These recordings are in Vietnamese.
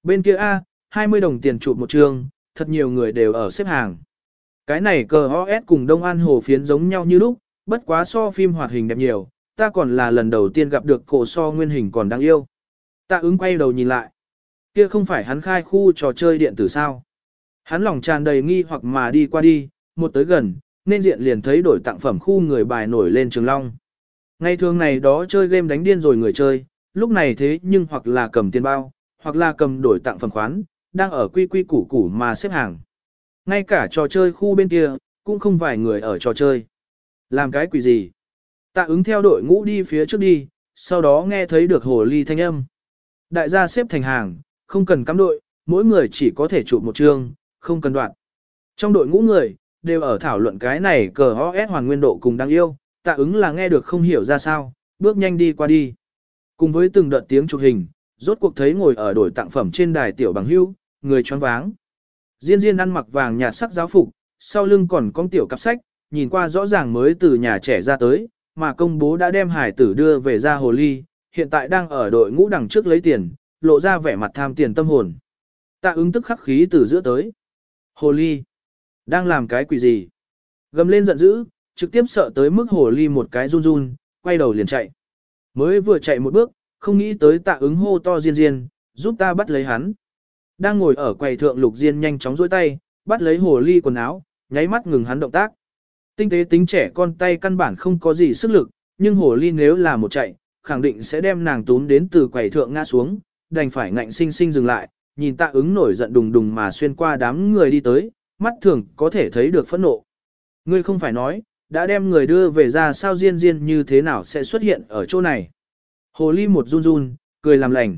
Bên kia A, 20 đồng tiền chụp một trường, thật nhiều người đều ở xếp hàng. Cái này cờ OS cùng Đông An Hồ phiến giống nhau như lúc, bất quá so phim hoạt hình đẹp nhiều, ta còn là lần đầu tiên gặp được cổ so nguyên hình còn đáng yêu. Tạ ứng quay đầu nhìn lại. Kia không phải hắn khai khu trò chơi điện tử sao. Hắn lòng tràn đầy nghi hoặc mà đi qua đi, một tới gần, nên diện liền thấy đổi tặng phẩm khu người bài nổi lên Trường Long. Ngày thường này đó chơi game đánh điên rồi người chơi, lúc này thế nhưng hoặc là cầm tiền bao, hoặc là cầm đổi tặng phẩm khoán, đang ở quy quy củ củ mà xếp hàng. Ngay cả trò chơi khu bên kia, cũng không vài người ở trò chơi. Làm cái quỷ gì? Tạ ứng theo đội ngũ đi phía trước đi, sau đó nghe thấy được hồ ly thanh âm. Đại gia xếp thành hàng, không cần cắm đội, mỗi người chỉ có thể chụp một chương, không cần đoạn. Trong đội ngũ người, đều ở thảo luận cái này cờ OS hoàn nguyên độ cùng đáng yêu, tạ ứng là nghe được không hiểu ra sao, bước nhanh đi qua đi. Cùng với từng đợt tiếng chụp hình, rốt cuộc thấy ngồi ở đổi tặng phẩm trên đài tiểu bằng hưu, người choáng váng. Diên Diên ăn mặc vàng nhạt sắc giáo phục, sau lưng còn con tiểu cặp sách, nhìn qua rõ ràng mới từ nhà trẻ ra tới, mà công bố đã đem hải tử đưa về ra hồ ly, hiện tại đang ở đội ngũ đằng trước lấy tiền, lộ ra vẻ mặt tham tiền tâm hồn. Tạ ứng tức khắc khí từ giữa tới. Hồ ly, đang làm cái quỷ gì? Gầm lên giận dữ, trực tiếp sợ tới mức hồ ly một cái run run, quay đầu liền chạy. Mới vừa chạy một bước, không nghĩ tới tạ ứng hô to Diên Diên, giúp ta bắt lấy hắn. Đang ngồi ở quầy thượng Lục Diên nhanh chóng duỗi tay, bắt lấy hồ ly quần áo, nháy mắt ngừng hắn động tác. Tinh tế tính trẻ con tay căn bản không có gì sức lực, nhưng hồ ly nếu là một chạy, khẳng định sẽ đem nàng tún đến từ quầy thượng ngã xuống, đành phải ngạnh sinh sinh dừng lại, nhìn tạ ứng nổi giận đùng đùng mà xuyên qua đám người đi tới, mắt thường có thể thấy được phẫn nộ. Ngươi không phải nói, đã đem người đưa về ra sao Diên Diên như thế nào sẽ xuất hiện ở chỗ này. Hồ ly một run run, cười làm lành.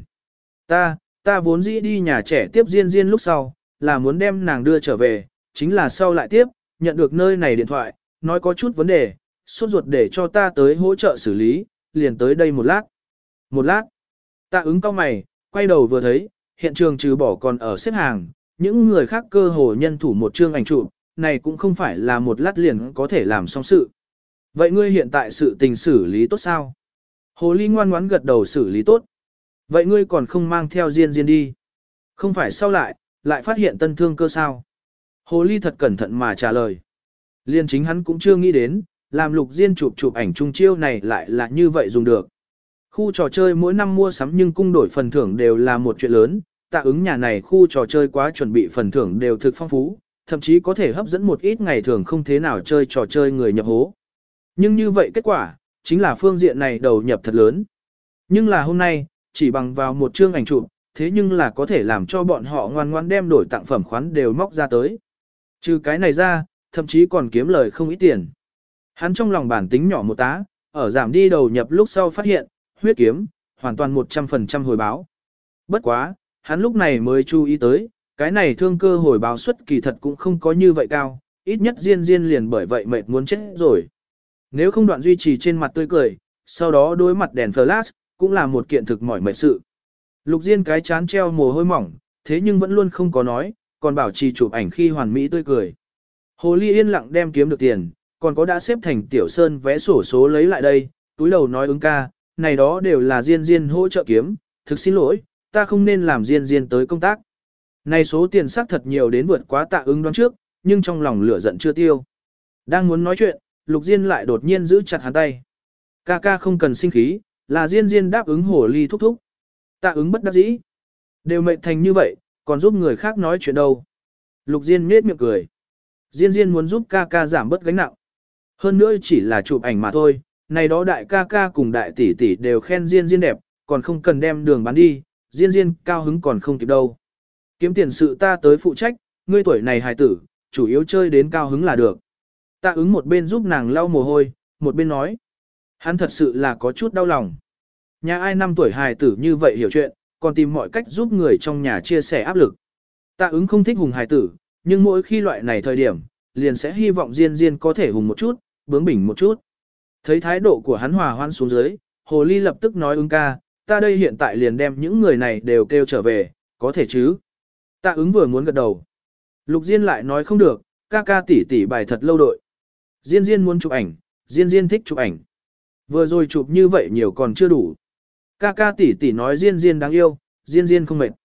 Ta vốn dĩ đi nhà trẻ tiếp Diên Diên lúc sau, là muốn đem nàng đưa trở về, chính là sau lại tiếp, nhận được nơi này điện thoại, nói có chút vấn đề, sốt ruột để cho ta tới hỗ trợ xử lý, liền tới đây một lát. Một lát, tạ ứng cau mày, quay đầu vừa thấy, hiện trường trừ bỏ còn ở xếp hàng, những người khác cơ hồ nhân thủ một chương ảnh chụp, này cũng không phải là một lát liền có thể làm xong sự. Vậy ngươi hiện tại sự tình xử lý tốt sao? Hồ ly ngoan ngoãn gật đầu xử lý tốt. Vậy ngươi còn không mang theo Diên Diên đi? Không phải sau lại phát hiện tân thương cơ sao? Hồ ly thật cẩn thận mà trả lời. Liên chính hắn cũng chưa nghĩ đến, làm Lục Diên chụp ảnh chung chiêu này lại là như vậy dùng được. Khu trò chơi mỗi năm mua sắm nhưng cung đổi phần thưởng đều là một chuyện lớn, tạ ứng nhà này khu trò chơi quá chuẩn bị phần thưởng đều thực phong phú, thậm chí có thể hấp dẫn một ít ngày thường không thế nào chơi trò chơi người nhập hố. Nhưng như vậy kết quả, chính là phương diện này đầu nhập thật lớn. Nhưng là hôm nay, chỉ bằng vào một chương ảnh chụp, thế nhưng là có thể làm cho bọn họ ngoan ngoan đem đổi tặng phẩm khoán đều móc ra tới. Trừ cái này ra, thậm chí còn kiếm lời không ít tiền. Hắn trong lòng bản tính nhỏ một tá, ở giảm đi đầu nhập lúc sau phát hiện, huyết kiếm, hoàn toàn 100% hồi báo. Bất quá, hắn lúc này mới chú ý tới, cái này thương cơ hồi báo suất kỳ thật cũng không có như vậy cao, ít nhất Diên Diên liền bởi vậy mệt muốn chết rồi. Nếu không đoạn duy trì trên mặt tươi cười, sau đó đối mặt đèn flash, cũng là một kiện thực mỏi mệt sự. Lục Diên cái chán treo mồ hôi mỏng, thế nhưng vẫn luôn không có nói, còn bảo trì chụp ảnh khi hoàn mỹ tươi cười. Hồ ly yên lặng đem kiếm được tiền, còn có đã xếp thành tiểu sơn vé sổ số lấy lại đây, túi đầu nói ứng ca, này đó đều là Diên Diên hỗ trợ kiếm, thực xin lỗi, ta không nên làm Diên Diên tới công tác. Này số tiền xác thật nhiều đến vượt quá tạ ứng đoán trước, nhưng trong lòng lửa giận chưa tiêu. Đang muốn nói chuyện, Lục Diên lại đột nhiên giữ chặt hắn tay. Ca ca không cần sinh khí, là Diên Diên đáp ứng hồ ly thúc thúc. Tạ ứng bất đắc dĩ. Đều mệnh thành như vậy, còn giúp người khác nói chuyện đâu. Lục Diên nhếch miệng cười. Diên Diên muốn giúp ca ca giảm bớt gánh nặng. Hơn nữa chỉ là chụp ảnh mà thôi, này đó đại ca ca cùng đại tỷ tỷ đều khen Diên Diên đẹp, còn không cần đem đường bán đi, Diên Diên cao hứng còn không kịp đâu. Kiếm tiền sự ta tới phụ trách, ngươi tuổi này hài tử, chủ yếu chơi đến cao hứng là được. Tạ ứng một bên giúp nàng lau mồ hôi, một bên nói. Hắn thật sự là có chút đau lòng. Nhà ai 5 tuổi hài tử như vậy hiểu chuyện, còn tìm mọi cách giúp người trong nhà chia sẻ áp lực. Tạ ứng không thích hùng hài tử, nhưng mỗi khi loại này thời điểm, liền sẽ hy vọng Diên Diên có thể hùng một chút, bướng bỉnh một chút. Thấy thái độ của hắn hòa hoan xuống dưới, hồ ly lập tức nói ứng ca, ta đây hiện tại liền đem những người này đều kêu trở về, có thể chứ. Tạ ứng vừa muốn gật đầu. Lục Diên lại nói không được, ca ca tỷ tỷ bài thật lâu đội. Diên Diên muốn chụp ảnh, Diên Diên thích chụp ảnh. Vừa rồi chụp như vậy nhiều còn chưa đủ. Ca ca tỷ tỷ nói Diên Diên đáng yêu, Diên Diên không mệt.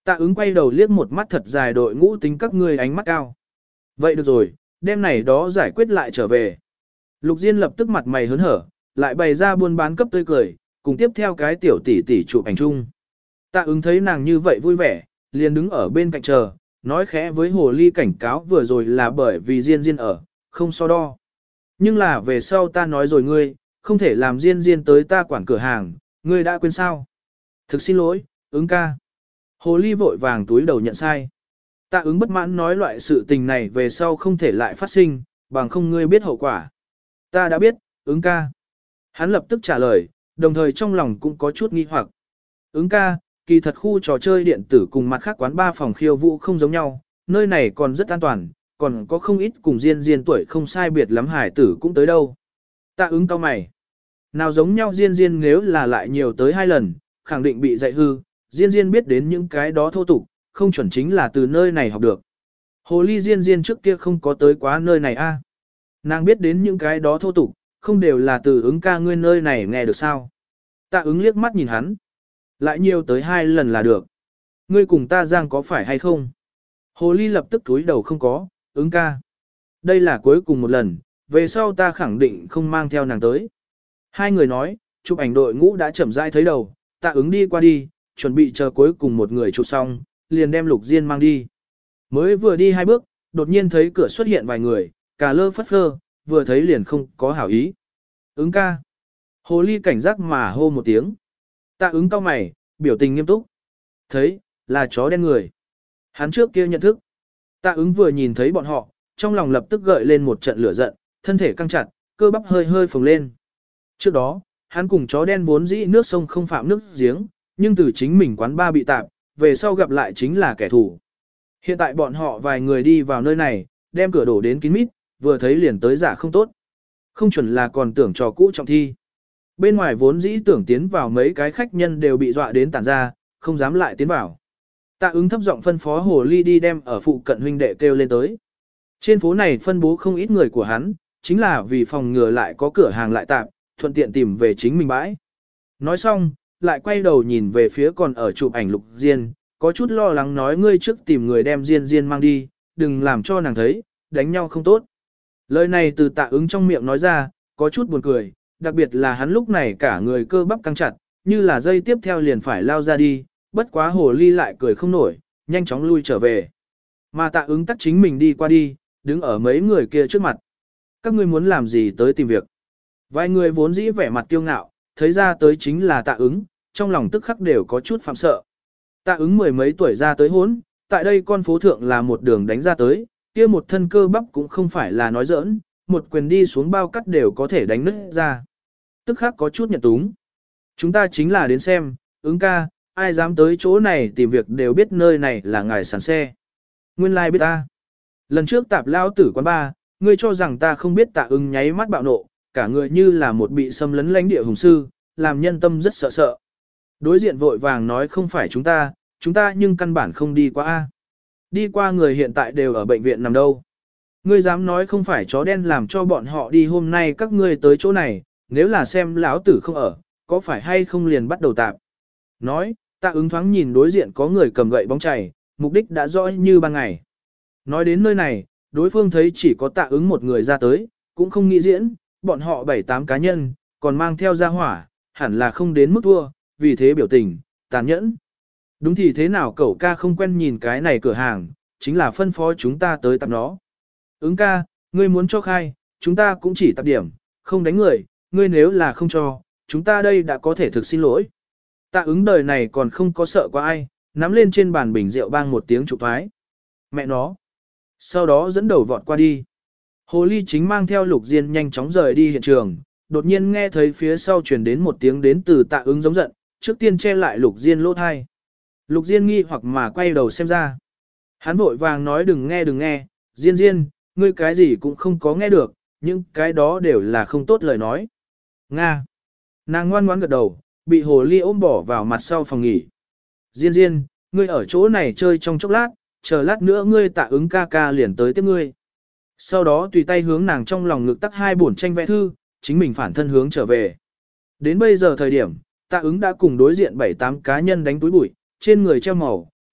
Tạ ứng quay đầu liếc một mắt thật dài đội ngũ tính các ngươi ánh mắt cao. Vậy được rồi, đêm này đó giải quyết lại trở về. Lục Diên lập tức mặt mày hớn hở, lại bày ra buôn bán cấp tươi cười, cùng tiếp theo cái tiểu tỷ tỷ chụp ảnh chung. Tạ ứng thấy nàng như vậy vui vẻ, liền đứng ở bên cạnh chờ, nói khẽ với hồ ly cảnh cáo vừa rồi là bởi vì Diên Diên ở, không so đo. Nhưng là về sau ta nói rồi ngươi, không thể làm Diên Diên tới ta quản cửa hàng, ngươi đã quên sao? Thực xin lỗi, ứng ca. Hồ ly vội vàng túi đầu nhận sai. Tạ ứng bất mãn nói loại sự tình này về sau không thể lại phát sinh, bằng không ngươi biết hậu quả. Ta đã biết, ứng ca. Hắn lập tức trả lời, đồng thời trong lòng cũng có chút nghi hoặc. Ứng ca, kỳ thật khu trò chơi điện tử cùng mặt khác quán ba phòng khiêu vũ không giống nhau, nơi này còn rất an toàn, còn có không ít cùng Diên Diên tuổi không sai biệt lắm hải tử cũng tới đâu. Tạ ứng cao mày. Nào giống nhau Diên Diên nếu là lại nhiều tới 2 lần, khẳng định bị dạy hư, Diên Diên biết đến những cái đó thô tục, không chuẩn chính là từ nơi này học được. Hồ ly Diên Diên trước kia không có tới quá nơi này a. Nàng biết đến những cái đó thô tục, không đều là từ ứng ca ngươi nơi này nghe được sao. Tạ ứng liếc mắt nhìn hắn. Lại nhiều tới 2 lần là được. Ngươi cùng ta giang có phải hay không? Hồ ly lập tức túi đầu không có, ứng ca. Đây là cuối cùng một lần, về sau ta khẳng định không mang theo nàng tới. Hai người nói, chụp ảnh đội ngũ đã chậm rãi thấy đầu, Tạ ứng đi qua đi, chuẩn bị chờ cuối cùng một người chụp xong, liền đem Lục Diên mang đi. Mới vừa đi 2 bước, đột nhiên thấy cửa xuất hiện vài người, cả lơ phất phơ, vừa thấy liền không có hảo ý. Ứng ca. Hồ ly cảnh giác mà hô một tiếng. Tạ ứng cau mày, biểu tình nghiêm túc. Thấy, là chó đen người. Hắn trước kia nhận thức. Tạ ứng vừa nhìn thấy bọn họ, trong lòng lập tức gợi lên một trận lửa giận, thân thể căng chặt, cơ bắp hơi hơi phồng lên. Trước đó, hắn cùng chó đen vốn dĩ nước sông không phạm nước giếng, nhưng từ chính mình quán ba bị tạp, về sau gặp lại chính là kẻ thù. Hiện tại bọn họ vài người đi vào nơi này, đem cửa đổ đến kín mít, vừa thấy liền tới giả không tốt. Không chuẩn là còn tưởng trò cũ trọng thi. Bên ngoài vốn dĩ tưởng tiến vào mấy cái khách nhân đều bị dọa đến tản ra, không dám lại tiến vào. Tạ ứng thấp giọng phân phó hồ ly đi đem ở phụ cận huynh đệ kêu lên tới. Trên phố này phân bố không ít người của hắn, chính là vì phòng ngừa lại có cửa hàng lại tạp, thuận tiện tìm về chính mình bãi. Nói xong, lại quay đầu nhìn về phía còn ở chụp ảnh Lục Diên, có chút lo lắng nói ngươi trước tìm người đem Diên Diên mang đi, đừng làm cho nàng thấy, đánh nhau không tốt. Lời này từ Tạ ứng trong miệng nói ra, có chút buồn cười, đặc biệt là hắn lúc này cả người cơ bắp căng chặt, như là dây tiếp theo liền phải lao ra đi, bất quá hồ ly lại cười không nổi, nhanh chóng lui trở về. Mà Tạ ứng tắt chính mình đi qua đi, đứng ở mấy người kia trước mặt. Các ngươi muốn làm gì tới tìm việc? Vài người vốn dĩ vẻ mặt kiêu ngạo, thấy ra tới chính là Tạ ứng, trong lòng tức khắc đều có chút phạm sợ. Tạ ứng 10 mấy tuổi ra tới hốn, tại đây con phố thượng là một đường đánh ra tới, kia một thân cơ bắp cũng không phải là nói giỡn, một quyền đi xuống bao cắt đều có thể đánh nứt ra. Tức khắc có chút nhận túng. Chúng ta chính là đến xem, ứng ca, ai dám tới chỗ này tìm việc đều biết nơi này là ngài sàn xe. Nguyên lai like biết ta. Lần trước tạp lao tử quán ba, ngươi cho rằng ta không biết Tạ ứng nháy mắt bạo nộ, cả người như là một bị xâm lấn lãnh địa hùng sư, làm nhân tâm rất sợ sợ. Đối diện vội vàng nói không phải chúng ta nhưng căn bản không đi qua a. Đi qua người hiện tại đều ở bệnh viện nằm đâu. Ngươi dám nói không phải chó đen làm cho bọn họ đi hôm nay các ngươi tới chỗ này, nếu là xem lão tử không ở, có phải hay không liền bắt đầu tạp. Nói, Tạ ứng thoáng nhìn đối diện có người cầm gậy bóng chày, mục đích đã rõ như ban ngày. Nói đến nơi này, đối phương thấy chỉ có Tạ ứng một người ra tới, cũng không nghĩ diễn, bọn họ 7-8 cá nhân, còn mang theo ra hỏa, hẳn là không đến mức thua, vì thế biểu tình, tàn nhẫn. Đúng thì thế nào cậu ca không quen nhìn cái này cửa hàng, chính là phân phó chúng ta tới tạp nó. Ứng ca, ngươi muốn cho khai, chúng ta cũng chỉ tạp điểm, không đánh người, ngươi nếu là không cho, chúng ta đây đã có thể thực xin lỗi. Tạ ứng đời này còn không có sợ qua ai, nắm lên trên bàn bình rượu bang một tiếng trục thoái. Mẹ nó. Sau đó dẫn đầu vọt qua đi. Hồ ly chính mang theo Lục Diên nhanh chóng rời đi hiện trường, đột nhiên nghe thấy phía sau truyền đến một tiếng đến từ Tạ ứng giống giận, trước tiên che lại Lục Diên lỗ thai. Lục Diên nghi hoặc mà quay đầu xem ra. Hắn vội vàng nói đừng nghe, Diên Diên, ngươi cái gì cũng không có nghe được, nhưng cái đó đều là không tốt lời nói. Nga. Nàng ngoan ngoãn gật đầu, bị hồ ly ôm bỏ vào mặt sau phòng nghỉ. Diên Diên, ngươi ở chỗ này chơi trong chốc lát, chờ lát nữa ngươi Tạ ứng ca ca liền tới tiếp ngươi. Sau đó tùy tay hướng nàng trong lòng ngực tắc 2 bổn tranh vẽ thư, chính mình phản thân hướng trở về. Đến bây giờ thời điểm, Tạ ứng đã cùng đối diện 7-8 cá nhân đánh túi bụi, trên người treo màu,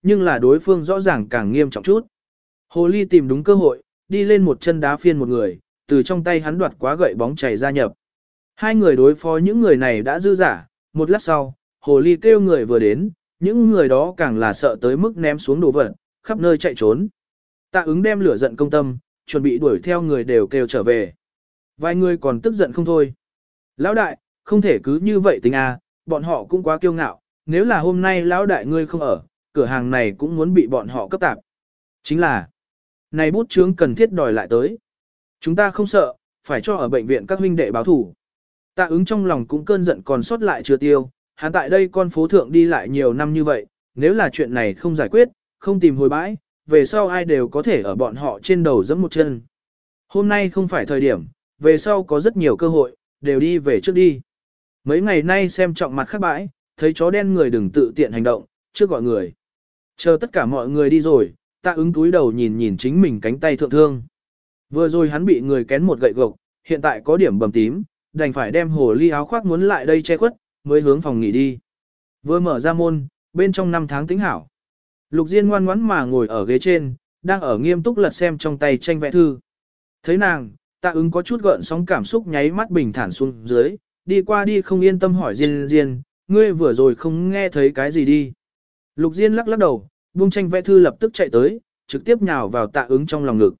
nhưng là đối phương rõ ràng càng nghiêm trọng chút. Hồ ly tìm đúng cơ hội, đi lên một chân đá phiên một người, từ trong tay hắn đoạt quá gậy bóng chảy ra nhập. Hai người đối phó những người này đã dư giả, một lát sau, hồ ly kêu người vừa đến, những người đó càng là sợ tới mức ném xuống đồ vật, khắp nơi chạy trốn. Tạ ứng đem lửa giận công tâm, chuẩn bị đuổi theo người đều kêu trở về. Vài người còn tức giận không thôi. Lão đại, không thể cứ như vậy tính à, bọn họ cũng quá kiêu ngạo, nếu là hôm nay lão đại ngươi không ở, cửa hàng này cũng muốn bị bọn họ cấp tạp. Chính là, này bút chướng cần thiết đòi lại tới. Chúng ta không sợ, phải cho ở bệnh viện các huynh đệ báo thủ. Tạ ứng trong lòng cũng cơn giận còn sót lại chưa tiêu, hắn tại đây con phố thượng đi lại nhiều năm như vậy, nếu là chuyện này không giải quyết, không tìm hồi bãi, về sau ai đều có thể ở bọn họ trên đầu giẫm một chân. Hôm nay không phải thời điểm, về sau có rất nhiều cơ hội, đều đi về trước đi. Mấy ngày nay xem trọng mặt khác bãi, thấy chó đen người đừng tự tiện hành động, trước gọi người. Chờ tất cả mọi người đi rồi, Tạ ứng túi đầu nhìn nhìn chính mình cánh tay thượng thương. Vừa rồi hắn bị người kén một gậy gộc, hiện tại có điểm bầm tím, đành phải đem hồ ly áo khoác muốn lại đây che khuất, mới hướng phòng nghỉ đi. Vừa mở ra môn, bên trong 5 tháng tính hảo. Lục Diên ngoan ngoãn mà ngồi ở ghế trên, đang ở nghiêm túc lật xem trong tay tranh vẽ thư. Thấy nàng, Tạ ứng có chút gợn sóng cảm xúc nháy mắt bình thản xuống dưới, đi qua đi không yên tâm hỏi Diên Diên, ngươi vừa rồi không nghe thấy cái gì đi. Lục Diên lắc lắc đầu, buông tranh vẽ thư lập tức chạy tới, trực tiếp nhào vào Tạ ứng trong lòng ngực.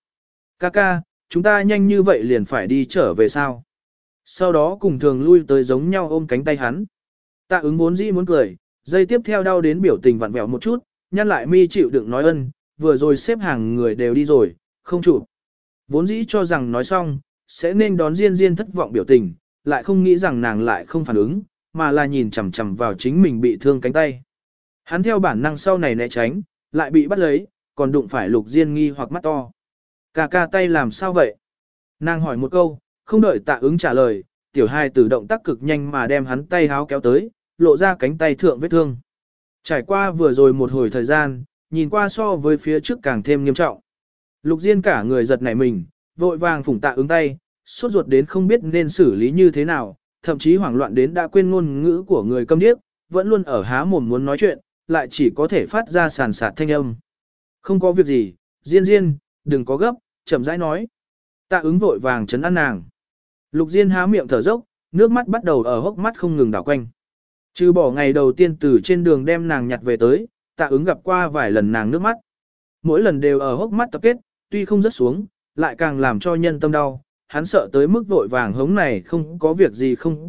Ca, chúng ta nhanh như vậy liền phải đi trở về sao? Sau đó cùng thường lui tới giống nhau ôm cánh tay hắn. Tạ ứng vốn dĩ muốn cười, giây tiếp theo đau đến biểu tình vặn vẹo một chút, nhăn lại mi chịu đựng nói ân, vừa rồi xếp hàng người đều đi rồi, không chụp. Vốn dĩ cho rằng nói xong, sẽ nên đón Diên Diên thất vọng biểu tình, lại không nghĩ rằng nàng lại không phản ứng, mà là nhìn chằm chằm vào chính mình bị thương cánh tay. Hắn theo bản năng sau này né tránh, lại bị bắt lấy, còn đụng phải Lục Diên nghi hoặc mắt to. Ca tay làm sao vậy? Nàng hỏi một câu, không đợi Tạ ứng trả lời, tiểu hài tử động tác cực nhanh mà đem hắn tay háo kéo tới, lộ ra cánh tay thượng vết thương. Trải qua vừa rồi một hồi thời gian, nhìn qua so với phía trước càng thêm nghiêm trọng. Lục Diên cả người giật nảy mình, vội vàng phủng Tạ ứng tay, sốt ruột đến không biết nên xử lý như thế nào, thậm chí hoảng loạn đến đã quên ngôn ngữ của người câm điếc, vẫn luôn ở há mồm muốn nói chuyện, lại chỉ có thể phát ra sàn sạt thanh âm. Không có việc gì, Diên, đừng có gấp, chậm rãi nói. Tạ ứng vội vàng trấn an nàng. Lục Diên há miệng thở dốc, nước mắt bắt đầu ở hốc mắt không ngừng đảo quanh. Trừ bỏ ngày đầu tiên từ trên đường đem nàng nhặt về tới, Tạ ứng gặp qua vài lần nàng nước mắt. Mỗi lần đều ở hốc mắt tập kết, tuy không rớt xuống, lại càng làm cho nhân tâm đau. Hắn sợ tới mức vội vàng hống này không có việc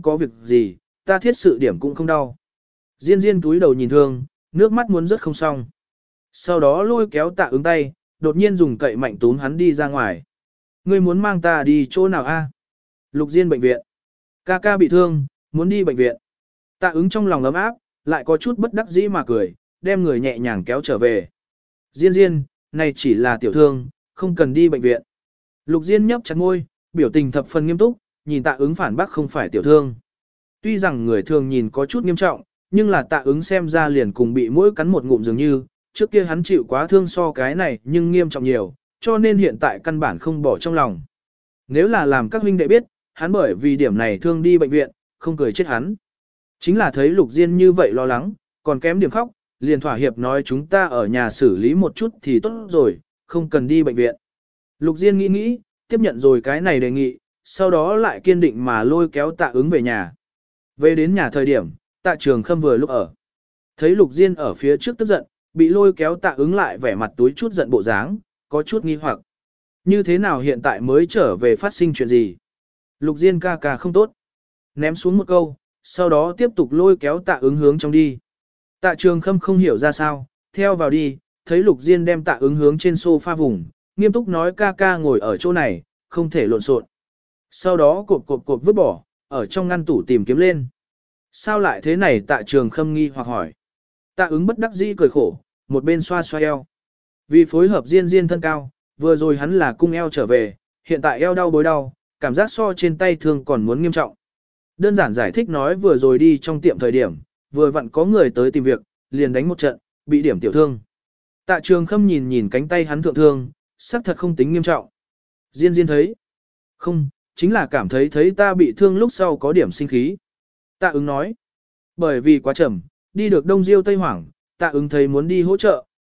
gì, ta thiết sự điểm cũng không đau. Diên túi đầu nhìn thương, nước mắt muốn rớt không xong. Sau đó lôi kéo Tạ ứng tay, đột nhiên dùng cậy mạnh túm hắn đi ra ngoài. Ngươi muốn mang ta đi chỗ nào a? Lục Diên bệnh viện. Ca bị thương, muốn đi bệnh viện. Tạ ứng trong lòng ấm áp, lại có chút bất đắc dĩ mà cười, đem người nhẹ nhàng kéo trở về. Diên, này chỉ là tiểu thương, không cần đi bệnh viện. Lục Diên nhấp chặt môi, biểu tình thập phần nghiêm túc, nhìn Tạ ứng phản bác không phải tiểu thương. Tuy rằng người thường nhìn có chút nghiêm trọng, nhưng là Tạ ứng xem ra liền cùng bị mũi cắn một ngụm dường như, trước kia hắn chịu quá thương so cái này nhưng nghiêm trọng nhiều, cho nên hiện tại căn bản không bỏ trong lòng. Nếu là làm các huynh đệ biết, hắn bởi vì điểm này thương đi bệnh viện, không cười chết hắn. Chính là thấy Lục Diên như vậy lo lắng, còn kém điểm khóc, liền thỏa hiệp nói chúng ta ở nhà xử lý một chút thì tốt rồi, không cần đi bệnh viện. Lục Diên nghĩ, tiếp nhận rồi cái này đề nghị, sau đó lại kiên định mà lôi kéo Tạ ứng về nhà. Về đến nhà thời điểm, Tạ Trường Khâm vừa lúc ở. Thấy Lục Diên ở phía trước tức giận, bị lôi kéo Tạ ứng lại vẻ mặt túi chút giận bộ dáng, có chút nghi hoặc. Như thế nào hiện tại mới trở về phát sinh chuyện gì? Lục Diên ca không tốt. Ném xuống một câu, sau đó tiếp tục lôi kéo Tạ ứng hướng trong đi. Tạ Trường Khâm không hiểu ra sao, theo vào đi, thấy Lục Diên đem Tạ ứng hướng trên sofa vùng, nghiêm túc nói ca ngồi ở chỗ này, không thể lộn xộn. Sau đó cộp vứt bỏ, ở trong ngăn tủ tìm kiếm lên. Sao lại thế này? Tạ Trường Khâm nghi hoặc hỏi. Tạ ứng bất đắc dĩ cười khổ, một bên xoa eo. Vì phối hợp Diên thân cao, vừa rồi hắn là cung eo trở về, hiện tại eo đau bối đau, cảm giác so trên tay thương còn muốn nghiêm trọng. Đơn giản giải thích nói vừa rồi đi trong tiệm thời điểm, vừa vặn có người tới tìm việc, liền đánh một trận, bị điểm tiểu thương. Tạ Trường Khâm nhìn cánh tay hắn thượng thương, xác thật không tính nghiêm trọng. Diên thấy. Không, chính là cảm thấy ta bị thương lúc sau có điểm sinh khí. Tạ ứng nói. Bởi vì quá chậm, đi được Đông Diêu Tây Hoảng, Tạ ứng thấy muốn đi hỗ trợ,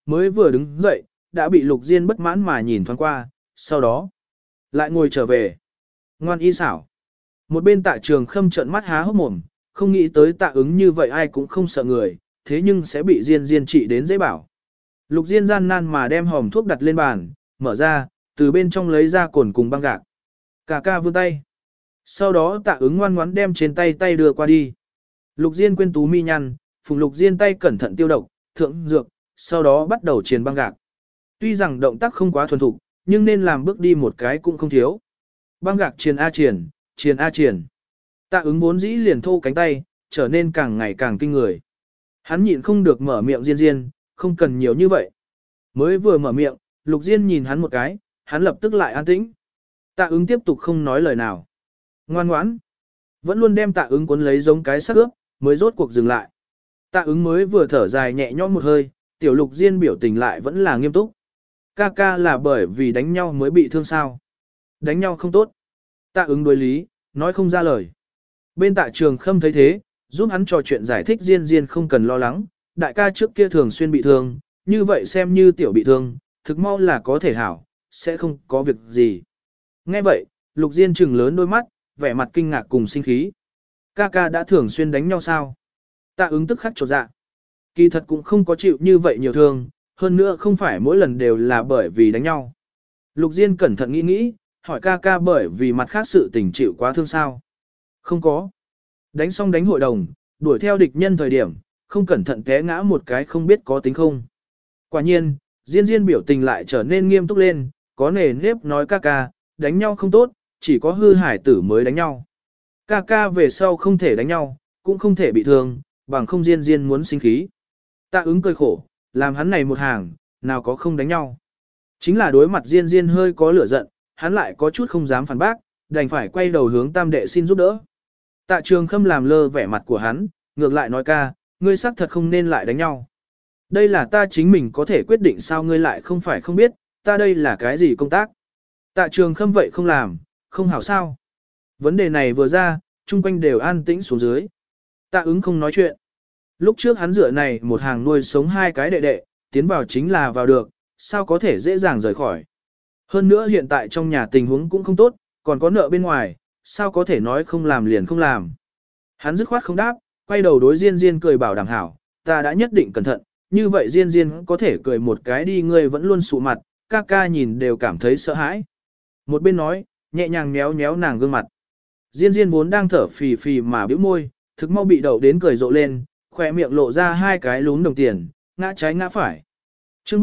mới vừa đứng dậy, đã bị Lục Diên bất mãn mà nhìn thoáng qua, sau đó lại ngồi trở về. Ngoan y xảo. Một bên Tạ Trường Khâm trợn mắt há hốc mồm, không nghĩ tới Tạ Ứng như vậy ai cũng không sợ người, thế nhưng sẽ bị Diên Diên trị đến dễ bảo. Lục Diên gian nan mà đem hòm thuốc đặt lên bàn, mở ra, từ bên trong lấy ra cồn cùng băng gạc. Cà ca vươn tay. Sau đó Tạ Ứng ngoan ngoãn đem trên tay đưa qua đi. Lục Diên quên tú mi nhăn, Phùng Lục Diên tay cẩn thận tiêu độc, thượng dược, sau đó bắt đầu triền băng gạc. Tuy rằng động tác không quá thuần thục, nhưng nên làm bước đi một cái cũng không thiếu. Băng gạc triền a triền, triền a triền. Tạ Ứng vốn dĩ liền thô cánh tay, trở nên càng ngày càng kinh người. Hắn nhịn không được mở miệng Diên Diên, không cần nhiều như vậy. Mới vừa mở miệng, Lục Diên nhìn hắn một cái, hắn lập tức lại an tĩnh. Tạ Ứng tiếp tục không nói lời nào. Ngoan ngoãn. Vẫn luôn đem Tạ Ứng cuốn lấy giống cái xác ướp, mới rốt cuộc dừng lại. Tạ Ứng mới vừa thở dài nhẹ nhõm một hơi, tiểu Lục Diên biểu tình lại vẫn là nghiêm túc. Ca ca là bởi vì đánh nhau mới bị thương sao? Đánh nhau không tốt. Tạ Ứng đối lý, nói không ra lời. Bên Tạ Trường Khâm thấy thế, giúp hắn trò chuyện giải thích Diên Diên không cần lo lắng, đại ca trước kia thường xuyên bị thương, như vậy xem như tiểu bị thương, thực mau là có thể hảo, sẽ không có việc gì. Nghe vậy, Lục Diên trừng lớn đôi mắt, vẻ mặt kinh ngạc cùng sinh khí. Ca ca đã thường xuyên đánh nhau sao? Tạ Ứng tức khắc chột dạ. Kỳ thật cũng không có chịu như vậy nhiều thương, hơn nữa không phải mỗi lần đều là bởi vì đánh nhau. Lục Diên cẩn thận nghĩ nghĩ, hỏi ca ca bởi vì mặt khác sự tình chịu quá thương sao? Không có. Đánh xong đánh hội đồng, đuổi theo địch nhân thời điểm, không cẩn thận té ngã một cái không biết có tính không. Quả nhiên, Diên Diên biểu tình lại trở nên nghiêm túc lên, có nề nếp nói ca ca, đánh nhau không tốt, chỉ có hư hải tử mới đánh nhau. Ca ca về sau không thể đánh nhau, cũng không thể bị thương, bằng không Diên Diên muốn sinh khí. Tạ Ứng cười khổ, làm hắn này một hàng, nào có không đánh nhau. Chính là đối mặt Diên Diên hơi có lửa giận, hắn lại có chút không dám phản bác, đành phải quay đầu hướng Tam đệ xin giúp đỡ. Tạ Trường Khâm làm lơ vẻ mặt của hắn, ngược lại nói ca, ngươi xác thật không nên lại đánh nhau. Đây là ta chính mình có thể quyết định sao ngươi lại không phải không biết, ta đây là cái gì công tác. Tạ Trường Khâm vậy không làm, không hảo sao. Vấn đề này vừa ra, chung quanh đều an tĩnh xuống dưới. Tạ Ứng không nói chuyện. Lúc trước hắn dựa này một hàng nuôi sống hai cái đệ đệ, tiến vào chính là vào được, sao có thể dễ dàng rời khỏi. Hơn nữa hiện tại trong nhà tình huống cũng không tốt, còn có nợ bên ngoài, sao có thể nói không làm liền không làm. Hắn dứt khoát không đáp, quay đầu đối Diên Diên cười bảo đảm hảo, ta đã nhất định cẩn thận, như vậy Diên Diên có thể cười một cái đi ngươi vẫn luôn sụ mặt, ca ca nhìn đều cảm thấy sợ hãi. Một bên nói, nhẹ nhàng méo méo nàng gương mặt. Diên Diên vốn đang thở phì phì mà bĩu môi, thực mau bị đậu đến cười rộ lên, khỏe miệng lộ ra hai cái lún đồng tiền, ngã trái ngã phải. Chương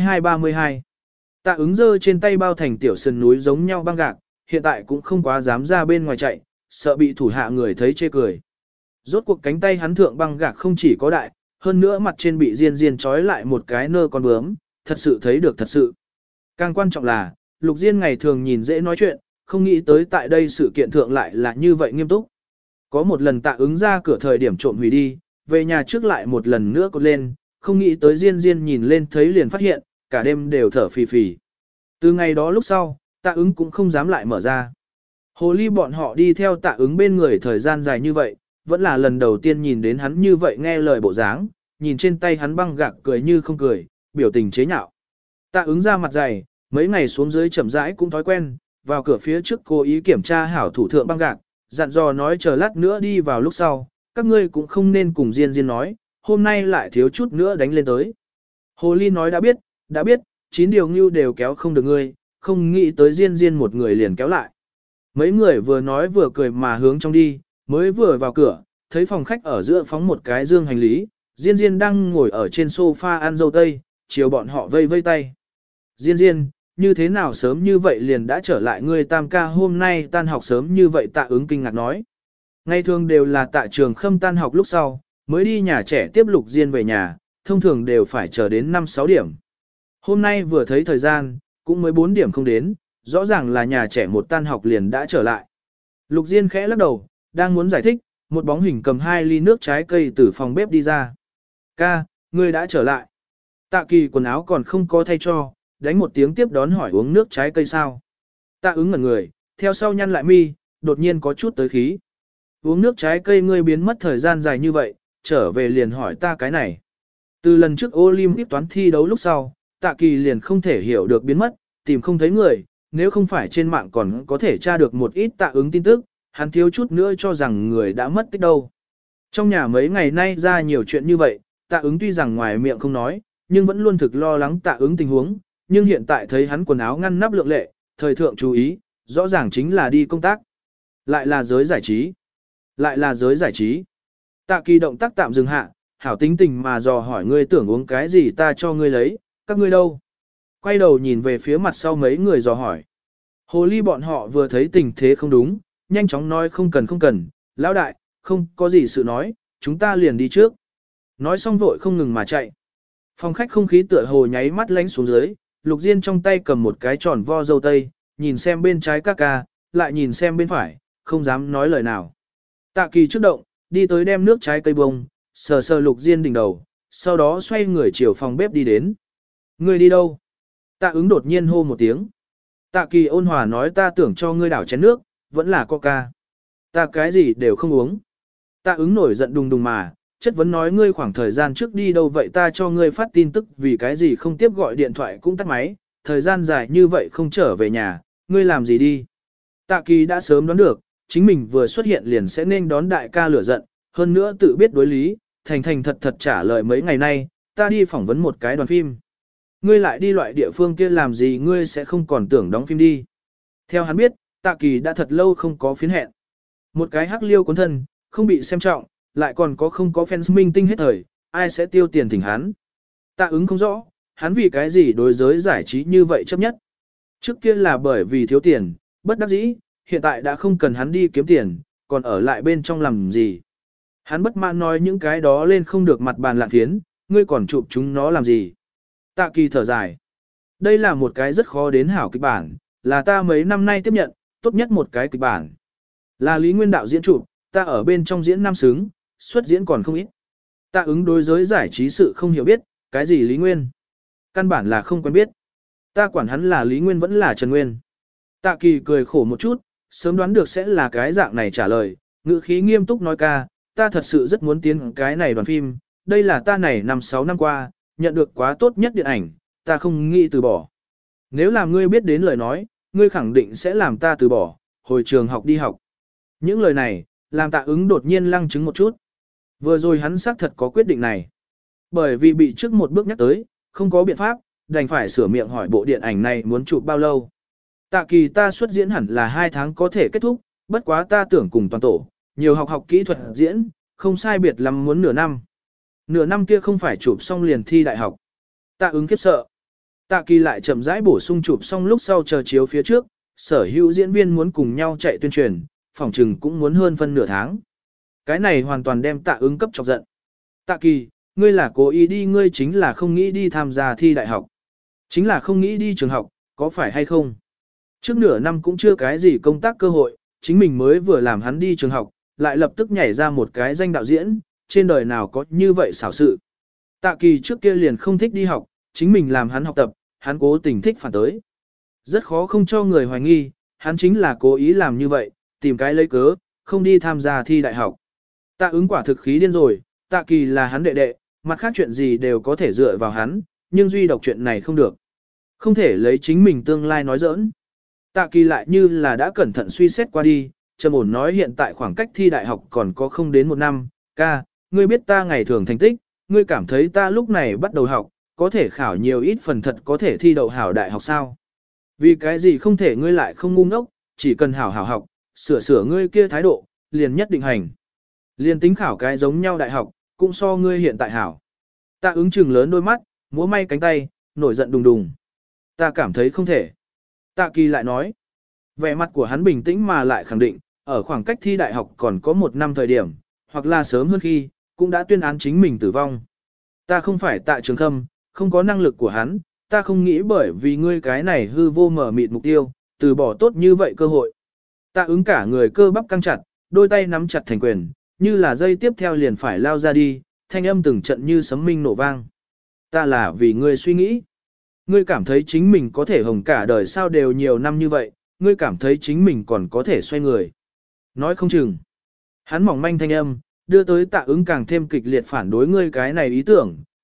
32. Tạ Ứng giơ trên tay bao thành tiểu sườn núi giống nhau băng gạc, hiện tại cũng không quá dám ra bên ngoài chạy, sợ bị thủ hạ người thấy chê cười. Rốt cuộc cánh tay hắn thượng băng gạc không chỉ có đại, hơn nữa mặt trên bị Diên Diên trói lại một cái nơ con bướm, thật sự thấy được thật sự. Càng quan trọng là, Lục Diên ngày thường nhìn dễ nói chuyện, không nghĩ tới tại đây sự kiện thượng lại là như vậy nghiêm túc. Có một lần Tạ Ứng ra cửa thời điểm trộm hủy đi, về nhà trước lại một lần nữa cột lên, không nghĩ tới Diên Diên nhìn lên thấy liền phát hiện, cả đêm đều thở phì phì. Từ ngày đó lúc sau, Tạ Ứng cũng không dám lại mở ra. Hồ ly bọn họ đi theo Tạ Ứng bên người thời gian dài như vậy, vẫn là lần đầu tiên nhìn đến hắn như vậy nghe lời bộ dáng, nhìn trên tay hắn băng gạc cười như không cười, biểu tình chế nhạo. Tạ Ứng ra mặt dày, mấy ngày xuống dưới chậm rãi cũng thói quen, vào cửa phía trước cố ý kiểm tra hảo thủ thượng băng gạc, dặn dò nói chờ lát nữa đi vào lúc sau, các ngươi cũng không nên cùng Diên Diên nói, hôm nay lại thiếu chút nữa đánh lên tới. Hồ ly nói đã biết, 9 điều ngưu đều kéo không được ngươi, không nghĩ tới Diên Diên một người liền kéo lại. Mấy người vừa nói vừa cười mà hướng trong đi, mới vừa vào cửa, thấy phòng khách ở giữa phóng một cái dương hành lý, Diên Diên đang ngồi ở trên sofa ăn dâu tây, chiều bọn họ vây vây tay. Diên Diên, như thế nào sớm như vậy liền đã trở lại ngươi Tam ca hôm nay tan học sớm như vậy Tạ Ứng kinh ngạc nói. Ngày thường đều là Tạ Trường Khâm tan học lúc sau, mới đi nhà trẻ tiếp Lục Diên về nhà, thông thường đều phải chờ đến 5-6 điểm. Hôm nay vừa thấy thời gian, cũng mới 4 điểm không đến, rõ ràng là nhà trẻ một tan học liền đã trở lại. Lục Diên khẽ lắc đầu, đang muốn giải thích, một bóng hình cầm 2 ly nước trái cây từ phòng bếp đi ra. Ca, ngươi đã trở lại. Tạ Kỳ quần áo còn không có thay cho, đánh một tiếng tiếp đón hỏi uống nước trái cây sao. Tạ Ứng ngẩn người, theo sau nhăn lại mi, đột nhiên có chút tới khí. Uống nước trái cây ngươi biến mất thời gian dài như vậy, trở về liền hỏi ta cái này. Từ lần trước Olympic toán thi đấu lúc sau, Tạ Kỳ liền không thể hiểu được biến mất, tìm không thấy người, nếu không phải trên mạng còn có thể tra được một ít Tạ Ứng tin tức, hắn thiếu chút nữa cho rằng người đã mất tích đâu. Trong nhà mấy ngày nay ra nhiều chuyện như vậy, Tạ Ứng tuy rằng ngoài miệng không nói, nhưng vẫn luôn thực lo lắng Tạ Ứng tình huống, nhưng hiện tại thấy hắn quần áo ngăn nắp lượng lệ, thời thượng chú ý, rõ ràng chính là đi công tác. Lại là giới giải trí. Lại là giới giải trí. Tạ Kỳ động tác tạm dừng hạ, hảo tính tình mà dò hỏi ngươi tưởng uống cái gì ta cho ngươi lấy, các ngươi đâu? Quay đầu nhìn về phía mặt sau mấy người dò hỏi. Hồ ly bọn họ vừa thấy tình thế không đúng, nhanh chóng nói không cần, lão đại, không có gì sự nói, chúng ta liền đi trước. Nói xong vội không ngừng mà chạy. Phòng khách không khí tựa hồ nháy mắt lánh xuống dưới, Lục Diên trong tay cầm một cái tròn vo dâu tây, nhìn xem bên trái ca ca, lại nhìn xem bên phải, không dám nói lời nào. Tạ Kỳ trước động, đi tới đem nước trái cây bông, sờ sờ Lục Diên đỉnh đầu, sau đó xoay người chiều phòng bếp đi đến. Ngươi đi đâu? Tạ Ứng đột nhiên hô một tiếng. Tạ Kỳ ôn hòa nói ta tưởng cho ngươi đảo chén nước, vẫn là coca. Ta cái gì đều không uống. Tạ Ứng nổi giận đùng đùng mà, chất vấn nói ngươi khoảng thời gian trước đi đâu vậy ta cho ngươi phát tin tức vì cái gì không tiếp gọi điện thoại cũng tắt máy, thời gian dài như vậy không trở về nhà, ngươi làm gì đi. Tạ Kỳ đã sớm đoán được, chính mình vừa xuất hiện liền sẽ nên đón đại ca lửa giận, hơn nữa tự biết đối lý, thành thành thật thật trả lời mấy ngày nay, ta đi phỏng vấn một cái đoàn phim. Ngươi lại đi loại địa phương kia làm gì ngươi sẽ không còn tưởng đóng phim đi. Theo hắn biết, Tạ Kỳ đã thật lâu không có phiến hẹn. Một cái hắc liêu cuốn thân, không bị xem trọng, lại còn có không có fans minh tinh hết thời, ai sẽ tiêu tiền thỉnh hắn. Tạ Ứng không rõ, hắn vì cái gì đối giới giải trí như vậy chấp nhất. Trước kia là bởi vì thiếu tiền, bất đắc dĩ, hiện tại đã không cần hắn đi kiếm tiền, còn ở lại bên trong làm gì. Hắn bất mãn nói những cái đó lên không được mặt bàn lạn phiến, ngươi còn chụp chúng nó làm gì. Tạ Kỳ thở dài. Đây là một cái rất khó đến hảo kịch bản, là ta mấy năm nay tiếp nhận, tốt nhất một cái kịch bản. Là Lý Nguyên đạo diễn chụp, ta ở bên trong diễn nam xứng, xuất diễn còn không ít. Tạ Ứng đối giới giải trí sự không hiểu biết, cái gì Lý Nguyên. Căn bản là không quen biết. Ta quản hắn là Lý Nguyên vẫn là Trần Nguyên. Tạ Kỳ cười khổ một chút, sớm đoán được sẽ là cái dạng này trả lời, ngữ khí nghiêm túc nói ca, ta thật sự rất muốn tiến cái này đoàn phim, đây là ta này 5-6 năm qua, nhận được quá tốt nhất điện ảnh, ta không nghĩ từ bỏ. Nếu là ngươi biết đến lời nói, ngươi khẳng định sẽ làm ta từ bỏ, hồi trường học đi học. Những lời này, làm Tạ Ứng đột nhiên lăng chứng một chút. Vừa rồi hắn xác thật có quyết định này. Bởi vì bị trước một bước nhắc tới, không có biện pháp, đành phải sửa miệng hỏi bộ điện ảnh này muốn chụp bao lâu. Tạ Kỳ ta xuất diễn hẳn là 2 tháng có thể kết thúc, bất quá ta tưởng cùng toàn tổ, nhiều học kỹ thuật diễn, không sai biệt lắm muốn nửa năm. Nửa năm kia không phải chụp xong liền thi đại học. Tạ Ứng khiếp sợ. Tạ Kỳ lại chậm rãi bổ sung chụp xong lúc sau chờ chiếu phía trước, sở hữu diễn viên muốn cùng nhau chạy tuyên truyền, phòng trừng cũng muốn hơn phân nửa tháng. Cái này hoàn toàn đem Tạ Ứng cấp chọc giận. Tạ Kỳ, ngươi là cố ý đi ngươi chính là không nghĩ đi tham gia thi đại học. Chính là không nghĩ đi trường học, có phải hay không? Trước nửa năm cũng chưa cái gì công tác cơ hội, chính mình mới vừa làm hắn đi trường học, lại lập tức nhảy ra một cái danh đạo diễn, trên đời nào có như vậy xảo sự. Tạ Kỳ trước kia liền không thích đi học, chính mình làm hắn học tập, hắn cố tình thích phản tới. Rất khó không cho người hoài nghi, hắn chính là cố ý làm như vậy, tìm cái lấy cớ, không đi tham gia thi đại học. Tạ Ứng quả thực khí điên rồi, Tạ Kỳ là hắn đệ đệ, mặt khác chuyện gì đều có thể dựa vào hắn, nhưng duy độc chuyện này không được. Không thể lấy chính mình tương lai nói giỡn. Tạ Kỳ lại như là đã cẩn thận suy xét qua đi, trầm ổn nói hiện tại khoảng cách thi đại học còn có không đến 1 năm, ca, ngươi biết ta ngày thường thành tích, ngươi cảm thấy ta lúc này bắt đầu học, có thể khảo nhiều ít phần thật có thể thi đậu hảo đại học sao? Vì cái gì không thể ngươi lại không ngu ngốc, chỉ cần hảo hảo học, sửa ngươi kia thái độ, liền nhất định hành. Liền tính khảo cái giống nhau đại học, cũng so ngươi hiện tại hảo. Tạ Ứng chừng lớn đôi mắt, múa may cánh tay, nổi giận đùng đùng. Ta cảm thấy không thể. Tạ Kỳ lại nói, vẻ mặt của hắn bình tĩnh mà lại khẳng định, ở khoảng cách thi đại học còn có 1 năm thời điểm, hoặc là sớm hơn khi, cũng đã tuyên án chính mình tử vong. Ta không phải Tạ Trường Khâm, không có năng lực của hắn, ta không nghĩ bởi vì ngươi cái này hư vô mở mịt mục tiêu, từ bỏ tốt như vậy cơ hội. Tạ Ứng cả người cơ bắp căng chặt, đôi tay nắm chặt thành quyền, như là dây tiếp theo liền phải lao ra đi, thanh âm từng trận như sấm minh nổ vang. Ta là vì ngươi suy nghĩ. Ngươi cảm thấy chính mình có thể hồng cả đời sao đều nhiều năm như vậy, ngươi cảm thấy chính mình còn có thể xoay người. Nói không chừng. Hắn mỏng manh thanh âm, đưa tới Tạ Ứng càng thêm kịch liệt phản đối ngươi cái này ý tưởng,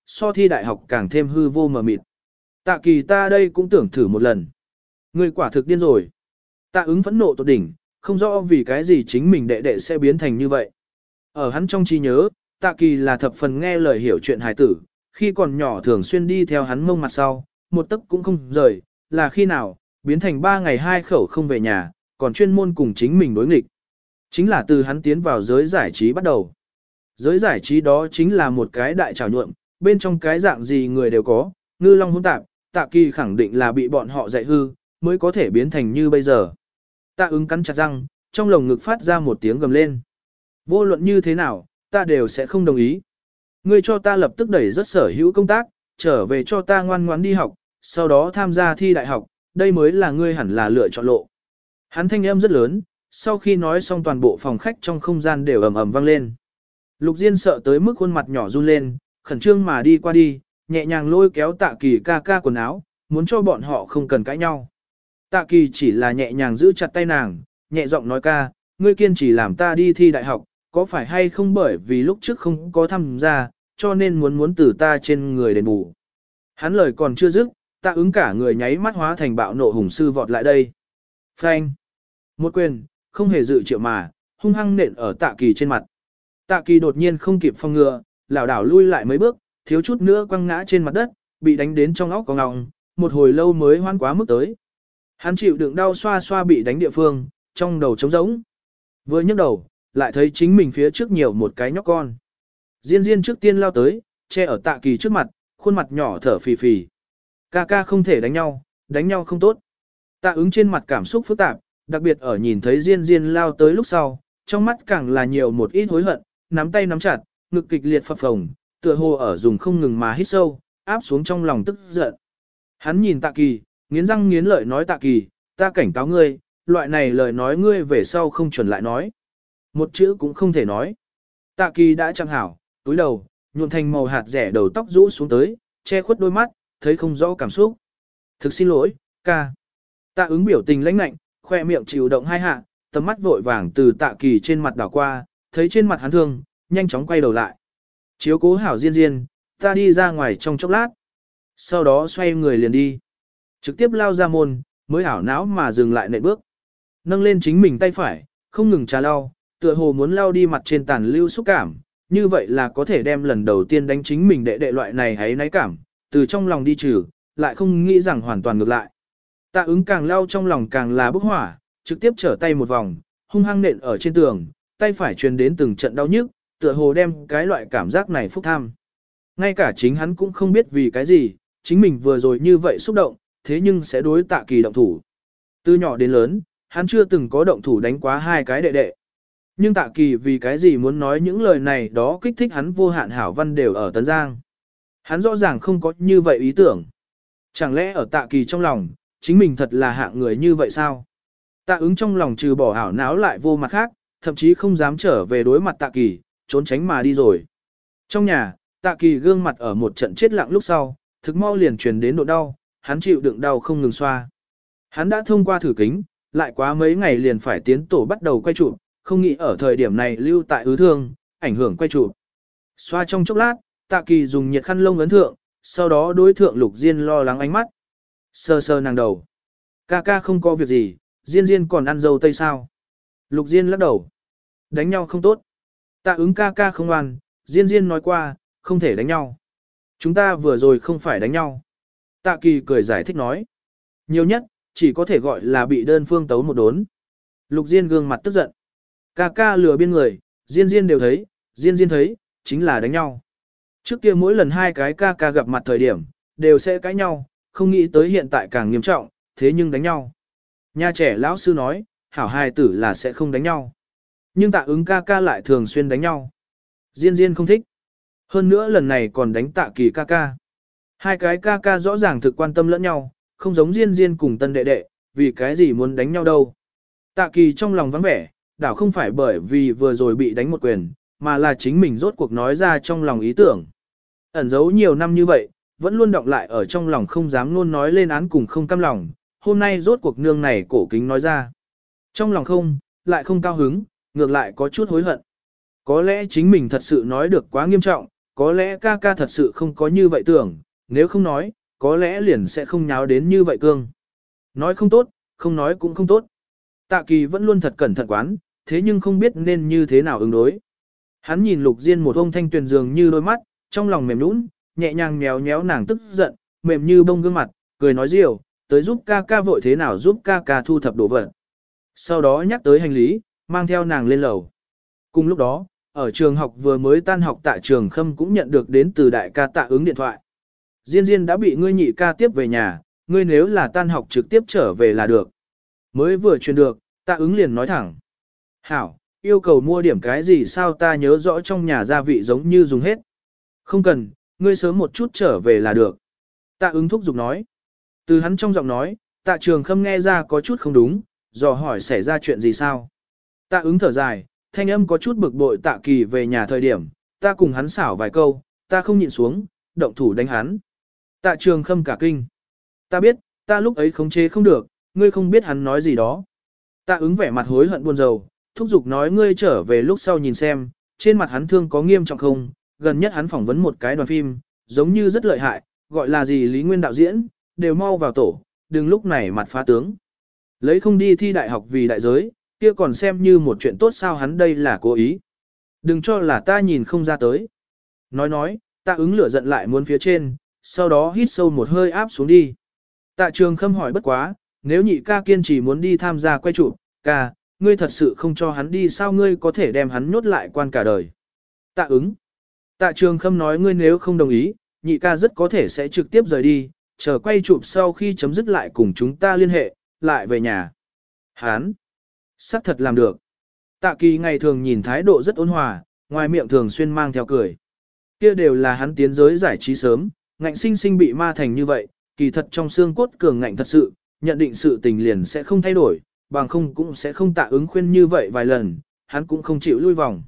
so thi đại học càng thêm hư vô mờ mịt. Tạ Kỳ ta đây cũng tưởng thử một lần. Ngươi quả thực điên rồi. Tạ ứng phẫn nộ tột đỉnh, không rõ vì cái gì chính mình đệ đệ sẽ biến thành như vậy. Ở hắn trong trí nhớ, Tạ Kỳ là thập phần nghe lời hiểu chuyện hài tử, khi còn nhỏ thường xuyên đi theo hắn mông mặt sau, một tấc cũng không rời, là khi nào, biến thành 3 ngày 2 khẩu không về nhà, còn chuyên môn cùng chính mình đối nghịch. Chính là từ hắn tiến vào giới giải trí bắt đầu. Giới giải trí đó chính là một cái đại trào nhuộm, bên trong cái dạng gì người đều có, ngư long hỗn tạp, Tạ Kỳ khẳng định là bị bọn họ dạy hư, mới có thể biến thành như bây giờ. Tạ ứng cắn chặt răng, trong lồng ngực phát ra một tiếng gầm lên. Vô luận như thế nào, ta đều sẽ không đồng ý. Ngươi cho ta lập tức đẩy rất sở hữu công tác, trở về cho ta ngoan ngoãn đi học, sau đó tham gia thi đại học, đây mới là ngươi hẳn là lựa chọn lộ. Hắn thanh âm rất lớn, sau khi nói xong toàn bộ phòng khách trong không gian đều ầm ầm vang lên. Lục Diên sợ tới mức khuôn mặt nhỏ run lên, khẩn trương mà đi qua đi, nhẹ nhàng lôi kéo Tạ Kỳ ca ca quần áo, muốn cho bọn họ không cần cãi nhau. Tạ Kỳ chỉ là nhẹ nhàng giữ chặt tay nàng, nhẹ giọng nói ca, ngươi kiên trì làm ta đi thi đại học, có phải hay không bởi vì lúc trước không có tham gia, cho nên muốn từ ta trên người đền bù. Hắn lời còn chưa dứt, Tạ ứng cả người nháy mắt hóa thành bạo nộ hùng sư vọt lại đây. Phanh! Một quyền, không hề dự triệu mà, hung hăng nện ở Tạ Kỳ trên mặt. Tạ Kỳ đột nhiên không kịp phòng ngừa, lảo đảo lui lại mấy bước, thiếu chút nữa quăng ngã trên mặt đất, bị đánh đến trong óc có ngọng, một hồi lâu mới hoan quá mức tới. Hắn chịu đựng đau xoa xoa bị đánh địa phương, trong đầu trống rỗng. Vừa nhấc đầu, lại thấy chính mình phía trước nhiều một cái nhóc con. Diên Diên trước tiên lao tới, che ở Tạ Kỳ trước mặt, khuôn mặt nhỏ thở phì phì. Ca ca không thể đánh nhau không tốt. Tạ ứng trên mặt cảm xúc phức tạp, đặc biệt ở nhìn thấy Diên Diên lao tới lúc sau, trong mắt càng là nhiều một ít hối hận, nắm tay nắm chặt, ngực kịch liệt phập phồng, tựa hồ ở dùng không ngừng mà hít sâu, áp xuống trong lòng tức giận. Hắn nhìn Tạ Kỳ, nghiến răng nghiến lợi nói Tạ Kỳ, ta cảnh cáo ngươi, loại này lời nói ngươi về sau không chuẩn lại nói. Một chữ cũng không thể nói. Tạ Kỳ đã chẳng hảo, túi đầu, nhuộm thành màu hạt rẻ đầu tóc rũ xuống tới, che khuất đôi mắt, thấy không rõ cảm xúc. Thực xin lỗi, ca. Tạ ứng biểu tình lãnh lạnh, khoe miệng chịu động hai hạ, tầm mắt vội vàng từ Tạ Kỳ trên mặt đảo qua, thấy trên mặt hắn thương, nhanh chóng quay đầu lại. Chiếu cố hảo Diên Diên, ta đi ra ngoài trong chốc lát. Sau đó xoay người liền đi. Trực tiếp lao ra môn, mới ảo não mà dừng lại nệm bước. Nâng lên chính mình tay phải, không ngừng trà lau, tựa hồ muốn lau đi mặt trên tàn lưu xúc cảm, như vậy là có thể đem lần đầu tiên đánh chính mình đệ loại này hãy náy cảm, từ trong lòng đi trừ, lại không nghĩ rằng hoàn toàn ngược lại. Tạ ứng càng lau trong lòng càng là bốc hỏa, trực tiếp trở tay một vòng, hung hăng nện ở trên tường, tay phải truyền đến từng trận đau nhức, tựa hồ đem cái loại cảm giác này phúc tham. Ngay cả chính hắn cũng không biết vì cái gì, chính mình vừa rồi như vậy xúc động, thế nhưng sẽ đối Tạ Kỳ động thủ. Từ nhỏ đến lớn, hắn chưa từng có động thủ đánh quá hai cái đệ đệ. Nhưng Tạ Kỳ vì cái gì muốn nói những lời này đó kích thích hắn vô hạn hảo văn đều ở Tấn Giang. Hắn rõ ràng không có như vậy ý tưởng. Chẳng lẽ ở Tạ Kỳ trong lòng, chính mình thật là hạng người như vậy sao? Tạ ứng trong lòng trừ bỏ ảo náo lại vô mặt khác, thậm chí không dám trở về đối mặt Tạ Kỳ, trốn tránh mà đi rồi. Trong nhà, Tạ Kỳ gương mặt ở một trận chết lặng lúc sau, thực mau liền truyền đến độ đau, hắn chịu đựng đau không ngừng xoa. Hắn đã thông qua thử kính, lại quá mấy ngày liền phải tiến tổ bắt đầu quay chụp, không nghĩ ở thời điểm này lưu tại ứ thương, ảnh hưởng quay chụp. Xoa trong chốc lát, Tạ Kỳ dùng nhiệt khăn lông ấn thượng, sau đó đối thượng Lục Diên lo lắng ánh mắt. Sờ sờ nàng đầu. Ca ca không có việc gì, Diên Diên còn ăn dâu tây sao? Lục Diên lắc đầu. Đánh nhau không tốt. Tạ ứng ca ca không ăn, Diên Diên nói qua, không thể đánh nhau. Chúng ta vừa rồi không phải đánh nhau. Tạ Kỳ cười giải thích nói. Nhiều nhất, chỉ có thể gọi là bị đơn phương tấu một đốn. Lục Diên gương mặt tức giận. Ca ca lừa biên người, Diên Diên đều thấy, Diên Diên thấy, chính là đánh nhau. Trước kia mỗi lần hai cái ca ca gặp mặt thời điểm, đều sẽ cãi nhau, không nghĩ tới hiện tại càng nghiêm trọng, thế nhưng đánh nhau. Nhà trẻ lão sư nói, hảo hài tử là sẽ không đánh nhau. Nhưng Tạ ứng ca ca lại thường xuyên đánh nhau. Diên Diên không thích. Hơn nữa lần này còn đánh Tạ Kỳ ca ca. Hai cái ca ca rõ ràng thực quan tâm lẫn nhau, không giống Diên Diên cùng tân đệ đệ, vì cái gì muốn đánh nhau đâu. Tạ Kỳ trong lòng vắng vẻ, đảo không phải bởi vì vừa rồi bị đánh một quyền, mà là chính mình rốt cuộc nói ra trong lòng ý tưởng. Ẩn giấu nhiều năm như vậy, vẫn luôn động lại ở trong lòng không dám luôn nói lên án cùng không cam lòng, hôm nay rốt cuộc nương này cổ kính nói ra. Trong lòng không, lại không cao hứng, ngược lại có chút hối hận. Có lẽ chính mình thật sự nói được quá nghiêm trọng, có lẽ ca ca thật sự không có như vậy tưởng, nếu không nói, có lẽ liền sẽ không nháo đến như vậy cương. Nói không tốt, không nói cũng không tốt. Tạ Kỳ vẫn luôn thật cẩn thận quán, thế nhưng không biết nên như thế nào ứng đối. Hắn nhìn Lục Diên một ông thanh tuyền dường như đôi mắt, trong lòng mềm nũng, nhẹ nhàng nhéo nhéo nàng tức giận, mềm như bông gương mặt, cười nói riều, tới giúp ca ca vội thế nào giúp ca ca thu thập đồ vật. Sau đó nhắc tới hành lý, mang theo nàng lên lầu. Cùng lúc đó, ở trường học vừa mới tan học Tạ Trường Khâm cũng nhận được đến từ đại ca Tạ ứng điện thoại. Diên Diên đã bị ngươi nhị ca tiếp về nhà, ngươi nếu là tan học trực tiếp trở về là được. Mới vừa truyền được, Tạ ứng liền nói thẳng. Hảo, yêu cầu mua điểm cái gì sao ta nhớ rõ trong nhà gia vị giống như dùng hết. Không cần, ngươi sớm một chút trở về là được. Tạ ứng thúc giục nói. Từ hắn trong giọng nói, Tạ Trường Khâm nghe ra có chút không đúng, dò hỏi xảy ra chuyện gì sao. Tạ ứng thở dài, thanh âm có chút bực bội Tạ Kỳ về nhà thời điểm, ta cùng hắn xảo vài câu, ta không nhịn xuống, động thủ đánh hắn. Tạ Trường Khâm cả kinh. Ta biết, ta lúc ấy khống chế không được, ngươi không biết hắn nói gì đó. Tạ ứng vẻ mặt hối hận buồn rầu, thúc giục nói ngươi trở về lúc sau nhìn xem, trên mặt hắn thương có nghiêm trọng không, gần nhất hắn phỏng vấn một cái đoàn phim, giống như rất lợi hại, gọi là gì Lý Nguyên đạo diễn, đều mau vào tổ, đừng lúc này mặt phá tướng. Lấy không đi thi đại học vì đại giới, kia còn xem như một chuyện tốt sao hắn đây là cố ý. Đừng cho là ta nhìn không ra tới. Nói, Tạ ứng lửa giận lại muốn phía trên, sau đó hít sâu một hơi áp xuống đi. Tạ Trường Khâm hỏi bất quá, nếu nhị ca kiên trì muốn đi tham gia quay chụp, ca, ngươi thật sự không cho hắn đi sao ngươi có thể đem hắn nhốt lại quan cả đời. Tạ ứng. Tạ Trường Khâm nói ngươi nếu không đồng ý, nhị ca rất có thể sẽ trực tiếp rời đi, chờ quay chụp sau khi chấm dứt lại cùng chúng ta liên hệ, lại về nhà. Hắn. Sắc thật làm được. Tạ Kỳ ngày thường nhìn thái độ rất ôn hòa, ngoài miệng thường xuyên mang theo cười. Kia đều là hắn tiến giới giải trí sớm, ngạnh sinh sinh bị ma thành như vậy, kỳ thật trong xương cốt cường ngạnh thật sự, nhận định sự tình liền sẽ không thay đổi, bằng không cũng sẽ không Tạ ứng khuyên như vậy vài lần, hắn cũng không chịu lui vòng.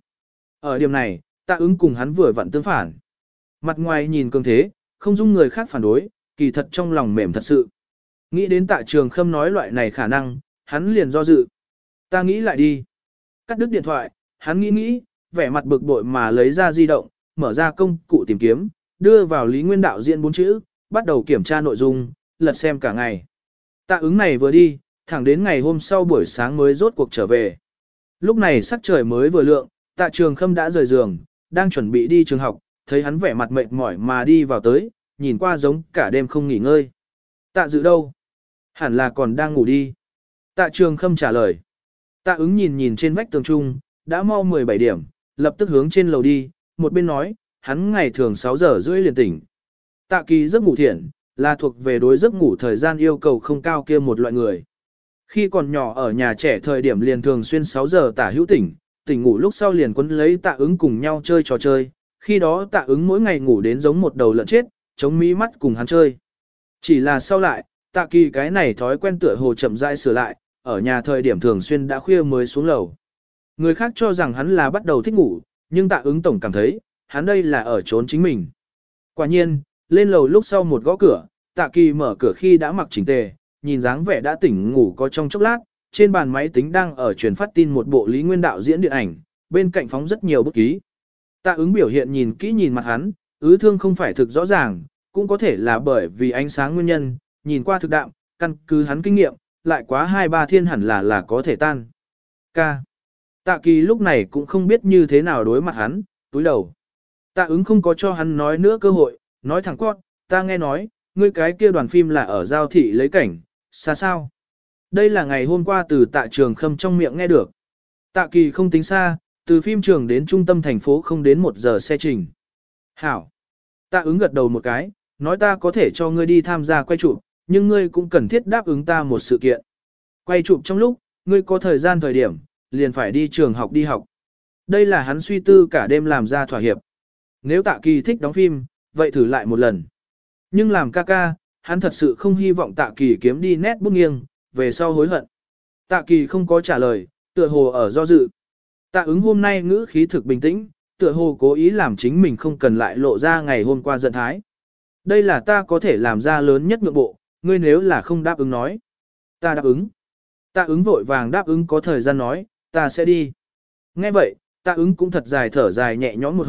Ở điểm này, Tạ ứng cùng hắn vừa vặn tương phản. Mặt ngoài nhìn cường thế, không dung người khác phản đối, kỳ thật trong lòng mềm thật sự. Nghĩ đến Tạ Trường Khâm nói loại này khả năng, hắn liền do dự. Ta nghĩ lại đi. Cắt đứt điện thoại, hắn nghĩ, vẻ mặt bực bội mà lấy ra di động, mở ra công cụ tìm kiếm, đưa vào Lý Nguyên đạo diễn 4 chữ, bắt đầu kiểm tra nội dung, lật xem cả ngày. Tạ ứng này vừa đi, thẳng đến ngày hôm sau buổi sáng mới rốt cuộc trở về. Lúc này sắc trời mới vừa lượng, Tạ Trường Khâm đã rời giường, đang chuẩn bị đi trường học, thấy hắn vẻ mặt mệt mỏi mà đi vào tới, nhìn qua giống cả đêm không nghỉ ngơi. Tạ Dự đâu? Hẳn là còn đang ngủ đi. Tạ Trường Khâm trả lời. Tạ ứng nhìn trên vách tường trung, đã mau 17 điểm, lập tức hướng trên lầu đi, một bên nói, hắn ngày thường 6 giờ rưỡi liền tỉnh. Tạ Kỳ giấc ngủ thiện, là thuộc về đối giấc ngủ thời gian yêu cầu không cao kia một loại người. Khi còn nhỏ ở nhà trẻ thời điểm liền thường xuyên 6 giờ tả hữu tỉnh ngủ lúc sau liền quấn lấy Tạ ứng cùng nhau chơi trò chơi, khi đó Tạ ứng mỗi ngày ngủ đến giống một đầu lợn chết, chống mí mắt cùng hắn chơi. Chỉ là sau lại, Tạ Kỳ cái này thói quen tựa hồ chậm rãi sửa lại, ở nhà thời điểm thường xuyên đã khuya mới xuống lầu. Người khác cho rằng hắn là bắt đầu thích ngủ, nhưng Tạ ứng tổng cảm thấy, hắn đây là ở trốn chính mình. Quả nhiên, lên lầu lúc sau một gõ cửa, Tạ Kỳ mở cửa khi đã mặc chỉnh tề, nhìn dáng vẻ đã tỉnh ngủ có trong chốc lát, trên bàn máy tính đang ở truyền phát tin một bộ Lý Nguyên đạo diễn điện ảnh, bên cạnh phóng rất nhiều bút ký. Tạ ứng biểu hiện nhìn kỹ nhìn mặt hắn, thương không phải thực rõ ràng, cũng có thể là bởi vì ánh sáng nguyên nhân, nhìn qua thực đạm, căn cứ hắn kinh nghiệm, lại quá 2-3 thiên hẳn là có thể tan. Ca. Tạ Kỳ lúc này cũng không biết như thế nào đối mặt hắn, túi đầu. Tạ ứng không có cho hắn nói nữa cơ hội, nói thẳng quát, ta nghe nói, ngươi cái kia đoàn phim là ở giao thị lấy cảnh, xa sao. Đây là ngày hôm qua từ Tạ Trường Khâm trong miệng nghe được. Tạ Kỳ không tính xa, từ phim trường đến trung tâm thành phố không đến 1 giờ xe trình. Hảo. Tạ ứng gật đầu một cái, nói ta có thể cho ngươi đi tham gia quay chụp, nhưng ngươi cũng cần thiết đáp ứng ta một sự kiện. Quay chụp trong lúc, ngươi có thời gian thời điểm, liền phải đi trường học đi học. Đây là hắn suy tư cả đêm làm ra thỏa hiệp. Nếu Tạ Kỳ thích đóng phim, vậy thử lại một lần. Nhưng làm ca ca, hắn thật sự không hy vọng Tạ Kỳ kiếm đi nét bút nghiêng, về sau hối hận. Tạ Kỳ không có trả lời, tựa hồ ở do dự. Tạ ứng hôm nay ngữ khí thực bình tĩnh, tựa hồ cố ý làm chính mình không cần lại lộ ra ngày hôm qua giận thái. Đây là ta có thể làm ra lớn nhất nhượng bộ, ngươi nếu là không đáp ứng nói. Ta đáp ứng. Tạ ứng vội vàng đáp ứng có thời gian nói, ta sẽ đi. Nghe vậy, Tạ ứng cũng thật dài thở dài nhẹ nhõm một hơi,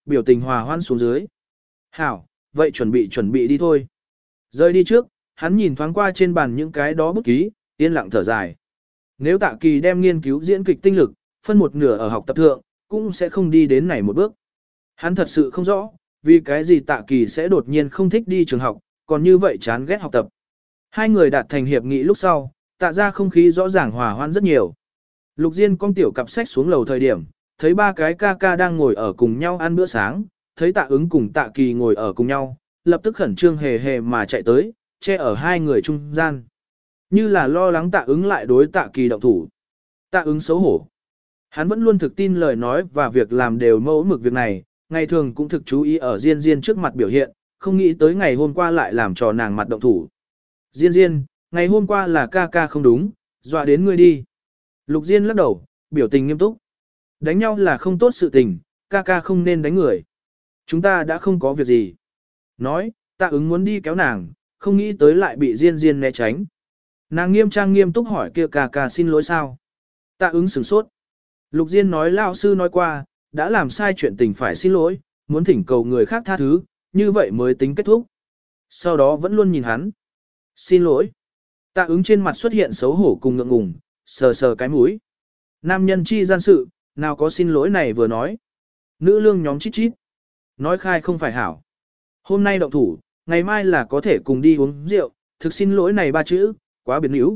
biểu tình hòa hoãn xuống dưới. Hảo, vậy chuẩn bị đi thôi. Rời đi trước, hắn nhìn thoáng qua trên bàn những cái đó bút ký, yên lặng thở dài. Nếu Tạ Kỳ đem nghiên cứu diễn kịch tinh lực, phân một nửa ở học tập thượng, cũng sẽ không đi đến này một bước. Hắn thật sự không rõ, vì cái gì Tạ Kỳ sẽ đột nhiên không thích đi trường học, còn như vậy chán ghét học tập. Hai người đạt thành hiệp nghị lúc sau, Tạ ra không khí rõ ràng hòa hoãn rất nhiều. Lục Diên cong tiểu cặp sách xuống lầu thời điểm, thấy ba cái ca ca đang ngồi ở cùng nhau ăn bữa sáng, thấy Tạ Ứng cùng Tạ Kỳ ngồi ở cùng nhau, lập tức khẩn trương hề hề mà chạy tới, che ở hai người trung gian. Như là lo lắng Tạ Ứng lại đối Tạ Kỳ động thủ. Tạ Ứng xấu hổ. Hắn vẫn luôn thực tin lời nói và việc làm đều mẫu mực việc này, ngày thường cũng thực chú ý ở Diên Diên trước mặt biểu hiện, không nghĩ tới ngày hôm qua lại làm trò nàng mặt động thủ. Diên Diên, ngày hôm qua là ca ca không đúng, dọa đến ngươi đi. Lục Diên lắc đầu, biểu tình nghiêm túc. Đánh nhau là không tốt sự tình, ca ca không nên đánh người. Chúng ta đã không có việc gì. Nói, Tạ Ứng muốn đi kéo nàng, không nghĩ tới lại bị Diên Diên né tránh. Nàng nghiêm trang nghiêm túc hỏi kia ca ca xin lỗi sao. Tạ Ứng sửng sốt. Lục Diên nói lão sư nói qua, đã làm sai chuyện tình phải xin lỗi, muốn thỉnh cầu người khác tha thứ, như vậy mới tính kết thúc. Sau đó vẫn luôn nhìn hắn. Xin lỗi. Tạ Ứng trên mặt xuất hiện xấu hổ cùng ngượng ngùng, sờ sờ cái mũi. Nam nhân chi gian sự, nào có xin lỗi này vừa nói. Nữ lương nhóm chít chít. Nói khai không phải hảo. Hôm nay động thủ, ngày mai là có thể cùng đi uống rượu, thực xin lỗi này ba chữ, quá biến yếu.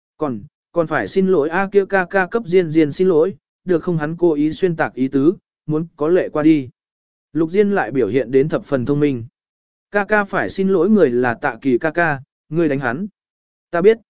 Còn phải xin lỗi A kia ca ca cấp Diên Diên xin lỗi, được không hắn cố ý xuyên tạc ý tứ, muốn có lệ qua đi. Lục Diên lại biểu hiện đến thập phần thông minh. Ca ca phải xin lỗi người là Tạ Kỳ ca ca, ngươi đánh hắn. Ta biết.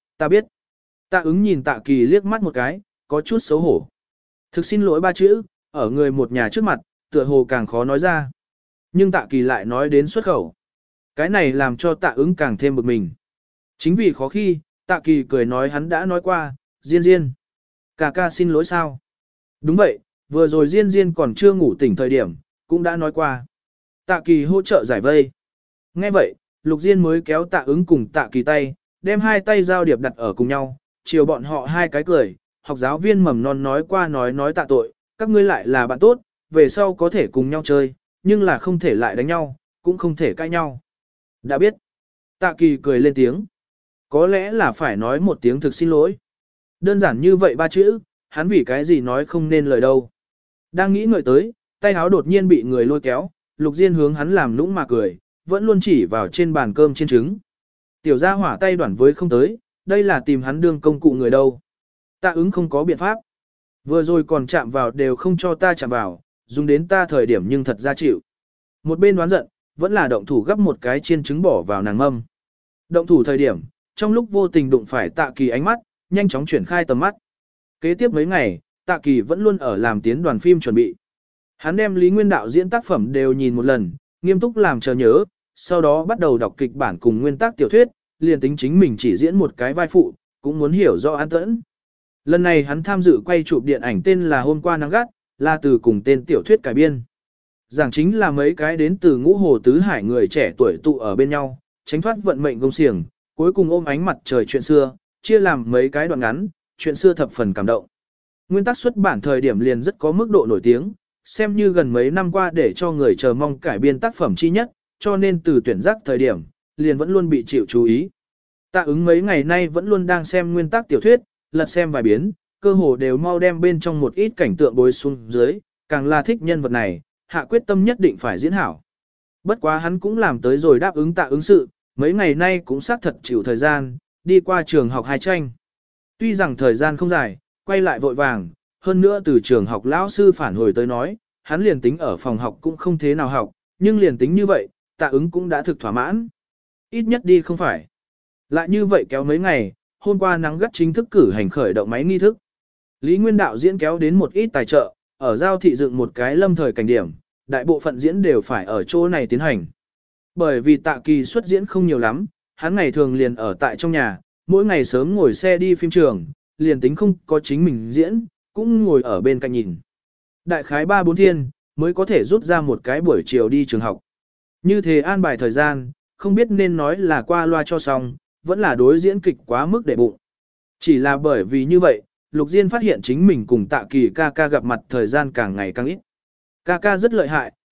Tạ Ứng nhìn Tạ Kỳ liếc mắt một cái, có chút xấu hổ. Thực xin lỗi ba chữ, ở người một nhà trước mặt, tựa hồ càng khó nói ra. Nhưng Tạ Kỳ lại nói đến xuất khẩu. Cái này làm cho Tạ Ứng càng thêm bực mình. Chính vì khó khi, Tạ Kỳ cười nói hắn đã nói qua, Diên Diên. Ca ca xin lỗi sao? Đúng vậy, vừa rồi Diên Diên còn chưa ngủ tỉnh thời điểm, cũng đã nói qua. Tạ Kỳ hỗ trợ giải vây. Nghe vậy, Lục Diên mới kéo Tạ Ứng cùng Tạ Kỳ tay, đem hai tay giao điệp đặt ở cùng nhau, chiều bọn họ hai cái cười. Học giáo viên mầm non nói qua nói tạ tội, các ngươi lại là bạn tốt, về sau có thể cùng nhau chơi, nhưng là không thể lại đánh nhau, cũng không thể cãi nhau. Đã biết. Tạ Kỳ cười lên tiếng. Có lẽ là phải nói một tiếng thực xin lỗi. Đơn giản như vậy ba chữ, hắn vì cái gì nói không nên lời đâu. Đang nghĩ ngợi tới, tay áo đột nhiên bị người lôi kéo, Lục Diên hướng hắn làm nũng mà cười, vẫn luôn chỉ vào trên bàn cơm chiên trứng. Tiểu gia hỏa tay đoản với không tới, đây là tìm hắn đương công cụ người đâu. Tạ Ứng không có biện pháp. Vừa rồi còn chạm vào đều không cho ta chạm vào, dùng đến ta thời điểm nhưng thật ra chịu. Một bên đoán giận, vẫn là động thủ gấp một cái chiên trứng bỏ vào nàng mâm. Động thủ thời điểm, trong lúc vô tình đụng phải Tạ Kỳ ánh mắt, nhanh chóng chuyển khai tầm mắt. Kế tiếp mấy ngày, Tạ Kỳ vẫn luôn ở làm tiến đoàn phim chuẩn bị. Hắn đem Lý Nguyên đạo diễn tác phẩm đều nhìn một lần, nghiêm túc làm chờ nhớ, sau đó bắt đầu đọc kịch bản cùng nguyên tác tiểu thuyết, liền tính chính mình chỉ diễn một cái vai phụ, cũng muốn hiểu rõ an tẫn. Lần này hắn tham dự quay chụp điện ảnh tên là Hôm qua nắng gắt, là từ cùng tên tiểu thuyết cải biên. Giảng chính là mấy cái đến từ Ngũ Hồ Tứ Hải người trẻ tuổi tụ ở bên nhau, tránh thoát vận mệnh gông xiềng, cuối cùng ôm ánh mặt trời chuyện xưa, chia làm mấy cái đoạn ngắn, chuyện xưa thập phần cảm động. Nguyên tác xuất bản thời điểm liền rất có mức độ nổi tiếng, xem như gần mấy năm qua để cho người chờ mong cải biên tác phẩm chi nhất, cho nên từ tuyển giác thời điểm, liền vẫn luôn bị chịu chú ý. Tạ Ứng mấy ngày nay vẫn luôn đang xem nguyên tác tiểu thuyết, lật xem vài biến, cơ hồ đều mau đem bên trong một ít cảnh tượng bối xuống dưới, càng là thích nhân vật này, hạ quyết tâm nhất định phải diễn hảo. Bất quá hắn cũng làm tới rồi đáp ứng Tạ Ứng sự, mấy ngày nay cũng xác thật chịu thời gian, đi qua trường học hai tranh. Tuy rằng thời gian không dài, quay lại vội vàng, hơn nữa từ trường học lão sư phản hồi tới nói, hắn liền tính ở phòng học cũng không thế nào học, nhưng liền tính như vậy, Tạ Ứng cũng đã thực thỏa mãn. Ít nhất đi không phải. Lại như vậy kéo mấy ngày, hôm qua nắng gắt chính thức cử hành khởi động máy nghi thức. Lý Nguyên đạo diễn kéo đến một ít tài trợ, ở giao thị dựng một cái lâm thời cảnh điểm, đại bộ phận diễn đều phải ở chỗ này tiến hành. Bởi vì Tạ Kỳ xuất diễn không nhiều lắm, hắn ngày thường liền ở tại trong nhà, mỗi ngày sớm ngồi xe đi phim trường, liền tính không có chính mình diễn, cũng ngồi ở bên cạnh nhìn. Đại khái 3-4 thiên, mới có thể rút ra một cái buổi chiều đi trường học. Như thế an bài thời gian, không biết nên nói là qua loa cho xong, vẫn là đối diễn kịch quá mức để bụng. Chỉ là bởi vì như vậy, Lục Diên phát hiện chính mình cùng Tạ Kỳ ca ca gặp mặt thời gian càng ngày càng ít. Ca ca rất lợi hại,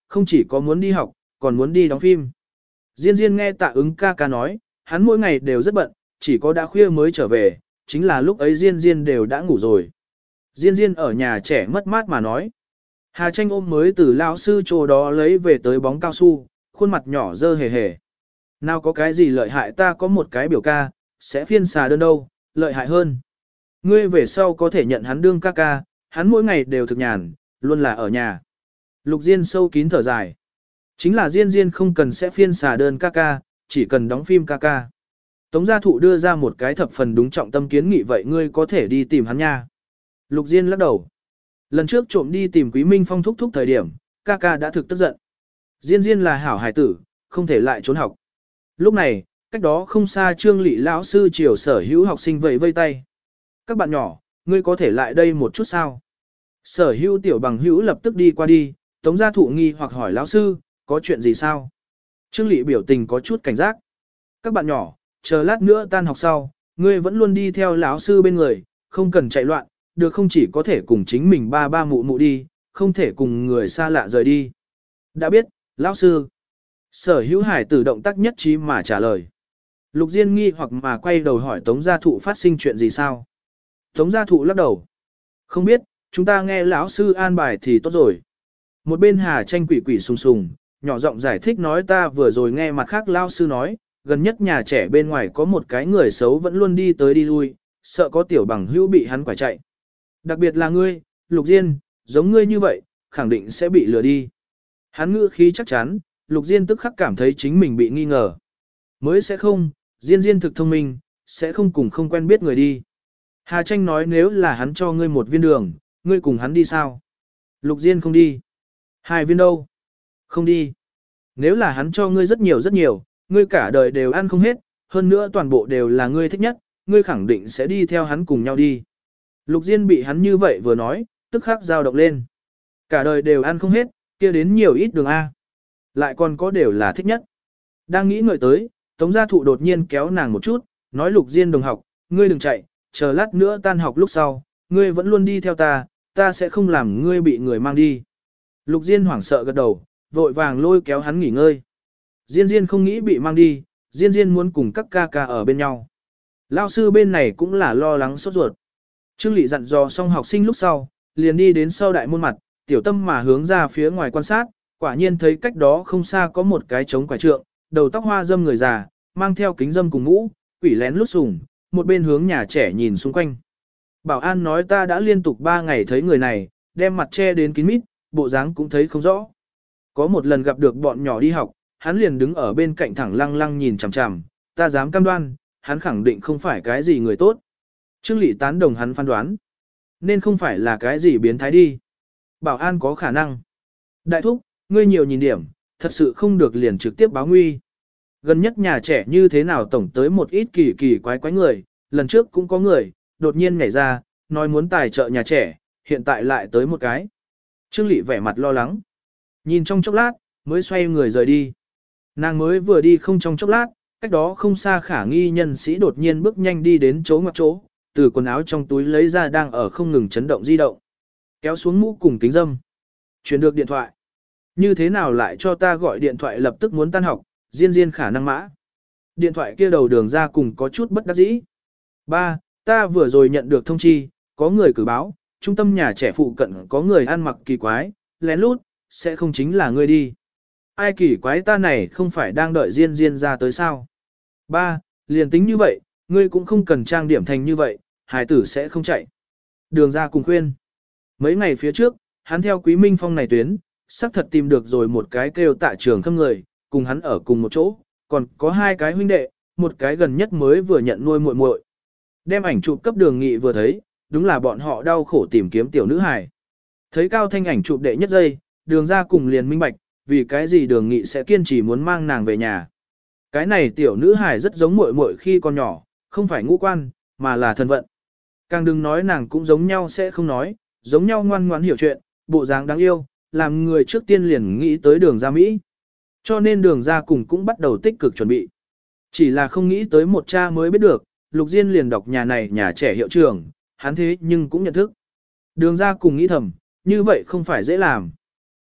không chỉ có muốn đi học, còn muốn đi đóng phim. Diên Diên nghe Tạ Ứng ca ca nói, hắn mỗi ngày đều rất bận, chỉ có đã khuya mới trở về, chính là lúc ấy Diên Diên đều đã ngủ rồi. Diên Diên ở nhà trẻ mất mát mà nói. Hà Tranh ôm mới từ lão sư chỗ đó lấy về tới bóng cao su, khuôn mặt nhỏ dơ hề hề. Nào có cái gì lợi hại, ta có một cái biểu ca, sẽ phiên xà đơn đâu, lợi hại hơn. Ngươi về sau có thể nhận hắn đương ca ca, hắn mỗi ngày đều thực nhàn, luôn là ở nhà. Lục Diên sâu kín thở dài. Chính là Diên Diên không cần sẽ phiên xà đơn ca ca, chỉ cần đóng phim ca ca. Tống gia thụ đưa ra một cái thập phần đúng trọng tâm kiến nghị, vậy ngươi có thể đi tìm hắn nha. Lục Diên lắc đầu. Lần trước trộm đi tìm Quý Minh Phong thúc thời điểm, ca ca đã thực tức giận. Diên Diên là hảo hài tử, không thể lại trốn học. Lúc này, cách đó không xa Trương Lị lão sư chiều sở hữu học sinh vẫy vây tay. Các bạn nhỏ, ngươi có thể lại đây một chút sao? Sở hữu tiểu bằng hữu lập tức đi qua đi, Tống gia thụ nghi hoặc hỏi lão sư, có chuyện gì sao? Trương Lị biểu tình có chút cảnh giác. Các bạn nhỏ, chờ lát nữa tan học sau, ngươi vẫn luôn đi theo lão sư bên người, không cần chạy loạn, được không, chỉ có thể cùng chính mình ba ba mụ mụ đi, không thể cùng người xa lạ rời đi. Đã biết, lão sư. Sở hữu hải tử động tác nhất trí mà trả lời. Lục Diên nghi hoặc mà quay đầu hỏi Tống gia thụ phát sinh chuyện gì sao? Tống gia thụ lắc đầu. Không biết, chúng ta nghe lão sư an bài thì tốt rồi. Một bên Hà Tranh quỷ quỷ sùng sùng, nhỏ giọng giải thích nói, ta vừa rồi nghe mặt khác lão sư nói, gần nhất nhà trẻ bên ngoài có một cái người xấu vẫn luôn đi tới đi lui, sợ có tiểu bằng hữu bị hắn quải chạy. Đặc biệt là ngươi, Lục Diên, giống ngươi như vậy, khẳng định sẽ bị lừa đi. Hắn ngữ khí chắc chắn, Lục Diên tức khắc cảm thấy chính mình bị nghi ngờ. Mới sẽ không, Diên Diên thực thông minh, sẽ không cùng không quen biết người đi. Hà Tranh nói, nếu là hắn cho ngươi một viên đường, ngươi cùng hắn đi sao? Lục Diên không đi. 2 viên đâu? Không đi. Nếu là hắn cho ngươi rất nhiều, ngươi cả đời đều ăn không hết, hơn nữa toàn bộ đều là ngươi thích nhất, ngươi khẳng định sẽ đi theo hắn cùng nhau đi. Lục Diên bị hắn như vậy vừa nói, tức khắc dao động lên. Cả đời đều ăn không hết, kia đến nhiều ít đường A. Lại còn có đều là thích nhất. Đang nghĩ ngợi tới, Tống gia thụ đột nhiên kéo nàng một chút, nói, Lục Diên đồng học, ngươi đừng chạy, chờ lát nữa tan học lúc sau, ngươi vẫn luôn đi theo ta, ta sẽ không làm ngươi bị người mang đi. Lục Diên hoảng sợ gật đầu, vội vàng lôi kéo hắn nghỉ ngơi. Diên Diên không nghĩ bị mang đi, Diên Diên muốn cùng các ca ca ở bên nhau. Lao sư bên này cũng là lo lắng sốt ruột. Trương Lị dặn dò xong học sinh lúc sau, liền đi đến sau đại môn mặt, tiểu tâm mà hướng ra phía ngoài quan sát, quả nhiên thấy cách đó không xa có một cái trống quải trượng, đầu tóc hoa dâm người già, mang theo kính dâm cùng mũ, quỷ lén lút sùng, một bên hướng nhà trẻ nhìn xung quanh. Bảo an nói, ta đã liên tục 3 ngày thấy người này, đem mặt che đến kín mít, bộ dáng cũng thấy không rõ. Có một lần gặp được bọn nhỏ đi học, hắn liền đứng ở bên cạnh thẳng lăng lăng nhìn chằm chằm, ta dám cam đoan, hắn khẳng định không phải cái gì người tốt. Trương Lị tán đồng hắn phán đoán, nên không phải là cái gì biến thái đi. Bảo an có khả năng. Đại thúc, ngươi nhiều nhìn điểm, thật sự không được liền trực tiếp báo nguy. Gần nhất nhà trẻ như thế nào tổng tới một ít kỳ kỳ quái quái người, lần trước cũng có người, đột nhiên nhảy ra, nói muốn tài trợ nhà trẻ, hiện tại lại tới một cái. Trương Lị vẻ mặt lo lắng. Nhìn trong chốc lát, mới xoay người rời đi. Nàng mới vừa đi không trong chốc lát, cách đó không xa khả nghi nhân sĩ đột nhiên bước nhanh đi đến chỗ ngoặc chỗ, từ quần áo trong túi lấy ra đang ở không ngừng chấn động di động. Kéo xuống mũ cùng kính dâm. Chuyển được điện thoại. Như thế nào lại cho ta gọi điện thoại lập tức muốn tan học, Diên Diên khả năng mã. Điện thoại kia đầu đường ra cùng có chút bất đắc dĩ. Ba, ta vừa rồi nhận được thông chi, có người cử báo, trung tâm nhà trẻ phụ cận có người ăn mặc kỳ quái, lén lút, sẽ không chính là ngươi đi. Ai kỳ quái, ta này không phải đang đợi Diên Diên ra tới sao? Ba, liền tính như vậy, ngươi cũng không cần trang điểm thành như vậy, hải tử sẽ không chạy. Đường ra cùng khuyên. Mấy ngày phía trước, hắn theo Quý Minh Phong này tuyến, xác thật tìm được rồi một cái kêu Tạ Trường Khâm người, cùng hắn ở cùng một chỗ, còn có 2 cái huynh đệ, một cái gần nhất mới vừa nhận nuôi muội muội. Đem ảnh chụp cấp Đường Nghị vừa thấy, đúng là bọn họ đau khổ tìm kiếm tiểu nữ hài. Thấy Cao Thanh ảnh chụp đệ nhất giây, Đường ra cùng liền minh bạch, vì cái gì Đường Nghị sẽ kiên trì muốn mang nàng về nhà. Cái này tiểu nữ hài rất giống muội muội khi còn nhỏ, không phải ngũ quan, mà là thân vận. Càng đừng nói nàng cũng giống nhau sẽ không nói, giống nhau ngoan ngoãn hiểu chuyện, bộ dáng đáng yêu, làm người trước tiên liền nghĩ tới Đường ra Mỹ. Cho nên Đường ra cùng cũng bắt đầu tích cực chuẩn bị. Chỉ là không nghĩ tới một cha mới biết được, Lục Diên liền đọc nhà này nhà trẻ hiệu trưởng, hắn thế nhưng cũng nhận thức. Đường ra cùng nghĩ thầm, như vậy không phải dễ làm.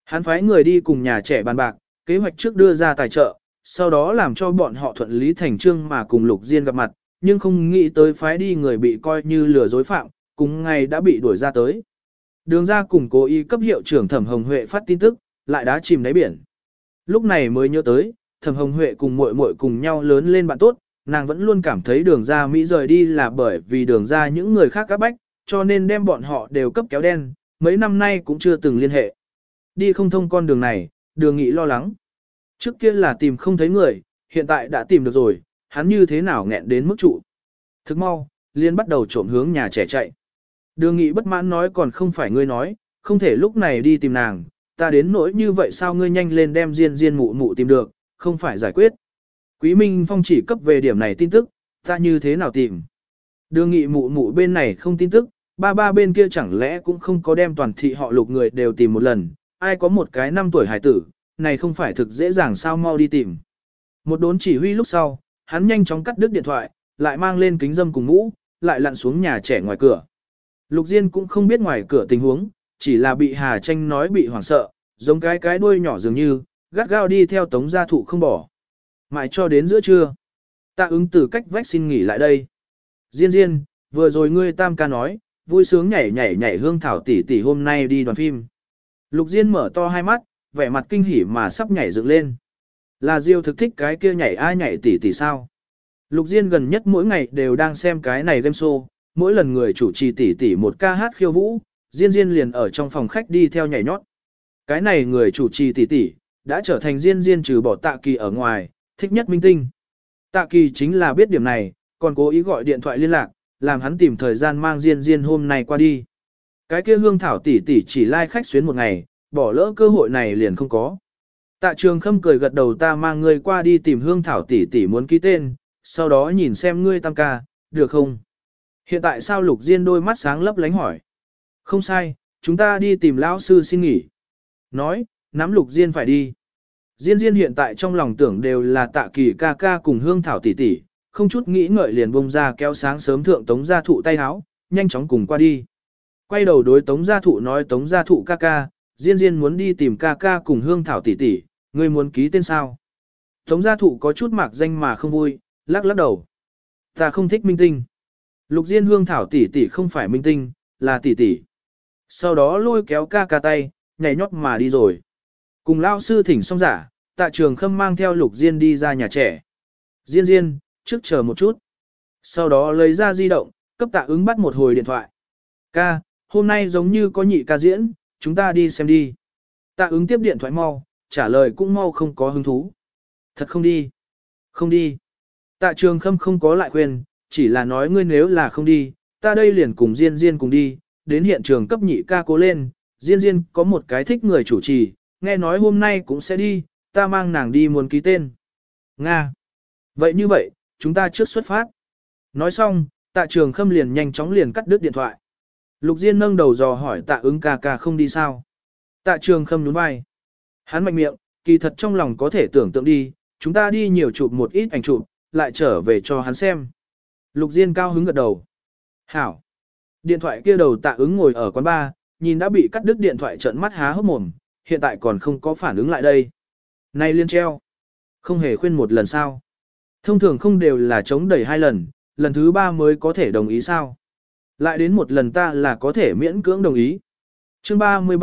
Hắn phái người đi cùng nhà trẻ bàn bạc, kế hoạch trước đưa ra tài trợ, sau đó làm cho bọn họ thuận lý thành trương mà cùng Lục Diên gặp mặt, nhưng không nghĩ tới phái đi người bị coi như lừa dối phạm, cùng ngày đã bị đuổi ra tới. Đường ra cùng cố ý cấp hiệu trưởng Thẩm Hồng Huệ phát tin tức, lại đá chìm đáy biển. Lúc này mới nhớ tới, Thẩm Hồng Huệ cùng muội muội cùng nhau lớn lên bạn tốt, nàng vẫn luôn cảm thấy đường ra Mỹ rời đi là bởi vì đường ra những người khác các bách, cho nên đem bọn họ đều cấp kéo đen, mấy năm nay cũng chưa từng liên hệ. Đi không thông con đường này, đường nghị lo lắng. Trước kia là tìm không thấy người, hiện tại đã tìm được rồi, hắn như thế nào nghẹn đến mức trụ. Thức mau, liên bắt đầu trộm hướng nhà trẻ chạy. Đường nghị bất mãn nói còn không phải ngươi nói, không thể lúc này đi tìm nàng, ta đến nỗi như vậy sao ngươi nhanh lên đem Diên Diên mụ mụ tìm được, không phải giải quyết. Quý Minh Phong chỉ cấp về điểm này tin tức, ta như thế nào tìm. Đường nghị mụ mụ bên này không tin tức, ba bên kia chẳng lẽ cũng không có đem toàn thị họ Lục người đều tìm một lần, ai có một cái 5 tuổi hải tử, này không phải thực dễ dàng sao mau đi tìm. Một đốn chỉ huy lúc sau, hắn nhanh chóng cắt đứt điện thoại, lại mang lên kính dâm cùng mũ, lại lặn xuống nhà trẻ ngoài cửa. Lục Diên cũng không biết ngoài cửa tình huống, chỉ là bị Hà Tranh nói bị hoảng sợ, giống cái đuôi nhỏ dường như, gắt gao đi theo Tống Gia Thụ không bỏ. Mãi cho đến giữa trưa, Tạ Ứng từ cách vách xin nghỉ lại đây. Diên Diên, vừa rồi ngươi tam ca nói, vui sướng nhảy hương thảo tỷ tỷ hôm nay đi đoàn phim. Lục Diên mở to hai mắt, vẻ mặt kinh hỉ mà sắp nhảy dựng lên. Là Diêu thực thích cái kia nhảy tỷ tỷ sao? Lục Diên gần nhất mỗi ngày đều đang xem cái này game show, mỗi lần người chủ trì tỷ tỷ một ca hát khiêu vũ, Diên Diên liền ở trong phòng khách đi theo nhảy nhót. Cái này người chủ trì tỷ tỷ đã trở thành Diên Diên trừ bỏ Tạ Kỳ ở ngoài, thích nhất minh tinh. Tạ Kỳ chính là biết điểm này, còn cố ý gọi điện thoại liên lạc, làm hắn tìm thời gian mang Diên Diên hôm nay qua đi. Cái kia hương thảo tỷ tỷ chỉ lai khách xuyến một ngày, bỏ lỡ cơ hội này liền không có. Tạ Trường Khâm cười gật đầu, ta mang ngươi qua đi tìm hương thảo tỷ tỷ muốn ký tên, sau đó nhìn xem ngươi tam ca, được không? Hiện tại sao Lục Diên đôi mắt sáng lấp lánh hỏi? Không sai, chúng ta đi tìm lão sư xin nghỉ. Nói, nắm Lục Diên phải đi. Diên Diên hiện tại trong lòng tưởng đều là Tạ Kỳ ca ca cùng hương thảo tỷ tỷ, không chút nghĩ ngợi liền bông ra kéo sáng sớm thượng Tống Gia Thụ tay háo, nhanh chóng cùng qua đi. Quay đầu đối Tống Gia Thụ nói, Tống Gia Thụ ca ca, Diên Diên muốn đi tìm ca ca cùng hương thảo tỷ tỷ, ngươi muốn ký tên sao? Tống Gia Thụ có chút mạc danh mà không vui, lắc lắc đầu. Ta không thích minh tinh. Lục Diên hương thảo tỷ tỷ không phải minh tinh, là tỷ tỷ. Sau đó lôi kéo ca ca tay, nhảy nhót mà đi rồi. Cùng lao sư thỉnh xong giả, Tạ Trường Khâm mang theo Lục Diên đi ra nhà trẻ. Diên Diên, trước chờ một chút. Sau đó lấy ra di động, cấp Tạ Ứng bắt một hồi điện thoại. Ca, hôm nay giống như có nhị ca diễn, chúng ta đi xem đi. Tạ Ứng tiếp điện thoại mau, trả lời cũng mau, không có hứng thú. Thật không đi. Không đi. Tạ Trường Khâm không có lại khuyên, chỉ là nói ngươi nếu là không đi, ta đây liền cùng Diên Diên cùng đi, đến hiện trường cấp nhị ca cố lên, Diên Diên có một cái thích người chủ trì, nghe nói hôm nay cũng sẽ đi, ta mang nàng đi muốn ký tên. Nga. Vậy như vậy, chúng ta trước xuất phát. Nói xong, Tạ Trường Khâm liền nhanh chóng liền cắt đứt điện thoại. Lục Diên nâng đầu dò hỏi Tạ Ứng ca ca không đi sao. Tạ Trường Khâm nhún vai. Hắn mạnh miệng, kỳ thật trong lòng có thể tưởng tượng đi, chúng ta đi nhiều chụp một ít ảnh chụp, lại trở về cho hắn xem. Lục Diên cao hứng gật đầu. Hảo. Điện thoại kia đầu Tạ Ứng ngồi ở quán bar, nhìn đã bị cắt đứt điện thoại trợn mắt há hốc mồm, hiện tại còn không có phản ứng lại đây. Này liên treo. Không hề khuyên một lần sao. Thông thường không đều là chống đẩy 2 lần, lần thứ 3 mới có thể đồng ý sao. Lại đến một lần ta là có thể miễn cưỡng đồng ý. Chương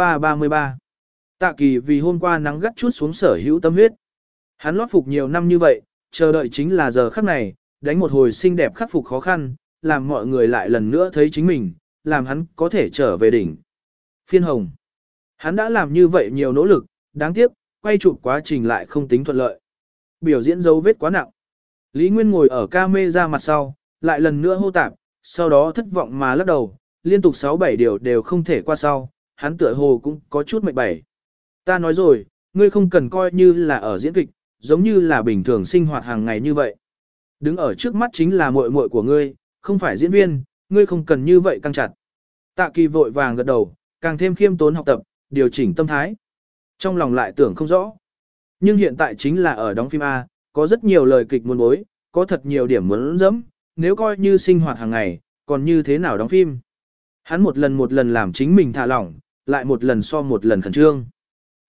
33. Tạ Kỳ vì hôm qua nắng gắt chút xuống sở hữu tâm huyết. Hắn lót phục nhiều năm như vậy, chờ đợi chính là giờ khắc này, đánh một hồi xinh đẹp khắc phục khó khăn, làm mọi người lại lần nữa thấy chính mình, làm hắn có thể trở về đỉnh. Phiên hồng. Hắn đã làm như vậy nhiều nỗ lực, đáng tiếc, quay chụp quá trình lại không tính thuận lợi. Biểu diễn dấu vết quá nặng. Lý Nguyên ngồi ở camera mặt sau, lại lần nữa hô tạp, sau đó thất vọng mà lắc đầu, liên tục 6-7 điều đều không thể qua sau, hắn tựa hồ cũng có chút mệt bẩy. Ta nói rồi, ngươi không cần coi như là ở diễn kịch, giống như là bình thường sinh hoạt hàng ngày như vậy. Đứng ở trước mắt chính là muội muội của ngươi, không phải diễn viên, ngươi không cần như vậy căng chặt. Tạ Kỳ vội vàng gật đầu, càng thêm khiêm tốn học tập, điều chỉnh tâm thái. Trong lòng lại tưởng không rõ. Nhưng hiện tại chính là ở đóng phim A, có rất nhiều lời kịch muốn bối, có thật nhiều điểm muốn dẫm, nếu coi như sinh hoạt hàng ngày, còn như thế nào đóng phim. Hắn một lần làm chính mình thả lỏng, lại một lần so một lần khẩn trương.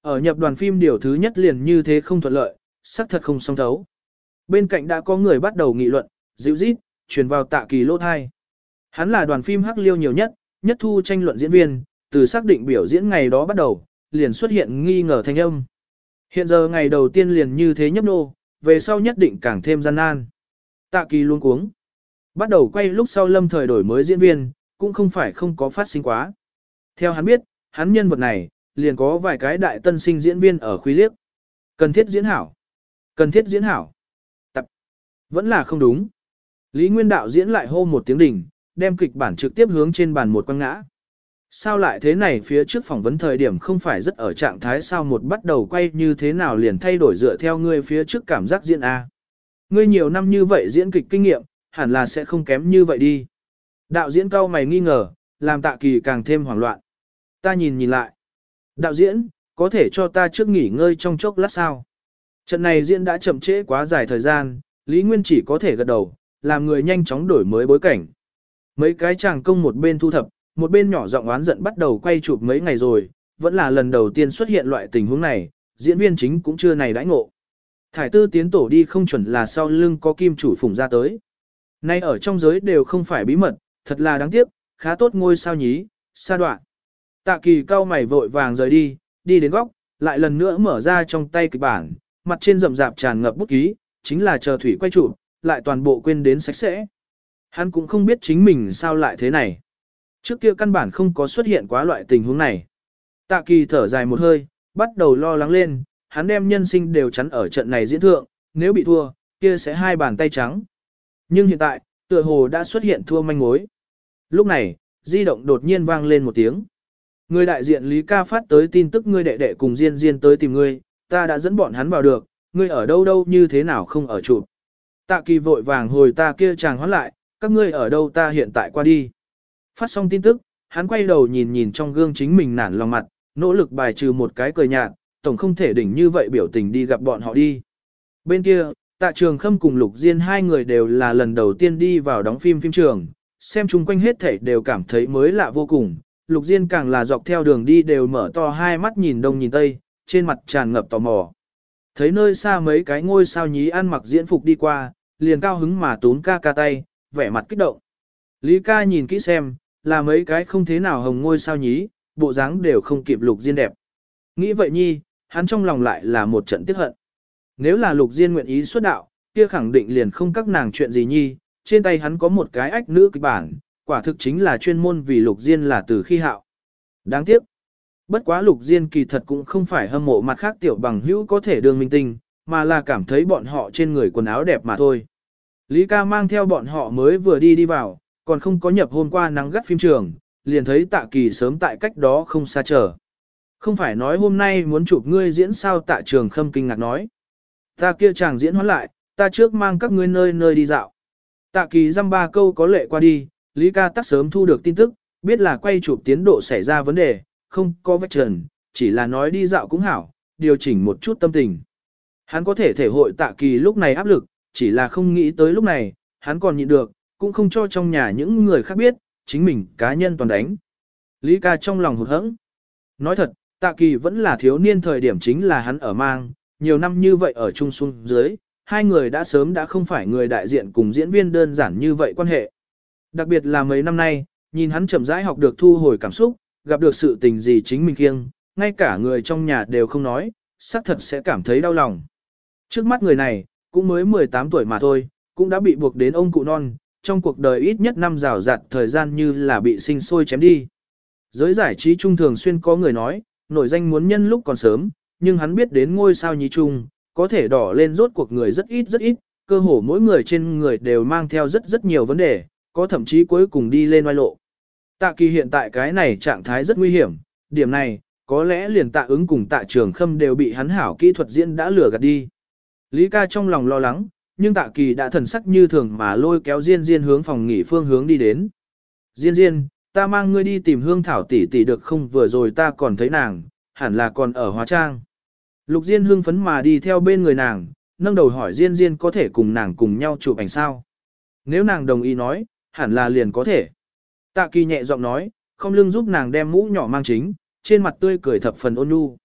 Ở nhập đoàn phim điều thứ nhất liền như thế không thuận lợi, sắc thật không song thấu. Bên cạnh đã có người bắt đầu nghị luận, dịu rít, truyền vào Tạ Kỳ lỗ thai. Hắn là đoàn phim Hắc Liêu nhiều nhất thu tranh luận diễn viên, từ xác định biểu diễn ngày đó bắt đầu, liền xuất hiện nghi ngờ thanh âm. Hiện giờ ngày đầu tiên liền như thế nhấp nô, về sau nhất định càng thêm gian nan. Tạ Kỳ luôn cuống. Bắt đầu quay lúc sau lâm thời đổi mới diễn viên, cũng không phải không có phát sinh quá. Theo hắn biết, hắn nhân vật này, liền có vài cái đại tân sinh diễn viên ở khuy liếc. Cần thiết diễn hảo. Cần thiết diễn hảo. Tập. Vẫn là không đúng. Lý Nguyên đạo diễn lại hô một tiếng đỉnh, đem kịch bản trực tiếp hướng trên bàn một quăng ngã. Sao lại thế này, phía trước phỏng vấn thời điểm không phải rất ở trạng thái sao một bắt đầu quay như thế nào liền thay đổi dựa theo ngươi phía trước cảm giác diễn A. Ngươi nhiều năm như vậy diễn kịch kinh nghiệm, hẳn là sẽ không kém như vậy đi. Đạo diễn cau mày nghi ngờ, làm Tạ Kỳ càng thêm hoảng loạn. Ta nhìn lại. Đạo diễn, có thể cho ta trước nghỉ ngơi trong chốc lát sao? Trận này diễn đã chậm trễ quá dài thời gian, Lý Nguyên chỉ có thể gật đầu, làm người nhanh chóng đổi mới bối cảnh. Mấy cái chàng công một bên thu thập, một bên nhỏ giọng oán giận bắt đầu quay chụp mấy ngày rồi, vẫn là lần đầu tiên xuất hiện loại tình huống này, diễn viên chính cũng chưa này đãi ngộ. Thải tư tiến tổ đi không chuẩn là sau lưng có kim chủ phủng ra tới. Nay ở trong giới đều không phải bí mật, thật là đáng tiếc, khá tốt ngôi sao nhí, sa đoạn. Tạ Kỳ cau mày vội vàng rời đi, đi đến góc, lại lần nữa mở ra trong tay kịch bản, mặt trên rậm rạp tràn ngập bút ký, chính là chờ thủy quay chụp, lại toàn bộ quên đến sạch sẽ. Hắn cũng không biết chính mình sao lại thế này. Trước kia căn bản không có xuất hiện quá loại tình huống này. Tạ Kỳ thở dài một hơi, bắt đầu lo lắng lên, hắn đem nhân sinh đều chắn ở trận này diễn thượng, nếu bị thua, kia sẽ hai bàn tay trắng. Nhưng hiện tại, tựa hồ đã xuất hiện thua manh mối. Lúc này, di động đột nhiên vang lên một tiếng. Người đại diện Lý Ca phát tới tin tức ngươi đệ đệ cùng Diên Diên tới tìm ngươi, ta đã dẫn bọn hắn vào được, ngươi ở đâu đâu như thế nào không ở chụp. Tạ Kỳ vội vàng hồi ta kia chàng hoán lại, các ngươi ở đâu ta hiện tại qua đi. Phát xong tin tức, hắn quay đầu nhìn nhìn trong gương chính mình nản lòng mặt, nỗ lực bài trừ một cái cười nhạt, tổng không thể đỉnh như vậy biểu tình đi gặp bọn họ đi. Bên kia, Tạ Trường Khâm cùng Lục Diên hai người đều là lần đầu tiên đi vào đóng phim trường, xem chung quanh hết thảy đều cảm thấy mới lạ vô cùng. Lục Diên càng là dọc theo đường đi đều mở to hai mắt nhìn đông nhìn tây, trên mặt tràn ngập tò mò. Thấy nơi xa mấy cái ngôi sao nhí ăn mặc diễn phục đi qua, liền cao hứng mà tún ca ca tay, vẻ mặt kích động. Lý ca nhìn kỹ xem, là mấy cái không thế nào hồng ngôi sao nhí, bộ dáng đều không kịp Lục Diên đẹp. Nghĩ vậy nhi, hắn trong lòng lại là một trận tiếc hận. Nếu là Lục Diên nguyện ý xuất đạo, kia khẳng định liền không các nàng chuyện gì nhi, trên tay hắn có một cái ách nữ kịch bản, quả thực chính là chuyên môn vì Lục Diên là từ khi hạo. Đáng tiếc. Bất quá Lục Diên kỳ thật cũng không phải hâm mộ mặt khác tiểu bằng hữu có thể đương minh tinh, mà là cảm thấy bọn họ trên người quần áo đẹp mà thôi. Lý ca mang theo bọn họ mới vừa đi vào, còn không có nhập hôm qua nắng gắt phim trường, liền thấy Tạ Kỳ sớm tại cách đó không xa chờ. Không phải nói hôm nay muốn chụp ngươi diễn sao? Tạ Trường Khâm kinh ngạc nói. Ta kia chàng diễn hoán lại, ta trước mang các ngươi nơi nơi đi dạo. Tạ Kỳ dăm ba câu có lệ qua đi, Lý ca tắc sớm thu được tin tức, biết là quay chụp tiến độ xảy ra vấn đề, không có vết trần, chỉ là nói đi dạo cũng hảo, điều chỉnh một chút tâm tình. Hắn có thể thể hội Tạ Kỳ lúc này áp lực, chỉ là không nghĩ tới lúc này, hắn còn nhịn được, cũng không cho trong nhà những người khác biết, chính mình cá nhân toàn đánh. Lý ca trong lòng hụt hẫng. Nói thật, Tạ Kỳ vẫn là thiếu niên thời điểm chính là hắn ở mang, nhiều năm như vậy ở chung xuống dưới, hai người đã sớm đã không phải người đại diện cùng diễn viên đơn giản như vậy quan hệ. Đặc biệt là mấy năm nay, nhìn hắn chậm rãi học được thu hồi cảm xúc, gặp được sự tình gì chính mình kiêng, ngay cả người trong nhà đều không nói, xác thật sẽ cảm thấy đau lòng. Trước mắt người này, cũng mới 18 tuổi mà thôi, cũng đã bị buộc đến ông cụ non, trong cuộc đời ít nhất năm rào rạt thời gian như là bị sinh sôi chém đi. Giới giải trí trung thường xuyên có người nói, nổi danh muốn nhân lúc còn sớm, nhưng hắn biết đến ngôi sao nhí chung, có thể đỏ lên rốt cuộc người rất ít, cơ hồ mỗi người trên người đều mang theo rất nhiều vấn đề, có thậm chí cuối cùng đi lên oai lộ. Tạ Kỳ hiện tại cái này trạng thái rất nguy hiểm, điểm này, có lẽ liền Tạ Ứng cùng Tạ Trường Khâm đều bị hắn hảo kỹ thuật diễn đã lừa gạt đi. Lý ca trong lòng lo lắng, nhưng Tạ Kỳ đã thần sắc như thường mà lôi kéo Diên Diên hướng phòng nghỉ phương hướng đi đến. Diên Diên, ta mang ngươi đi tìm Hương Thảo tỷ tỷ được không? Vừa rồi ta còn thấy nàng, hẳn là còn ở hóa trang. Lục Diên hưng phấn mà đi theo bên người nàng, nâng đầu hỏi Diên Diên có thể cùng nàng cùng nhau chụp ảnh sao? Nếu nàng đồng ý nói, hẳn là liền có thể. Tạ Kỳ nhẹ giọng nói, không lưng giúp nàng đem mũ nhỏ mang chính, trên mặt tươi cười thập phần ôn nhu.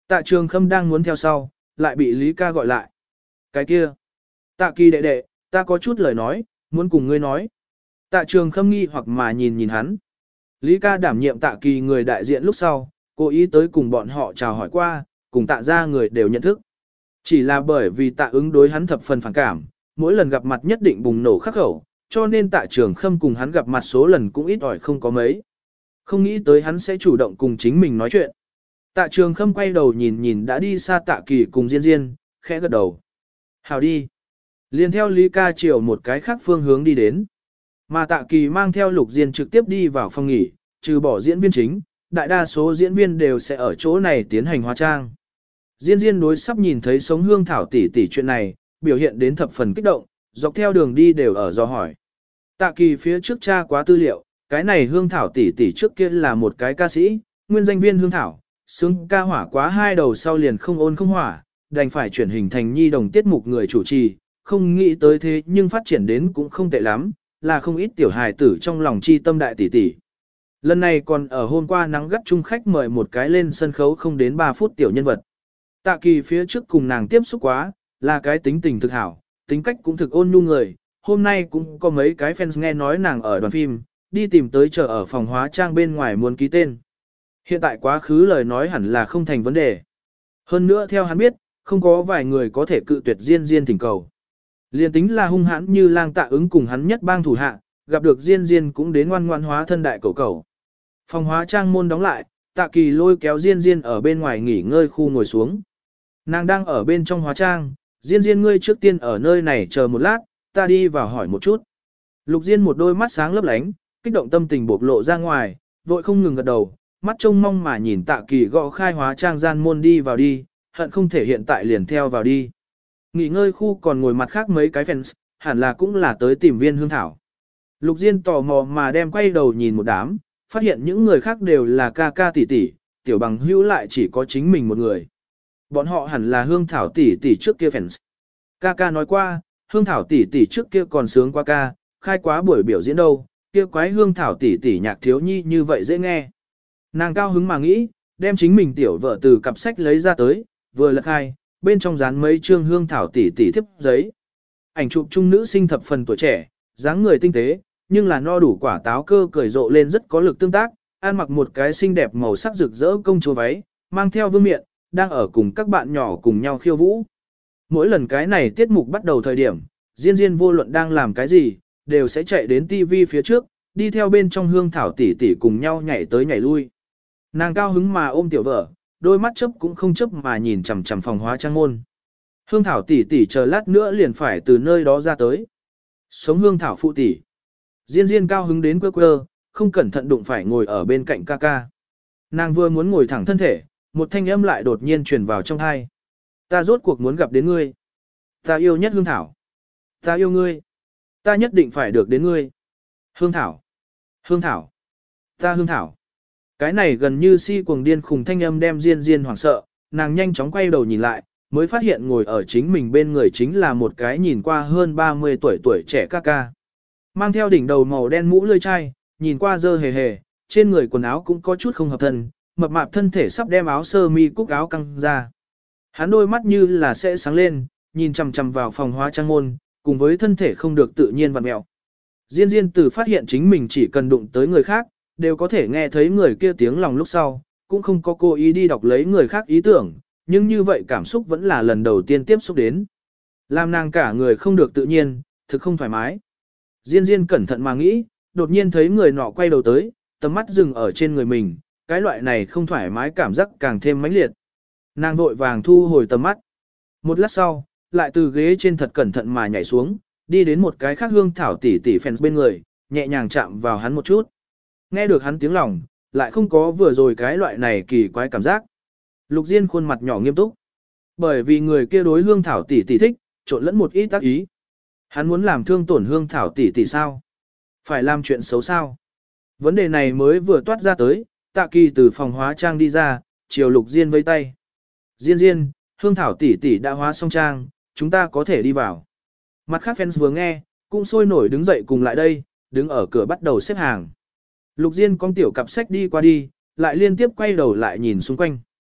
Tạ Trường Khâm đang muốn theo sau, lại bị Lý ca gọi lại. Cái kia, Tạ Kỳ đệ đệ, ta có chút lời nói, muốn cùng ngươi nói. Tạ Trường Khâm nghi hoặc mà nhìn nhìn hắn. Lý ca đảm nhiệm Tạ Kỳ người đại diện lúc sau, cố ý tới cùng bọn họ chào hỏi qua, cùng Tạ ra người đều nhận thức. Chỉ là bởi vì Tạ ứng đối hắn thập phần phản cảm, mỗi lần gặp mặt nhất định bùng nổ khắc khẩu, cho nên Tạ Trường Khâm cùng hắn gặp mặt số lần cũng ít ỏi không có mấy. Không nghĩ tới hắn sẽ chủ động cùng chính mình nói chuyện. Tạ Trường Khâm quay đầu nhìn nhìn đã đi xa Tạ Kỳ cùng Diên Diên, khẽ gật đầu. Hào đi. Liền theo Lý ca chiều một cái khác phương hướng đi đến. Mà Tạ Kỳ mang theo Lục Diên trực tiếp đi vào phòng nghỉ, trừ bỏ diễn viên chính, đại đa số diễn viên đều sẽ ở chỗ này tiến hành hóa trang. Diên Diên đối sắp nhìn thấy sống hương thảo tỷ tỷ chuyện này, biểu hiện đến thập phần kích động, dọc theo đường đi đều ở dò hỏi. Tạ Kỳ phía trước tra quá tư liệu, cái này hương thảo tỷ tỷ trước kia là một cái ca sĩ, nguyên danh viên hương thảo, xứng ca hỏa quá hai đầu sau liền không ôn không hỏa, đành phải chuyển hình thành nhi đồng tiết mục người chủ trì, không nghĩ tới thế nhưng phát triển đến cũng không tệ lắm, là không ít tiểu hài tử trong lòng chi tâm đại tỷ tỷ. Lần này còn ở hôm qua nắng gắt chung khách mời một cái lên sân khấu không đến 3 phút tiểu nhân vật. Tạ Kỳ phía trước cùng nàng tiếp xúc quá, là cái tính tình thực hảo, tính cách cũng thực ôn nhu người, hôm nay cũng có mấy cái fans nghe nói nàng ở đoàn phim, đi tìm tới chờ ở phòng hóa trang bên ngoài muốn ký tên. Hiện tại quá khứ lời nói hẳn là không thành vấn đề. Hơn nữa theo hắn biết, không có vài người có thể cự tuyệt Diên Diên thỉnh cầu. Liên tính là hung hãn như lang Tạ ứng cùng hắn nhất bang thủ hạ, gặp được Diên Diên cũng đến ngoan ngoan hóa thân đại cầu cầu. Phòng hóa trang môn đóng lại, Tạ Kỳ lôi kéo Diên Diên ở bên ngoài nghỉ ngơi khu ngồi xuống. Nàng đang ở bên trong hóa trang, Diên Diên ngươi trước tiên ở nơi này chờ một lát, ta đi vào hỏi một chút. Lục Diên một đôi mắt sáng lấp lánh, kích động tâm tình bộc lộ ra ngoài, vội không ngừng gật đầu, mắt trông mong mà nhìn Tạ Kỳ gõ khai hóa trang gian môn đi vào đi, hận không thể hiện tại liền theo vào đi. Nghỉ ngơi khu còn ngồi mặt khác mấy cái fans, hẳn là cũng là tới tìm viên hương thảo. Lục Diên tò mò mà đem quay đầu nhìn một đám, phát hiện những người khác đều là ca ca tỷ tỷ, tiểu bằng hữu lại chỉ có chính mình một người. Bọn họ hẳn là hương thảo tỷ tỷ trước kia fans. Ca ca nói qua, hương thảo tỷ tỷ trước kia còn sướng qua ca, khai quá buổi biểu diễn đâu, kia quái hương thảo tỷ tỷ nhạc thiếu nhi như vậy dễ nghe. Nàng cao hứng mà nghĩ, đem chính mình tiểu vợ từ cặp sách lấy ra tới, vừa lật khai, bên trong dán mấy chương hương thảo tỷ tỷ thiếp giấy. Ảnh chụp chung nữ sinh thập phần tuổi trẻ, dáng người tinh tế, nhưng là no đủ quả táo cơ cởi rộ lên rất có lực tương tác, ăn mặc một cái xinh đẹp màu sắc rực rỡ công chúa váy, mang theo vương miện, đang ở cùng các bạn nhỏ cùng nhau khiêu vũ. Mỗi lần cái này tiết mục bắt đầu thời điểm, Diên Diên vô luận đang làm cái gì, đều sẽ chạy đến TV phía trước, đi theo bên trong hương thảo tỷ tỷ cùng nhau nhảy tới nhảy lui. Nàng cao hứng mà ôm tiểu vợ, đôi mắt chớp cũng không chớp mà nhìn chằm chằm phòng hóa trang môn. Hương thảo tỷ tỷ chờ lát nữa liền phải từ nơi đó ra tới. Sống hương thảo phụ tỷ. Diên Diên cao hứng đến quơ quơ, không cẩn thận đụng phải ngồi ở bên cạnh ca ca. Nàng vừa muốn ngồi thẳng thân thể, một thanh âm lại đột nhiên truyền vào trong tai. Ta rốt cuộc muốn gặp đến ngươi. Ta yêu nhất hương thảo. Ta yêu ngươi. Ta nhất định phải được đến ngươi. Hương thảo. Hương thảo. Ta hương thảo. Cái này gần như si cuồng điên khùng thanh âm đem Diên Diên hoảng sợ, nàng nhanh chóng quay đầu nhìn lại, mới phát hiện ngồi ở chính mình bên người chính là một cái nhìn qua hơn 30 tuổi trẻ ca ca. Mang theo đỉnh đầu màu đen mũ lươi chai, nhìn qua dơ hề hề, trên người quần áo cũng có chút không hợp thân, mập mạp thân thể sắp đem áo sơ mi cúc áo căng ra. Hắn đôi mắt như là sẽ sáng lên, nhìn chằm chằm vào phòng hóa trang môn, cùng với thân thể không được tự nhiên vặn mẹo. Diên Diên từ phát hiện chính mình chỉ cần đụng tới người khác, đều có thể nghe thấy người kia tiếng lòng lúc sau, cũng không có cố ý đi đọc lấy người khác ý tưởng, nhưng như vậy cảm xúc vẫn là lần đầu tiên tiếp xúc đến. Làm nàng cả người không được tự nhiên, thực không thoải mái. Diên Diên cẩn thận mà nghĩ, đột nhiên thấy người nọ quay đầu tới, tầm mắt dừng ở trên người mình, cái loại này không thoải mái cảm giác càng thêm mãnh liệt. Nàng vội vàng thu hồi tầm mắt. Một lát sau, lại từ ghế trên thật cẩn thận mà nhảy xuống, đi đến một cái khác hương thảo tỷ tỷ fans bên người, nhẹ nhàng chạm vào hắn một chút. Nghe được hắn tiếng lòng, lại không có vừa rồi cái loại này kỳ quái cảm giác. Lục Diên khuôn mặt nhỏ nghiêm túc. Bởi vì người kia đối hương thảo tỷ tỷ thích, trộn lẫn một ít tác ý. Hắn muốn làm thương tổn hương thảo tỷ tỷ sao? Phải làm chuyện xấu sao? Vấn đề này mới vừa toát ra tới, Tạ Kỳ từ phòng hóa trang đi ra, chiều Lục Diên vây tay. Diên Diên, hương thảo tỷ tỷ đã hóa xong trang, chúng ta có thể đi vào. Mặt khác fans vừa nghe, cũng sôi nổi đứng dậy cùng lại đây, đứng ở cửa bắt đầu xếp hàng. Lục Diên con tiểu cặp sách đi qua đi, lại liên tiếp quay đầu lại nhìn xung quanh.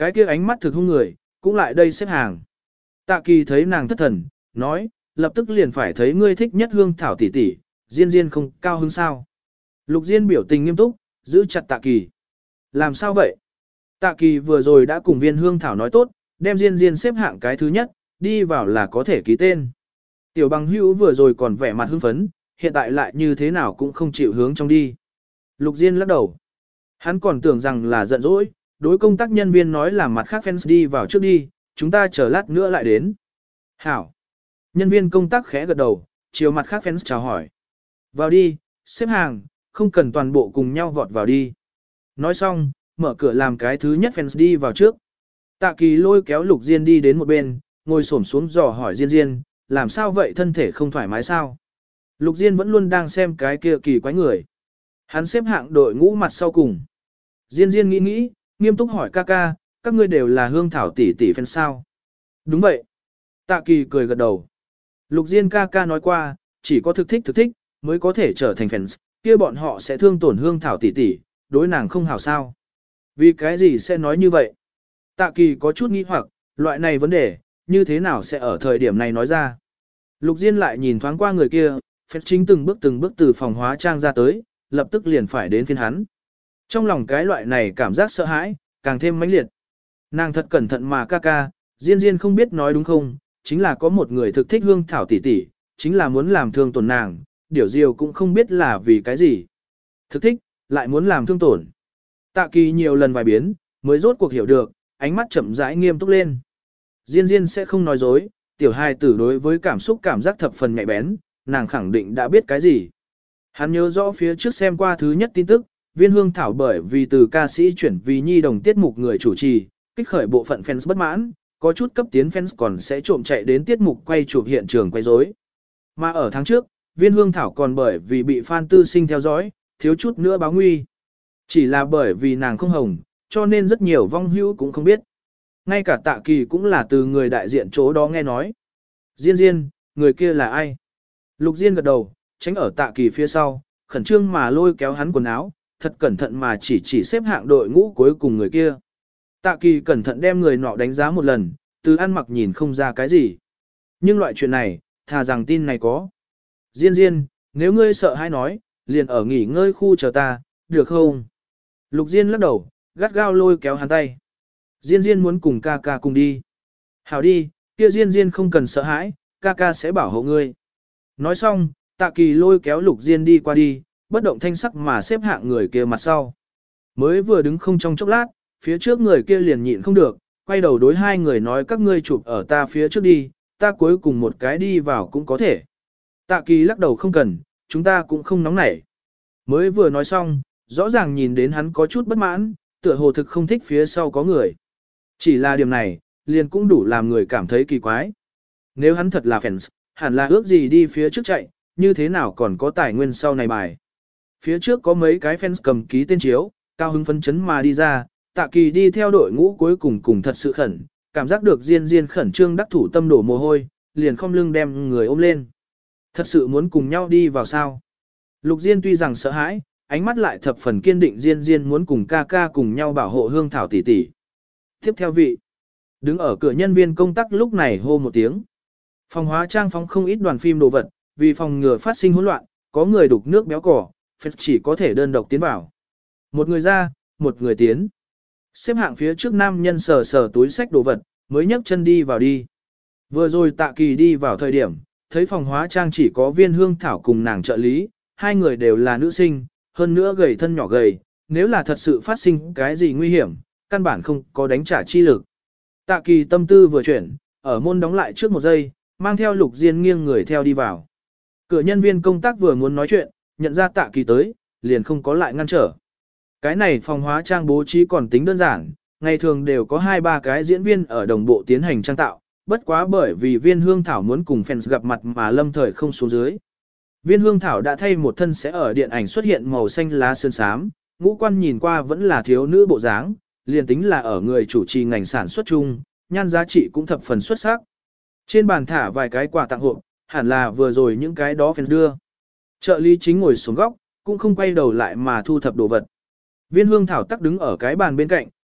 Cái kia ánh mắt thực hung người, cũng lại đây xếp hàng. Tạ Kỳ thấy nàng thất thần, nói, lập tức liền phải thấy ngươi thích nhất hương thảo tỷ tỷ, Diên Diên không cao hứng sao. Lục Diên biểu tình nghiêm túc, giữ chặt Tạ Kỳ. Làm sao vậy? Tạ Kỳ vừa rồi đã cùng viên hương thảo nói tốt, đem Diên Diên xếp hạng cái thứ nhất, đi vào là có thể ký tên. Tiểu bằng hữu vừa rồi còn vẻ mặt hưng phấn, hiện tại lại như thế nào cũng không chịu hướng trong đi. Lục Diên lắc đầu. Hắn còn tưởng rằng là giận dỗi, đối công tác nhân viên nói là mặt khác fans đi vào trước đi, chúng ta chờ lát nữa lại đến. Hảo. Nhân viên công tác khẽ gật đầu, chiều mặt khác fans chào hỏi. Vào đi, xếp hàng, không cần toàn bộ cùng nhau vọt vào đi. Nói xong, mở cửa làm cái thứ nhất fans đi vào trước. Tạ Kỳ lôi kéo Lục Diên đi đến một bên, ngồi xổm xuống dò hỏi Diên Diên, làm sao vậy, thân thể không thoải mái sao? Lục Diên vẫn luôn đang xem cái kia kỳ quái người. Hắn xếp hạng đội ngũ mặt sau cùng. Diên Diên nghĩ nghĩ, nghiêm túc hỏi ca ca, các ngươi đều là hương thảo tỷ tỷ fan sao? Đúng vậy. Tạ Kỳ cười gật đầu. Lục Diên ca ca nói qua, chỉ có thực thích mới có thể trở thành fans, kia bọn họ sẽ thương tổn hương thảo tỷ tỷ, đối nàng không hảo sao. Vì cái gì sẽ nói như vậy? Tạ Kỳ có chút nghi hoặc, loại này vấn đề, như thế nào sẽ ở thời điểm này nói ra? Lục Diên lại nhìn thoáng qua người kia, phép chính từng bước từ phòng hóa trang ra tới, lập tức liền phải đến phiên hắn. Trong lòng cái loại này cảm giác sợ hãi, càng thêm mãnh liệt. Nàng thật cẩn thận mà ca ca, Diên Diên không biết nói đúng không, chính là có một người thực thích hương thảo tỷ tỷ, chính là muốn làm thương tổn nàng, điều diều cũng không biết là vì cái gì. Thực thích, lại muốn làm thương tổn. Tạ Kỳ nhiều lần vài biến, mới rốt cuộc hiểu được, ánh mắt chậm rãi nghiêm túc lên. Diên Diên sẽ không nói dối, tiểu hài tử đối với cảm xúc cảm giác thập phần nhạy bén, nàng khẳng định đã biết cái gì. Hắn nhớ rõ phía trước xem qua thứ nhất tin tức, viên hương thảo bởi vì từ ca sĩ chuyển vì nhi đồng tiết mục người chủ trì, kích khởi bộ phận fans bất mãn, có chút cấp tiến fans còn sẽ trộm chạy đến tiết mục quay chụp hiện trường quay rối. Mà ở tháng trước, viên hương thảo còn bởi vì bị fan tư sinh theo dõi, thiếu chút nữa báo nguy. Chỉ là bởi vì nàng không hồng, cho nên rất nhiều vong hữu cũng không biết. Ngay cả Tạ Kỳ cũng là từ người đại diện chỗ đó nghe nói. Diên Diên, người kia là ai? Lục Diên gật đầu, tránh ở Tạ Kỳ phía sau, khẩn trương mà lôi kéo hắn quần áo, thật cẩn thận mà chỉ xếp hạng đội ngũ cuối cùng người kia. Tạ Kỳ cẩn thận đem người nọ đánh giá một lần, từ ăn mặc nhìn không ra cái gì. Nhưng loại chuyện này, thà rằng tin này có. Diên Diên, nếu ngươi sợ hay nói, liền ở nghỉ ngơi khu chờ ta, được không? Lục Diên lắc đầu, gắt gao lôi kéo hắn tay. Diên Diên muốn cùng ca ca cùng đi. Hảo đi, kia Diên Diên không cần sợ hãi, ca ca sẽ bảo hộ ngươi. Nói xong, Tạ Kỳ lôi kéo Lục Diên đi qua đi, bất động thanh sắc mà xếp hạng người kia mặt sau. Mới vừa đứng không trong chốc lát, phía trước người kia liền nhịn không được, quay đầu đối hai người nói các ngươi chụp ở ta phía trước đi, ta cuối cùng một cái đi vào cũng có thể. Tạ Kỳ lắc đầu không cần, chúng ta cũng không nóng nảy. Mới vừa nói xong, rõ ràng nhìn đến hắn có chút bất mãn, tựa hồ thực không thích phía sau có người. Chỉ là điểm này, liền cũng đủ làm người cảm thấy kỳ quái. Nếu hắn thật là fans, hẳn là ước gì đi phía trước chạy, như thế nào còn có tài nguyên sau này bài. Phía trước có mấy cái fans cầm ký tên chiếu, cao hứng phấn chấn mà đi ra, Tạ Kỳ đi theo đội ngũ cuối cùng thật sự khẩn, cảm giác được Diên Diên khẩn trương đắc thủ tâm đổ mồ hôi, liền không lưng đem người ôm lên. Thật sự muốn cùng nhau đi vào sao? Lục Diên tuy rằng sợ hãi, ánh mắt lại thập phần kiên định, Diên Diên muốn cùng ca ca cùng nhau bảo hộ hương thảo tỷ tỷ. Tiếp theo vị, đứng ở cửa nhân viên công tác lúc này hô một tiếng. Phòng hóa trang phóng không ít đoàn phim đồ vật, vì phòng ngừa phát sinh hỗn loạn, có người đục nước béo cỏ, phép chỉ có thể đơn độc tiến vào. Một người ra, một người tiến. Xếp hạng phía trước nam nhân sờ túi sách đồ vật, mới nhấc chân đi vào đi. Vừa rồi Tạ Kỳ đi vào thời điểm, thấy phòng hóa trang chỉ có viên hương thảo cùng nàng trợ lý, hai người đều là nữ sinh, hơn nữa gầy thân nhỏ gầy, nếu là thật sự phát sinh cái gì nguy hiểm, căn bản không có đánh trả chi lực. Tạ Kỳ tâm tư vừa chuyển, ở môn đóng lại trước một giây, mang theo Lục Diên nghiêng người theo đi vào. Cửa nhân viên công tác vừa muốn nói chuyện, nhận ra Tạ Kỳ tới, liền không có lại ngăn trở. Cái này phòng hóa trang bố trí còn tính đơn giản, ngày thường đều có 2-3 cái diễn viên ở đồng bộ tiến hành trang tạo, bất quá bởi vì viên hương thảo muốn cùng fans gặp mặt mà lâm thời không xuống dưới. Viên hương thảo đã thay một thân sẽ ở điện ảnh xuất hiện màu xanh lá sơn xám, ngũ quan nhìn qua vẫn là thiếu nữ bộ dáng, liền tính là ở người chủ trì ngành sản xuất chung, nhan giá trị cũng thập phần xuất sắc. Trên bàn thả vài cái quà tặng hộp, hẳn là vừa rồi những cái đó fans đưa. Trợ lý chính ngồi xuống góc, cũng không quay đầu lại mà thu thập đồ vật. Viên hương thảo tắc đứng ở cái bàn bên cạnh,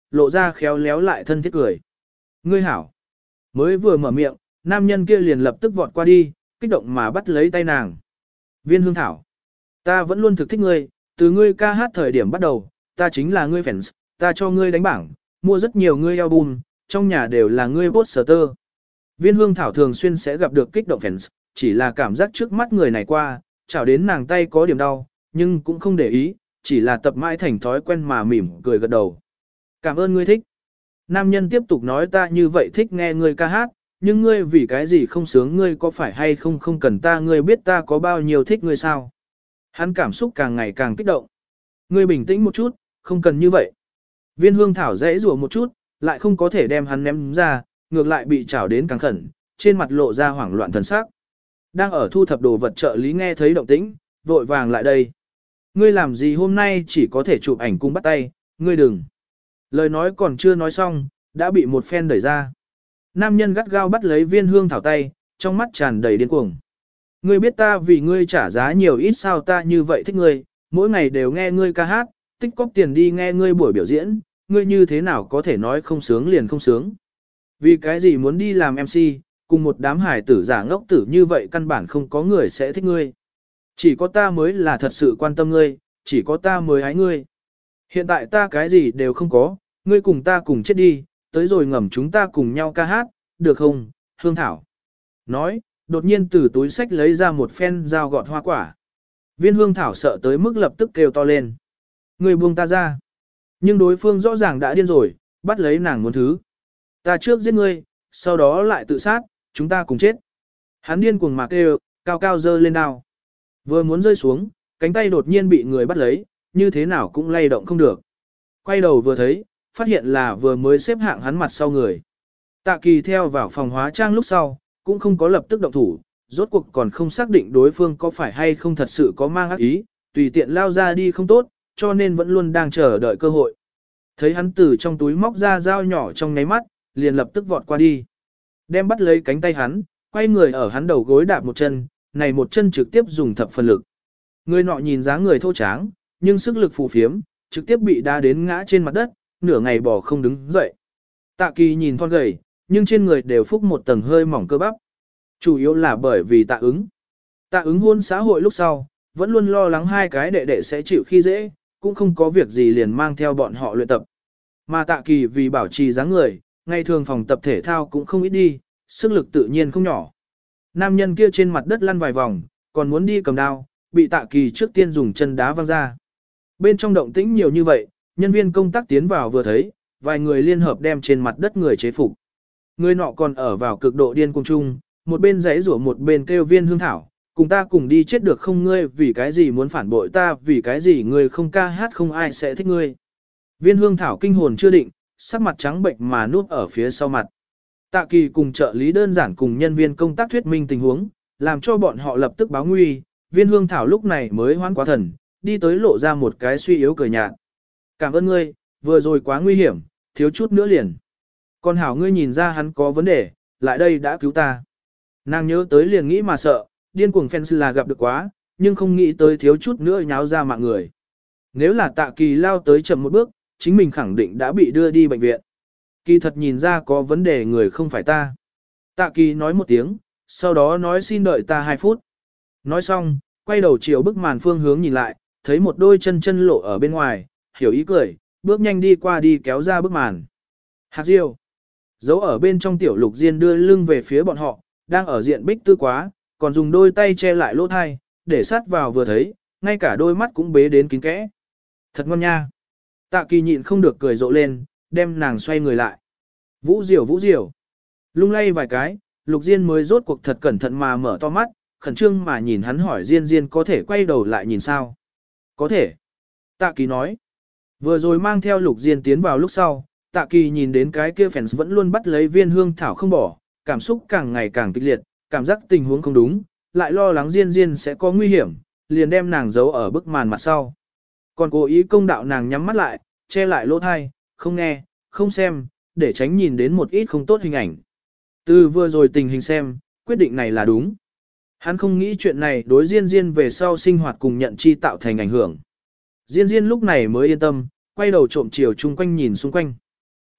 lộ ra khéo léo lại thân thiết cười. Ngươi hảo. Mới vừa mở miệng, nam nhân kia liền lập tức vọt qua đi, kích động mà bắt lấy tay nàng. Viên Hương Thảo. Ta vẫn luôn thực thích ngươi, từ ngươi ca hát thời điểm bắt đầu, ta chính là ngươi fans, ta cho ngươi đánh bảng, mua rất nhiều ngươi album, trong nhà đều là ngươi poster. Viên Hương Thảo thường xuyên sẽ gặp được kích động fans, chỉ là cảm giác trước mắt người này qua, chảo đến nàng tay có điểm đau, nhưng cũng không để ý, chỉ là tập mãi thành thói quen mà mỉm cười gật đầu. Cảm ơn ngươi thích. Nam nhân tiếp tục nói ta như vậy thích nghe ngươi ca hát, nhưng ngươi vì cái gì không sướng, ngươi có phải hay không không cần ta, ngươi biết ta có bao nhiêu thích ngươi sao. Hắn cảm xúc càng ngày càng kích động. Ngươi bình tĩnh một chút, không cần như vậy. Viên Hương Thảo dãy rủa một chút, lại không có thể đem hắn ném ra, ngược lại bị chảo đến càng khẩn, trên mặt lộ ra hoảng loạn thần sắc. Đang ở thu thập đồ vật trợ lý nghe thấy động tĩnh, vội vàng lại đây. Ngươi làm gì hôm nay chỉ có thể chụp ảnh cùng bắt tay, ngươi đừng. Lời nói còn chưa nói xong, đã bị một phen đẩy ra. Nam nhân gắt gao bắt lấy Viên Hương Thảo tay, trong mắt tràn đầy điên cuồng. Ngươi biết ta vì ngươi trả giá nhiều ít sao, ta như vậy thích ngươi, mỗi ngày đều nghe ngươi ca hát, tích cóp tiền đi nghe ngươi buổi biểu diễn, ngươi như thế nào có thể nói không sướng liền không sướng. Vì cái gì muốn đi làm MC, cùng một đám hải tử giả ngốc tử như vậy căn bản không có người sẽ thích ngươi. Chỉ có ta mới là thật sự quan tâm ngươi, chỉ có ta mới ái ngươi. Hiện tại ta cái gì đều không có, ngươi cùng ta cùng chết đi, tới rồi ngầm chúng ta cùng nhau ca hát, được không, Hương Thảo. Nói, đột nhiên từ túi sách lấy ra một phen dao gọt hoa quả. Viên Hương Thảo sợ tới mức lập tức kêu to lên. Ngươi buông ta ra. Nhưng đối phương rõ ràng đã điên rồi, bắt lấy nàng muốn thứ. Ta trước giết ngươi, sau đó lại tự sát, chúng ta cùng chết. Hắn điên cuồng mà kêu, cao cao dơ lên đao. Vừa muốn rơi xuống, cánh tay đột nhiên bị người bắt lấy, như thế nào cũng lay động không được. Quay đầu vừa thấy, phát hiện là vừa mới xếp hạng hắn mặt sau người. Tạ Kỳ theo vào phòng hóa trang lúc sau, cũng không có lập tức động thủ, rốt cuộc còn không xác định đối phương có phải hay không thật sự có mang ác ý, tùy tiện lao ra đi không tốt, cho nên vẫn luôn đang chờ đợi cơ hội. Thấy hắn từ trong túi móc ra dao nhỏ trong nháy mắt, liền lập tức vọt qua đi. Đem bắt lấy cánh tay hắn, quay người ở hắn đầu gối đạp một chân, này một chân trực tiếp dùng thập phần lực. Người nọ nhìn dáng người thô tráng, nhưng sức lực phù phiếm, trực tiếp bị đá đến ngã trên mặt đất, nửa ngày bò không đứng dậy. Tạ Kỳ nhìn thon gầy, nhưng trên người đều phúc một tầng hơi mỏng cơ bắp. Chủ yếu là bởi vì Tạ Ứng. Tạ Ứng hôn xã hội lúc sau, vẫn luôn lo lắng hai cái đệ đệ sẽ chịu khi dễ, cũng không có việc gì liền mang theo bọn họ luyện tập. Mà Tạ Kỳ vì bảo trì dáng người, ngày thường phòng tập thể thao cũng không ít đi, sức lực tự nhiên không nhỏ. Nam nhân kia trên mặt đất lăn vài vòng, còn muốn đi cầm đao, bị Tạ Kỳ trước tiên dùng chân đá văng ra. Bên trong động tĩnh nhiều như vậy, nhân viên công tác tiến vào vừa thấy, vài người liên hợp đem trên mặt đất người chế phục. Người nọ còn ở vào cực độ điên cuồng chung, một bên giãy giụa một bên kêu Viên Hương Thảo, cùng ta cùng đi chết được không, ngươi vì cái gì muốn phản bội ta, vì cái gì ngươi không ca hát không ai sẽ thích ngươi. Viên Hương Thảo kinh hồn chưa định, sắc mặt trắng bệnh mà nuốt ở phía sau mặt. Tạ Kỳ cùng trợ lý đơn giản cùng nhân viên công tác thuyết minh tình huống, làm cho bọn họ lập tức báo nguy. Viên Hương Thảo lúc này mới hoán quá thần, đi tới lộ ra một cái suy yếu cười nhạt. Cảm ơn ngươi, vừa rồi quá nguy hiểm, thiếu chút nữa liền. Còn hảo ngươi nhìn ra hắn có vấn đề, lại đây đã cứu ta. Nàng nhớ tới liền nghĩ mà sợ, điên cuồng fans là gặp được quá, nhưng không nghĩ tới thiếu chút nữa nháo ra mạng người. Nếu là Tạ Kỳ lao tới chậm một bước, chính mình khẳng định đã bị đưa đi bệnh viện. Kỳ thật nhìn ra có vấn đề người không phải ta. Tạ Kỳ nói một tiếng, sau đó nói xin đợi ta 2 phút. Nói xong, quay đầu chiều bức màn phương hướng nhìn lại, thấy một đôi chân chân lộ ở bên ngoài, hiểu ý cười, bước nhanh đi qua đi kéo ra bức màn. Hạt Diêu, giấu ở bên trong Tiểu Lục Diên đưa lưng về phía bọn họ, đang ở diện bích tư quá, còn dùng đôi tay che lại lỗ thai, để sát vào vừa thấy, ngay cả đôi mắt cũng bế đến kín kẽ. Thật ngon nha. Tạ Kỳ nhịn không được cười rộ lên, đem nàng xoay người lại. Vũ Diều Vũ Diều. Lung lay vài cái, Lục Diên mới rốt cuộc thật cẩn thận mà mở to mắt, khẩn trương mà nhìn hắn hỏi Diên Diên có thể quay đầu lại nhìn sao? Có thể. Tạ Kỳ nói. Vừa rồi mang theo Lục Diên tiến vào lúc sau, Tạ Kỳ nhìn đến cái kia fans vẫn luôn bắt lấy Viên Hương Thảo không bỏ, cảm xúc càng ngày càng kịch liệt, cảm giác tình huống không đúng, lại lo lắng Diên Diên sẽ có nguy hiểm, liền đem nàng giấu ở bức màn mặt sau. Còn cố ý công đạo nàng nhắm mắt lại, che lại lỗ thai, không nghe, không xem, để tránh nhìn đến một ít không tốt hình ảnh. Từ vừa rồi tình hình xem, quyết định này là đúng. Hắn không nghĩ chuyện này đối Diên Diên về sau sinh hoạt cùng nhận chi tạo thành ảnh hưởng. Diên Diên lúc này mới yên tâm, quay đầu trộm chiều chung quanh nhìn xung quanh.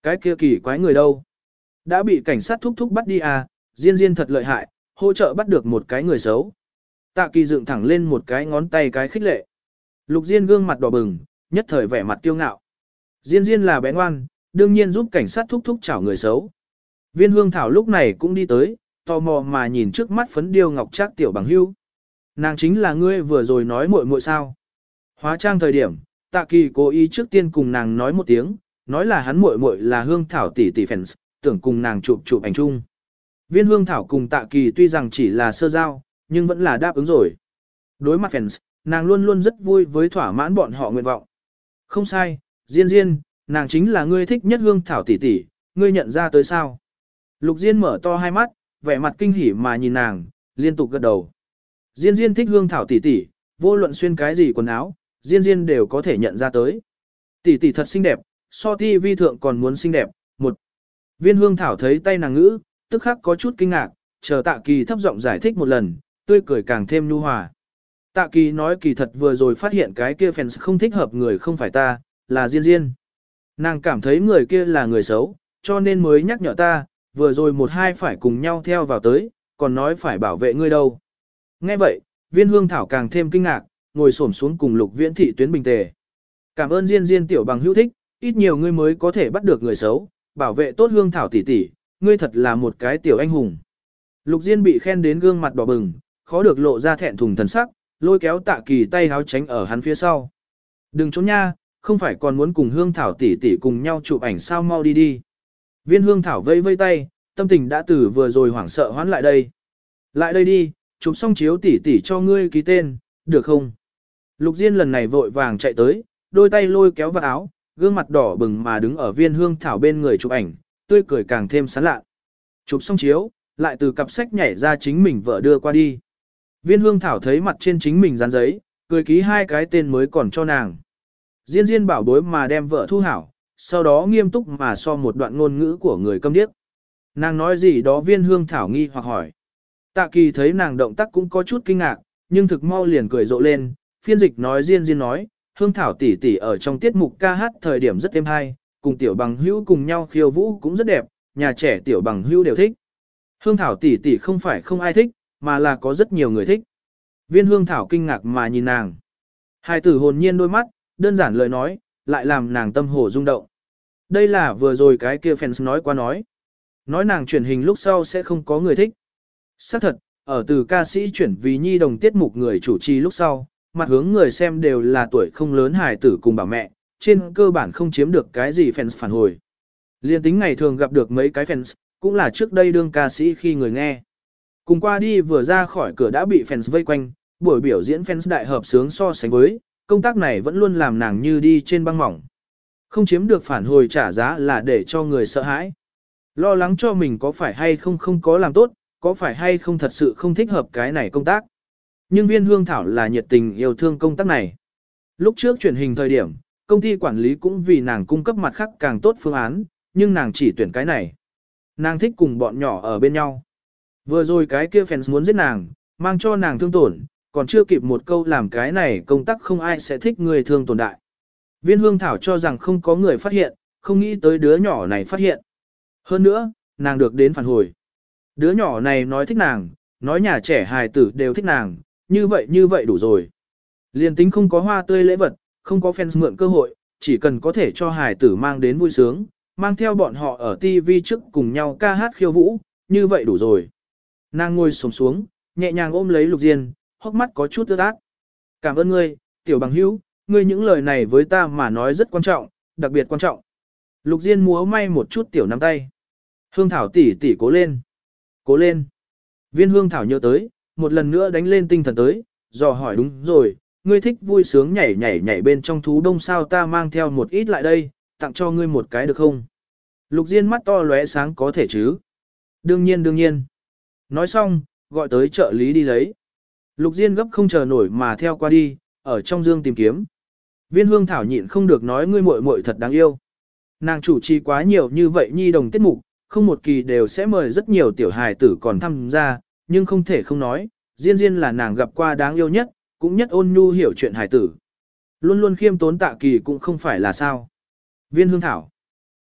Cái kia kỳ quái người đâu? Đã bị cảnh sát thúc thúc bắt đi à, Diên Diên thật lợi hại, hỗ trợ bắt được một cái người xấu. Tạ Kỳ dựng thẳng lên một cái ngón tay cái khích lệ. Lục Diên gương mặt đỏ bừng, nhất thời vẻ mặt kiêu ngạo. Diên Diên là bé ngoan, đương nhiên giúp cảnh sát thúc thúc chảo người xấu. Viên Hương Thảo lúc này cũng đi tới, tò mò mà nhìn trước mắt phấn điêu ngọc trác tiểu bằng hưu. Nàng chính là ngươi vừa rồi nói muội muội sao? Hóa trang thời điểm, Tạ Kỳ cố ý trước tiên cùng nàng nói một tiếng, nói là hắn muội muội là Hương Thảo tỷ tỷ fans, tưởng cùng nàng chụp ảnh chung. Viên Hương Thảo cùng Tạ Kỳ tuy rằng chỉ là sơ giao, nhưng vẫn là đáp ứng rồi. Đối mặt fans, nàng luôn luôn rất vui với thỏa mãn bọn họ nguyện vọng. Không sai, Diên Diên, nàng chính là ngươi thích nhất Hương Thảo tỷ tỷ, ngươi nhận ra tới sao? Lục Diên mở to hai mắt, vẻ mặt kinh hỉ mà nhìn nàng, liên tục gật đầu. Diên Diên thích Hương Thảo tỷ tỷ, vô luận xuyên cái gì quần áo, Diên Diên đều có thể nhận ra tới. Tỷ tỷ thật xinh đẹp, so ti vi thượng còn muốn xinh đẹp. Một Viên Hương Thảo thấy tay nàng ngữ, tức khắc có chút kinh ngạc, chờ Tạ Kỳ thấp giọng giải thích một lần, tươi cười càng thêm nhu hòa. Tạ Kỳ nói kỳ thật vừa rồi phát hiện cái kia fans không thích hợp người không phải ta, là Diên Diên. Nàng cảm thấy người kia là người xấu, cho nên mới nhắc nhở ta, vừa rồi một hai phải cùng nhau theo vào tới, còn nói phải bảo vệ ngươi đâu. Nghe vậy, Viên Hương Thảo càng thêm kinh ngạc, ngồi xổm xuống cùng Lục Viễn Thị tuyến bình tề. Cảm ơn Diên Diên tiểu bằng hữu thích, ít nhiều ngươi mới có thể bắt được người xấu, bảo vệ tốt Hương Thảo tỷ tỷ, ngươi thật là một cái tiểu anh hùng. Lục Diên bị khen đến gương mặt đỏ bừng, khó được lộ ra thẹn thùng thần sắc, lôi kéo Tạ Kỳ tay háo tránh ở hắn phía sau. Đừng trốn nha, không phải còn muốn cùng Hương Thảo tỷ tỷ cùng nhau chụp ảnh sao, mau đi đi. Viên Hương Thảo vây vây tay, tâm tình đã từ vừa rồi hoảng sợ hoán lại đây. Lại đây đi, chụp xong chiếu tỷ tỷ cho ngươi ký tên, được không? Lục Diên lần này vội vàng chạy tới, đôi tay lôi kéo vào áo, gương mặt đỏ bừng mà đứng ở Viên Hương Thảo bên người chụp ảnh, tươi cười càng thêm sán lạ. Chụp xong chiếu, lại từ cặp sách nhảy ra chính mình vợ đưa qua đi. Viên Hương Thảo thấy mặt trên chính mình dán giấy, cười ký hai cái tên mới còn cho nàng. Diên Diên bảo bối mà đem vợ thu hảo, sau đó nghiêm túc mà so một đoạn ngôn ngữ của người câm điếc. Nàng nói gì đó Viên Hương Thảo nghi hoặc hỏi. Tạ Kỳ thấy nàng động tác cũng có chút kinh ngạc, nhưng thực mau liền cười rộ lên, phiên dịch nói Diên Diên nói, Hương Thảo tỷ tỷ ở trong tiết mục ca hát thời điểm rất êm hay, cùng tiểu bằng hữu cùng nhau khiêu vũ cũng rất đẹp, nhà trẻ tiểu bằng hữu đều thích. Hương Thảo tỷ tỷ không phải không ai thích, mà là có rất nhiều người thích. Viên Hương Thảo kinh ngạc mà nhìn nàng. Hai tử hồn nhiên đôi mắt, đơn giản lời nói, lại làm nàng tâm hồ rung động. Đây là vừa rồi cái kia fans nói qua nói. Nói nàng truyền hình lúc sau sẽ không có người thích. Xác thật, ở từ ca sĩ chuyển vì nhi đồng tiết mục người chủ trì lúc sau, mặt hướng người xem đều là tuổi không lớn hài tử cùng bà mẹ, trên cơ bản không chiếm được cái gì fans phản hồi. Liên tính ngày thường gặp được mấy cái fans, cũng là trước đây đương ca sĩ khi người nghe. Cùng qua đi vừa ra khỏi cửa đã bị fans vây quanh, buổi biểu diễn fans đại hợp sướng so sánh với, công tác này vẫn luôn làm nàng như đi trên băng mỏng. Không chiếm được phản hồi trả giá là để cho người sợ hãi. Lo lắng cho mình có phải hay không có làm tốt, có phải hay không thật sự không thích hợp cái này công tác. Nhưng Viên Hương Thảo là nhiệt tình yêu thương công tác này. Lúc trước truyền hình thời điểm, công ty quản lý cũng vì nàng cung cấp mặt khác càng tốt phương án, nhưng nàng chỉ tuyển cái này. Nàng thích cùng bọn nhỏ ở bên nhau. Vừa rồi cái kia fans muốn giết nàng, mang cho nàng thương tổn, còn chưa kịp một câu làm cái này công tác không ai sẽ thích người thương tổn đại. Viên Hương Thảo cho rằng không có người phát hiện, không nghĩ tới đứa nhỏ này phát hiện. Hơn nữa, nàng được đến phản hồi. Đứa nhỏ này nói thích nàng, nói nhà trẻ hài tử đều thích nàng, như vậy đủ rồi. Liên tính không có hoa tươi lễ vật, không có fans mượn cơ hội, chỉ cần có thể cho hài tử mang đến vui sướng, mang theo bọn họ ở TV trước cùng nhau ca hát khiêu vũ, như vậy đủ rồi. Nàng ngồi xổm xuống, nhẹ nhàng ôm lấy Lục Diên, hốc mắt có chút ướt át. Cảm ơn ngươi, tiểu bằng hữu, ngươi những lời này với ta mà nói rất quan trọng, đặc biệt quan trọng. Lục Diên múa may một chút tiểu nắm tay. Hương Thảo tỷ tỷ cố lên. Cố lên. Viên Hương Thảo nhớ tới, một lần nữa đánh lên tinh thần tới, dò hỏi đúng rồi, ngươi thích vui sướng nhảy bên trong thú đông sao, ta mang theo một ít lại đây, tặng cho ngươi một cái được không? Lục Diên mắt to lóe sáng có thể chứ? Đương nhiên. Nói xong, gọi tới trợ lý đi lấy. Lục Diên gấp không chờ nổi mà theo qua đi, ở trong dương tìm kiếm. Viên Hương Thảo nhịn không được nói ngươi muội muội thật đáng yêu. Nàng chủ trì quá nhiều như vậy nhi đồng tiết mục, không một kỳ đều sẽ mời rất nhiều tiểu hài tử còn tham gia, nhưng không thể không nói, Diên Diên là nàng gặp qua đáng yêu nhất, cũng nhất ôn nhu hiểu chuyện hài tử. Luôn luôn khiêm tốn Tạ Kỳ cũng không phải là sao. Viên Hương Thảo.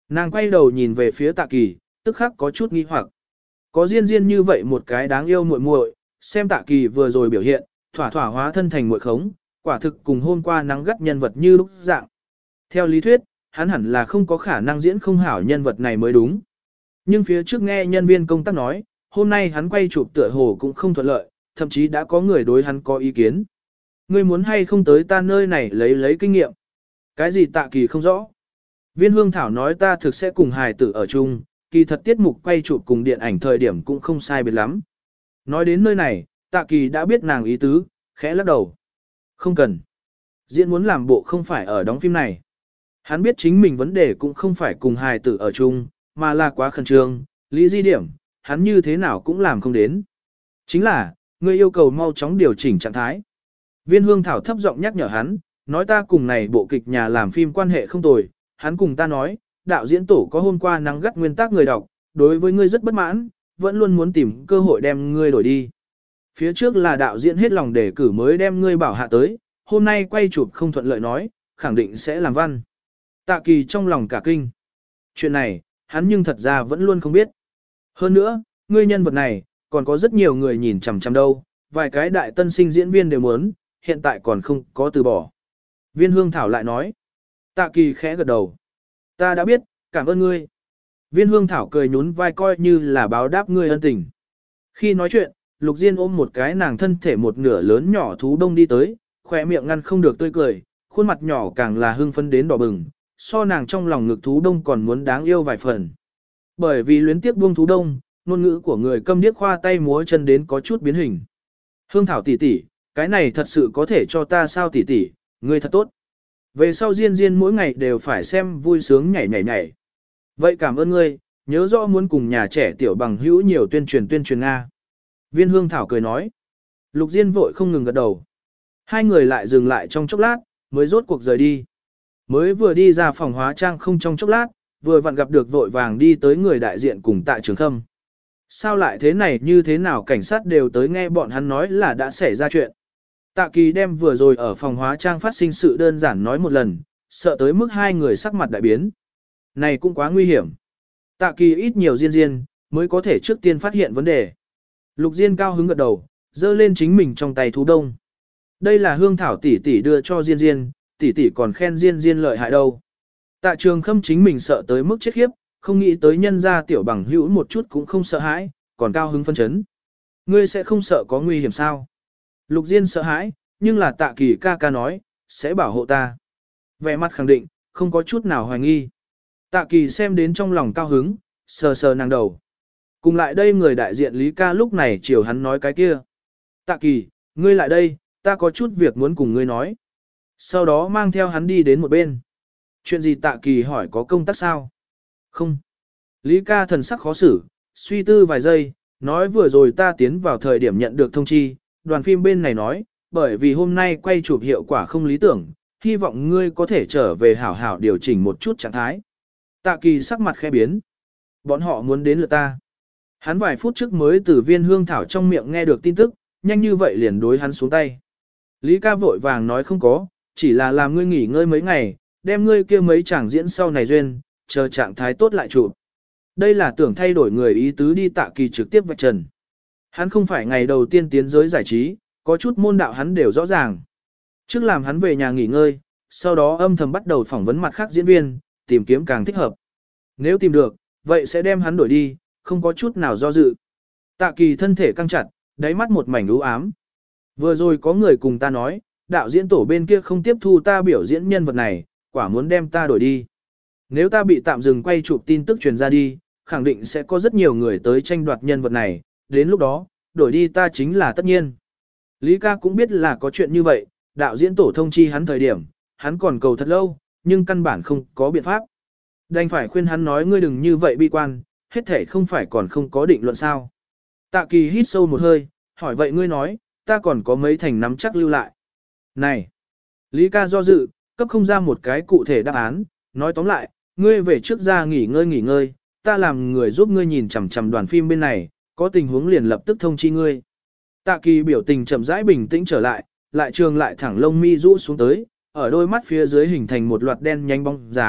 Nàng quay đầu nhìn về phía Tạ Kỳ, tức khắc có chút nghi hoặc. Có Diên Diên như vậy một cái đáng yêu muội muội, xem Tạ Kỳ vừa rồi biểu hiện, thỏa thỏa hóa thân thành muội khống, quả thực cùng hôm qua nắng gắt nhân vật như lúc dạng. Theo lý thuyết, hắn hẳn là không có khả năng diễn không hảo nhân vật này mới đúng. Nhưng phía trước nghe nhân viên công tác nói, hôm nay hắn quay chụp tựa hồ cũng không thuận lợi, thậm chí đã có người đối hắn có ý kiến. Ngươi muốn hay không tới ta nơi này lấy kinh nghiệm? Cái gì Tạ Kỳ không rõ? Viên Hương Thảo nói ta thực sẽ cùng hài tử ở chung, kỳ thật tiết mục quay chụp cùng điện ảnh thời điểm cũng không sai biệt lắm. Nói đến nơi này, Tạ Kỳ đã biết nàng ý tứ, khẽ lắc đầu. Không cần. Diễn muốn làm bộ không phải ở đóng phim này. Hắn biết chính mình vấn đề cũng không phải cùng hài tử ở chung, mà là quá khẩn trương, lý di điểm, hắn như thế nào cũng làm không đến. Chính là, ngươi yêu cầu mau chóng điều chỉnh trạng thái. Viên Hương Thảo thấp giọng nhắc nhở hắn, nói ta cùng này bộ kịch nhà làm phim quan hệ không tồi, hắn cùng ta nói, đạo diễn tổ có hôm qua nắng gắt nguyên tắc người đọc, đối với ngươi rất bất mãn, vẫn luôn muốn tìm cơ hội đem ngươi đổi đi. Phía trước là đạo diễn hết lòng để cử mới đem ngươi bảo hạ tới, hôm nay quay chụp không thuận lợi nói, khẳng định sẽ làm văn. Tạ Kỳ trong lòng cả kinh. Chuyện này, hắn nhưng thật ra vẫn luôn không biết. Hơn nữa, ngươi nhân vật này, còn có rất nhiều người nhìn chằm chằm đâu, vài cái đại tân sinh diễn viên đều muốn, hiện tại còn không có từ bỏ. Viên Hương Thảo lại nói. Tạ Kỳ khẽ gật đầu. Ta đã biết, cảm ơn ngươi. Viên Hương Thảo cười nhún vai coi như là báo đáp ngươi ân tình. Khi nói chuyện, Lục Diên ôm một cái nàng thân thể một nửa lớn nhỏ thú đông đi tới, khỏe miệng ngăn không được tươi cười, khuôn mặt nhỏ càng là hưng phấn đến đỏ bừng, so nàng trong lòng ngực thú đông còn muốn đáng yêu vài phần. Bởi vì luyến tiếc buông thú đông, ngôn ngữ của người câm điếc khoa tay múa chân đến có chút biến hình. Hương Thảo tỷ tỷ, cái này thật sự có thể cho ta sao tỷ tỷ, ngươi thật tốt. Về sau Diên Diên mỗi ngày đều phải xem vui sướng nhảy nhảy nhảy. Vậy cảm ơn ngươi, nhớ rõ muốn cùng nhà trẻ tiểu bằng hữu nhiều tuyên truyền Nga. Viên Hương Thảo cười nói. Lục Diên vội không ngừng gật đầu. Hai người lại dừng lại trong chốc lát, mới rốt cuộc rời đi. Mới vừa đi ra phòng hóa trang không trong chốc lát, vừa vặn gặp được vội vàng đi tới người đại diện cùng Tạ Trường Khâm. Sao lại thế này như thế nào cảnh sát đều tới nghe bọn hắn nói là đã xảy ra chuyện. Tạ Kỳ đem vừa rồi ở phòng hóa trang phát sinh sự đơn giản nói một lần, sợ tới mức hai người sắc mặt đại biến. Này cũng quá nguy hiểm. Tạ Kỳ ít nhiều Diên Diên, mới có thể trước tiên phát hiện vấn đề. Lục Diên cao hứng gật đầu, giơ lên chính mình trong tay thú đông. Đây là Hương Thảo tỷ tỷ đưa cho Diên Diên, tỷ tỷ còn khen Diên Diên lợi hại đâu. Tạ Trường Khâm chính mình sợ tới mức chết khiếp, không nghĩ tới nhân gia tiểu bằng hữu một chút cũng không sợ hãi, còn cao hứng phân chấn. Ngươi sẽ không sợ có nguy hiểm sao? Lục Diên sợ hãi, nhưng là Tạ Kỳ ca ca nói, sẽ bảo hộ ta. Vẻ mặt khẳng định, không có chút nào hoài nghi. Tạ Kỳ xem đến trong lòng cao hứng, sờ sờ nàng đầu. Cùng lại đây người đại diện Lý ca lúc này chiều hắn nói cái kia. Tạ Kỳ, ngươi lại đây, ta có chút việc muốn cùng ngươi nói. Sau đó mang theo hắn đi đến một bên. Chuyện gì Tạ Kỳ hỏi có công tác sao? Không. Lý ca thần sắc khó xử, suy tư vài giây, nói vừa rồi ta tiến vào thời điểm nhận được thông chi, đoàn phim bên này nói, bởi vì hôm nay quay chụp hiệu quả không lý tưởng, hy vọng ngươi có thể trở về hảo hảo điều chỉnh một chút trạng thái. Tạ Kỳ sắc mặt khẽ biến. Bọn họ muốn đến lượt ta. Hắn vài phút trước mới từ Viên Hương Thảo trong miệng nghe được tin tức, nhanh như vậy liền đối hắn xuống tay. Lý ca vội vàng nói không có, chỉ là làm ngươi nghỉ ngơi mấy ngày, đem ngươi kia mấy chàng diễn sau này duyên, chờ trạng thái tốt lại chụp. Đây là tưởng thay đổi người ý tứ đi Tạ Kỳ trực tiếp vạch trần. Hắn không phải ngày đầu tiên tiến giới giải trí, có chút môn đạo hắn đều rõ ràng. Trước làm hắn về nhà nghỉ ngơi, sau đó âm thầm bắt đầu phỏng vấn mặt khác diễn viên, tìm kiếm càng thích hợp. Nếu tìm được, vậy sẽ đem hắn đổi đi, không có chút nào do dự. Tạ Kỳ thân thể căng chặt, đáy mắt một mảnh u ám. Vừa rồi có người cùng ta nói, đạo diễn tổ bên kia không tiếp thu ta biểu diễn nhân vật này, quả muốn đem ta đổi đi. Nếu ta bị tạm dừng quay chụp tin tức truyền ra đi, khẳng định sẽ có rất nhiều người tới tranh đoạt nhân vật này, đến lúc đó, đổi đi ta chính là tất nhiên. Lý ca cũng biết là có chuyện như vậy, đạo diễn tổ thông chi hắn thời điểm, hắn còn cầu thật lâu, nhưng căn bản không có biện pháp. Đành phải khuyên hắn nói ngươi đừng như vậy bi quan, hết thể không phải còn không có định luận sao. Tạ Kỳ hít sâu một hơi, hỏi vậy ngươi nói, ta còn có mấy thành nắm chắc lưu lại. Này! Lý ca do dự, cấp không ra một cái cụ thể đáp án, nói tóm lại, ngươi về trước ra nghỉ ngơi, ta làm người giúp ngươi nhìn chằm chằm đoàn phim bên này, có tình huống liền lập tức thông chi ngươi. Tạ Kỳ biểu tình chậm rãi bình tĩnh trở lại, lại trường lại thẳng lông mi rũ xuống tới, ở đôi mắt phía dưới hình thành một loạt đen nhanh bóng dáng,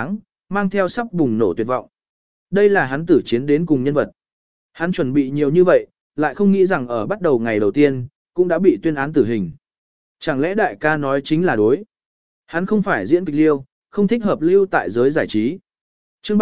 mang theo sắp bùng nổ tuyệt vọng. Đây là hắn tử chiến đến cùng nhân vật. Hắn chuẩn bị nhiều như vậy, lại không nghĩ rằng ở bắt đầu ngày đầu tiên, cũng đã bị tuyên án tử hình. Chẳng lẽ đại ca nói chính là đối? Hắn không phải diễn kịch liêu, không thích hợp lưu tại giới giải trí. Chương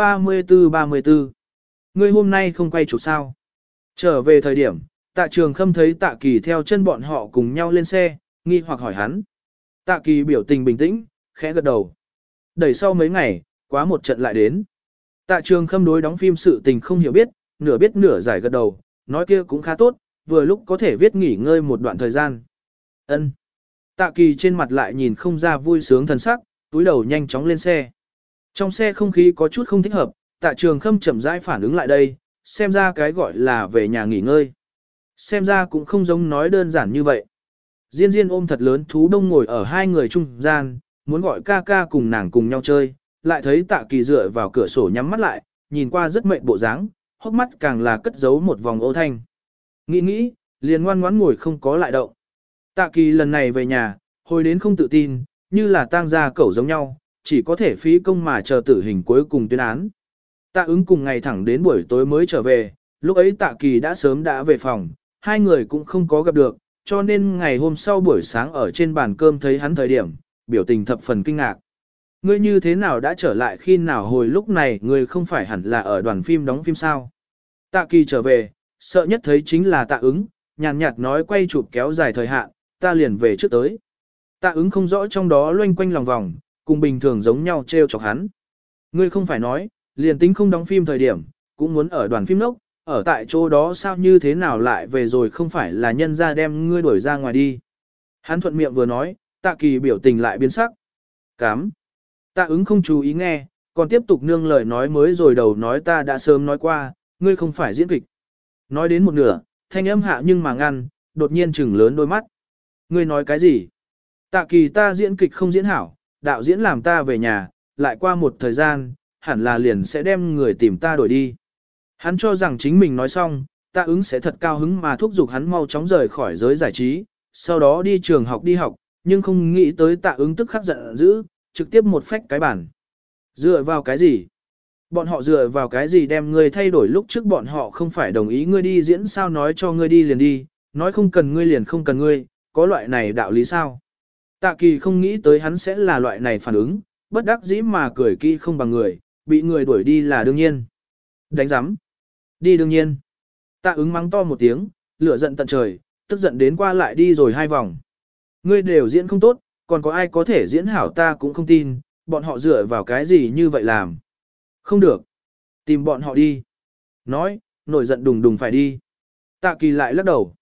34. Ngươi hôm nay không quay chụp sao? Trở về thời điểm, Tạ Trường Khâm thấy Tạ Kỳ theo chân bọn họ cùng nhau lên xe, nghi hoặc hỏi hắn. Tạ Kỳ biểu tình bình tĩnh, khẽ gật đầu. Đẩy sau mấy ngày, quá một trận lại đến. Tạ Trường Khâm đối đóng phim sự tình không hiểu biết nửa giải gật đầu, nói kia cũng khá tốt, vừa lúc có thể viết nghỉ ngơi một đoạn thời gian. Ân. Tạ Kỳ trên mặt lại nhìn không ra vui sướng thần sắc, túi đầu nhanh chóng lên xe. Trong xe không khí có chút không thích hợp, Tạ Trường Khâm chậm rãi phản ứng lại đây, xem ra cái gọi là về nhà nghỉ ngơi. Xem ra cũng không giống nói đơn giản như vậy. Diên Diên ôm thật lớn thú đông ngồi ở hai người trung gian, muốn gọi ca ca cùng nàng cùng nhau chơi, lại thấy Tạ Kỳ dựa vào cửa sổ nhắm mắt lại, nhìn qua rất mệt bộ dáng, hốc mắt càng là cất giấu một vòng ô thanh. Nghĩ, liền ngoan ngoãn ngồi không có lại động. Tạ Kỳ lần này về nhà, hồi đến không tự tin, như là tang gia cẩu giống nhau, chỉ có thể phí công mà chờ tử hình cuối cùng tuyên án. Tạ ứng cùng ngày thẳng đến buổi tối mới trở về, lúc ấy Tạ Kỳ đã sớm đã về phòng, hai người cũng không có gặp được, cho nên ngày hôm sau buổi sáng ở trên bàn cơm thấy hắn thời điểm, biểu tình thập phần kinh ngạc. Ngươi như thế nào đã trở lại khi nào hồi lúc này ngươi không phải hẳn là ở đoàn phim đóng phim sao? Tạ Kỳ trở về, sợ nhất thấy chính là Tạ ứng, nhàn nhạt nói quay chụp kéo dài thời hạn, ta liền về trước tới. Tạ ứng không rõ trong đó loanh quanh lòng vòng, cùng bình thường giống nhau trêu chọc hắn. Ngươi không phải nói, liền tính không đóng phim thời điểm, cũng muốn ở đoàn phim nốc, ở tại chỗ đó sao như thế nào lại về rồi không phải là nhân ra đem ngươi đuổi ra ngoài đi. Hắn thuận miệng vừa nói, Tạ Kỳ biểu tình lại biến sắc. Cám. Tạ ứng không chú ý nghe, còn tiếp tục nương lời nói mới rồi đầu nói ta đã sớm nói qua, ngươi không phải diễn kịch. Nói đến một nửa, thanh âm hạ nhưng mà ngăn, đột nhiên trừng lớn đôi mắt. Ngươi nói cái gì? Tạ Kỳ ta diễn kịch không diễn hảo, đạo diễn làm ta về nhà, lại qua một thời gian, hẳn là liền sẽ đem người tìm ta đổi đi. Hắn cho rằng chính mình nói xong, Tạ ứng sẽ thật cao hứng mà thúc giục hắn mau chóng rời khỏi giới giải trí, sau đó đi trường học đi học, nhưng không nghĩ tới Tạ ứng tức khắc giận dữ, trực tiếp một phách cái bản. Dựa vào cái gì? Bọn họ dựa vào cái gì đem ngươi thay đổi lúc trước bọn họ không phải đồng ý ngươi đi diễn sao nói cho ngươi đi liền đi, nói không cần ngươi liền không cần ngươi, có loại này đạo lý sao? Tạ Kỳ không nghĩ tới hắn sẽ là loại này phản ứng, bất đắc dĩ mà cười kỹ không bằng người, bị người đuổi đi là đương nhiên. Đánh giám. Đi đương nhiên. Tạ ứng mắng to một tiếng, lửa giận tận trời, tức giận đến qua lại đi rồi hai vòng. Ngươi đều diễn không tốt, còn có ai có thể diễn hảo ta cũng không tin, bọn họ dựa vào cái gì như vậy làm. Không được. Tìm bọn họ đi. Nói, nổi giận đùng đùng phải đi. Tạ Kỳ lại lắc đầu.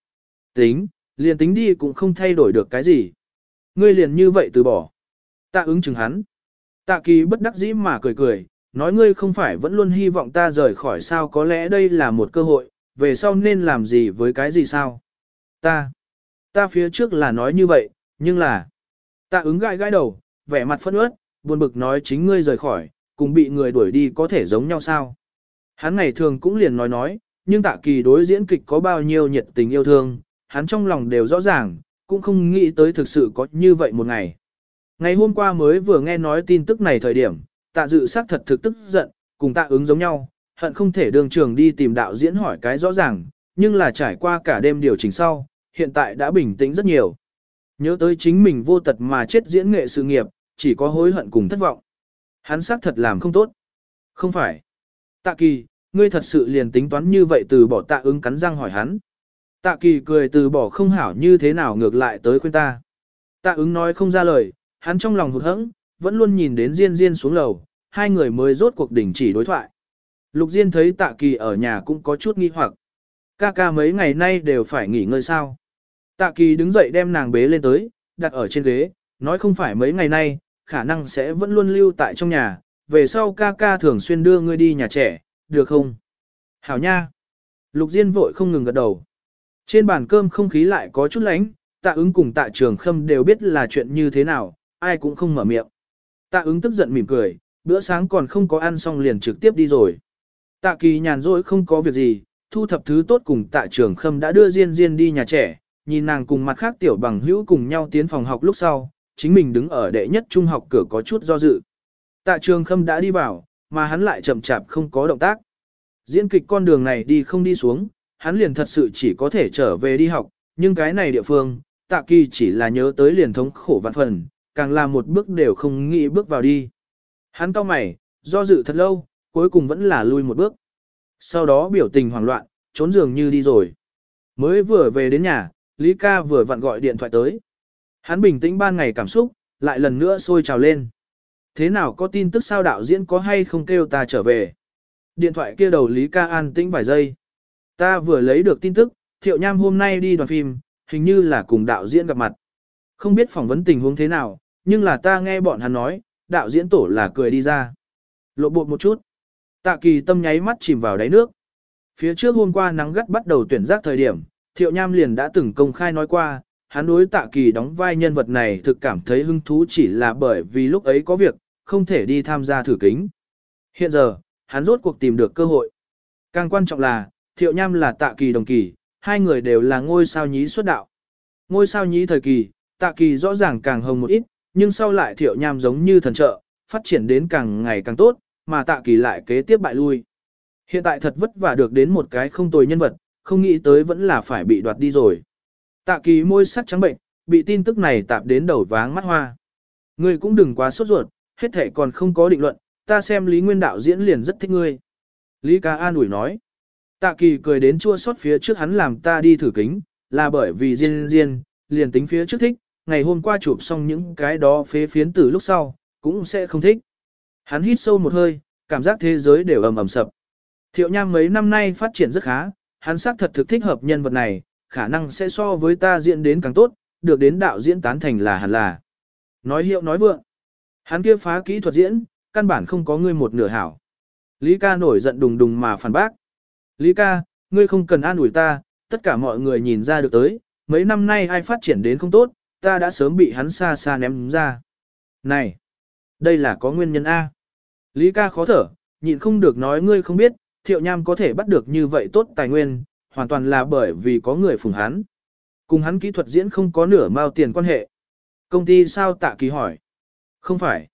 Liền tính đi cũng không thay đổi được cái gì. Ngươi liền như vậy từ bỏ. Tạ ứng chừng hắn. Tạ Kỳ bất đắc dĩ mà cười, nói ngươi không phải vẫn luôn hy vọng ta rời khỏi sao có lẽ đây là một cơ hội, về sau nên làm gì với cái gì sao? Ta phía trước là nói như vậy, nhưng là... Tạ ứng gãi đầu, vẻ mặt phẫn uất, buồn bực nói chính ngươi rời khỏi, cùng bị người đuổi đi có thể giống nhau sao? Hắn ngày thường cũng liền nói, nhưng Tạ Kỳ đối diễn kịch có bao nhiêu nhiệt tình yêu thương, hắn trong lòng đều rõ ràng, cũng không nghĩ tới thực sự có như vậy một ngày. Ngày hôm qua mới vừa nghe nói tin tức này thời điểm, Tạ Dự xác thật thực tức giận, cùng Tạ ứng giống nhau, hận không thể đường trường đi tìm đạo diễn hỏi cái rõ ràng, nhưng là trải qua cả đêm điều chỉnh sau, hiện tại đã bình tĩnh rất nhiều. Nhớ tới chính mình vô tật mà chết diễn nghệ sự nghiệp, chỉ có hối hận cùng thất vọng. Hắn xác thật làm không tốt. Không phải. Tạ Kỳ, ngươi thật sự liền tính toán như vậy từ bỏ Tạ ứng cắn răng hỏi hắn. Tạ Kỳ cười từ bỏ không hảo như thế nào ngược lại tới khuyên ta. Tạ ứng nói không ra lời, hắn trong lòng hụt hẫng, vẫn luôn nhìn đến Diên Diên xuống lầu, hai người mới rốt cuộc đình chỉ đối thoại. Lục Diên thấy Tạ Kỳ ở nhà cũng có chút nghi hoặc. Ca mấy ngày nay đều phải nghỉ ngơi sao. Tạ Kỳ đứng dậy đem nàng bế lên tới, đặt ở trên ghế, nói không phải mấy ngày nay, khả năng sẽ vẫn luôn lưu tại trong nhà, về sau ca thường xuyên đưa ngươi đi nhà trẻ, được không? Hảo nha. Lục Diên vội không ngừng gật đầu. Trên bàn cơm không khí lại có chút lánh, Tạ ứng cùng Tạ Trường Khâm đều biết là chuyện như thế nào, ai cũng không mở miệng. Tạ ứng tức giận mỉm cười, bữa sáng còn không có ăn xong liền trực tiếp đi rồi. Tạ Kỳ nhàn rỗi không có việc gì, thu thập thứ tốt cùng Tạ Trường Khâm đã đưa Diên Diên đi nhà trẻ, nhìn nàng cùng mặt khác tiểu bằng hữu cùng nhau tiến phòng học lúc sau, chính mình đứng ở đệ nhất trung học cửa có chút do dự. Tạ Trường Khâm đã đi vào, mà hắn lại chậm chạp không có động tác. Diễn kịch con đường này đi không đi xuống, hắn liền thật sự chỉ có thể trở về đi học, nhưng cái này địa phương, Tạ Kỳ chỉ là nhớ tới liền thống khổ vạn phần, càng là một bước đều không nghĩ bước vào đi. Hắn cau mày, do dự thật lâu, cuối cùng vẫn là lui một bước. Sau đó biểu tình hoảng loạn, trốn giường như đi rồi. Mới vừa về đến nhà, Lý Ca vừa vặn gọi điện thoại tới. Hắn bình tĩnh ban ngày cảm xúc, lại lần nữa sôi trào lên. Thế nào có tin tức sao đạo diễn có hay không kêu ta trở về? Điện thoại kia đầu Lý Ca an tĩnh vài giây. Ta vừa lấy được tin tức, Thiệu Nham hôm nay đi đoàn phim, hình như là cùng đạo diễn gặp mặt. Không biết phỏng vấn tình huống thế nào, nhưng là ta nghe bọn hắn nói, đạo diễn tổ là cười đi ra. Lộ bộ một chút. Tạ Kỳ tâm nháy mắt chìm vào đáy nước. Phía trước hôm qua nắng gắt bắt đầu tuyển giác thời điểm, Thiệu Nham liền đã từng công khai nói qua, hắn đối Tạ Kỳ đóng vai nhân vật này thực cảm thấy hứng thú chỉ là bởi vì lúc ấy có việc, không thể đi tham gia thử kính. Hiện giờ, hắn rốt cuộc tìm được cơ hội. Càng quan trọng là, Thiệu Nham là Tạ Kỳ đồng kỳ, hai người đều là ngôi sao nhí xuất đạo. Ngôi sao nhí thời kỳ, Tạ Kỳ rõ ràng càng hồng một ít, nhưng sau lại Thiệu Nham giống như thần trợ, phát triển đến càng ngày càng tốt, mà Tạ Kỳ lại kế tiếp bại lui. Hiện tại thật vất vả được đến một cái không tồi nhân vật, không nghĩ tới vẫn là phải bị đoạt đi rồi. Tạ Kỳ môi sắc trắng bệnh, bị tin tức này tạp đến đầu váng mắt hoa. Ngươi cũng đừng quá sốt ruột, hết thể còn không có định luận, ta xem Lý Nguyên đạo diễn liền rất thích ngươi. Lý Ca an ủi nói. Tạ Kỳ cười đến chua xót phía trước hắn làm ta đi thử kính, là bởi vì Diên liền tính phía trước thích, ngày hôm qua chụp xong những cái đó phế phiến từ lúc sau, cũng sẽ không thích. Hắn hít sâu một hơi, cảm giác thế giới đều ầm ầm sập. Thiệu Nham mấy năm nay phát triển rất khá, hắn xác thật thực thích hợp nhân vật này, khả năng sẽ so với ta diễn đến càng tốt, được đến đạo diễn tán thành là hẳn là. Nói hiệu nói vượng. Hắn kia phá kỹ thuật diễn, căn bản không có ngươi một nửa hảo. Lý Ca nổi giận đùng đùng mà phản bác. Lý Ca, ngươi không cần an ủi ta, tất cả mọi người nhìn ra được tới, mấy năm nay ai phát triển đến không tốt, ta đã sớm bị hắn xa xa ném ra. Này, đây là có nguyên nhân A. Lý Ca khó thở, nhịn không được nói ngươi không biết, Thiệu Nham có thể bắt được như vậy tốt tài nguyên, hoàn toàn là bởi vì có người phụng hắn. Cùng hắn kỹ thuật diễn không có nửa mao tiền quan hệ. Công ty sao Tạ Kỳ hỏi. Không phải.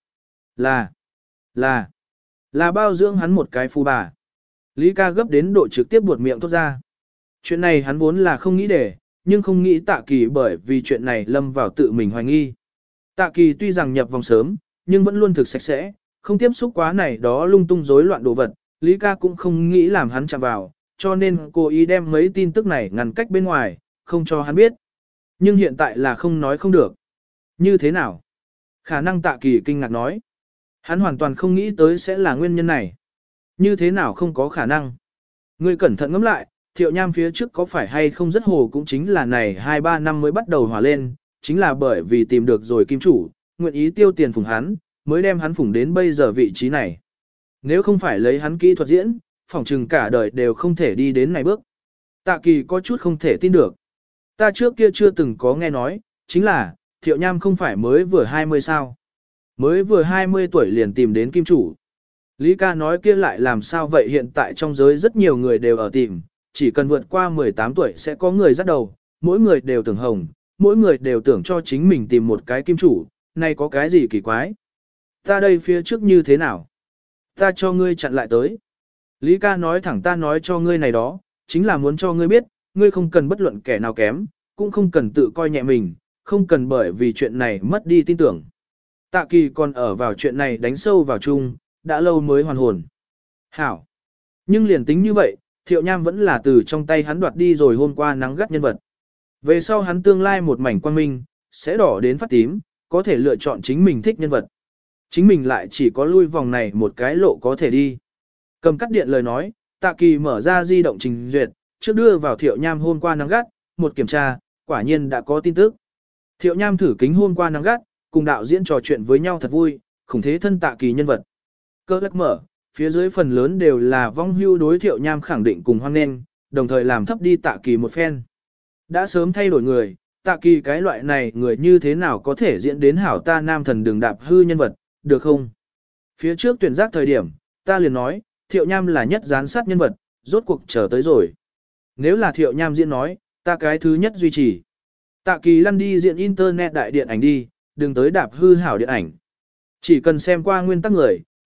Là bao dưỡng hắn một cái phu bà. Lý Ca gấp đến độ trực tiếp buột miệng thốt ra. Chuyện này hắn vốn là không nghĩ để, nhưng không nghĩ Tạ Kỳ bởi vì chuyện này lâm vào tự mình hoài nghi. Tạ Kỳ tuy rằng nhập vòng sớm, nhưng vẫn luôn thực sạch sẽ, không tiếp xúc quá này đó lung tung rối loạn đồ vật, Lý Ca cũng không nghĩ làm hắn chạm vào, cho nên cô ý đem mấy tin tức này ngăn cách bên ngoài, không cho hắn biết. Nhưng hiện tại là không nói không được. Như thế nào? Khả năng Tạ Kỳ kinh ngạc nói. Hắn hoàn toàn không nghĩ tới sẽ là nguyên nhân này. Như thế nào không có khả năng? Ngươi cẩn thận ngẫm lại, Thiệu Nham phía trước có phải hay không rất hồ cũng chính là này 2-3 năm mới bắt đầu hòa lên, chính là bởi vì tìm được rồi kim chủ, nguyện ý tiêu tiền phủng hắn, mới đem hắn phủng đến bây giờ vị trí này. Nếu không phải lấy hắn kỹ thuật diễn, phỏng chừng cả đời đều không thể đi đến này bước. Tạ Kỳ có chút không thể tin được. Ta trước kia chưa từng có nghe nói, chính là, Thiệu Nham không phải mới vừa 20 sao. Mới vừa 20 tuổi liền tìm đến kim chủ. Lý Ca nói kia lại làm sao vậy hiện tại trong giới rất nhiều người đều ở tìm, chỉ cần vượt qua 18 tuổi sẽ có người dắt đầu, mỗi người đều tưởng hồng, mỗi người đều tưởng cho chính mình tìm một cái kim chủ, này có cái gì kỳ quái. Ta đây phía trước như thế nào? Ta cho ngươi chặn lại tới. Lý Ca nói thẳng ta nói cho ngươi này đó, chính là muốn cho ngươi biết, ngươi không cần bất luận kẻ nào kém, cũng không cần tự coi nhẹ mình, không cần bởi vì chuyện này mất đi tin tưởng. Tạ Kỳ còn ở vào chuyện này đánh sâu vào chung, đã lâu mới hoàn hồn. Hảo. Nhưng liền tính như vậy, Thiệu Nham vẫn là từ trong tay hắn đoạt đi rồi hôm qua nắng gắt nhân vật. Về sau hắn tương lai một mảnh quang minh, sẽ đỏ đến phát tím, có thể lựa chọn chính mình thích nhân vật. Chính mình lại chỉ có lui vòng này một cái lộ có thể đi. Cầm cắt điện lời nói, Tạ Kỳ mở ra di động trình duyệt, trước đưa vào Thiệu Nham hôm qua nắng gắt, một kiểm tra, quả nhiên đã có tin tức. Thiệu Nham thử kính hôm qua nắng gắt, cùng đạo diễn trò chuyện với nhau thật vui, khủng thế thân Tạ Kỳ nhân vật. Cơ lắc mở, phía dưới phần lớn đều là vong hưu đối Thiệu Nham khẳng định cùng hoan nghênh, đồng thời làm thấp đi Tạ Kỳ một phen. Đã sớm thay đổi người, Tạ Kỳ cái loại này người như thế nào có thể diễn đến hảo ta nam thần đường đạp hư nhân vật, được không? Phía trước tuyển giác thời điểm, ta liền nói, Thiệu Nham là nhất gián sát nhân vật, rốt cuộc chờ tới rồi. Nếu là Thiệu Nham diễn nói, ta cái thứ nhất duy trì. Tạ Kỳ lăn đi diễn internet đại điện ảnh đi, đừng tới đạp hư hảo điện ảnh. Chỉ cần xem qua nguyên tắc người,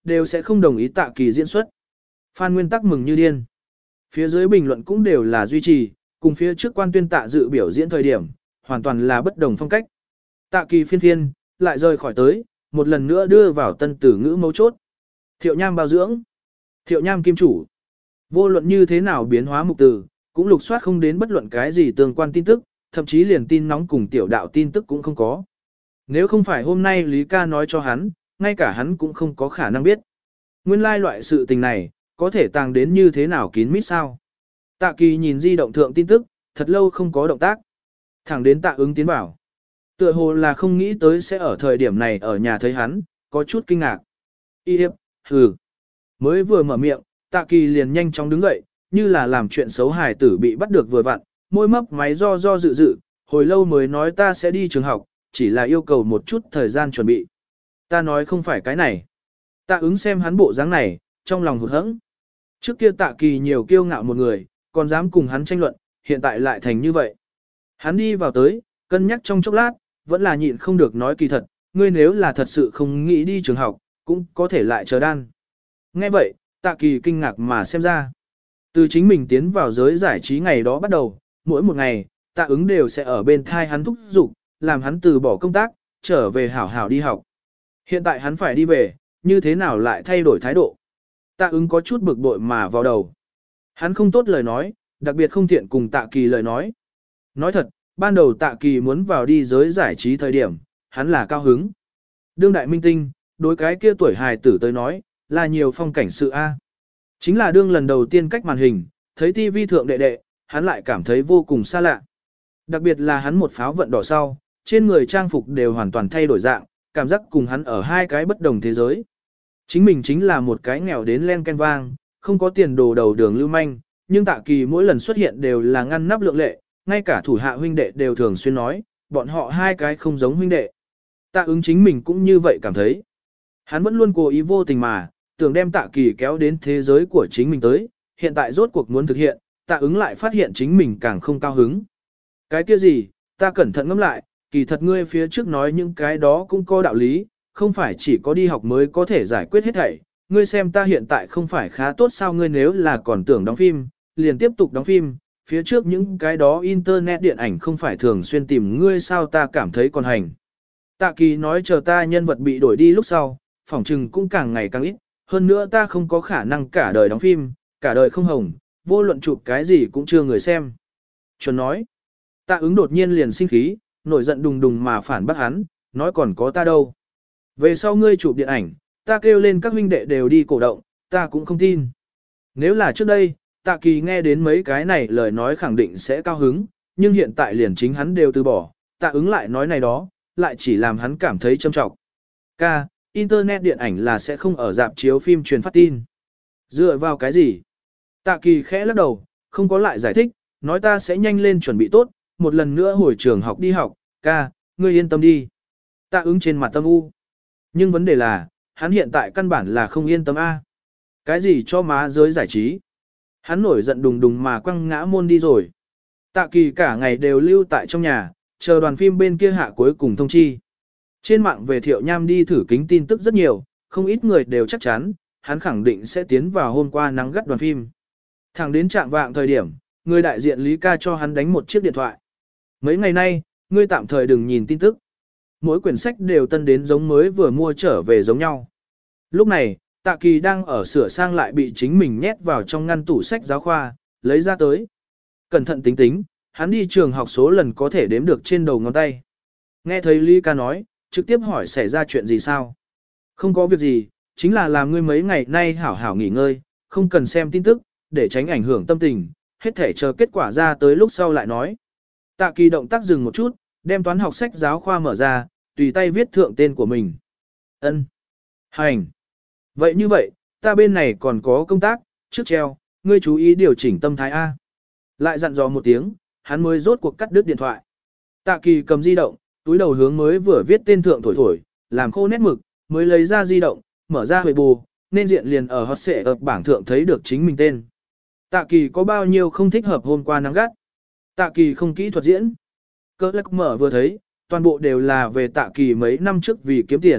đều sẽ không đồng ý Tạ Kỳ diễn xuất. Phan Nguyên Tắc mừng như điên. Phía dưới bình luận cũng đều là duy trì, cùng phía trước quan tuyên Tạ dự biểu diễn thời điểm, hoàn toàn là bất đồng phong cách. Tạ Kỳ phiên lại rời khỏi tới, một lần nữa đưa vào tân tử ngữ mấu chốt. Thiệu Nham bao dưỡng, Thiệu Nham kim chủ. Vô luận như thế nào biến hóa mục từ, cũng lục soát không đến bất luận cái gì tương quan tin tức, thậm chí liền tin nóng cùng tiểu đạo tin tức cũng không có. Nếu không phải hôm nay Lý ca nói cho hắn, ngay cả hắn cũng không có khả năng biết. Nguyên lai loại sự tình này, có thể tàng đến như thế nào kín mít sao. Tạ Kỳ nhìn di động thượng tin tức, thật lâu không có động tác. Thẳng đến Tạ Ứng tiến vào. Tựa hồ là không nghĩ tới sẽ ở thời điểm này ở nhà thấy hắn, có chút kinh ngạc. Y hiệp, hừ. Mới vừa mở miệng, Tạ Kỳ liền nhanh chóng đứng dậy, như là làm chuyện xấu hài tử bị bắt được vừa vặn, môi mấp máy do dự, hồi lâu mới nói ta sẽ đi trường học, chỉ là yêu cầu một chút thời gian chuẩn bị. Ta nói không phải cái này. Tạ Ứng xem hắn bộ dáng này, trong lòng hụt hẫng. Trước kia Tạ Kỳ nhiều kiêu ngạo một người, còn dám cùng hắn tranh luận, hiện tại lại thành như vậy. Hắn đi vào tới, cân nhắc trong chốc lát, vẫn là nhịn không được nói kỳ thật, ngươi nếu là thật sự không nghĩ đi trường học, cũng có thể lại chờ đan. Nghe vậy, Tạ Kỳ kinh ngạc mà xem ra. Từ chính mình tiến vào giới giải trí ngày đó bắt đầu, mỗi một ngày, Tạ Ứng đều sẽ ở bên thai hắn thúc giục, làm hắn từ bỏ công tác, trở về hảo hảo đi học. Hiện tại hắn phải đi về, như thế nào lại thay đổi thái độ? Tạ Ứng có chút bực bội mà vào đầu. Hắn không tốt lời nói, đặc biệt không thiện cùng Tạ Kỳ lời nói. Nói thật, ban đầu Tạ Kỳ muốn vào đi giới giải trí thời điểm, hắn là cao hứng. Đương đại minh tinh, đối cái kia tuổi hài tử tới nói, là nhiều phong cảnh sự A. Chính là đương lần đầu tiên cách màn hình, thấy TV thượng đệ, hắn lại cảm thấy vô cùng xa lạ. Đặc biệt là hắn một pháo vận đỏ sau, trên người trang phục đều hoàn toàn thay đổi dạng, cảm giác cùng hắn ở hai cái bất đồng thế giới. Chính mình chính là một cái nghèo đến len ken vang, không có tiền đồ đầu đường lưu manh, nhưng Tạ Kỳ mỗi lần xuất hiện đều là ngăn nắp lượng lệ, ngay cả thủ hạ huynh đệ đều thường xuyên nói, bọn họ hai cái không giống huynh đệ. Tạ Ứng chính mình cũng như vậy cảm thấy. Hắn vẫn luôn cố ý vô tình mà, tưởng đem Tạ Kỳ kéo đến thế giới của chính mình tới, hiện tại rốt cuộc muốn thực hiện, Tạ Ứng lại phát hiện chính mình càng không cao hứng. Cái kia gì, ta cẩn thận ngẫm lại, kỳ thật ngươi phía trước nói những cái đó cũng có đạo lý, không phải chỉ có đi học mới có thể giải quyết hết thảy. Ngươi xem ta hiện tại không phải khá tốt sao, ngươi nếu là còn tưởng đóng phim, liền tiếp tục đóng phim, phía trước những cái đó internet điện ảnh không phải thường xuyên tìm ngươi sao, ta cảm thấy còn hành. Tạ Kỳ nói chờ ta nhân vật bị đổi đi lúc sau, phỏng trừng cũng càng ngày càng ít, hơn nữa ta không có khả năng cả đời đóng phim, cả đời không hồng, vô luận chụp cái gì cũng chưa người xem. Chuẩn nói, Tạ Ứng đột nhiên liền sinh khí, nổi giận đùng đùng mà phản bác hắn, nói còn có ta đâu. Về sau ngươi chụp điện ảnh, ta kêu lên các huynh đệ đều đi cổ động, ta cũng không tin. Nếu là trước đây, Tạ Kỳ nghe đến mấy cái này lời nói khẳng định sẽ cao hứng, nhưng hiện tại liền chính hắn đều từ bỏ, Tạ Ứng lại nói này đó, lại chỉ làm hắn cảm thấy châm trọng. Ca, internet điện ảnh là sẽ không ở rạp chiếu phim truyền phát tin. Dựa vào cái gì? Tạ Kỳ khẽ lắc đầu, không có lại giải thích, nói ta sẽ nhanh lên chuẩn bị tốt, một lần nữa hồi trường học đi học, ca, ngươi yên tâm đi. Tạ Ứng trên mặt tâm u. Nhưng vấn đề là, hắn hiện tại căn bản là không yên tâm a. Cái gì cho má giới giải trí? Hắn nổi giận đùng đùng mà quăng ngã môn đi rồi. Tạ Kỳ cả ngày đều lưu tại trong nhà, chờ đoàn phim bên kia hạ cuối cùng thông chi. Trên mạng về Thiệu Nham đi thử kính tin tức rất nhiều, không ít người đều chắc chắn, hắn khẳng định sẽ tiến vào hôm qua nắng gắt đoàn phim. Thẳng đến trạng vạng thời điểm, người đại diện Lý ca cho hắn đánh một chiếc điện thoại. Mấy ngày nay, ngươi tạm thời đừng nhìn tin tức. Mỗi quyển sách đều tân đến giống mới vừa mua trở về giống nhau. Lúc này, Tạ Kỳ đang ở sửa sang lại bị chính mình nhét vào trong ngăn tủ sách giáo khoa, lấy ra tới. Cẩn thận tính tính, hắn đi trường học số lần có thể đếm được trên đầu ngón tay. Nghe thấy Lý ca nói, trực tiếp hỏi xảy ra chuyện gì sao? Không có việc gì, chính là làm ngươi mấy ngày nay hảo hảo nghỉ ngơi, không cần xem tin tức, để tránh ảnh hưởng tâm tình, hết thể chờ kết quả ra tới lúc sau lại nói. Tạ Kỳ động tác dừng một chút, đem toán học sách giáo khoa mở ra, tùy tay viết thượng tên của mình. Ân. Hành. Vậy như vậy, ta bên này còn có công tác, trước treo, ngươi chú ý điều chỉnh tâm thái A. Lại dặn dò một tiếng, hắn mới rốt cuộc cắt đứt điện thoại. Tạ Kỳ cầm di động, túi đầu hướng mới vừa viết tên thượng thổi thổi, làm khô nét mực, mới lấy ra di động, mở ra huệ bù, nên diện liền ở hot xệ ập bảng thượng thấy được chính mình tên. Tạ Kỳ có bao nhiêu không thích hợp hôm qua nắng gắt. Tạ Kỳ không kỹ thuật diễn. Cơ lắc mở vừa thấy, toàn bộ đều là về Tạ Kỳ mấy năm trước vì kiếm tiền,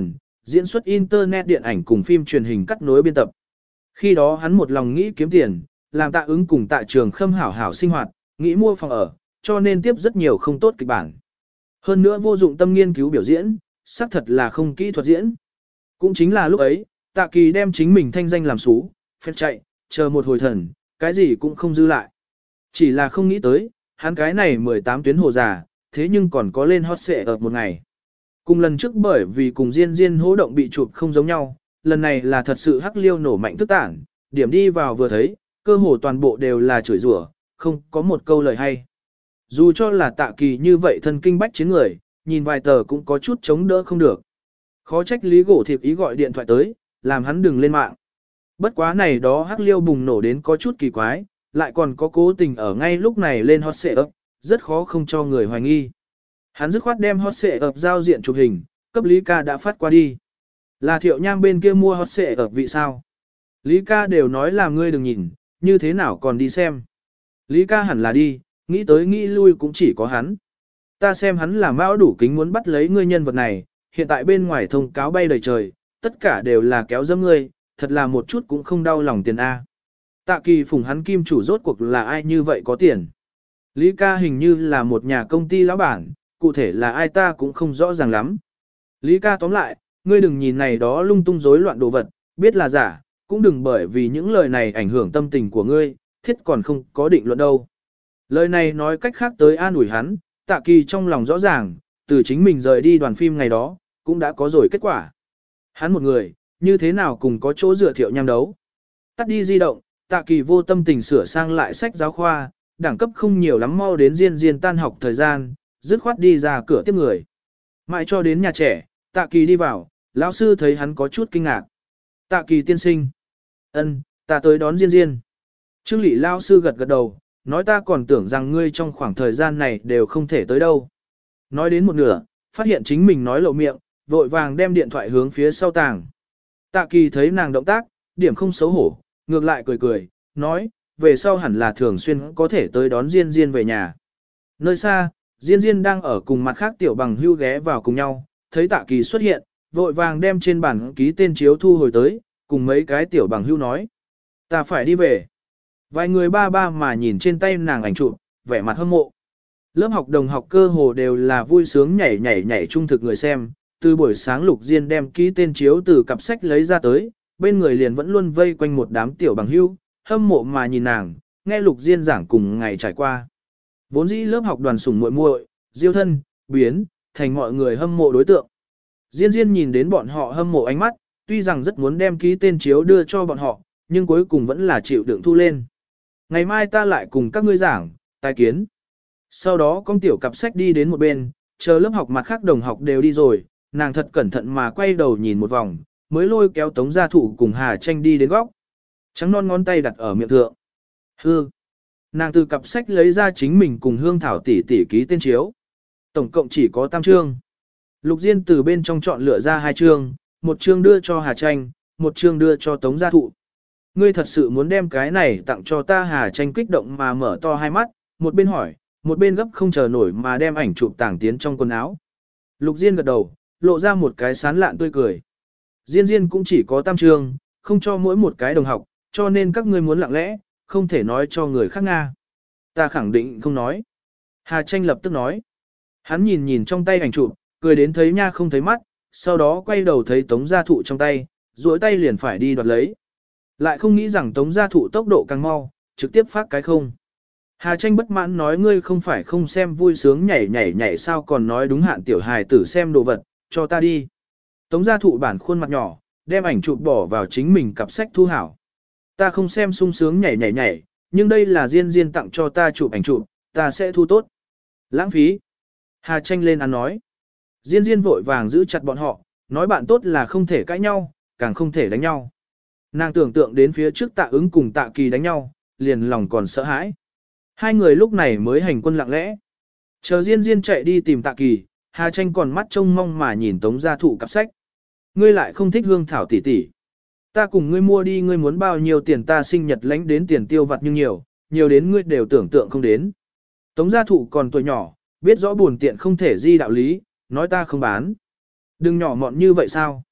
diễn xuất internet điện ảnh cùng phim truyền hình cắt nối biên tập. Khi đó hắn một lòng nghĩ kiếm tiền, làm Tạ Ứng cùng Tạ Trường Khâm hảo hảo sinh hoạt, nghĩ mua phòng ở, cho nên tiếp rất nhiều không tốt kịch bản. Hơn nữa vô dụng tâm nghiên cứu biểu diễn, xác thật là không kỹ thuật diễn. Cũng chính là lúc ấy, Tạ Kỳ đem chính mình thanh danh làm xú, phép chạy, chờ một hồi thần, cái gì cũng không dư lại. Chỉ là không nghĩ tới, hắn cái này 18 tuyến hồ già, thế nhưng còn có lên hot xệ ở một ngày. Cùng lần trước bởi vì cùng Diên Diên hố động bị chụp không giống nhau, lần này là thật sự hắc liêu nổ mạnh thức tản, điểm đi vào vừa thấy, cơ hồ toàn bộ đều là chửi rủa, không có một câu lời hay. Dù cho là Tạ Kỳ như vậy thân kinh bách chiến người, nhìn vài tờ cũng có chút chống đỡ không được. Khó trách Lý Gỗ Thiệp ý gọi điện thoại tới, làm hắn đừng lên mạng. Bất quá này đó hắc liêu bùng nổ đến có chút kỳ quái, lại còn có cố tình ở ngay lúc này lên hot xệ ấp, rất khó không cho người hoài nghi. Hắn dứt khoát đem hot xệ ấp giao diện chụp hình, cấp Lý Ca đã phát qua đi. Là Thiệu Nham bên kia mua hot xệ ấp vị sao? Lý Ca đều nói là ngươi đừng nhìn, như thế nào còn đi xem. Lý Ca hẳn là đi, nghĩ tới nghĩ lui cũng chỉ có hắn. Ta xem hắn là mão đủ kính muốn bắt lấy ngươi nhân vật này, hiện tại bên ngoài thông cáo bay đầy trời, tất cả đều là kéo dâm ngươi, thật là một chút cũng không đau lòng tiền A. Tạ Kỳ phùng hắn kim chủ rốt cuộc là ai như vậy có tiền. Lý Ca hình như là một nhà công ty lão bản, cụ thể là ai ta cũng không rõ ràng lắm. Lý Ca tóm lại, ngươi đừng nhìn này đó lung tung rối loạn đồ vật, biết là giả, cũng đừng bởi vì những lời này ảnh hưởng tâm tình của ngươi, thiết còn không có định luận đâu. Lời này nói cách khác tới an ủi hắn, Tạ Kỳ trong lòng rõ ràng, từ chính mình rời đi đoàn phim ngày đó, cũng đã có rồi kết quả. Hắn một người, như thế nào cùng có chỗ dựa Thiệu Nham đấu. Tắt đi di động, Tạ Kỳ vô tâm tình sửa sang lại sách giáo khoa, đẳng cấp không nhiều lắm mau đến Diên Diên tan học thời gian, dứt khoát đi ra cửa tiếp người. Mãi cho đến nhà trẻ, Tạ Kỳ đi vào, lão sư thấy hắn có chút kinh ngạc. Tạ Kỳ tiên sinh. Ân, ta tới đón Diên Diên. Trương Lị lão sư gật gật đầu, nói ta còn tưởng rằng ngươi trong khoảng thời gian này đều không thể tới đâu. Nói đến một nửa, phát hiện chính mình nói lộ miệng, vội vàng đem điện thoại hướng phía sau tàng. Tạ Kỳ thấy nàng động tác, điểm không xấu hổ, ngược lại cười cười, nói, về sau hẳn là thường xuyên có thể tới đón Diên Diên về nhà. Nơi xa, Diên Diên đang ở cùng mặt khác tiểu bằng hưu ghé vào cùng nhau, thấy Tạ Kỳ xuất hiện, vội vàng đem trên bản ký tên chiếu thu hồi tới, cùng mấy cái tiểu bằng hưu nói. Ta phải đi về. Vài người ba ba mà nhìn trên tay nàng ảnh chụp, vẻ mặt hâm mộ. Lớp học đồng học cơ hồ đều là vui sướng nhảy nhảy nhảy trung thực người xem, từ buổi sáng Lục Diên đem ký tên chiếu từ cặp sách lấy ra tới, bên người liền vẫn luôn vây quanh một đám tiểu bằng hưu, hâm mộ mà nhìn nàng, nghe Lục Diên giảng cùng ngày trải qua. Vốn dĩ lớp học đoàn sủng muội muội, Diêu thân, biến, thành mọi người hâm mộ đối tượng. Diên Diên nhìn đến bọn họ hâm mộ ánh mắt, tuy rằng rất muốn đem ký tên chiếu đưa cho bọn họ, nhưng cuối cùng vẫn là chịu đựng thu lên. Ngày mai ta lại cùng các ngươi giảng, tài kiến. Sau đó con tiểu cặp sách đi đến một bên, chờ lớp học mặt khác đồng học đều đi rồi, nàng thật cẩn thận mà quay đầu nhìn một vòng, mới lôi kéo Tống Gia Thụ cùng Hà Tranh đi đến góc. Trắng non ngón tay đặt ở miệng thượng. Hương. Nàng từ cặp sách lấy ra chính mình cùng Hương Thảo tỷ tỷ ký tên chiếu. Tổng cộng chỉ có 8 chương. Lục Diên từ bên trong chọn lựa ra 2 chương, một chương đưa cho Hà Tranh, một chương đưa cho Tống Gia Thụ. Ngươi thật sự muốn đem cái này tặng cho ta? Hà Tranh kích động mà mở to hai mắt, một bên hỏi, một bên gấp không chờ nổi mà đem ảnh chụp tàng tiến trong quần áo. Lục Diên gật đầu, lộ ra một cái sán lạn tươi cười. Diên Diên cũng chỉ có 8 chương, không cho mỗi một cái đồng học, cho nên các ngươi muốn lặng lẽ, không thể nói cho người khác Nga. Ta khẳng định không nói. Hà Tranh lập tức nói. Hắn nhìn nhìn trong tay ảnh chụp, cười đến thấy nha không thấy mắt, sau đó quay đầu thấy Tống Gia Thụ trong tay, duỗi tay liền phải đi đoạt lấy. Lại không nghĩ rằng Tống Gia Thụ tốc độ càng mau, trực tiếp phát cái không. Hà Tranh bất mãn nói ngươi không phải không xem vui sướng nhảy nhảy nhảy sao còn nói đúng hạn tiểu hài tử xem đồ vật, cho ta đi. Tống Gia Thụ bản khuôn mặt nhỏ, đem ảnh chụp bỏ vào chính mình cặp sách thu hảo. Ta không xem sung sướng nhảy nhảy nhảy, nhưng đây là Diên Diên tặng cho ta chụp ảnh chụp, ta sẽ thu tốt. Lãng phí. Hà Tranh lên ăn nói. Diên Diên vội vàng giữ chặt bọn họ, nói bạn tốt là không thể cãi nhau, càng không thể đánh nhau. Nàng tưởng tượng đến phía trước Tạ Ứng cùng Tạ Kỳ đánh nhau, liền lòng còn sợ hãi. Hai người lúc này mới hành quân lặng lẽ. Chờ Diên Diên chạy đi tìm Tạ Kỳ, Hà Tranh còn mắt trông mong mà nhìn Tống Gia Thụ cặp sách. Ngươi lại không thích Hương Thảo tỷ tỷ. Ta cùng ngươi mua đi, ngươi muốn bao nhiêu tiền ta sinh nhật lãnh đến tiền tiêu vặt nhưng nhiều, nhiều đến ngươi đều tưởng tượng không đến. Tống Gia Thụ còn tuổi nhỏ, biết rõ buồn tiện không thể di đạo lý, nói ta không bán. Đừng nhỏ mọn như vậy sao?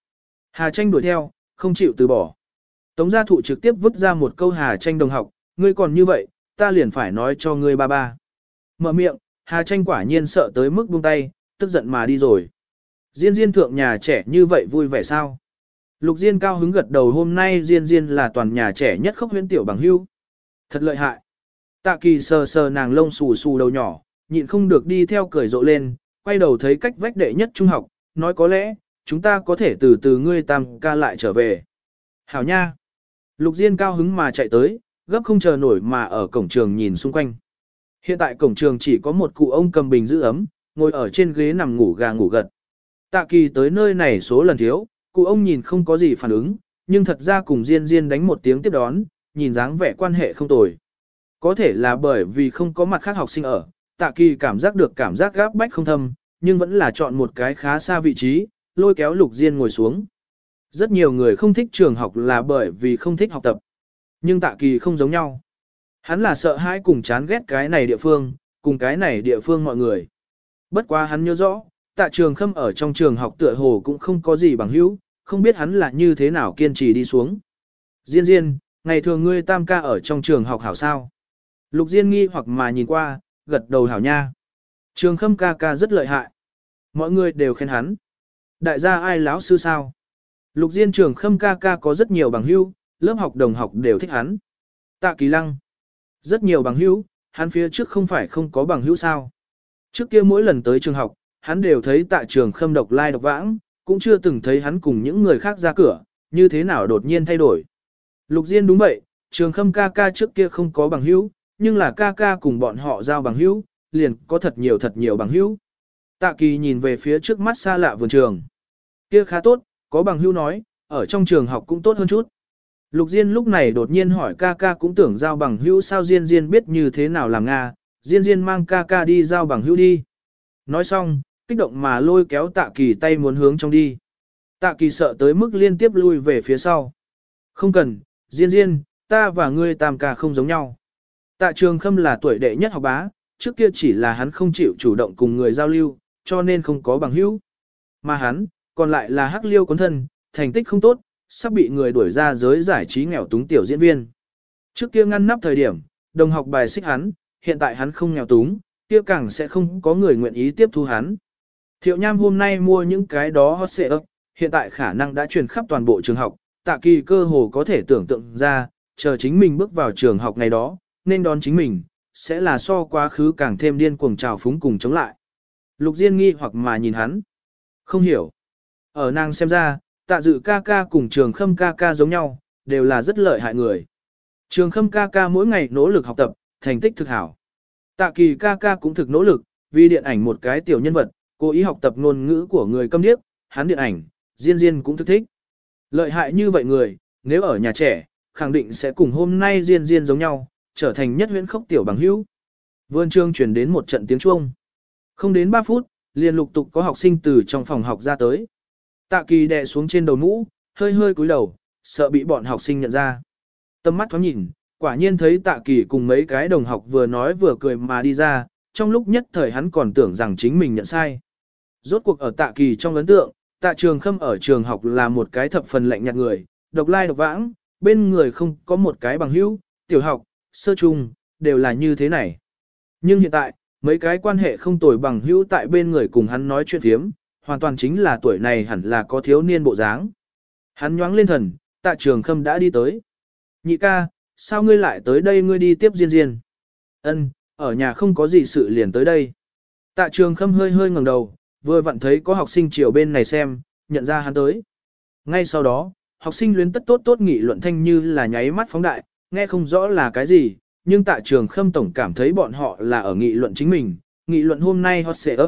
Hà Tranh đuổi theo, không chịu từ bỏ. Tống gia thụ trực tiếp vứt ra một câu Hà Tranh đồng học, ngươi còn như vậy, ta liền phải nói cho ngươi ba ba. Mở miệng, Hà Tranh quả nhiên sợ tới mức buông tay, tức giận mà đi rồi. Diên Diên thượng nhà trẻ như vậy vui vẻ sao? Lục Diên cao hứng gật đầu, hôm nay Diên Diên là toàn nhà trẻ nhất khốc huyễn tiểu bằng hưu. Thật lợi hại. Tạ Kỳ sờ sờ nàng lông xù xù đầu nhỏ, nhịn không được đi theo cười rộ lên, quay đầu thấy cách vách đệ nhất trung học, nói có lẽ, chúng ta có thể từ từ ngươi tam ca lại trở về. Hảo nha. Lục Diên cao hứng mà chạy tới, gấp không chờ nổi mà ở cổng trường nhìn xung quanh. Hiện tại cổng trường chỉ có một cụ ông cầm bình giữ ấm, ngồi ở trên ghế nằm ngủ gà ngủ gật. Tạ Kỳ tới nơi này số lần thiếu, cụ ông nhìn không có gì phản ứng, nhưng thật ra cùng Diên Diên đánh một tiếng tiếp đón, nhìn dáng vẻ quan hệ không tồi. Có thể là bởi vì không có mặt khác học sinh ở, Tạ Kỳ cảm giác được cảm giác gáp bách không thâm, nhưng vẫn là chọn một cái khá xa vị trí, lôi kéo Lục Diên ngồi xuống. Rất nhiều người không thích trường học là bởi vì không thích học tập. Nhưng Tạ Kỳ không giống nhau. Hắn là sợ hãi cùng chán ghét cái này địa phương, cùng cái này địa phương mọi người. Bất quá hắn nhớ rõ, Tạ Trường Khâm ở trong trường học tựa hồ cũng không có gì bằng hữu, không biết hắn là như thế nào kiên trì đi xuống. Diên Diên, ngày thường ngươi tam ca ở trong trường học hảo sao? Lục Diên nghi hoặc mà nhìn qua, gật đầu hảo nha. Trường Khâm ca ca rất lợi hại. Mọi người đều khen hắn. Đại gia ai lão sư sao? Lục Diên Trường Khâm ca ca có rất nhiều bằng hữu, lớp học đồng học đều thích hắn. Tạ Kỳ Lăng. Rất nhiều bằng hữu, hắn phía trước không phải không có bằng hữu sao? Trước kia mỗi lần tới trường học, hắn đều thấy Tạ Trường Khâm độc lai độc vãng, cũng chưa từng thấy hắn cùng những người khác ra cửa, như thế nào đột nhiên thay đổi. Lục Diên đúng vậy, Trường Khâm ca ca trước kia không có bằng hữu, nhưng là ca ca cùng bọn họ giao bằng hữu, liền có thật nhiều bằng hữu. Tạ Kỳ nhìn về phía trước mắt xa lạ vườn trường. Kia khá tốt, có bằng hữu nói, ở trong trường học cũng tốt hơn chút. Lục Diên lúc này đột nhiên hỏi ca ca cũng tưởng giao bằng hữu, sao Diên Diên biết như thế nào làm Nga, Diên Diên mang ca ca đi giao bằng hữu đi. Nói xong, kích động mà lôi kéo Tạ Kỳ tay muốn hướng trong đi. Tạ Kỳ sợ tới mức liên tiếp lui về phía sau. Không cần, Diên Diên, ta và ngươi tam ca không giống nhau. Tạ Trường Khâm là tuổi đệ nhất học bá, trước kia chỉ là hắn không chịu chủ động cùng người giao lưu, cho nên không có bằng hữu. Mà hắn, còn lại là hắc liêu cuốn thân, thành tích không tốt, sắp bị người đuổi ra giới giải trí nghèo túng tiểu diễn viên. Trước kia ngăn nắp thời điểm, đồng học bài xích hắn, hiện tại hắn không nghèo túng, kia càng sẽ không có người nguyện ý tiếp thu hắn. Thiệu Nham hôm nay mua những cái đó hot xệ ấp, hiện tại khả năng đã truyền khắp toàn bộ trường học, Tạ Kỳ cơ hồ có thể tưởng tượng ra, chờ chính mình bước vào trường học ngày đó, nên đón chính mình, sẽ là so quá khứ càng thêm điên cuồng trào phúng cùng chống lại. Lục Diên nghi hoặc mà nhìn hắn. Không hiểu. Ở nàng xem ra, Tạ Dự ca ca cùng Trường Khâm ca ca giống nhau, đều là rất lợi hại người. Trường Khâm ca ca mỗi ngày nỗ lực học tập, thành tích thực hảo. Tạ Kỳ ca ca cũng thực nỗ lực, vì điện ảnh một cái tiểu nhân vật, cố ý học tập ngôn ngữ của người câm điếc, hắn điện ảnh, Diên Diên cũng thực thích. Lợi hại như vậy người, nếu ở nhà trẻ, khẳng định sẽ cùng hôm nay Diên Diên giống nhau, trở thành nhất huyễn khốc tiểu bằng hữu. Vườn trường truyền đến một trận tiếng chuông. Không đến 3 phút, liền lục tục có học sinh từ trong phòng học ra tới. Tạ Kỳ đè xuống trên đầu mũ, hơi hơi cúi đầu, sợ bị bọn học sinh nhận ra. Tâm mắt thoáng nhìn, quả nhiên thấy Tạ Kỳ cùng mấy cái đồng học vừa nói vừa cười mà đi ra, trong lúc nhất thời hắn còn tưởng rằng chính mình nhận sai. Rốt cuộc ở Tạ Kỳ trong ấn tượng, Tạ Trường Khâm ở trường học là một cái thập phần lạnh nhạt người, độc lai độc vãng, bên người không có một cái bằng hữu, tiểu học, sơ trung, đều là như thế này. Nhưng hiện tại, mấy cái quan hệ không tồi bằng hữu tại bên người cùng hắn nói chuyện phiếm, hoàn toàn chính là tuổi này hẳn là có thiếu niên bộ dáng. Hắn nhoáng lên thần, Tạ Trường Khâm đã đi tới. Nhị ca, sao ngươi lại tới đây, ngươi đi tiếp Diên Diên? Ân, ở nhà không có gì sự liền tới đây. Tạ Trường Khâm hơi hơi ngẩng đầu, vừa vặn thấy có học sinh chiều bên này xem, nhận ra hắn tới. Ngay sau đó, học sinh luyến tất tốt tốt nghị luận thanh như là nháy mắt phóng đại, nghe không rõ là cái gì, nhưng Tạ Trường Khâm tổng cảm thấy bọn họ là ở nghị luận chính mình, nghị luận hôm nay hot sẽ ấp.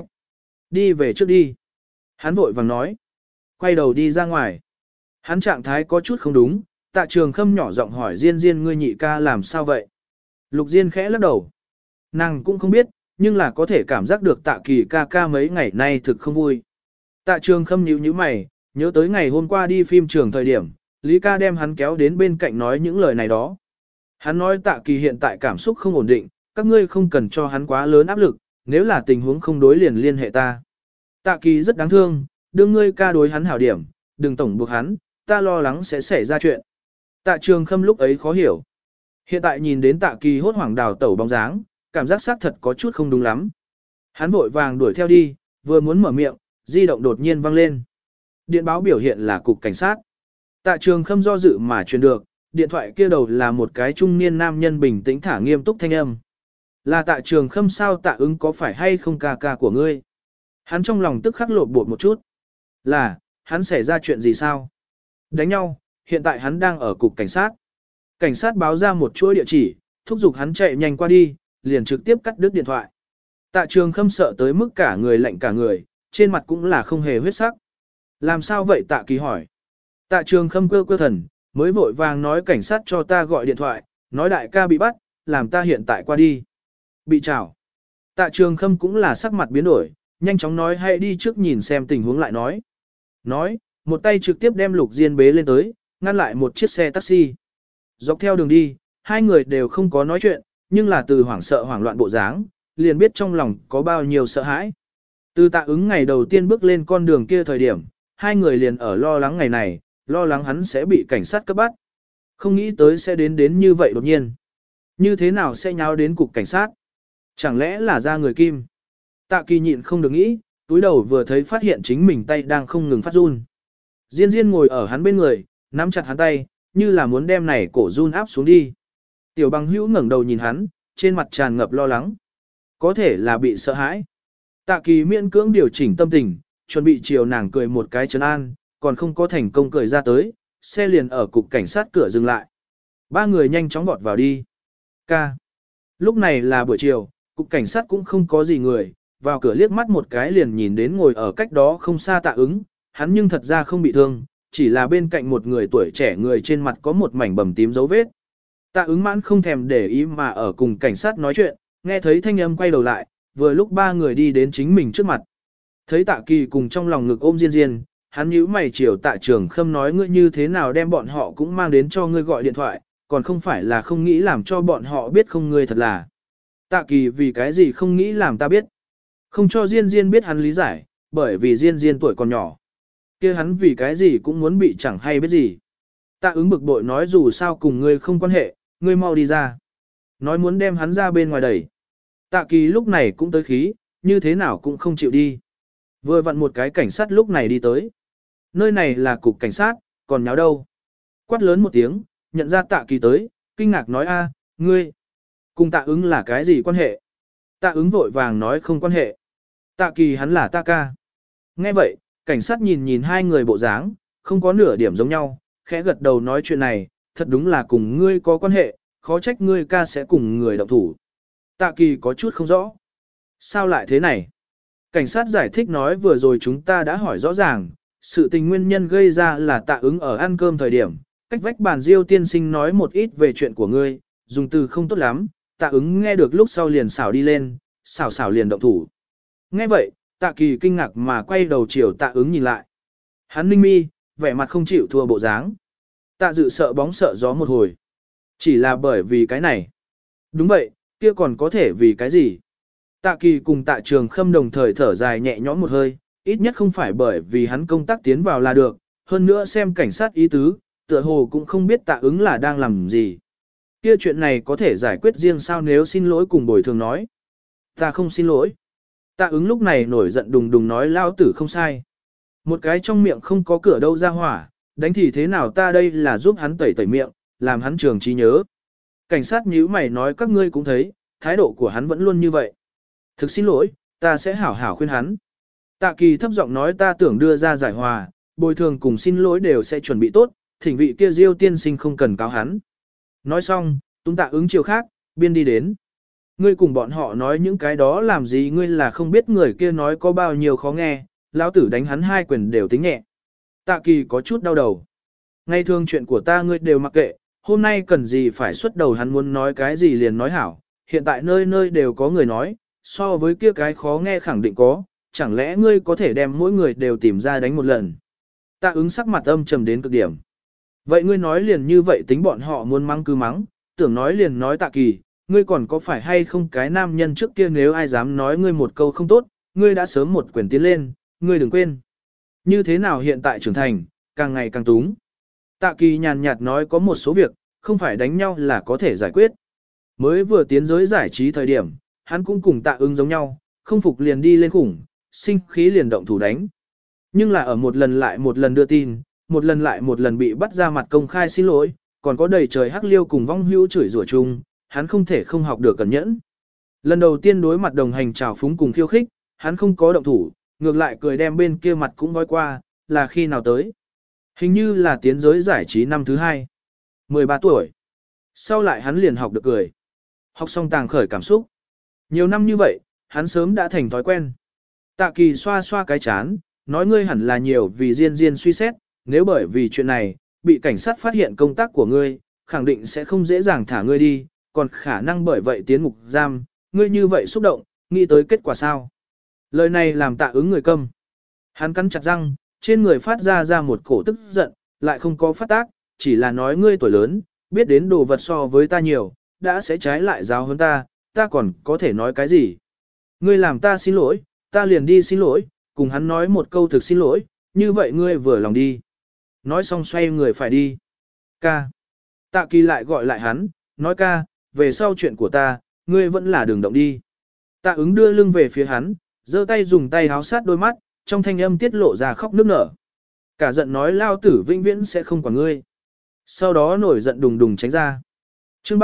Đi về trước đi. Hắn vội vàng nói. Quay đầu đi ra ngoài. Hắn trạng thái có chút không đúng, Tạ Trường Khâm nhỏ giọng hỏi Diên Diên, ngươi nhị ca làm sao vậy? Lục Diên khẽ lắc đầu. Nàng cũng không biết, nhưng là có thể cảm giác được Tạ Kỳ ca ca mấy ngày nay thực không vui. Tạ Trường Khâm nhíu nhíu mày, nhớ tới ngày hôm qua đi phim trường thời điểm, Lý ca đem hắn kéo đến bên cạnh nói những lời này đó. Hắn nói Tạ Kỳ hiện tại cảm xúc không ổn định, các ngươi không cần cho hắn quá lớn áp lực, nếu là tình huống không đối liền liên hệ ta. Tạ Kỳ rất đáng thương, đương ngươi ca đối hắn hảo điểm, đừng tổng buộc hắn, ta lo lắng sẽ xảy ra chuyện. Tạ Trường Khâm lúc ấy khó hiểu. Hiện tại nhìn đến Tạ Kỳ hốt hoảng đào tẩu bóng dáng, cảm giác xác thật có chút không đúng lắm. Hắn vội vàng đuổi theo đi, vừa muốn mở miệng, di động đột nhiên vang lên. Điện báo biểu hiện là cục cảnh sát. Tạ Trường Khâm do dự mà truyền được, điện thoại kia đầu là một cái trung niên nam nhân bình tĩnh thả nghiêm túc thanh âm. Là Tạ Trường Khâm sao? Tạ Ứng có phải hay không ca ca của ngươi? Hắn trong lòng tức khắc lộn bột một chút. Là, hắn xảy ra chuyện gì sao? Đánh nhau, hiện tại hắn đang ở cục cảnh sát. Cảnh sát báo ra một chuỗi địa chỉ, thúc giục hắn chạy nhanh qua đi, liền trực tiếp cắt đứt điện thoại. Tạ Trường Khâm sợ tới mức cả người lạnh cả người, trên mặt cũng là không hề huyết sắc. Làm sao vậy? Tạ Kỳ hỏi. Tạ Trường Khâm cơ thần, mới vội vàng nói cảnh sát cho ta gọi điện thoại, nói đại ca bị bắt, làm ta hiện tại qua đi. Bị trảo. Tạ Trường Khâm cũng là sắc mặt biến đổi, nhanh chóng nói hãy đi trước nhìn xem tình huống lại nói. Nói, một tay trực tiếp đem Lục Diên bế lên tới, ngăn lại một chiếc xe taxi. Dọc theo đường đi, hai người đều không có nói chuyện, nhưng là từ hoảng sợ hoảng loạn bộ dáng, liền biết trong lòng có bao nhiêu sợ hãi. Từ Tạ Ứng ngày đầu tiên bước lên con đường kia thời điểm, hai người liền ở lo lắng ngày này, lo lắng hắn sẽ bị cảnh sát cấp bắt. Không nghĩ tới sẽ đến như vậy đột nhiên. Như thế nào sẽ nháo đến cục cảnh sát? Chẳng lẽ là ra người kim? Tạ Kỳ nhịn không được nghĩ, túi đầu vừa thấy phát hiện chính mình tay đang không ngừng phát run. Diên Diên ngồi ở hắn bên người, nắm chặt hắn tay, như là muốn đem này cổ run áp xuống đi. Tiểu Bằng Hữu ngẩng đầu nhìn hắn, trên mặt tràn ngập lo lắng. Có thể là bị sợ hãi. Tạ Kỳ miễn cưỡng điều chỉnh tâm tình, chuẩn bị chiều nàng cười một cái trấn an, còn không có thành công cười ra tới, xe liền ở cục cảnh sát cửa dừng lại. Ba người nhanh chóng vọt vào đi. Ca. Lúc này là buổi chiều, cục cảnh sát cũng không có gì người, vào cửa liếc mắt một cái liền nhìn đến ngồi ở cách đó không xa Tạ Ứng, hắn nhưng thật ra không bị thương, chỉ là bên cạnh một người tuổi trẻ người trên mặt có một mảnh bầm tím dấu vết. Tạ Ứng mãn không thèm để ý mà ở cùng cảnh sát nói chuyện, nghe thấy thanh âm quay đầu lại, vừa lúc ba người đi đến chính mình trước mặt. Thấy Tạ Kỳ cùng trong lòng ngực ôm Diên Diên, hắn nhíu mày chiều Tạ Trường Khâm nói ngươi như thế nào đem bọn họ cũng mang đến cho ngươi gọi điện thoại, còn không phải là không nghĩ làm cho bọn họ biết không ngươi thật là. Tạ Kỳ vì cái gì không nghĩ làm ta biết. Không cho Diên Diên biết hắn lý giải, bởi vì Diên Diên tuổi còn nhỏ. Kia hắn vì cái gì cũng muốn bị chẳng hay biết gì. Tạ Ứng bực bội nói dù sao cùng ngươi không quan hệ, ngươi mau đi ra. Nói muốn đem hắn ra bên ngoài đẩy. Tạ Kỳ lúc này cũng tới khí, như thế nào cũng không chịu đi. Vừa vặn một cái cảnh sát lúc này đi tới. Nơi này là cục cảnh sát, còn nháo đâu. Quát lớn một tiếng, nhận ra Tạ Kỳ tới, kinh ngạc nói a, ngươi, cùng Tạ Ứng là cái gì quan hệ? Tạ Ứng vội vàng nói không quan hệ. Tạ Kỳ hắn là ta ca. Nghe vậy, cảnh sát nhìn nhìn hai người bộ dáng, không có nửa điểm giống nhau, khẽ gật đầu nói chuyện này, thật đúng là cùng ngươi có quan hệ, khó trách ngươi ca sẽ cùng người động thủ. Tạ Kỳ có chút không rõ. Sao lại thế này? Cảnh sát giải thích nói vừa rồi chúng ta đã hỏi rõ ràng, sự tình nguyên nhân gây ra là Tạ Ứng ở ăn cơm thời điểm, cách vách bàn Diêu tiên sinh nói một ít về chuyện của ngươi, dùng từ không tốt lắm, Tạ Ứng nghe được lúc sau liền xảo đi lên, xảo liền động thủ. Nghe vậy, Tạ Kỳ kinh ngạc mà quay đầu chiều Tạ Ứng nhìn lại. Hắn ninh mi, vẻ mặt không chịu thua bộ dáng. Tạ Dự sợ bóng sợ gió một hồi. Chỉ là bởi vì cái này. Đúng vậy, kia còn có thể vì cái gì? Tạ Kỳ cùng Tạ Trường Khâm đồng thời thở dài nhẹ nhõm một hơi, ít nhất không phải bởi vì hắn công tác tiến vào là được, hơn nữa xem cảnh sát ý tứ, tựa hồ cũng không biết Tạ Ứng là đang làm gì. Kia chuyện này có thể giải quyết riêng sao nếu xin lỗi cùng bồi thường nói. Ta không xin lỗi. Tạ Ứng lúc này nổi giận đùng đùng nói lao tử không sai. Một cái trong miệng không có cửa đâu ra hỏa, đánh thì thế nào ta đây là giúp hắn tẩy tẩy miệng, làm hắn trường trí nhớ. Cảnh sát nhíu mày nói các ngươi cũng thấy, thái độ của hắn vẫn luôn như vậy. Thực xin lỗi, ta sẽ hảo hảo khuyên hắn. Tạ Kỳ thấp giọng nói ta tưởng đưa ra giải hòa, bồi thường cùng xin lỗi đều sẽ chuẩn bị tốt, thỉnh vị kia Diêu tiên sinh không cần cáo hắn. Nói xong, tung Tạ Ứng chiều khác, biên đi đến. Ngươi cùng bọn họ nói những cái đó làm gì ngươi là không biết người kia nói có bao nhiêu khó nghe, lão tử đánh hắn hai quyền đều tính nhẹ. Tạ Kỳ có chút đau đầu. Ngay thường chuyện của ta ngươi đều mặc kệ, hôm nay cần gì phải xuất đầu hắn muốn nói cái gì liền nói hảo, hiện tại nơi nơi đều có người nói, so với kia cái khó nghe khẳng định có, chẳng lẽ ngươi có thể đem mỗi người đều tìm ra đánh một lần. Tạ Ứng sắc mặt âm trầm đến cực điểm. Vậy ngươi nói liền như vậy tính bọn họ muốn mắng cứ mắng, tưởng nói liền nói Tạ Kỳ, ngươi còn có phải hay không cái nam nhân trước kia nếu ai dám nói ngươi một câu không tốt, ngươi đã sớm một quyền tiến lên, ngươi đừng quên. Như thế nào hiện tại trưởng thành, càng ngày càng túng. Tạ Kỳ nhàn nhạt nói có một số việc, không phải đánh nhau là có thể giải quyết. Mới vừa tiến giới giải trí thời điểm, hắn cũng cùng Tạ Ứng giống nhau, không phục liền đi lên khủng, sinh khí liền động thủ đánh. Nhưng là ở một lần lại một lần đưa tin, một lần lại một lần bị bắt ra mặt công khai xin lỗi, còn có đầy trời hắc liêu cùng vong hữu chửi rủa chung, hắn không thể không học được cẩn nhẫn. Lần đầu tiên đối mặt đồng hành trào phúng cùng khiêu khích, hắn không có động thủ, ngược lại cười đem bên kia mặt cũng voi qua, là khi nào tới. Hình như là tiến giới giải trí năm thứ 2. 13 tuổi. Sau lại hắn liền học được cười. Học xong tàng khởi cảm xúc. Nhiều năm như vậy, hắn sớm đã thành thói quen. Tạ Kỳ xoa xoa cái chán, nói ngươi hẳn là nhiều vì Diên suy xét, nếu bởi vì chuyện này, bị cảnh sát phát hiện công tác của ngươi, khẳng định sẽ không dễ dàng thả ngươi đi, còn khả năng bởi vậy tiến ngục giam, ngươi như vậy xúc động, nghĩ tới kết quả sao. Lời này làm Tạ Ứng người câm. Hắn cắn chặt răng, trên người phát ra một cổ tức giận, lại không có phát tác, chỉ là nói ngươi tuổi lớn, biết đến đồ vật so với ta nhiều, đã sẽ trái lại giáo hơn ta còn có thể nói cái gì. Ngươi làm ta xin lỗi, ta liền đi xin lỗi, cùng hắn nói một câu thực xin lỗi, như vậy ngươi vừa lòng đi. Nói xong xoay người phải đi. Ca. Tạ Kỳ lại gọi lại hắn, nói ca, về sau chuyện của ta, ngươi vẫn là đường động đi. Tạ Ứng đưa lưng về phía hắn, giơ tay dùng tay háo sát đôi mắt, trong thanh âm tiết lộ ra khóc nức nở. Cả giận nói lao tử vĩnh viễn sẽ không quản ngươi. Sau đó nổi giận đùng đùng tránh ra. Chương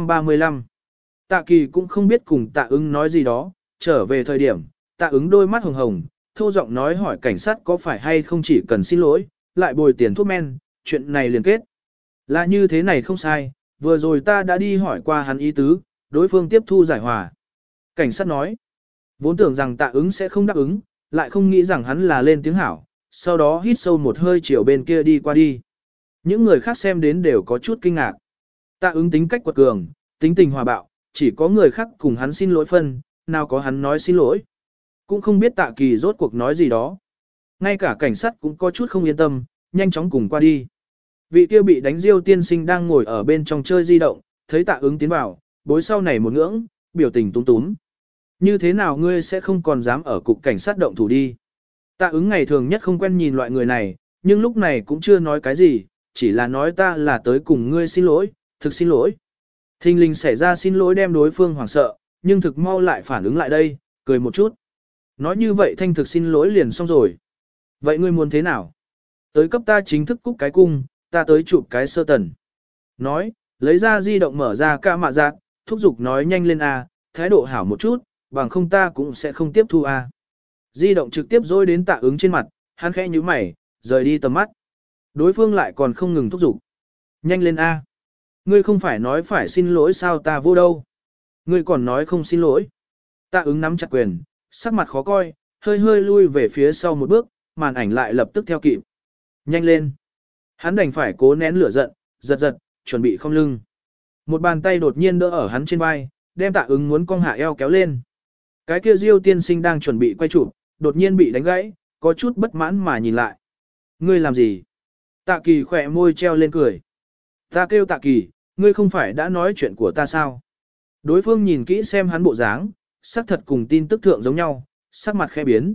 35. Tạ Kỳ cũng không biết cùng Tạ Ứng nói gì đó, trở về thời điểm, Tạ Ứng đôi mắt hồng hồng, thô giọng nói hỏi cảnh sát có phải hay không chỉ cần xin lỗi, lại bồi tiền thuốc men, chuyện này liền kết. Là như thế này không sai, vừa rồi ta đã đi hỏi qua hắn ý tứ, đối phương tiếp thu giải hòa. Cảnh sát nói, vốn tưởng rằng Tạ Ứng sẽ không đáp ứng, lại không nghĩ rằng hắn là lên tiếng hảo, sau đó hít sâu một hơi chiều bên kia đi qua đi. Những người khác xem đến đều có chút kinh ngạc. Tạ Ứng tính cách quật cường, tính tình hòa bạo, chỉ có người khác cùng hắn xin lỗi phân, nào có hắn nói xin lỗi. Cũng không biết Tạ Kỳ rốt cuộc nói gì đó. Ngay cả cảnh sát cũng có chút không yên tâm, nhanh chóng cùng qua đi. Vị kia bị đánh Diêu tiên sinh đang ngồi ở bên trong chơi di động, thấy Tạ Ứng tiến vào, bối sau này một ngưỡng, biểu tình túm túm. Như thế nào ngươi sẽ không còn dám ở cục cảnh sát động thủ đi. Tạ Ứng ngày thường nhất không quen nhìn loại người này, nhưng lúc này cũng chưa nói cái gì, chỉ là nói ta là tới cùng ngươi xin lỗi, thực xin lỗi. Thình lình xảy ra xin lỗi đem đối phương hoảng sợ, nhưng thực mau lại phản ứng lại đây, cười một chút. Nói như vậy thanh thực xin lỗi liền xong rồi. Vậy ngươi muốn thế nào? Tới cấp ta chính thức cúc cái cung, ta tới chụp cái sơ tần. Nói, lấy ra di động mở ra ca mạ giác, thúc giục nói nhanh lên A, thái độ hảo một chút, bằng không ta cũng sẽ không tiếp thu A. Di động trực tiếp dối đến Tạ Ứng trên mặt, hắn khẽ nhíu mày, rời đi tầm mắt. Đối phương lại còn không ngừng thúc giục. Nhanh lên A. Ngươi không phải nói phải xin lỗi sao ta vô đâu. Ngươi còn nói không xin lỗi. Tạ Ứng nắm chặt quyền, sắc mặt khó coi, hơi hơi lui về phía sau một bước, màn ảnh lại lập tức theo kịp. Nhanh lên. Hắn đành phải cố nén lửa giận, giật, chuẩn bị không lưng. Một bàn tay đột nhiên đỡ ở hắn trên vai, đem Tạ Ứng muốn cong hạ eo kéo lên. Cái kia Diêu tiên sinh đang chuẩn bị quay chụp, đột nhiên bị đánh gãy, có chút bất mãn mà nhìn lại. Ngươi làm gì? Tạ Kỳ khỏe môi treo lên cười. Ta kêu Tạ Kỳ, ngươi không phải đã nói chuyện của ta sao? Đối phương nhìn kỹ xem hắn bộ dáng, sắc thật cùng tin tức thượng giống nhau, sắc mặt khẽ biến.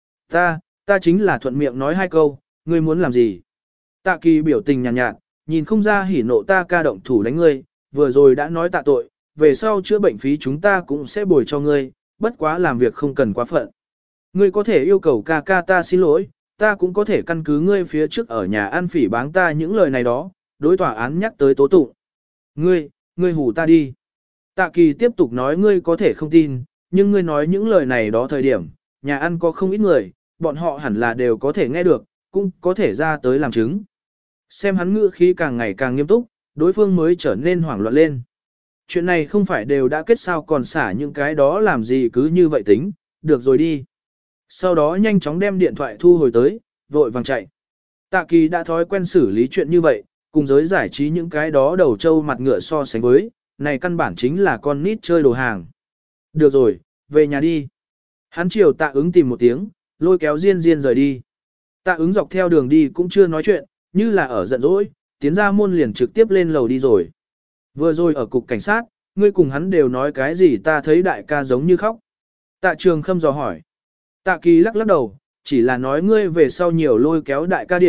Ta chính là thuận miệng nói hai câu, ngươi muốn làm gì? Tạ Kỳ biểu tình nhàn nhạt, nhìn không ra hỉ nộ ta ca động thủ đánh ngươi, vừa rồi đã nói tạ tội, về sau chữa bệnh phí chúng ta cũng sẽ bồi cho ngươi, bất quá làm việc không cần quá phận. Ngươi có thể yêu cầu ca ca ta xin lỗi, ta cũng có thể căn cứ ngươi phía trước ở nhà ăn phỉ báng ta những lời này đó, đối tòa án nhắc tới tố tụng. Ngươi hù ta đi. Tạ Kỳ tiếp tục nói ngươi có thể không tin, nhưng ngươi nói những lời này đó thời điểm, nhà ăn có không ít người, bọn họ hẳn là đều có thể nghe được, cũng có thể ra tới làm chứng. Xem hắn ngữ khí càng ngày càng nghiêm túc, đối phương mới trở nên hoảng loạn lên. Chuyện này không phải đều đã kết sao còn xả những cái đó làm gì cứ như vậy tính, được rồi đi. Sau đó nhanh chóng đem điện thoại thu hồi tới, vội vàng chạy. Tạ Kỳ đã thói quen xử lý chuyện như vậy, cùng giới giải trí những cái đó đầu trâu mặt ngựa so sánh với, này căn bản chính là con nít chơi đồ hàng. Được rồi, về nhà đi. Hắn chiều Tạ Ứng tìm một tiếng, lôi kéo Diên rời đi. Tạ Ứng dọc theo đường đi cũng chưa nói chuyện, như là ở giận dỗi, tiến ra môn liền trực tiếp lên lầu đi rồi. Vừa rồi ở cục cảnh sát, ngươi cùng hắn đều nói cái gì ta thấy đại ca giống như khóc. Tạ Trường Khâm dò hỏi. Tạ Kỳ lắc lắc đầu, chỉ là nói ngươi về sau nhiều lôi kéo đại ca điểm,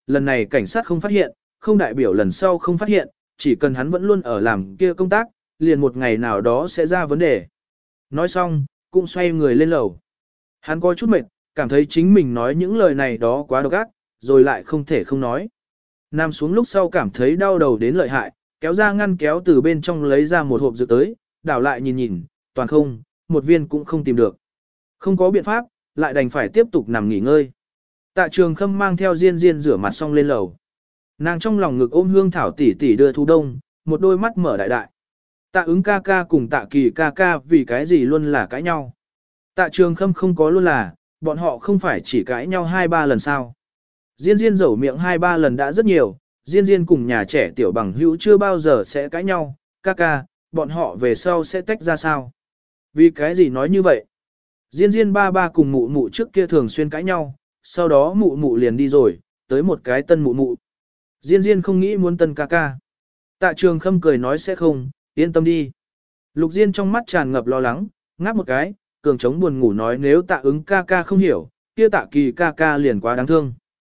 lần này cảnh sát không phát hiện, không đại biểu lần sau không phát hiện, chỉ cần hắn vẫn luôn ở làm kia công tác, liền một ngày nào đó sẽ ra vấn đề. Nói xong, cũng xoay người lên lầu. Hắn có chút mệt, cảm thấy chính mình nói những lời này đó quá độc ác, rồi lại không thể không nói. Nằm xuống lúc sau cảm thấy đau đầu đến lợi hại, kéo ra ngăn kéo từ bên trong lấy ra một hộp dược tới, đảo lại nhìn nhìn, toàn không, một viên cũng không tìm được. Không có biện pháp, lại đành phải tiếp tục nằm nghỉ ngơi. Tạ Trường Khâm mang theo Diên Diên rửa mặt xong lên lầu. Nàng trong lòng ngực ôm Hương Thảo tỷ tỷ đưa Thu Đông, một đôi mắt mở đại đại. Tạ Ứng ca ca cùng Tạ Kỳ ca ca vì cái gì luôn là cãi nhau. Tạ Trường Khâm không có luôn là, bọn họ không phải chỉ cãi nhau 2-3 lần sao. Diên Diên dẩu miệng 2-3 lần đã rất nhiều, Diên Diên cùng nhà trẻ tiểu bằng hữu chưa bao giờ sẽ cãi nhau, ca ca, bọn họ về sau sẽ tách ra sao. Vì cái gì nói như vậy? Diên Diên ba ba cùng mụ mụ trước kia thường xuyên cãi nhau, sau đó mụ mụ liền đi rồi, tới một cái tân mụ mụ. Diên Diên không nghĩ muốn tân ca ca. Tạ Trường Khâm cười nói sẽ không, yên tâm đi. Lục Diên trong mắt tràn ngập lo lắng, ngáp một cái, cường trống buồn ngủ nói nếu Tạ Ứng ca ca không hiểu, kia Tạ Kỳ ca ca liền quá đáng thương.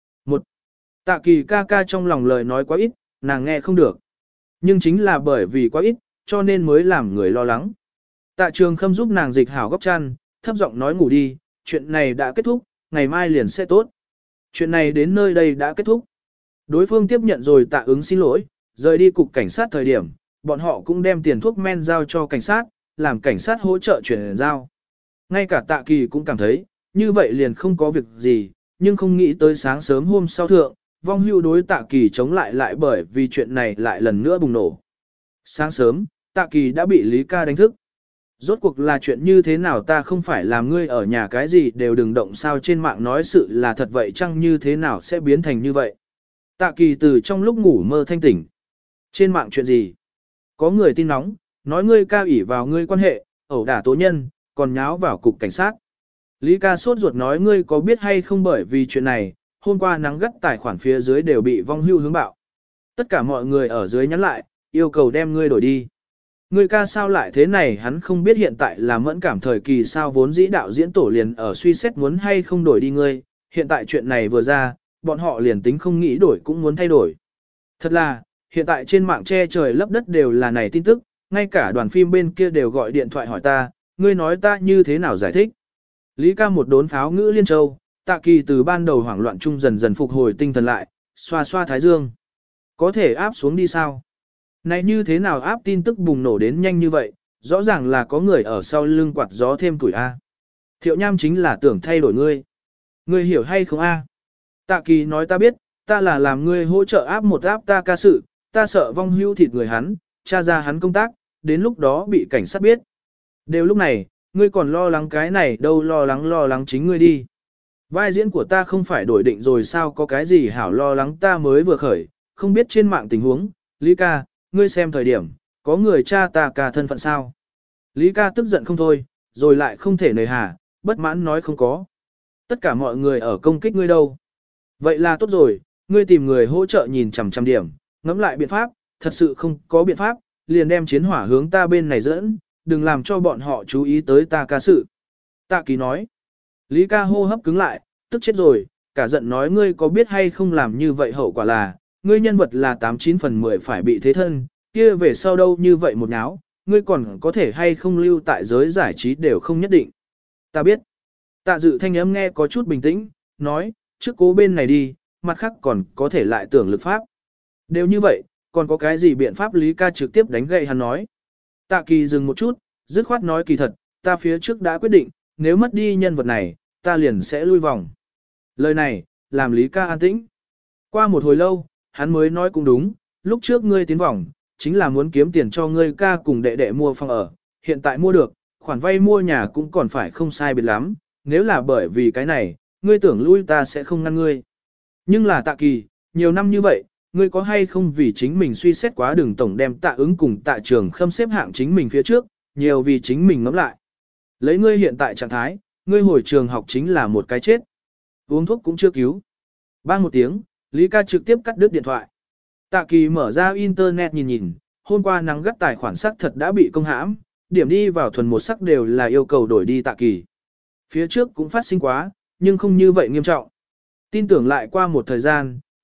Tạ Kỳ ca ca trong lòng lời nói quá ít, nàng nghe không được. Nhưng chính là bởi vì quá ít, cho nên mới làm người lo lắng. Tạ Trường Khâm giúp nàng dịch hảo góc chăn, thấp giọng nói ngủ đi, chuyện này đã kết thúc, ngày mai liền sẽ tốt. Chuyện này đến nơi đây đã kết thúc. Đối phương tiếp nhận rồi Tạ Ứng xin lỗi, rời đi cục cảnh sát thời điểm, bọn họ cũng đem tiền thuốc men giao cho cảnh sát, làm cảnh sát hỗ trợ chuyển giao. Ngay cả Tạ Kỳ cũng cảm thấy, như vậy liền không có việc gì, nhưng không nghĩ tới sáng sớm hôm sau thượng, vong hưu đối Tạ Kỳ chống lại bởi vì chuyện này lại lần nữa bùng nổ. Sáng sớm, Tạ Kỳ đã bị Lý Ca đánh thức. Rốt cuộc là chuyện như thế nào ta không phải làm ngươi ở nhà cái gì đều đừng động sao trên mạng nói sự là thật vậy chăng như thế nào sẽ biến thành như vậy. Tạ Kỳ từ trong lúc ngủ mơ thanh tỉnh. Trên mạng chuyện gì? Có người tin nóng, nói ngươi ca ủy vào ngươi quan hệ, ẩu đả tố nhân, còn nháo vào cục cảnh sát. Lý Ca sốt ruột nói ngươi có biết hay không bởi vì chuyện này, hôm qua nắng gắt tài khoản phía dưới đều bị vong hưu hướng bạo. Tất cả mọi người ở dưới nhắn lại, yêu cầu đem ngươi đổi đi. Ngươi ca sao lại thế này hắn không biết hiện tại là mẫn cảm thời kỳ sao vốn dĩ đạo diễn tổ liền ở suy xét muốn hay không đổi đi ngươi, hiện tại chuyện này vừa ra, bọn họ liền tính không nghĩ đổi cũng muốn thay đổi. Thật là, hiện tại trên mạng che trời lấp đất đều là này tin tức, ngay cả đoàn phim bên kia đều gọi điện thoại hỏi ta, ngươi nói ta như thế nào giải thích. Lý Ca một đốn pháo ngữ liên châu, Tạ Kỳ từ ban đầu hoảng loạn chung dần dần phục hồi tinh thần lại, xoa xoa thái dương. Có thể áp xuống đi sao? Này như thế nào áp tin tức bùng nổ đến nhanh như vậy, rõ ràng là có người ở sau lưng quạt gió thêm tuổi A. Thiệu Nham chính là tưởng thay đổi ngươi. Ngươi hiểu hay không A? Tạ Kỳ nói ta biết, ta là làm ngươi hỗ trợ áp một áp ta ca sự, ta sợ vong hưu thịt người hắn, tra ra hắn công tác, đến lúc đó bị cảnh sát biết. Đều lúc này, ngươi còn lo lắng cái này đâu lo lắng chính ngươi đi. Vai diễn của ta không phải đổi định rồi sao có cái gì hảo lo lắng ta mới vừa khởi, không biết trên mạng tình huống, Lý Ca, ngươi xem thời điểm, có người cha ta ca thân phận sao. Lý Ca tức giận không thôi, rồi lại không thể nề hà, bất mãn nói không có. Tất cả mọi người ở công kích ngươi đâu. Vậy là tốt rồi, ngươi tìm người hỗ trợ nhìn chằm chằm điểm, ngẫm lại biện pháp, thật sự không có biện pháp, liền đem chiến hỏa hướng ta bên này dẫn, đừng làm cho bọn họ chú ý tới ta ca sự. Tạ Kỳ nói. Lý Ca hô hấp cứng lại, tức chết rồi, cả giận nói ngươi có biết hay không làm như vậy hậu quả là, ngươi nhân vật là 89 phần 10 phải bị thế thân, kia về sau đâu như vậy một náo, ngươi còn có thể hay không lưu tại giới giải trí đều không nhất định. Ta biết. Tạ Dự thanh âm nghe có chút bình tĩnh, nói, trước cố bên này đi, mặt khác còn có thể lại tưởng lực pháp. Đều như vậy, còn có cái gì biện pháp Lý Ca trực tiếp đánh gậy hắn nói. Tạ Kỳ dừng một chút, dứt khoát nói kỳ thật, ta phía trước đã quyết định, nếu mất đi nhân vật này, ta liền sẽ lui vòng. Lời này, làm Lý Ca an tĩnh. Qua một hồi lâu, hắn mới nói cũng đúng, lúc trước ngươi tiến vòng, chính là muốn kiếm tiền cho ngươi ca cùng đệ đệ mua phòng ở, hiện tại mua được, khoản vay mua nhà cũng còn phải không sai biệt lắm, nếu là bởi vì cái này, ngươi tưởng lui ta sẽ không ngăn ngươi. Nhưng là Tạ Kỳ, nhiều năm như vậy, ngươi có hay không vì chính mình suy xét quá đường tổng đem Tạ Ứng cùng Tạ Trường Khâm xếp hạng chính mình phía trước, nhiều vì chính mình ngẫm lại. Lấy ngươi hiện tại trạng thái, ngươi hồi trường học chính là một cái chết. Uống thuốc cũng chưa cứu. Bang một tiếng, Lý Ca trực tiếp cắt đứt điện thoại. Tạ Kỳ mở ra internet nhìn nhìn, hôm qua nắng gắt tài khoản sắc thật đã bị công hãm, điểm đi vào thuần một sắc đều là yêu cầu đổi đi Tạ Kỳ. Phía trước cũng phát sinh quá, nhưng không như vậy nghiêm trọng. Tin tưởng lại qua một thời gian,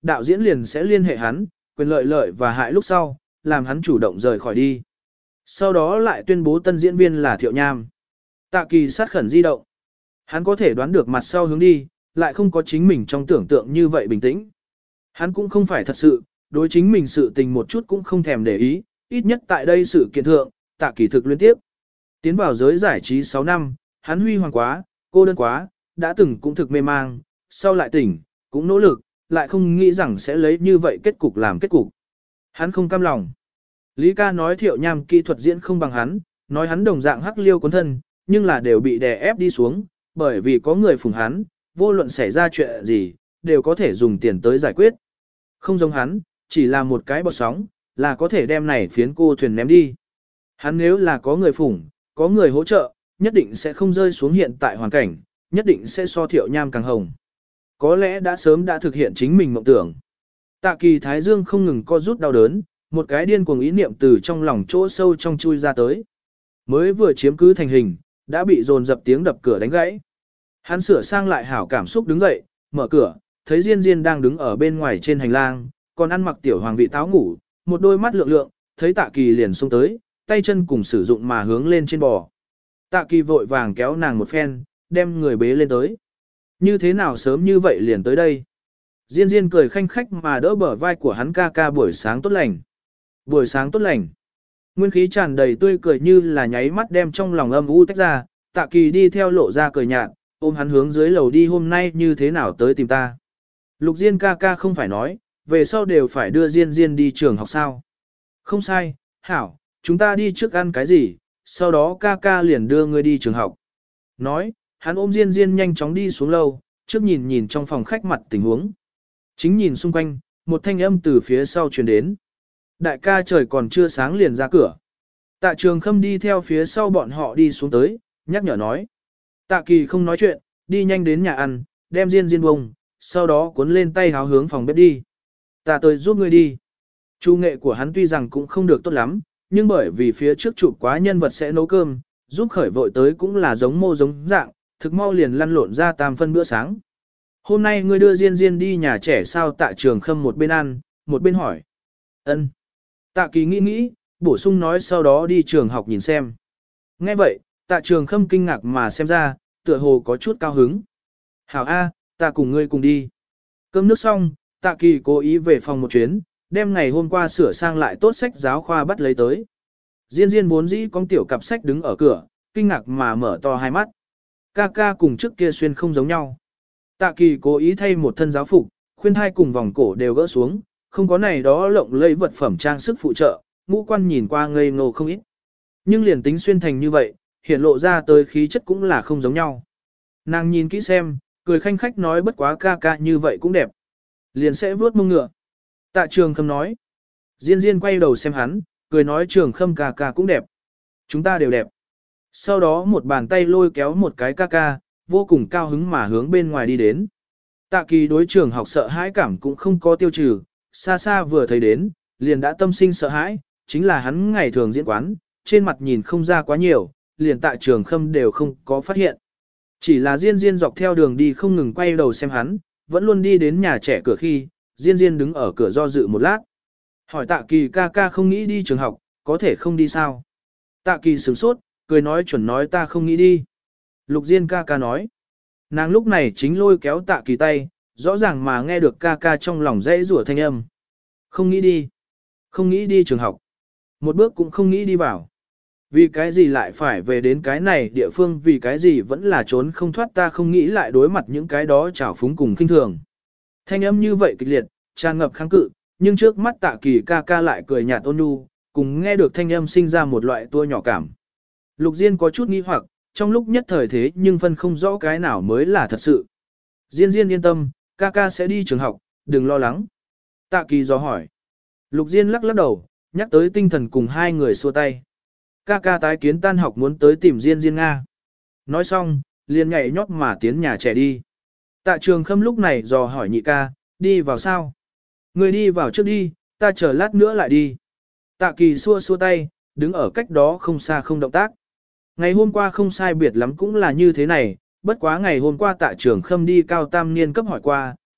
đạo diễn liền sẽ liên hệ hắn, quyền lợi lợi và hại lúc sau, làm hắn chủ động rời khỏi đi. Sau đó lại tuyên bố tân diễn viên là Thiệu Nham. Tạ Kỳ sát khẩn di động. Hắn có thể đoán được mặt sau hướng đi, lại không có chính mình trong tưởng tượng như vậy bình tĩnh. Hắn cũng không phải thật sự, đối chính mình sự tình một chút cũng không thèm để ý, ít nhất tại đây sự kiện thượng, Tạ Kỳ thực liên tiếp. Tiến vào giới giải trí 6 năm, hắn huy hoàng quá, cô đơn quá, đã từng cũng thực mê mang, sau lại tỉnh, cũng nỗ lực, lại không nghĩ rằng sẽ lấy như vậy kết cục làm kết cục. Hắn không cam lòng. Lý ca nói Thiệu Nham kỹ thuật diễn không bằng hắn, nói hắn đồng dạng hắc liêu cuốn thân, nhưng là đều bị đè ép đi xuống, bởi vì có người phụng hắn, vô luận xảy ra chuyện gì, đều có thể dùng tiền tới giải quyết. Không giống hắn, chỉ là một cái bọt sóng, là có thể đem này phiến cô thuyền ném đi. Hắn nếu là có người phụng, có người hỗ trợ, nhất định sẽ không rơi xuống hiện tại hoàn cảnh, nhất định sẽ so Thiệu Nham càng hồng. Có lẽ đã sớm đã thực hiện chính mình mộng tưởng. Tạ Kỳ thái dương không ngừng co rút đau đớn, một cái điên cuồng ý niệm từ trong lòng chỗ sâu trong chui ra tới. Mới vừa chiếm cứ thành hình, đã bị dồn dập tiếng đập cửa đánh gãy. Hắn sửa sang lại hảo cảm xúc đứng dậy, mở cửa, thấy Diên Diên đang đứng ở bên ngoài trên hành lang, còn ăn mặc tiểu hoàng vị táo ngủ, một đôi mắt lượng lượng, thấy Tạ Kỳ liền xông tới, tay chân cùng sử dụng mà hướng lên trên bò. Tạ Kỳ vội vàng kéo nàng một phen, đem người bế lên tới. Như thế nào sớm như vậy liền tới đây? Diên Diên cười khanh khách mà đỡ bờ vai của hắn ca ca buổi sáng tốt lành. Buổi sáng tốt lành. Nguyên khí tràn đầy tươi cười như là nháy mắt đem trong lòng âm u tách ra, Tạ Kỳ đi theo lộ ra cười nhạt, ôm hắn hướng dưới lầu đi hôm nay như thế nào tới tìm ta. Lục Diên ca ca không phải nói, về sau đều phải đưa Diên Diên đi trường học sao. Không sai, hảo, chúng ta đi trước ăn cái gì, sau đó ca ca liền đưa ngươi đi trường học. Nói, hắn ôm Diên Diên nhanh chóng đi xuống lầu, trước nhìn nhìn trong phòng khách mặt tình huống. Chính nhìn xung quanh, một thanh âm từ phía sau truyền đến. Đại ca trời còn chưa sáng liền ra cửa. Tạ Trường Khâm đi theo phía sau bọn họ đi xuống tới, nhắc nhở nói. Tạ Kỳ không nói chuyện, đi nhanh đến nhà ăn, đem Diên Diên bông, sau đó cuốn lên tay háo hướng phòng bếp đi. Ta tới giúp ngươi đi. Chu nghệ của hắn tuy rằng cũng không được tốt lắm, nhưng bởi vì phía trước chụp quá nhân vật sẽ nấu cơm, giúp khởi vội tới cũng là giống mô giống dạng, thực mau liền lăn lộn ra tam phân bữa sáng. Hôm nay ngươi đưa Diên Diên đi nhà trẻ sao? Tạ Trường Khâm một bên ăn, một bên hỏi. Ân. Tạ Kỳ nghĩ nghĩ, bổ sung nói sau đó đi trường học nhìn xem. Nghe vậy, Tạ Trường Khâm kinh ngạc mà xem ra, tựa hồ có chút cao hứng. Hảo A, ta cùng ngươi cùng đi. Cơm nước xong, Tạ Kỳ cố ý về phòng một chuyến, đem ngày hôm qua sửa sang lại tốt sách giáo khoa bắt lấy tới. Diên Diên vốn dĩ con tiểu cặp sách đứng ở cửa, kinh ngạc mà mở to hai mắt. Ca ca cùng trước kia xuyên không giống nhau. Tạ Kỳ cố ý thay một thân giáo phục, khuyên thai cùng vòng cổ đều gỡ xuống, không có này đó lộng lẫy vật phẩm trang sức phụ trợ, ngũ quan nhìn qua ngây ngô không ít. Nhưng liền tính xuyên thành như vậy, hiện lộ ra tới khí chất cũng là không giống nhau. Nàng nhìn kỹ xem, cười khanh khách nói bất quá ca ca như vậy cũng đẹp. Liền sẽ vuốt mông ngựa. Tạ Trường Khâm nói. Diên Diên quay đầu xem hắn, cười nói Trường Khâm ca ca cũng đẹp. Chúng ta đều đẹp. Sau đó một bàn tay lôi kéo một cái ca ca, vô cùng cao hứng mà hướng bên ngoài đi đến. Tạ Kỳ đối trường học sợ hãi cảm cũng không có tiêu trừ, xa xa vừa thấy đến, liền đã tâm sinh sợ hãi, chính là hắn ngày thường diễn quán, trên mặt nhìn không ra quá nhiều, liền Tạ Trường Khâm đều không có phát hiện. Chỉ là Diên Diên dọc theo đường đi không ngừng quay đầu xem hắn, vẫn luôn đi đến nhà trẻ cửa khi, Diên Diên đứng ở cửa do dự một lát. Hỏi Tạ Kỳ ca ca không nghĩ đi trường học, có thể không đi sao? Tạ Kỳ sửng sốt, cười nói chuẩn nói ta không nghĩ đi. Lục Diên ca ca nói. Nàng lúc này chính lôi kéo Tạ Kỳ tay, rõ ràng mà nghe được ca ca trong lòng dãy rủa thanh âm. Không nghĩ đi. Không nghĩ đi trường học. Một bước cũng không nghĩ đi vào. Vì cái gì lại phải về đến cái này địa phương, vì cái gì vẫn là trốn không thoát, ta không nghĩ lại đối mặt những cái đó trào phúng cùng khinh thường. Thanh âm như vậy kịch liệt, tràn ngập kháng cự, nhưng trước mắt Tạ Kỳ ca ca lại cười nhạt ôn nhu, cùng nghe được thanh âm sinh ra một loại tua nhỏ cảm. Lục Diên có chút nghi hoặc, trong lúc nhất thời thế nhưng phân không rõ cái nào mới là thật sự. Diên Diên yên tâm, ca ca sẽ đi trường học, đừng lo lắng. Tạ Kỳ dò hỏi. Lục Diên lắc lắc đầu, nhắc tới tinh thần cùng hai người xua tay. Ca ca tái kiến tan học muốn tới tìm Diên Diên Nga. Nói xong, liền nhảy nhót mà tiến nhà trẻ đi. Tạ Trường Khâm lúc này dò hỏi nhị ca, đi vào sao? Người đi vào trước đi, ta chờ lát nữa lại đi. Tạ Kỳ xua xua tay, đứng ở cách đó không xa không động tác. Ngày hôm qua không sai biệt lắm cũng là như thế này, bất quá ngày hôm qua Tạ Trường Khâm đi cao tam niên cấp hỏi qua,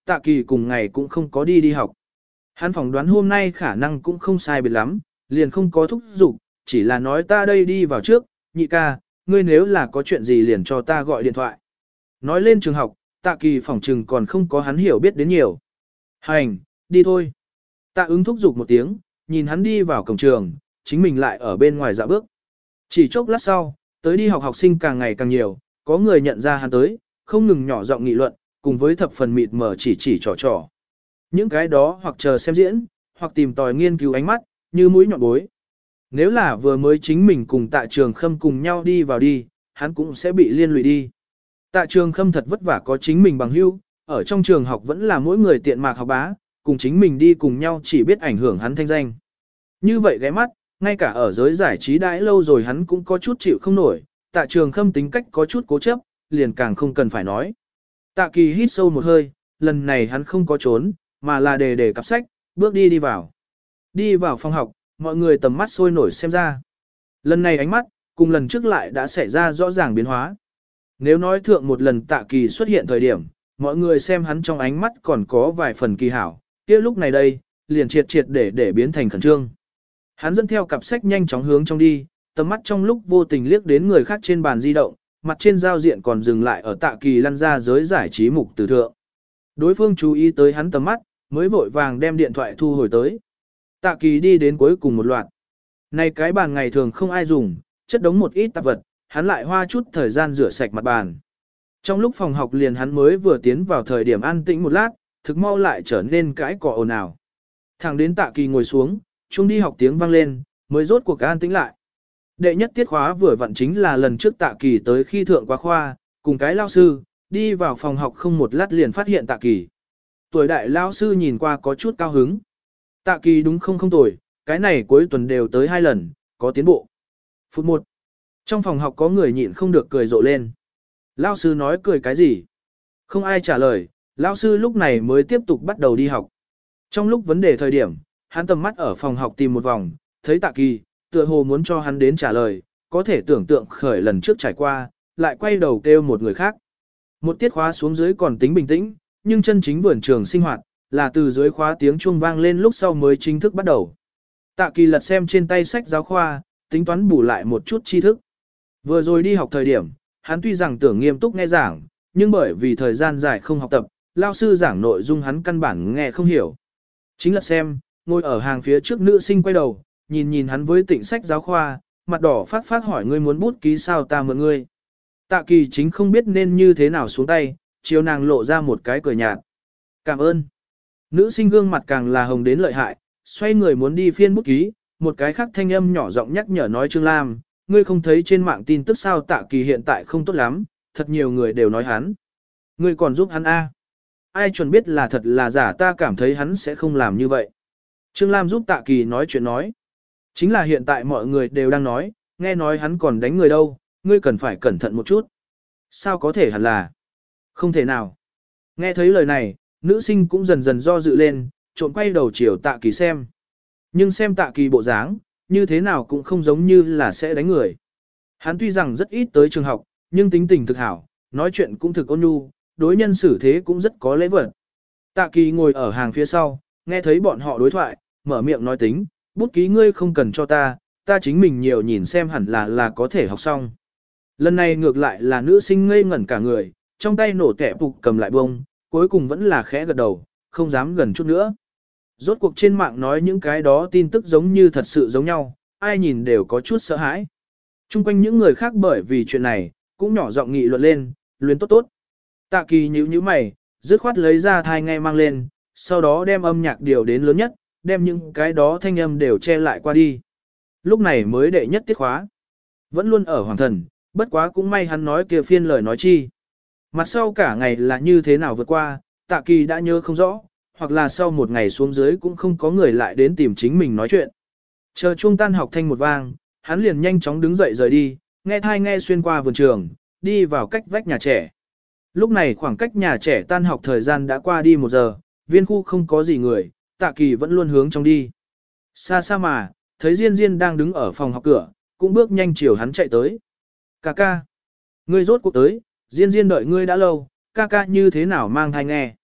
Tạ Kỳ cùng ngày cũng không có đi học. Hắn phỏng đoán hôm nay khả năng cũng không sai biệt lắm, liền không có thúc giục, chỉ là nói ta đây đi vào trước, nhị ca, ngươi nếu là có chuyện gì liền cho ta gọi điện thoại. Nói lên trường học, Tạ Kỳ phỏng trừng còn không có hắn hiểu biết đến nhiều. Hành, đi thôi. Tạ ứng thúc giục một tiếng, nhìn hắn đi vào cổng trường, chính mình lại ở bên ngoài dạo bước. Chỉ chốc lát sau, tới đi học học sinh càng ngày càng nhiều, có người nhận ra hắn tới, không ngừng nhỏ giọng nghị luận, cùng với thập phần mịt mờ chỉ trò trò. Những cái đó hoặc chờ xem diễn, hoặc tìm tòi nghiên cứu ánh mắt, như mũi nhọn bối. Nếu là vừa mới chính mình cùng Tạ Trường Khâm cùng nhau đi vào đi, hắn cũng sẽ bị liên lụy đi. Tạ Trường Khâm thật vất vả có chính mình bằng hữu, ở trong trường học vẫn là mỗi người tiện mạc học bá, cùng chính mình đi cùng nhau chỉ biết ảnh hưởng hắn thanh danh. Như vậy ghé mắt, ngay cả ở giới giải trí đãi lâu rồi hắn cũng có chút chịu không nổi, Tạ Trường Khâm tính cách có chút cố chấp, liền càng không cần phải nói. Tạ Kỳ hít sâu một hơi, lần này hắn không có trốn, mà là để cặp sách, bước đi vào. Đi vào phòng học, mọi người tầm mắt sôi nổi xem ra. Lần này ánh mắt, cùng lần trước lại đã xảy ra rõ ràng biến hóa. Nếu nói thượng một lần Tạ Kỳ xuất hiện thời điểm, mọi người xem hắn trong ánh mắt còn có vài phần kỳ hảo, kia lúc này đây, liền triệt để biến thành khẩn trương. Hắn dẫn theo cặp sách nhanh chóng hướng trong đi, tầm mắt trong lúc vô tình liếc đến người khác trên bàn di động, mặt trên giao diện còn dừng lại ở Tạ Kỳ lăn ra giới giải trí mục từ thượng. Đối phương chú ý tới hắn tầm mắt, mới vội vàng đem điện thoại thu hồi tới. Tạ Kỳ đi đến cuối cùng một loạt. Này cái bàn ngày thường không ai dùng, chất đống một ít tạp vật, hắn lại hoa chút thời gian rửa sạch mặt bàn. Trong lúc phòng học liền hắn mới vừa tiến vào thời điểm an tĩnh một lát, thực mau lại trở nên cãi cọ ồn ào. Thẳng đến Tạ Kỳ ngồi xuống, chung đi học tiếng vang lên, mới rốt cuộc an tĩnh lại. Đệ nhất tiết khóa vừa vặn chính là lần trước Tạ Kỳ tới khi thượng quá khoa, cùng cái lao sư, đi vào phòng học không một lát liền phát hiện Tạ Kỳ. Tuổi đại lao sư nhìn qua có chút cao hứng. Tạ Kỳ đúng không tuổi, cái này cuối tuần đều tới 2 lần, có tiến bộ. Phút 1. Trong phòng học có người nhịn không được cười rộ lên. Lao sư nói cười cái gì? Không ai trả lời, lao sư lúc này mới tiếp tục bắt đầu đi học. Trong lúc vấn đề thời điểm, hắn tầm mắt ở phòng học tìm một vòng, thấy Tạ Kỳ, tựa hồ muốn cho hắn đến trả lời, có thể tưởng tượng khởi lần trước trải qua, lại quay đầu kêu một người khác. Một tiết khóa xuống dưới còn tính bình tĩnh, nhưng chân chính vườn trường sinh hoạt, là từ dưới khóa tiếng chuông vang lên lúc sau mới chính thức bắt đầu. Tạ Kỳ lật xem trên tay sách giáo khoa, tính toán bù lại một chút tri thức. Vừa rồi đi học thời điểm, hắn tuy rằng tưởng nghiêm túc nghe giảng, nhưng bởi vì thời gian dài không học tập, lao sư giảng nội dung hắn căn bản nghe không hiểu. Chính lật xem, ngồi ở hàng phía trước nữ sinh quay đầu, nhìn hắn với tịnh sách giáo khoa, mặt đỏ phát hỏi ngươi muốn bút ký sao ta mượn ngươi. Tạ Kỳ chính không biết nên như thế nào xuống tay, chiều nàng lộ ra một cái cười nhạt. Cảm ơn. Nữ sinh gương mặt càng là hồng đến lợi hại, xoay người muốn đi phiên bút ký, một cái khác thanh âm nhỏ giọng nhắc nhở nói Trương Lam, ngươi không thấy trên mạng tin tức sao Tạ Kỳ hiện tại không tốt lắm, thật nhiều người đều nói hắn. Ngươi còn giúp hắn a? Ai chuẩn biết là thật là giả ta cảm thấy hắn sẽ không làm như vậy. Trương Lam giúp Tạ Kỳ nói chuyện nói. Chính là hiện tại mọi người đều đang nói, nghe nói hắn còn đánh người đâu, ngươi cần phải cẩn thận một chút. Sao có thể hẳn là? Không thể nào. Nghe thấy lời này, nữ sinh cũng dần dần do dự lên, trộn quay đầu chiều Tạ Kỳ xem. Nhưng xem Tạ Kỳ bộ dáng, như thế nào cũng không giống như là sẽ đánh người. Hắn tuy rằng rất ít tới trường học, nhưng tính tình thực hảo, nói chuyện cũng thực ôn nhu, đối nhân xử thế cũng rất có lễ vật. Tạ Kỳ ngồi ở hàng phía sau, nghe thấy bọn họ đối thoại, mở miệng nói tính, bút ký ngươi không cần cho ta, ta chính mình nhiều nhìn xem hẳn là có thể học xong. Lần này ngược lại là nữ sinh ngây ngẩn cả người, trong tay nổ kẻ phục cầm lại bông, cuối cùng vẫn là khẽ gật đầu, không dám gần chút nữa. Rốt cuộc trên mạng nói những cái đó tin tức giống như thật sự giống nhau, ai nhìn đều có chút sợ hãi. Trung quanh những người khác bởi vì chuyện này, cũng nhỏ giọng nghị luận lên, luyến tốt tốt. Tạ Kỳ nhíu mày, dứt khoát lấy ra thai nghe mang lên, sau đó đem âm nhạc điều đến lớn nhất, đem những cái đó thanh âm đều che lại qua đi. Lúc này mới đệ nhất tiết khóa. Vẫn luôn ở hoàng thần, bất quá cũng may hắn nói kia phiên lời nói chi. Mặt sau cả ngày là như thế nào vượt qua, Tạ Kỳ đã nhớ không rõ, hoặc là sau một ngày xuống dưới cũng không có người lại đến tìm chính mình nói chuyện. Chờ chuông tan học thanh một vang, hắn liền nhanh chóng đứng dậy rời đi, nghe thai nghe xuyên qua vườn trường, đi vào cách vách nhà trẻ. Lúc này khoảng cách nhà trẻ tan học thời gian đã qua đi 1 giờ, viên khu không có gì người, Tạ Kỳ vẫn luôn hướng trong đi. Xa xa mà, thấy Diên Diên đang đứng ở phòng học cửa, cũng bước nhanh chiều hắn chạy tới. Ca ca, ngươi rốt cuộc tới, Diên Diên đợi ngươi đã lâu, ca ca như thế nào mang thai nghe.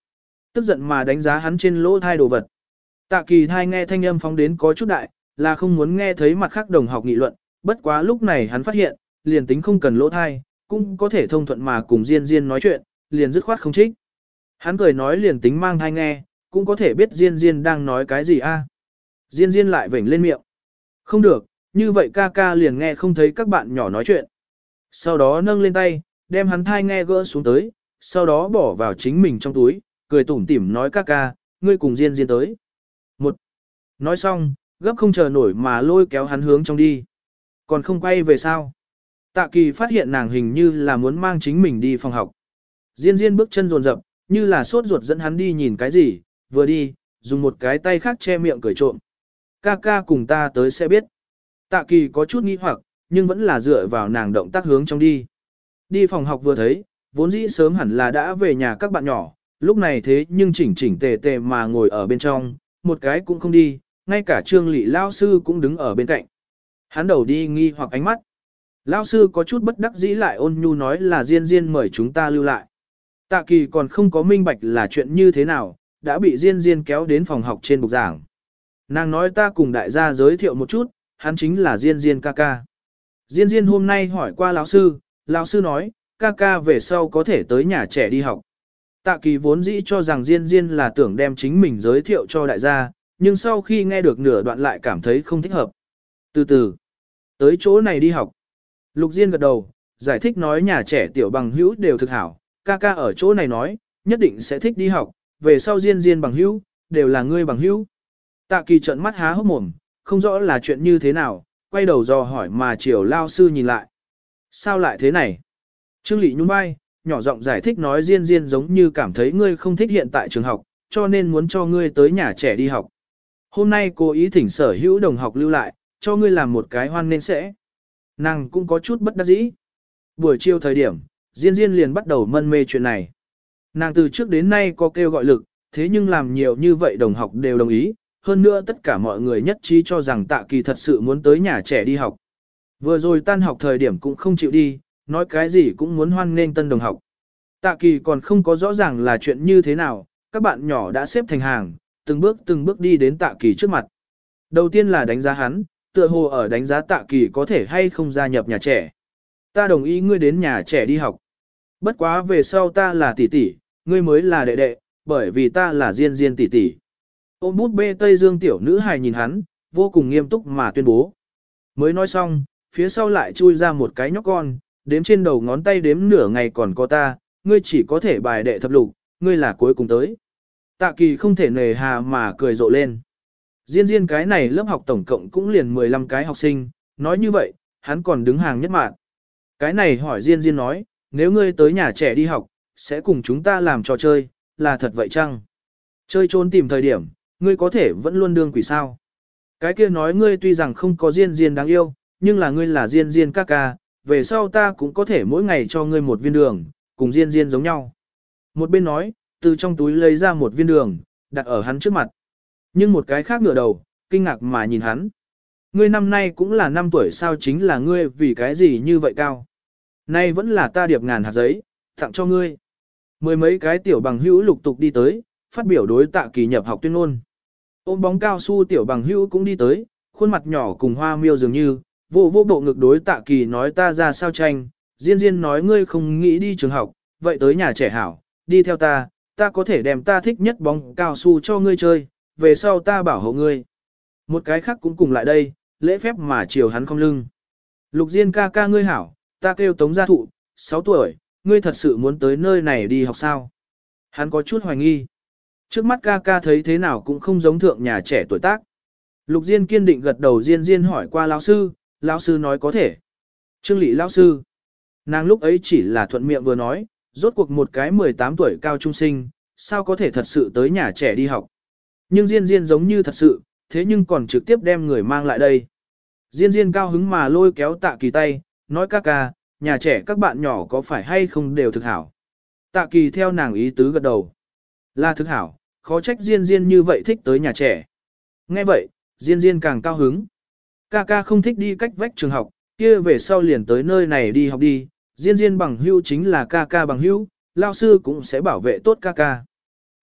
tức giận mà đánh giá hắn trên lỗ thai đồ vật. Tạ Kỳ thai nghe thanh âm phóng đến có chút đại, là không muốn nghe thấy mặt khác đồng học nghị luận, bất quá lúc này hắn phát hiện, liền tính không cần lỗ thai, cũng có thể thông thuận mà cùng Diên Diên nói chuyện, liền dứt khoát không trích. Hắn cười nói liền tính mang thai nghe, cũng có thể biết Diên Diên đang nói cái gì a. Diên Diên lại vểnh lên miệng. Không được, như vậy ca ca liền nghe không thấy các bạn nhỏ nói chuyện. Sau đó nâng lên tay, đem hắn thai nghe gỡ xuống tới, sau đó bỏ vào chính mình trong túi, cười tủm tỉm nói ca ca, ngươi cùng Diên Diên tới. Một. Nói xong, gấp không chờ nổi mà lôi kéo hắn hướng trong đi. Còn không quay về sao? Tạ Kỳ phát hiện nàng hình như là muốn mang chính mình đi phòng học. Diên Diên bước chân rồn rập, như là sốt ruột dẫn hắn đi nhìn cái gì, vừa đi, dùng một cái tay khác che miệng cười trộm. Ca ca cùng ta tới sẽ biết. Tạ Kỳ có chút nghi hoặc, nhưng vẫn là dựa vào nàng động tác hướng trong đi. Đi phòng học vừa thấy, vốn dĩ sớm hẳn là đã về nhà các bạn nhỏ, lúc này thế nhưng chỉnh chỉnh tề tề mà ngồi ở bên trong, một cái cũng không đi, ngay cả Trương Lị lao sư cũng đứng ở bên cạnh. Hắn đầu đi nghi hoặc ánh mắt. Lao sư có chút bất đắc dĩ lại ôn nhu nói là Diên Diên mời chúng ta lưu lại. Tạ Kỳ còn không có minh bạch là chuyện như thế nào, đã bị Diên Diên kéo đến phòng học trên bục giảng. Nàng nói ta cùng đại gia giới thiệu một chút, hắn chính là Diên Diên ca ca. Diên Diên hôm nay hỏi qua lão sư nói, ca ca về sau có thể tới nhà trẻ đi học. Tạ Kỳ vốn dĩ cho rằng Diên Diên là tưởng đem chính mình giới thiệu cho đại gia, nhưng sau khi nghe được nửa đoạn lại cảm thấy không thích hợp. Từ từ, tới chỗ này đi học. Lục Diên gật đầu, giải thích nói nhà trẻ tiểu bằng hữu đều thực hảo, ca ca ở chỗ này nói, nhất định sẽ thích đi học, về sau Diên Diên bằng hữu, đều là ngươi bằng hữu. Tạ Kỳ trợn mắt há hốc mồm, không rõ là chuyện như thế nào, quay đầu dò hỏi mà chiều lao sư nhìn lại. Sao lại thế này? Trương Lị nhún vai, nhỏ giọng giải thích nói Diên Diên giống như cảm thấy ngươi không thích hiện tại trường học, cho nên muốn cho ngươi tới nhà trẻ đi học. Hôm nay cô ý thỉnh sở hữu đồng học lưu lại, cho ngươi làm một cái hoan nên sẽ. Nàng cũng có chút bất đắc dĩ. Buổi chiều thời điểm, Diên Diên liền bắt đầu mân mê chuyện này. Nàng từ trước đến nay có kêu gọi lực, thế nhưng làm nhiều như vậy đồng học đều đồng ý, hơn nữa tất cả mọi người nhất trí cho rằng Tạ Kỳ thật sự muốn tới nhà trẻ đi học. Vừa rồi tan học thời điểm cũng không chịu đi, nói cái gì cũng muốn hoan nghênh tân đồng học. Tạ Kỳ còn không có rõ ràng là chuyện như thế nào, các bạn nhỏ đã xếp thành hàng, từng bước đi đến Tạ Kỳ trước mặt. Đầu tiên là đánh giá hắn, tựa hồ ở đánh giá Tạ Kỳ có thể hay không gia nhập nhà trẻ. Ta đồng ý ngươi đến nhà trẻ đi học. Bất quá về sau ta là tỷ tỷ, ngươi mới là đệ đệ, bởi vì ta là Diên Diên tỷ tỷ. Ôm bút bê Tây Dương tiểu nữ hài nhìn hắn, vô cùng nghiêm túc mà tuyên bố. Mới nói xong, phía sau lại chui ra một cái nhóc con, đếm trên đầu ngón tay đếm nửa ngày còn có ta, ngươi chỉ có thể bài đệ thập lục, ngươi là cuối cùng tới. Tạ Kỳ không thể nề hà mà cười rộ lên. Diên Diên cái này lớp học tổng cộng cũng liền 15 cái học sinh, nói như vậy, hắn còn đứng hàng nhất mạng. Cái này hỏi Diên Diên nói, nếu ngươi tới nhà trẻ đi học, sẽ cùng chúng ta làm trò chơi, là thật vậy chăng? Chơi trốn tìm thời điểm, ngươi có thể vẫn luôn đương quỷ sao? Cái kia nói ngươi tuy rằng không có Diên Diên đáng yêu, nhưng là ngươi là Diên Diên ca ca, về sau ta cũng có thể mỗi ngày cho ngươi một viên đường, cùng Diên Diên giống nhau. Một bên nói, từ trong túi lấy ra một viên đường, đặt ở hắn trước mặt. Nhưng một cái khác ngửa đầu, kinh ngạc mà nhìn hắn. Ngươi năm nay cũng là 5 tuổi sao chính là ngươi vì cái gì như vậy cao? Nay vẫn là ta điệp ngàn hạt giấy, tặng cho ngươi. Mười mấy cái tiểu bằng hữu lục tục đi tới, phát biểu đối Tạ Kỳ nhập học tuyên ngôn. Ôm bóng cao su tiểu bằng hữu cũng đi tới, khuôn mặt nhỏ cùng hoa miêu dường như, vô bộ ngực đối Tạ Kỳ nói ta ra sao tranh, Diên Diên nói ngươi không nghĩ đi trường học, vậy tới nhà trẻ hảo, đi theo ta có thể đem ta thích nhất bóng cao su cho ngươi chơi, về sau ta bảo hộ ngươi. Một cái khác cũng cùng lại đây, lễ phép mà chiều hắn không lưng. Lục Diên ca ca ngươi hảo, ta kêu Tống Gia Thụ, 6 tuổi, ngươi thật sự muốn tới nơi này đi học sao? Hắn có chút hoài nghi. Trước mắt ca ca thấy thế nào cũng không giống thượng nhà trẻ tuổi tác. Lục Diên kiên định gật đầu Diên Diên hỏi qua lão sư nói có thể. Trương Lị lão sư. Nàng lúc ấy chỉ là thuận miệng vừa nói, rốt cuộc một cái 18 tuổi cao trung sinh, sao có thể thật sự tới nhà trẻ đi học. Nhưng Diên Diên giống như thật sự, thế nhưng còn trực tiếp đem người mang lại đây. Diên Diên cao hứng mà lôi kéo Tạ Kỳ tay, nói ca ca, nhà trẻ các bạn nhỏ có phải hay không đều thực hảo. Tạ Kỳ theo nàng ý tứ gật đầu. Là thực hảo, khó trách Diên Diên như vậy thích tới nhà trẻ. Nghe vậy, Diên Diên càng cao hứng. Ca ca không thích đi cách vách trường học, kia về sau liền tới nơi này đi học đi. Diên Diên bằng hữu chính là ca ca bằng hữu, lao sư cũng sẽ bảo vệ tốt ca ca.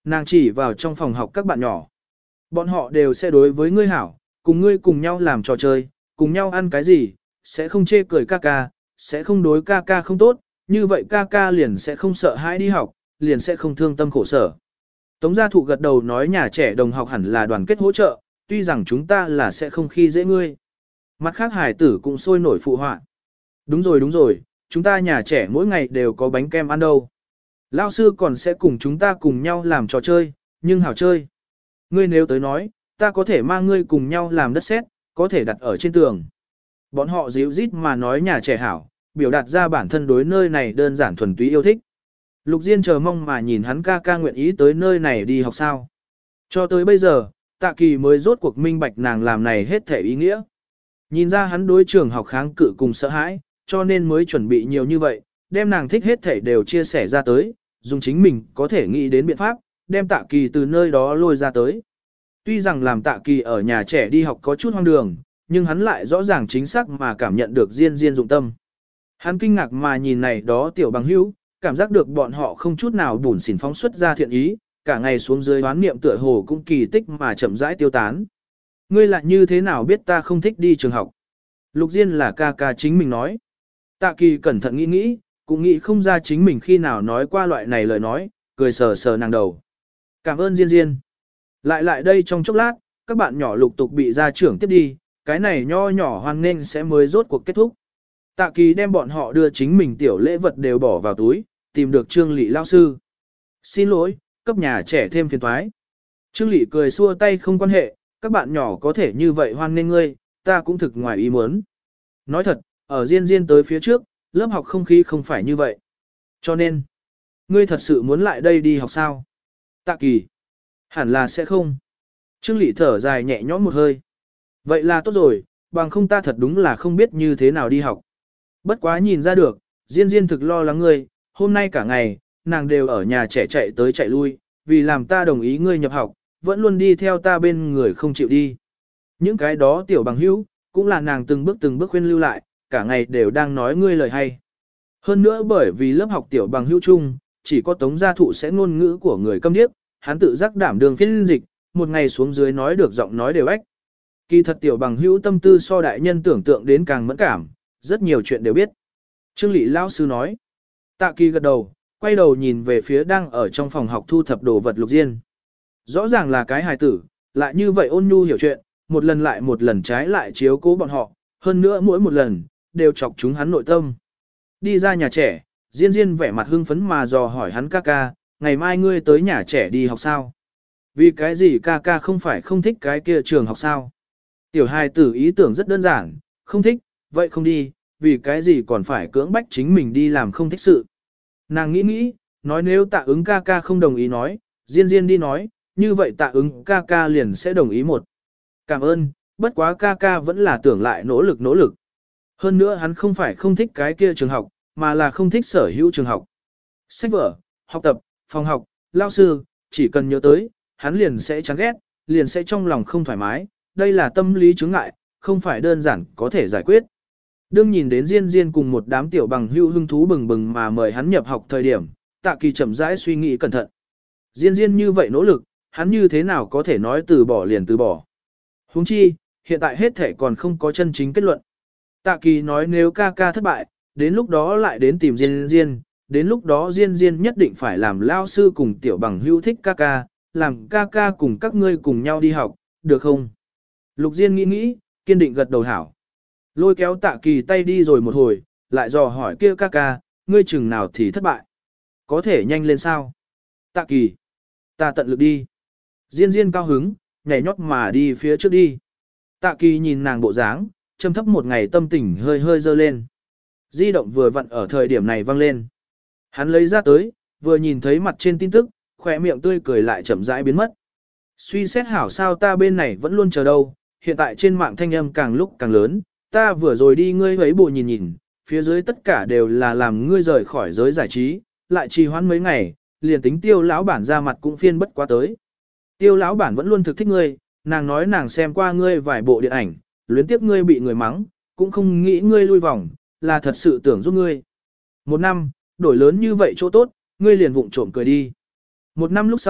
Nàng chỉ vào trong phòng học các bạn nhỏ. Bọn họ đều sẽ đối với ngươi hảo, cùng ngươi cùng nhau làm trò chơi, cùng nhau ăn cái gì, sẽ không chê cười ca ca, sẽ không đối ca ca không tốt, như vậy ca ca liền sẽ không sợ hãi đi học, liền sẽ không thương tâm khổ sở. Tống gia thụ gật đầu nói nhà trẻ đồng học hẳn là đoàn kết hỗ trợ, tuy rằng chúng ta là sẽ không khi dễ ngươi. Mặt khác hải tử cũng sôi nổi phụ họa. Đúng rồi, chúng ta nhà trẻ mỗi ngày đều có bánh kem ăn đâu. Lao sư còn sẽ cùng chúng ta cùng nhau làm trò chơi, nhưng hảo chơi. Ngươi nếu tới nói, ta có thể mang ngươi cùng nhau làm đất sét, có thể đặt ở trên tường. Bọn họ díu rít mà nói nhà trẻ hảo, biểu đạt ra bản thân đối nơi này đơn giản thuần túy yêu thích. Lục Diên chờ mong mà nhìn hắn ca ca nguyện ý tới nơi này đi học sao. Cho tới bây giờ, Tạ Kỳ mới rốt cuộc minh bạch nàng làm này hết thể ý nghĩa. Nhìn ra hắn đối trường học kháng cự cùng sợ hãi, cho nên mới chuẩn bị nhiều như vậy, đem nàng thích hết thể đều chia sẻ ra tới, dùng chính mình có thể nghĩ đến biện pháp, đem Tạ Kỳ từ nơi đó lôi ra tới. Tuy rằng làm Tạ Kỳ ở nhà trẻ đi học có chút hoang đường, nhưng hắn lại rõ ràng chính xác mà cảm nhận được Diên Diên dụng tâm. Hắn kinh ngạc mà nhìn này đó tiểu bằng hữu, cảm giác được bọn họ không chút nào bủn xỉn phóng xuất ra thiện ý, cả ngày xuống dưới đoán niệm tựa hồ cũng kỳ tích mà chậm rãi tiêu tán. Ngươi lại như thế nào biết ta không thích đi trường học? Lục Diên là ca ca chính mình nói. Tạ Kỳ cẩn thận nghĩ, cũng nghĩ không ra chính mình khi nào nói qua loại này lời nói, cười sờ sờ nàng đầu. Cảm ơn Diên Diên. Lại đây trong chốc lát, các bạn nhỏ lục tục bị gia trưởng tiếp đi, cái này nho nhỏ hoan nghênh sẽ mới rốt cuộc kết thúc. Tạ Kỳ đem bọn họ đưa chính mình tiểu lễ vật đều bỏ vào túi, tìm được Trương Lị lao sư. Xin lỗi, cấp nhà trẻ thêm phiền toái. Trương Lị cười xua tay không quan hệ, các bạn nhỏ có thể như vậy hoan nghênh ngươi, ta cũng thực ngoài ý muốn. Nói thật, ở Diên Diên tới phía trước, lớp học không khí không phải như vậy. Cho nên, ngươi thật sự muốn lại đây đi học sao? Tạ Kỳ, hẳn là sẽ không. Trương Lị thở dài nhẹ nhõm một hơi. Vậy là tốt rồi, bằng không ta thật đúng là không biết như thế nào đi học. Bất quá nhìn ra được, Diên Diên thực lo lắng ngươi, hôm nay cả ngày, nàng đều ở nhà trẻ chạy tới chạy lui, vì làm ta đồng ý ngươi nhập học, vẫn luôn đi theo ta bên người không chịu đi. Những cái đó tiểu bằng hữu, cũng là nàng từng bước khuyên lưu lại, cả ngày đều đang nói ngươi lời hay. Hơn nữa bởi vì lớp học tiểu bằng hữu chung, chỉ có Tống gia thụ sẽ ngôn ngữ của người câm điếc, hắn tự giác đảm đường phiên dịch, một ngày xuống dưới nói được giọng nói đều ếch. Kỳ thật tiểu bằng hữu tâm tư so đại nhân tưởng tượng đến càng mẫn cảm, rất nhiều chuyện đều biết. Trương Lị lão sư nói. Tạ Kỳ gật đầu, quay đầu nhìn về phía đang ở trong phòng học thu thập đồ vật Lục Diên. Rõ ràng là cái hài tử, lại như vậy ôn nhu hiểu chuyện, một lần lại một lần trái lại chiếu cố bọn họ, hơn nữa mỗi một lần, đều chọc chúng hắn nội tâm. Đi ra nhà trẻ, Diên Diên vẻ mặt hưng phấn mà dò hỏi hắn ca ca, ngày mai ngươi tới nhà trẻ đi học sao? Vì cái gì ca ca không phải không thích cái kia trường học sao? Tiểu hài tử ý tưởng rất đơn giản, không thích, vậy không đi, vì cái gì còn phải cưỡng bách chính mình đi làm không thích sự. Nàng nghĩ, nói nếu Tạ Ứng ca ca không đồng ý nói, Diên Diên đi nói, như vậy Tạ Ứng ca ca liền sẽ đồng ý một. Cảm ơn, bất quá ca ca vẫn là tưởng lại nỗ lực. Hơn nữa hắn không phải không thích cái kia trường học, mà là không thích sở hữu trường học. Sách vở, học tập, phòng học, lao sư, chỉ cần nhớ tới, hắn liền sẽ chán ghét, liền sẽ trong lòng không thoải mái, đây là tâm lý chướng ngại, không phải đơn giản có thể giải quyết. Đương nhìn đến Diên Diên cùng một đám tiểu bằng hữu hưng thú bừng bừng mà mời hắn nhập học thời điểm, Tạ Kỳ chậm rãi suy nghĩ cẩn thận. Diên Diên như vậy nỗ lực, hắn như thế nào có thể nói từ bỏ liền từ bỏ. Huống chi, hiện tại hết thể còn không có chân chính kết luận. Tạ Kỳ nói nếu ca ca thất bại, đến lúc đó lại đến tìm Diên Diên, đến lúc đó Diên Diên nhất định phải làm lao sư cùng tiểu bằng hữu thích ca ca, làm ca ca cùng các ngươi cùng nhau đi học, được không? Lục Diên nghĩ, kiên định gật đầu hảo. Lôi kéo Tạ Kỳ tay đi rồi một hồi, lại dò hỏi kia ca ca, ngươi chừng nào thì thất bại. Có thể nhanh lên sao? Tạ Kỳ, ta tận lực đi. Diên Diên cao hứng, nhảy nhót mà đi phía trước đi. Tạ Kỳ nhìn nàng bộ dáng, trầm thấp một ngày tâm tình hơi dơ lên. Di động vừa vặn ở thời điểm này vang lên. Hắn lấy ra tới, vừa nhìn thấy mặt trên tin tức, khỏe miệng tươi cười lại chậm rãi biến mất. Suy xét hảo sao ta bên này vẫn luôn chờ đâu, hiện tại trên mạng thanh âm càng lúc càng lớn, ta vừa rồi đi ngươi ấy bộ nhìn, phía dưới tất cả đều là làm ngươi rời khỏi giới giải trí, lại trì hoãn mấy ngày, liền tính Tiêu lão bản ra mặt cũng phiên bất quá tới. Tiêu lão bản vẫn luôn thực thích ngươi, nàng nói nàng xem qua ngươi vài bộ điện ảnh, luyến tiếc ngươi bị người mắng, cũng không nghĩ ngươi lui vòng, là thật sự tưởng giúp ngươi. Một năm, đổi lớn như vậy chỗ tốt, ngươi liền vụng trộm cười đi. Một năm lúc sau,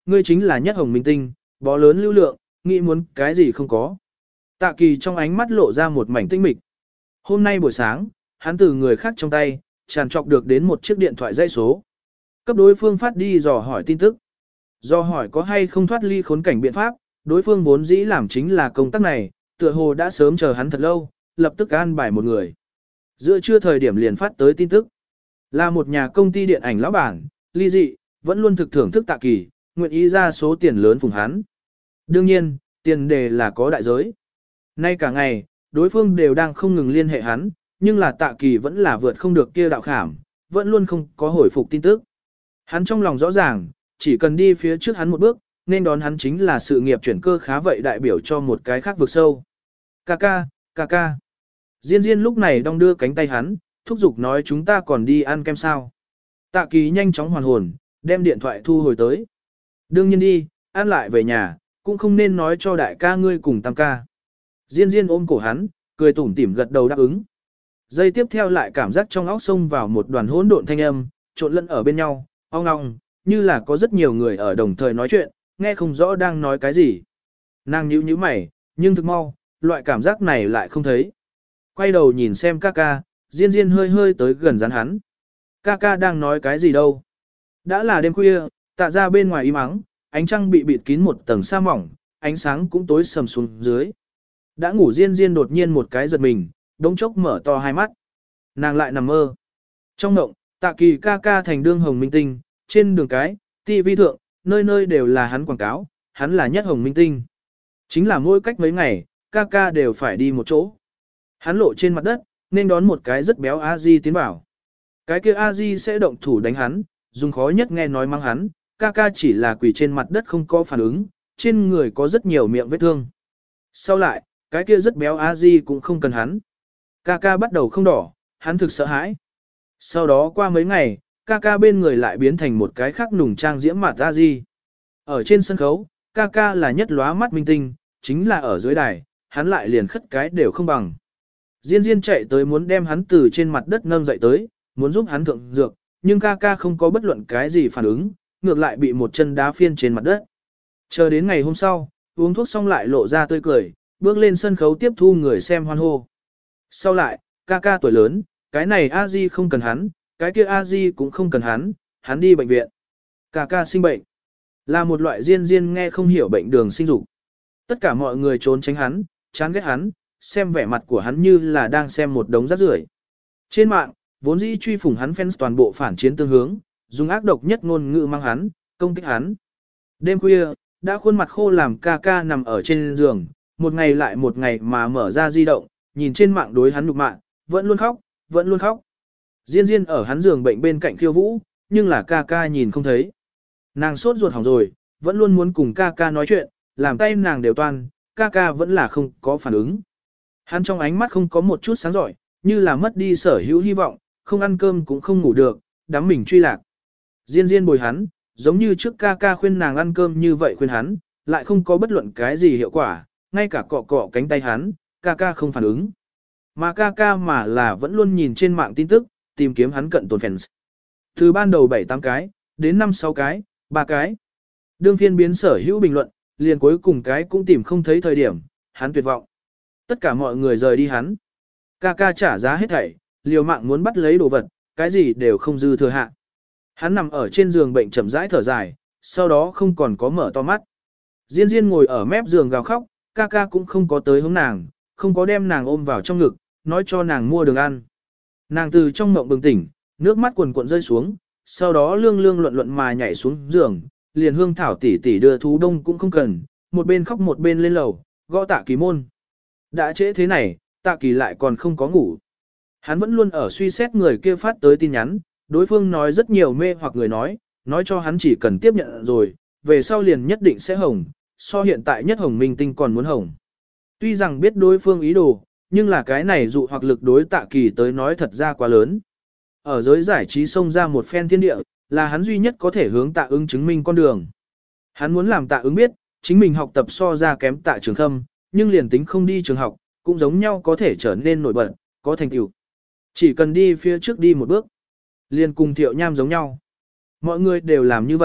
ngươi chính là nhất hồng minh tinh, bó lớn lưu lượng, nghĩ muốn cái gì không có. Tạ Kỳ trong ánh mắt lộ ra một mảnh tinh mịch. Hôm nay buổi sáng, hắn từ người khác trong tay, tràn trọc được đến một chiếc điện thoại dây số. Cấp đối phương phát đi dò hỏi tin tức. Dò hỏi có hay không thoát ly khốn cảnh biện pháp, đối phương vốn dĩ làm chính là công tác này, tựa hồ đã sớm chờ hắn thật lâu, lập tức an bài một người. Giữa trưa thời điểm liền phát tới tin tức. Là một nhà công ty điện ảnh lão bản, ly dị, vẫn luôn thực thưởng thức Tạ Kỳ, nguyện ý ra số tiền lớn phùng hắn. Đương nhiên, tiền đề là có đại giới. Nay cả ngày, đối phương đều đang không ngừng liên hệ hắn, nhưng là Tạ Kỳ vẫn là vượt không được kia đạo khảm, vẫn luôn không có hồi phục tin tức. Hắn trong lòng rõ ràng, chỉ cần đi phía trước hắn một bước, nên đón hắn chính là sự nghiệp chuyển cơ khá vậy đại biểu cho một cái khác vực sâu. Kaka, Kaka. Diên Diên lúc này đong đưa cánh tay hắn, thúc giục nói chúng ta còn đi ăn kem sao. Tạ Kỳ nhanh chóng hoàn hồn, đem điện thoại thu hồi tới. Đương nhiên đi, ăn lại về nhà, cũng không nên nói cho đại ca ngươi cùng tam ca. Diên Diên ôm cổ hắn, cười tủm tỉm gật đầu đáp ứng. Giây tiếp theo lại cảm giác trong óc xông vào một đoàn hỗn độn thanh âm, trộn lẫn ở bên nhau, ong ong, như là có rất nhiều người ở đồng thời nói chuyện, nghe không rõ đang nói cái gì. Nàng nhíu nhíu mày, nhưng thực mau, loại cảm giác này lại không thấy. Quay đầu nhìn xem Kaka, Diên Diên hơi hơi tới gần rắn hắn. Kaka đang nói cái gì đâu. Đã là đêm khuya, Tạ ra bên ngoài im ắng, ánh trăng bị bịt kín một tầng sa mỏng, ánh sáng cũng tối sầm xuống dưới. Đã ngủ Diên Diên đột nhiên một cái giật mình, đống chốc mở to hai mắt. Nàng lại nằm mơ. Trong mộng, Tạ Kỳ Kaka thành đương hồng minh tinh, trên đường cái, tivi thượng, nơi nơi đều là hắn quảng cáo, hắn là nhất hồng minh tinh. Chính là mỗi cách mấy ngày, Kaka đều phải đi một chỗ. Hắn lộ trên mặt đất, nên đón một cái rất béo A-di tiến vào. Cái kia A-di sẽ động thủ đánh hắn, dùng khó nhất nghe nói mang hắn, Kaka chỉ là quỳ trên mặt đất không có phản ứng, trên người có rất nhiều miệng vết thương. Sau lại, cái kia rất béo A-di cũng không cần hắn. Kaka bắt đầu không đỏ, hắn thực sợ hãi. Sau đó qua mấy ngày, Kaka bên người lại biến thành một cái khác nùng trang diễm mặt A-di. Ở trên sân khấu, Kaka là nhất lóa mắt minh tinh, chính là ở dưới đài, hắn lại liền khất cái đều không bằng. Diên Diên chạy tới muốn đem hắn từ trên mặt đất nâng dậy tới, muốn giúp hắn thượng dược, nhưng Kaka không có bất luận cái gì phản ứng, ngược lại bị một chân đá phiên trên mặt đất. Chờ đến ngày hôm sau, uống thuốc xong lại lộ ra tươi cười, bước lên sân khấu tiếp thu người xem hoan hô. Sau lại, Kaka tuổi lớn, cái này A-di không cần hắn, cái kia A-di cũng không cần hắn, hắn đi bệnh viện. Kaka sinh bệnh, là một loại Diên Diên nghe không hiểu bệnh đường sinh dục. Tất cả mọi người trốn tránh hắn, chán ghét hắn, xem vẻ mặt của hắn như là đang xem một đống rác rưởi. Trên mạng, vốn dĩ truy phủng hắn fans toàn bộ phản chiến tương hướng, dùng ác độc nhất ngôn ngữ mang hắn, công kích hắn. Đêm khuya, đã khuôn mặt khô làm Kaka nằm ở trên giường, một ngày lại một ngày mà mở ra di động, nhìn trên mạng đối hắn nhục mạ, vẫn luôn khóc, vẫn luôn khóc. Diên Diên ở hắn giường bệnh bên cạnh khiêu vũ, nhưng là Kaka nhìn không thấy. Nàng sốt ruột hỏng rồi, vẫn luôn muốn cùng Kaka nói chuyện, làm tay nàng đều toan, Kaka vẫn là không có phản ứng. Hắn trong ánh mắt không có một chút sáng giỏi, như là mất đi sở hữu hy vọng, không ăn cơm cũng không ngủ được, đắm mình truy lạc. Diên Diên bồi hắn, giống như trước Kaka khuyên nàng ăn cơm như vậy khuyên hắn, lại không có bất luận cái gì hiệu quả, ngay cả cọ cọ cánh tay hắn, Kaka không phản ứng. Mà Kaka mà là vẫn luôn nhìn trên mạng tin tức, tìm kiếm hắn cận tồn fans. Từ ban đầu 7-8 cái, đến 5-6 cái, 3 cái. Đương phiên biến sở hữu bình luận, liền cuối cùng cái cũng tìm không thấy thời điểm, hắn tuyệt vọng. Tất cả mọi người rời đi hắn. Kaka trả giá hết thảy, liều mạng muốn bắt lấy đồ vật, cái gì đều không dư thừa hạ. Hắn nằm ở trên giường bệnh chậm rãi thở dài, sau đó không còn có mở to mắt. Diên Diên ngồi ở mép giường gào khóc, Kaka cũng không có tới hướng nàng, không có đem nàng ôm vào trong ngực, nói cho nàng mua đường ăn. Nàng từ trong mộng bừng tỉnh, nước mắt quần cuộn rơi xuống, sau đó lương lương luận luận mà nhảy xuống giường, liền Hương Thảo tỷ tỷ đưa thú đông cũng không cần, một bên khóc một bên lên lầu, gõ Tạ Kỳ môn. Đã trễ thế này, Tạ Kỳ lại còn không có ngủ. Hắn vẫn luôn ở suy xét người kia phát tới tin nhắn, đối phương nói rất nhiều mê hoặc người nói cho hắn chỉ cần tiếp nhận rồi, về sau liền nhất định sẽ hồng, so hiện tại nhất hồng minh tinh còn muốn hồng. Tuy rằng biết đối phương ý đồ, nhưng là cái này dụ hoặc lực đối Tạ Kỳ tới nói thật ra quá lớn. Ở giới giải trí xông ra một phen thiên địa, là hắn duy nhất có thể hướng Tạ Ứng chứng minh con đường. Hắn muốn làm Tạ Ứng biết, chính mình học tập so ra kém Tạ Trường Khâm, nhưng liền tính không đi trường học, cũng giống nhau có thể trở nên nổi bật, có thành tựu. Chỉ cần đi phía trước đi một bước, liền cùng Thiệu Nham giống nhau. Mọi người đều làm như vậy,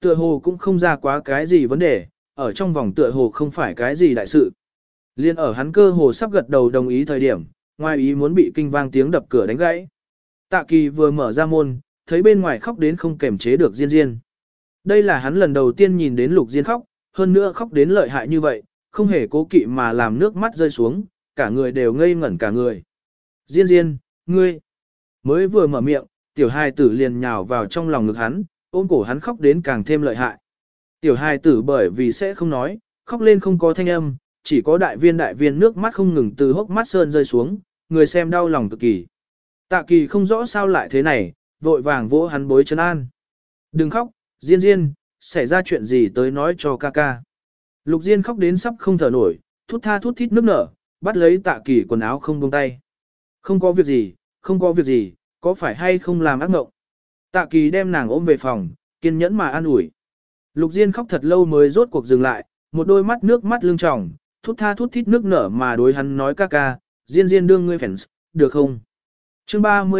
Tựa hồ cũng không ra quá cái gì vấn đề, ở trong vòng tựa hồ không phải cái gì đại sự. Liên ở hắn cơ hồ sắp gật đầu đồng ý thời điểm, ngoài ý muốn bị kinh vang tiếng đập cửa đánh gãy. Tạ Kỳ vừa mở ra môn, thấy bên ngoài khóc đến không kềm chế được Diên Diên. Đây là hắn lần đầu tiên nhìn đến Lục Diên khóc, hơn nữa khóc đến lợi hại như vậy, không hề cố kỵ mà làm nước mắt rơi xuống, cả người đều ngây ngẩn cả người. Diên Diên, ngươi, mới vừa mở miệng, tiểu hài tử liền nhào vào trong lòng ngực hắn, ôm cổ hắn khóc đến càng thêm lợi hại. Tiểu hài tử bởi vì sẽ không nói, khóc lên không có thanh âm, chỉ có đại viên nước mắt không ngừng từ hốc mắt sơn rơi xuống, người xem đau lòng cực kỳ. Tạ Kỳ không rõ sao lại thế này, vội vàng vỗ hắn bối trấn an. Đừng khóc, Diên Diên, xảy ra chuyện gì tới nói cho ca ca. Lục Diên khóc đến sắp không thở nổi, thút tha thút thít nước nở, bắt lấy Tạ Kỳ quần áo không buông tay. Không có việc gì, không có việc gì, có phải hay không làm ác mộng. Tạ Kỳ đem nàng ôm về phòng, kiên nhẫn mà an ủi. Lục Diên khóc thật lâu mới rốt cuộc dừng lại, một đôi mắt nước mắt lưng tròng, thút tha thút thít nước nở mà đối hắn nói ca ca, Diên Diên đương ngươi fans, được không? Chương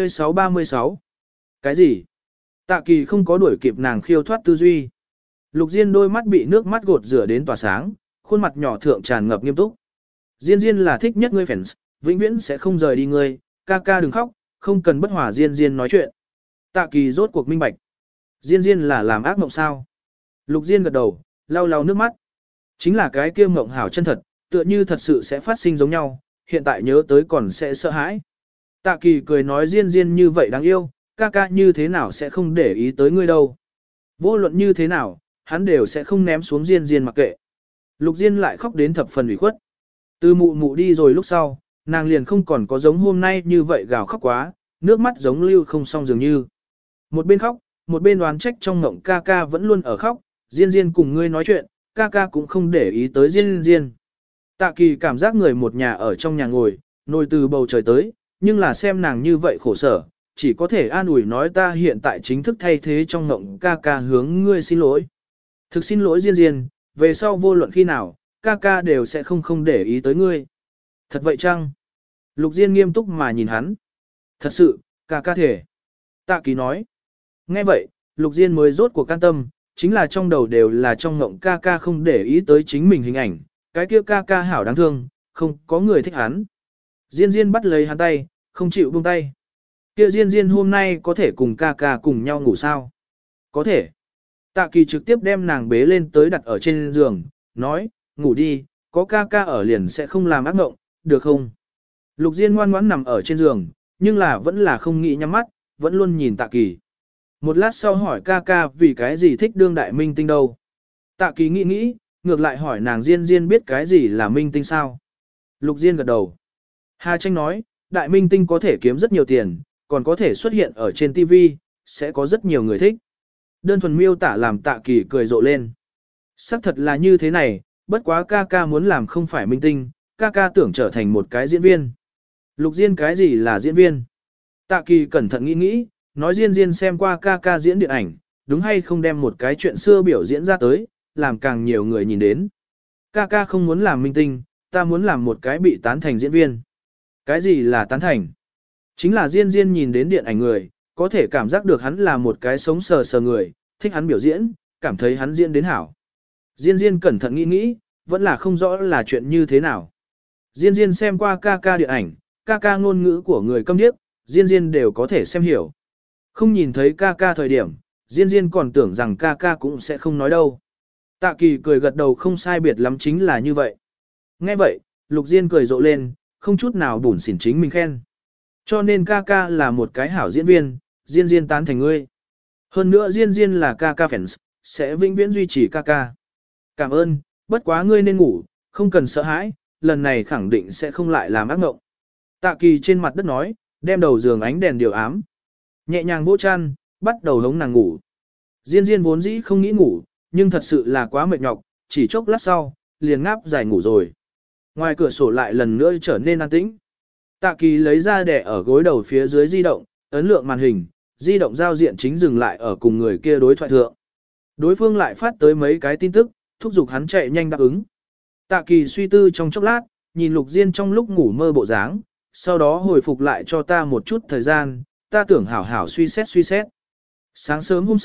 36. Cái gì? Tạ Kỳ không có đuổi kịp nàng khiêu thoát tư duy. Lục Diên đôi mắt bị nước mắt gột rửa đến tỏa sáng, khuôn mặt nhỏ thượng tràn ngập nghiêm túc. Diên Diên là thích nhất ngươi fans, vĩnh viễn sẽ không rời đi ngươi, ca ca đừng khóc, không cần bất hòa Diên Diên nói chuyện. Tạ Kỳ rốt cuộc minh bạch. Diên Diên là làm ác mộng sao? Lục Diên gật đầu, lau lau nước mắt. Chính là cái kia mộng hảo chân thật, tựa như thật sự sẽ phát sinh giống nhau, hiện tại nhớ tới còn sẽ sợ hãi. Tạ Kỳ cười nói Diên Diên như vậy đáng yêu, ca ca như thế nào sẽ không để ý tới ngươi đâu. Vô luận như thế nào, hắn đều sẽ không ném xuống Diên Diên mặc kệ. Lục Diên lại khóc đến thập phần ủy khuất. Từ mụ mụ đi rồi lúc sau, nàng liền không còn có giống hôm nay như vậy gào khóc quá, nước mắt giống lưu không xong dường như. Một bên khóc, một bên đoán trách trong ngộng ca ca vẫn luôn ở khóc, Diên Diên cùng ngươi nói chuyện, ca ca cũng không để ý tới Diên Diên. Tạ Kỳ cảm giác người một nhà ở trong nhà ngồi, nôi từ bầu trời tới, nhưng là xem nàng như vậy khổ sở, chỉ có thể an ủi nói ta hiện tại chính thức thay thế trong ngộng ca ca hướng ngươi xin lỗi. Thực xin lỗi Diên Diên, về sau vô luận khi nào, ca ca đều sẽ không để ý tới ngươi. Thật vậy chăng? Lục Diên nghiêm túc mà nhìn hắn. Thật sự, ca ca thể. Tạ Kỳ nói. Nghe vậy, Lục Diên mới rốt cuộc can tâm, chính là trong đầu đều là trong ngộng ca ca không để ý tới chính mình hình ảnh, cái kia ca ca hảo đáng thương, không có người thích hắn. Diên Diên bắt lấy hắn tay, không chịu buông tay. Kia Diên Diên hôm nay có thể cùng ca ca cùng nhau ngủ sao? Có thể. Tạ Kỳ trực tiếp đem nàng bế lên tới đặt ở trên giường, nói, ngủ đi, có ca ca ở liền sẽ không làm ác mộng, được không? Lục Diên ngoan ngoãn nằm ở trên giường, nhưng là vẫn là không nghĩ nhắm mắt, vẫn luôn nhìn Tạ Kỳ. Một lát sau hỏi ca ca vì cái gì thích đương đại minh tinh đâu. Tạ Kỳ nghĩ, ngược lại hỏi nàng Diên Diên biết cái gì là minh tinh sao. Lục Diên gật đầu. Hà Tranh nói, đại minh tinh có thể kiếm rất nhiều tiền, còn có thể xuất hiện ở trên TV, sẽ có rất nhiều người thích. Đơn thuần miêu tả làm Tạ Kỳ cười rộ lên. Sắc thật là như thế này, bất quá ca ca muốn làm không phải minh tinh, ca ca tưởng trở thành một cái diễn viên. Lục Diên cái gì là diễn viên? Tạ Kỳ cẩn thận nghĩ, nói Diên Diên xem qua ca ca diễn điện ảnh, đúng hay không đem một cái chuyện xưa biểu diễn ra tới, làm càng nhiều người nhìn đến. Ca ca không muốn làm minh tinh, ta muốn làm một cái bị tán thành diễn viên. Cái gì là tán thành? Chính là Diên Diên nhìn đến điện ảnh người, có thể cảm giác được hắn là một cái sống sờ người, thích hắn biểu diễn, cảm thấy hắn diễn đến hảo. Diên Diên cẩn thận nghĩ, vẫn là không rõ là chuyện như thế nào. Diên Diên xem qua ca ca điện ảnh, ca ca ngôn ngữ của người câm điếc, Diên Diên đều có thể xem hiểu. Không nhìn thấy ca ca thời điểm, Diên Diên còn tưởng rằng ca ca cũng sẽ không nói đâu. Tạ Kỳ cười gật đầu không sai biệt lắm chính là như vậy. Nghe vậy, Lục Diên cười rộ lên, không chút nào bủn xỉn chính mình khen. Cho nên ca ca là một cái hảo diễn viên, Diên Diên tán thành ngươi. Hơn nữa Diên Diên là ca ca fans, sẽ vĩnh viễn duy trì ca ca. Cảm ơn, bất quá ngươi nên ngủ, không cần sợ hãi, lần này khẳng định sẽ không lại làm ác mộng. Tạ Kỳ trên mặt đất nói, đem đầu giường ánh đèn điều ám. Nhẹ nhàng vỗ chăn, bắt đầu hống nàng ngủ. Diên Diên vốn dĩ không nghĩ ngủ, nhưng thật sự là quá mệt nhọc, chỉ chốc lát sau, liền ngáp dài ngủ rồi. Ngoài cửa sổ lại lần nữa trở nên an tĩnh. Tạ Kỳ lấy ra đẻ ở gối đầu phía dưới di động, ấn lượng màn hình, di động giao diện chính dừng lại ở cùng người kia đối thoại thượng. Đối phương lại phát tới mấy cái tin tức, thúc giục hắn chạy nhanh đáp ứng. Tạ Kỳ suy tư trong chốc lát, nhìn Lục Diên trong lúc ngủ mơ bộ dáng, sau đó hồi phục lại cho ta một chút thời gian, ta tưởng hảo hảo suy xét. Sáng sớm hôm sau,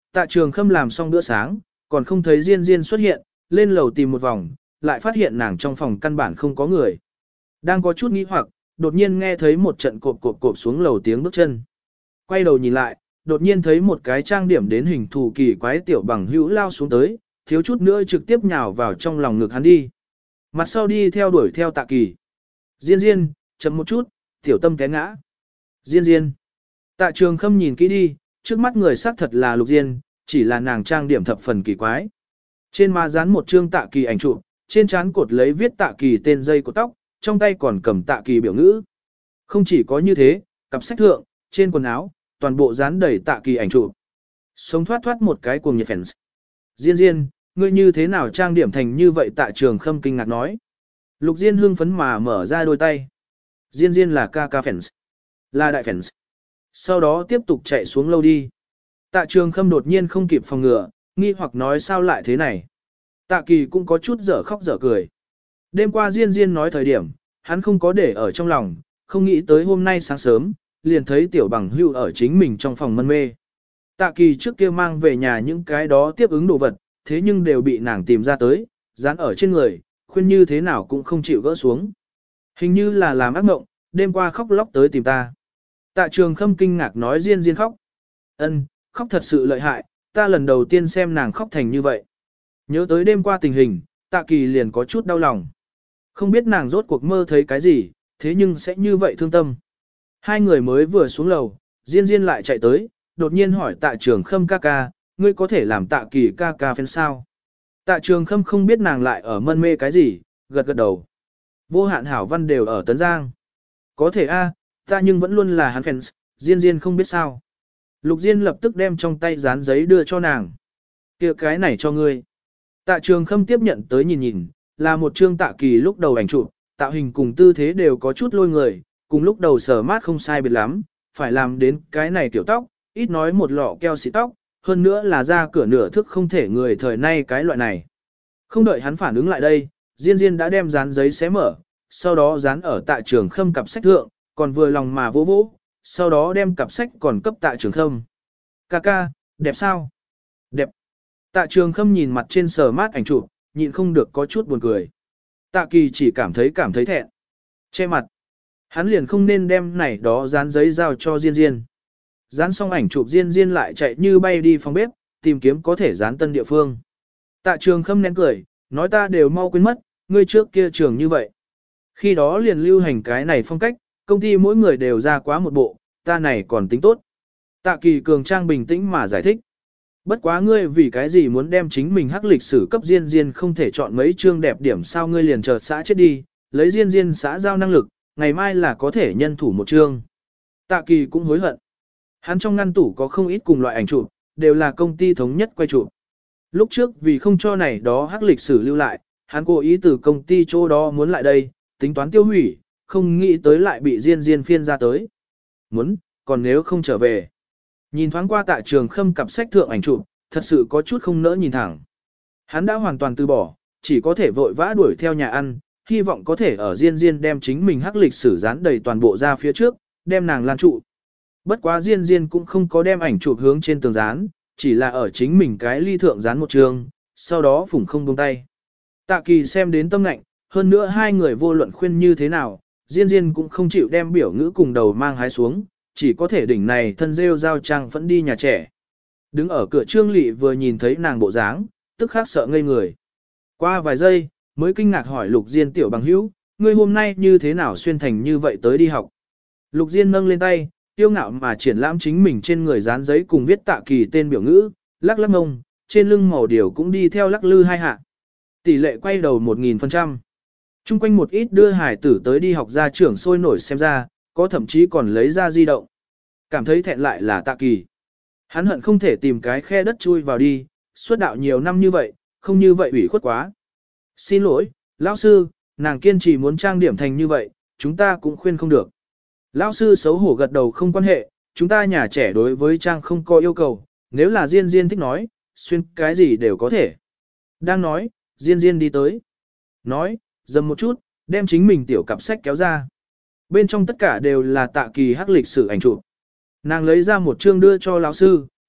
Tạ Trường Khâm làm xong bữa sáng, còn không thấy Diên Diên xuất hiện, lên lầu tìm một vòng, lại phát hiện nàng trong phòng căn bản không có người. Đang có chút nghi hoặc, đột nhiên nghe thấy một trận cộp cộp cộp xuống lầu tiếng bước chân. Quay đầu nhìn lại, đột nhiên thấy một cái trang điểm đến hình thù kỳ quái tiểu bằng hữu lao xuống tới, thiếu chút nữa trực tiếp nhào vào trong lòng ngực hắn đi. Mặt sau đi theo đuổi theo Tạ Kỳ. Diên Diên, chậm một chút, tiểu tâm té ngã. Diên Diên. Tạ Trường Khâm nhìn kỹ đi, trước mắt người xác thật là Lục Diên, chỉ là nàng trang điểm thập phần kỳ quái. Trên má dán một trương Tạ Kỳ ảnh chụp, trên trán cột lấy viết Tạ Kỳ tên dây của tóc, trong tay còn cầm Tạ Kỳ biểu ngữ. Không chỉ có như thế, cặp sách thượng, trên quần áo, toàn bộ dán đầy Tạ Kỳ ảnh chụp. Sống thoát thoát một cái cuồng nhiệt fans. Diên Diên, ngươi như thế nào trang điểm thành như vậy? Tạ Trường Khâm kinh ngạc nói. Lục Diên hưng phấn mà mở ra đôi tay. Diên Diên là ca fans, là đại fans. Sau đó tiếp tục chạy xuống lâu đi. Tạ Trường Khâm đột nhiên không kịp phòng ngừa, nghi hoặc nói sao lại thế này. Tạ Kỳ cũng có chút dở khóc dở cười. Đêm qua Diên Diên nói thời điểm, hắn không có để ở trong lòng, không nghĩ tới hôm nay sáng sớm, liền thấy tiểu bằng hưu ở chính mình trong phòng mân mê. Tạ Kỳ trước kia mang về nhà những cái đó tiếp ứng đồ vật, thế nhưng đều bị nàng tìm ra tới, dán ở trên người, khuyên như thế nào cũng không chịu gỡ xuống. Hình như là làm ác mộng, đêm qua khóc lóc tới tìm ta. Tạ Trường Khâm kinh ngạc nói Diên Diên khóc. Ân, khóc thật sự lợi hại, ta lần đầu tiên xem nàng khóc thành như vậy. Nhớ tới đêm qua tình hình, Tạ Kỳ liền có chút đau lòng. Không biết nàng rốt cuộc mơ thấy cái gì, thế nhưng sẽ như vậy thương tâm. Hai người mới vừa xuống lầu, Diên Diên lại chạy tới, đột nhiên hỏi Tạ Trường Khâm ca ca, ngươi có thể làm Tạ Kỳ ca ca fan sao? Tạ Trường Khâm không biết nàng lại ở mân mê cái gì, gật gật đầu. Vô hạn hảo văn đều ở Tấn Giang. Có thể a, ta nhưng vẫn luôn là hắn fans, Diên Diên không biết sao. Lục Diên lập tức đem trong tay dán giấy đưa cho nàng. Kia cái này cho ngươi. Tạ Trường Khâm tiếp nhận tới nhìn nhìn, là một chương Tạ Kỳ lúc đầu ảnh chụp, tạo hình cùng tư thế đều có chút lôi người, cùng lúc đầu sở mát không sai biệt lắm, phải làm đến cái này kiểu tóc, ít nói một lọ keo xịt tóc, hơn nữa là ra cửa nửa thức không thể người thời nay cái loại này. Không đợi hắn phản ứng lại đây, Diên Diên đã đem dán giấy xé mở, sau đó dán ở Tạ Trường Khâm cặp sách thượng, còn vừa lòng mà vỗ vỗ, sau đó đem cặp sách còn cấp Tạ Trường Khâm. Ca ca, đẹp sao? Đẹp. Tạ Trường Khâm nhìn mặt trên sờ mát ảnh chụp, nhịn không được có chút buồn cười. Tạ Kỳ chỉ cảm thấy thẹn. Che mặt. Hắn liền không nên đem này đó dán giấy giao cho Diên Diên. Dán xong ảnh chụp Diên Diên lại chạy như bay đi phòng bếp, tìm kiếm có thể dán tân địa phương. Tạ Trường Khâm nén cười, nói ta đều mau quên mất, ngươi trước kia trường như vậy. Khi đó liền lưu hành cái này phong cách, công ty mỗi người đều ra quá một bộ, ta này còn tính tốt. Tạ Kỳ cường trang bình tĩnh mà giải thích. Bất quá ngươi vì cái gì muốn đem chính mình hắc lịch sử cấp Diên Diên không thể chọn mấy chương đẹp điểm sao ngươi liền chờ xã chết đi, lấy Diên Diên xã giao năng lực, ngày mai là có thể nhân thủ một chương. Tạ Kỳ cũng hối hận. Hắn trong ngăn tủ có không ít cùng loại ảnh chụp, đều là công ty thống nhất quay chụp. Lúc trước vì không cho này đó hắc lịch sử lưu lại, hắn cố ý từ công ty chỗ đó muốn lại đây, tính toán tiêu hủy, không nghĩ tới lại bị Diên Diên phiên ra tới. Muốn, còn nếu không trở về. Nhìn thoáng qua Tạ Trường Khâm cặp sách thượng ảnh chụp, thật sự có chút không nỡ nhìn thẳng. Hắn đã hoàn toàn từ bỏ, chỉ có thể vội vã đuổi theo nhà ăn, hy vọng có thể ở Diên Diên đem chính mình hắc lịch sử dán đầy toàn bộ ra phía trước, đem nàng lan trụ. Bất quá Diên Diên cũng không có đem ảnh chụp hướng trên tường dán, chỉ là ở chính mình cái ly thượng dán một trường, sau đó phủng không buông tay. Tạ Kỳ xem đến tâm lạnh, hơn nữa hai người vô luận khuyên như thế nào, Diên Diên cũng không chịu đem biểu ngữ cùng đầu mang hái xuống, chỉ có thể đỉnh này thân rêu giao trang vẫn đi nhà trẻ. Đứng ở cửa Trương Lị vừa nhìn thấy nàng bộ dáng, tức khắc sợ ngây người. Qua vài giây, mới kinh ngạc hỏi Lục Diên tiểu bằng hữu, ngươi hôm nay như thế nào xuyên thành như vậy tới đi học. Lục Diên nâng lên tay, tiêu ngạo mà triển lãm chính mình trên người dán giấy cùng viết Tạ Kỳ tên biểu ngữ, lắc lắc ngông, trên lưng màu điều cũng đi theo lắc lư hai hạ. Tỷ lệ quay đầu 1000%. Trung quanh một ít đưa hải tử tới đi học ra trưởng sôi nổi xem ra, có thậm chí còn lấy ra di động. Cảm thấy thẹn lại là Tạ Kỳ. Hắn hận không thể tìm cái khe đất chui vào đi, suốt đạo nhiều năm như vậy, không như vậy ủy khuất quá. Xin lỗi, lão sư, nàng kiên trì muốn trang điểm thành như vậy, chúng ta cũng khuyên không được. Lão sư xấu hổ gật đầu không quan hệ, chúng ta nhà trẻ đối với trang không có yêu cầu, nếu là Diên Diên thích nói, xuyên cái gì đều có thể. Đang nói, Diên Diên đi tới. Nói, dầm một chút, đem chính mình tiểu cặp sách kéo ra. Bên trong tất cả đều là Tạ Kỳ hắc lịch sử ảnh chụp. Nàng lấy ra một chương đưa cho lão sư,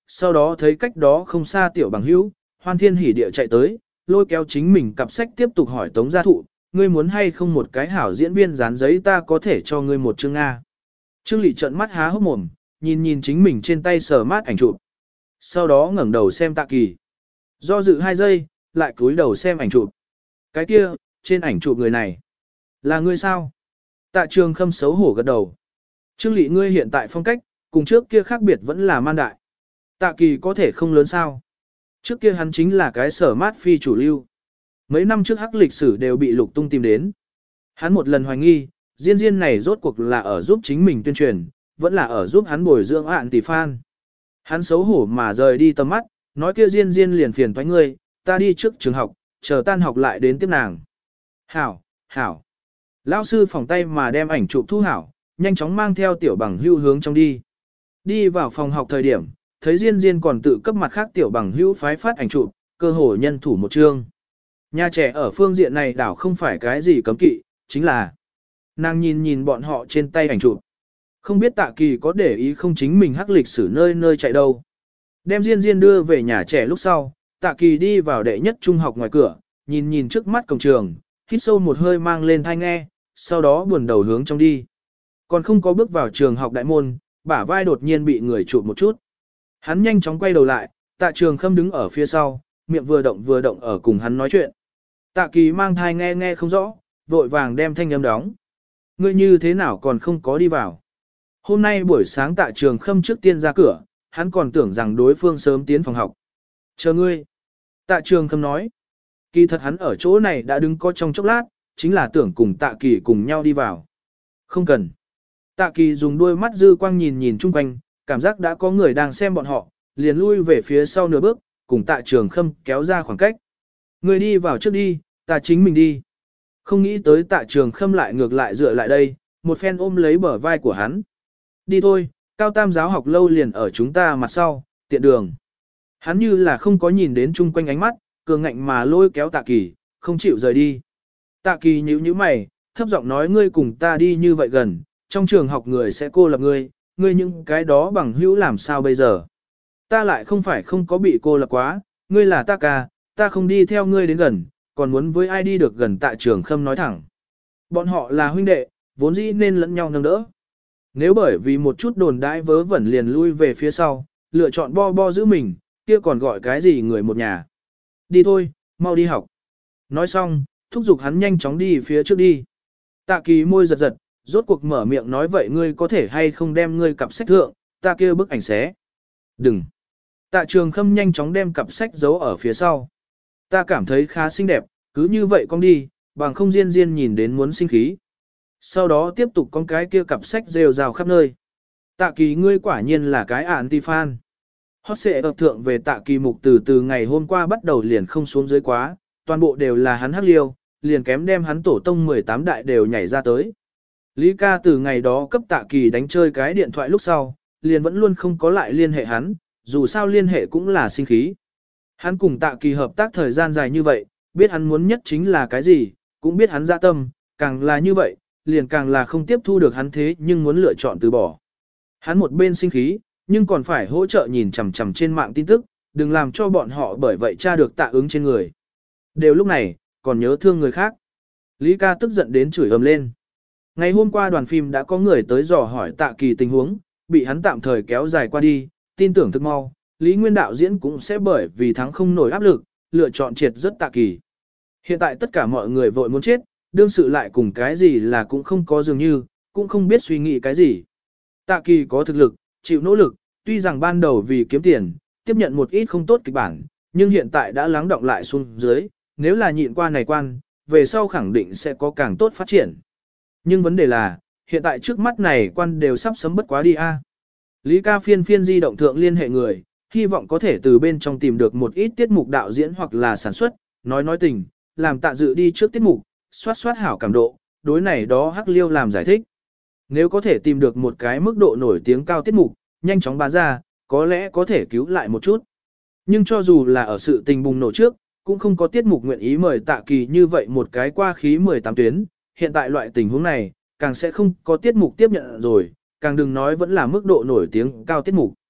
sau đó thấy cách đó không xa tiểu bằng hữu, hoan thiên hỉ địa chạy tới, lôi kéo chính mình cặp sách tiếp tục hỏi Tống Gia Thụ, ngươi muốn hay không một cái hảo diễn viên dán giấy ta có thể cho ngươi một chương A. Trương Lị trợn mắt há hốc mồm, nhìn chính mình trên tay sờ mát ảnh chụp. Sau đó ngẩng đầu xem Tạ Kỳ. Do dự 2 giây, lại cúi đầu xem ảnh chụp. Cái kia, trên ảnh chụp người này. Là ngươi sao? Tạ Trường Khâm xấu hổ gật đầu. Trương Lị ngươi hiện tại phong cách, cùng trước kia khác biệt vẫn là man đại. Tạ Kỳ có thể không lớn sao? Trước kia hắn chính là cái sở mát phi chủ lưu. Mấy năm trước hắc lịch sử đều bị Lục Tung tìm đến. Hắn một lần hoài nghi, Diên Diên này rốt cuộc là ở giúp chính mình tuyên truyền, vẫn là ở giúp hắn bồi dưỡng ạn tỷ fan. Hắn xấu hổ mà rời đi tầm mắt, nói kia Diên Diên liền phiền toái ngươi, ta đi trước trường học, chờ tan học lại đến tiếp nàng. Hảo, hảo. Lão sư phòng tay mà đem ảnh chụp thu hảo, nhanh chóng mang theo tiểu bằng hưu hướng trong đi. Đi vào phòng học thời điểm, thấy Diên Diên còn tự cấp mặt khác tiểu bằng hữu phái phát ảnh chụp, cơ hồ nhân thủ một chương. Nhà trẻ ở phương diện này đảo không phải cái gì cấm kỵ, chính là nàng nhìn bọn họ trên tay ảnh chụp. Không biết Tạ Kỳ có để ý không chính mình hắc lịch sử nơi nơi chạy đâu. Đem Diên Diên đưa về nhà trẻ lúc sau, Tạ Kỳ đi vào đệ nhất trung học ngoài cửa, nhìn trước mắt cổng trường, hít sâu một hơi mang lên tai nghe, sau đó buồn đầu hướng trong đi. Còn không có bước vào trường học đại môn, bả vai đột nhiên bị người chụp một chút. Hắn nhanh chóng quay đầu lại, Tạ Trường Khâm đứng ở phía sau, miệng vừa động ở cùng hắn nói chuyện. Tạ Kỳ mang thai nghe không rõ, vội vàng đem thanh âm đóng. Ngươi như thế nào còn không có đi vào? Hôm nay buổi sáng Tạ Trường Khâm trước tiên ra cửa, hắn còn tưởng rằng đối phương sớm tiến phòng học. Chờ ngươi. Tạ Trường Khâm nói. Kỳ thật hắn ở chỗ này đã đứng có trong chốc lát, chính là tưởng cùng Tạ Kỳ cùng nhau đi vào. Không cần. Tạ Kỳ dùng đôi mắt dư quang nhìn chung quanh, cảm giác đã có người đang xem bọn họ, liền lui về phía sau nửa bước, cùng Tạ Trường Khâm kéo ra khoảng cách. Người đi vào trước đi, ta chính mình đi. Không nghĩ tới Tạ Trường Khâm lại ngược lại dựa lại đây, một phen ôm lấy bờ vai của hắn. Đi thôi, cao tam giáo học lâu liền ở chúng ta mặt sau, tiện đường. Hắn như là không có nhìn đến chung quanh ánh mắt, cường ngạnh mà lôi kéo Tạ Kỳ, không chịu rời đi. Tạ Kỳ nhíu mày, thấp giọng nói ngươi cùng ta đi như vậy gần, trong trường học người sẽ cô lập ngươi những cái đó bằng hữu làm sao bây giờ. Ta lại không phải không có bị cô lập quá, ngươi là ta ca, ta không đi theo ngươi đến gần, còn muốn với ai đi được gần. Tạ Trường Khâm nói thẳng. Bọn họ là huynh đệ, vốn dĩ nên lẫn nhau nâng đỡ. Nếu bởi vì một chút đồn đãi vớ vẩn liền lui về phía sau, lựa chọn bo giữ mình, kia còn gọi cái gì người một nhà. Đi thôi, mau đi học. Nói xong, thúc giục hắn nhanh chóng đi phía trước đi. Tạ Kỳ môi giật, rốt cuộc mở miệng nói vậy ngươi có thể hay không đem ngươi cặp sách thượng, ta kia bức ảnh xé. Đừng. Tạ Trường Khâm nhanh chóng đem cặp sách giấu ở phía sau. Ta cảm thấy khá xinh đẹp, cứ như vậy con đi, bằng không Diên nhìn đến muốn sinh khí. Sau đó tiếp tục con cái kia cặp sách rêu rào khắp nơi. Tạ Kỳ ngươi quả nhiên là cái anti-fan. Hot xệ ập thượng về Tạ Kỳ mục từ ngày hôm qua bắt đầu liền không xuống dưới quá, toàn bộ đều là hắn hắc liêu, liền kém đem hắn tổ tông 18 đại đều nhảy ra tới. Lý ca từ ngày đó cấp Tạ Kỳ đánh chơi cái điện thoại lúc sau, liền vẫn luôn không có lại liên hệ hắn, dù sao liên hệ cũng là sinh khí. Hắn cùng Tạ Kỳ hợp tác thời gian dài như vậy, biết hắn muốn nhất chính là cái gì, cũng biết hắn dạ tâm, càng là như vậy, liền càng là không tiếp thu được hắn thế nhưng muốn lựa chọn từ bỏ. Hắn một bên sinh khí, nhưng còn phải hỗ trợ nhìn chằm chằm trên mạng tin tức, đừng làm cho bọn họ bởi vậy tra được Tạ Ứng trên người. Đều lúc này, còn nhớ thương người khác. Lý ca tức giận đến chửi ầm lên. Ngày hôm qua đoàn phim đã có người tới dò hỏi Tạ Kỳ tình huống, bị hắn tạm thời kéo dài qua đi, tin tưởng thực mau, Lý Nguyên đạo diễn cũng sẽ bởi vì thắng không nổi áp lực, lựa chọn triệt rất Tạ Kỳ. Hiện tại tất cả mọi người vội muốn chết, đương sự lại cùng cái gì là cũng không có dường như, cũng không biết suy nghĩ cái gì. Tạ Kỳ có thực lực, chịu nỗ lực, tuy rằng ban đầu vì kiếm tiền, tiếp nhận một ít không tốt kịch bản, nhưng hiện tại đã lắng động lại xuống dưới, nếu là nhịn qua này quan, về sau khẳng định sẽ có càng tốt phát triển. Nhưng vấn đề là, hiện tại trước mắt này quan đều sắp sấm bất quá đi a. Lý ca phiên di động thượng liên hệ người, hy vọng có thể từ bên trong tìm được một ít tiết mục đạo diễn hoặc là sản xuất, nói tình, làm Tạ Dự đi trước tiết mục, soát hảo cảm độ, đối này đó hắc liêu làm giải thích. Nếu có thể tìm được một cái mức độ nổi tiếng cao tiết mục, nhanh chóng bá ra, có lẽ có thể cứu lại một chút. Nhưng cho dù là ở sự tình bùng nổ trước, cũng không có tiết mục nguyện ý mời Tạ Kỳ như vậy một cái qua khí 18 tuyến, hiện tại loại tình huống này, càng sẽ không có tiết mục tiếp nhận rồi, càng đừng nói vẫn là mức độ nổi tiếng cao tiết mục.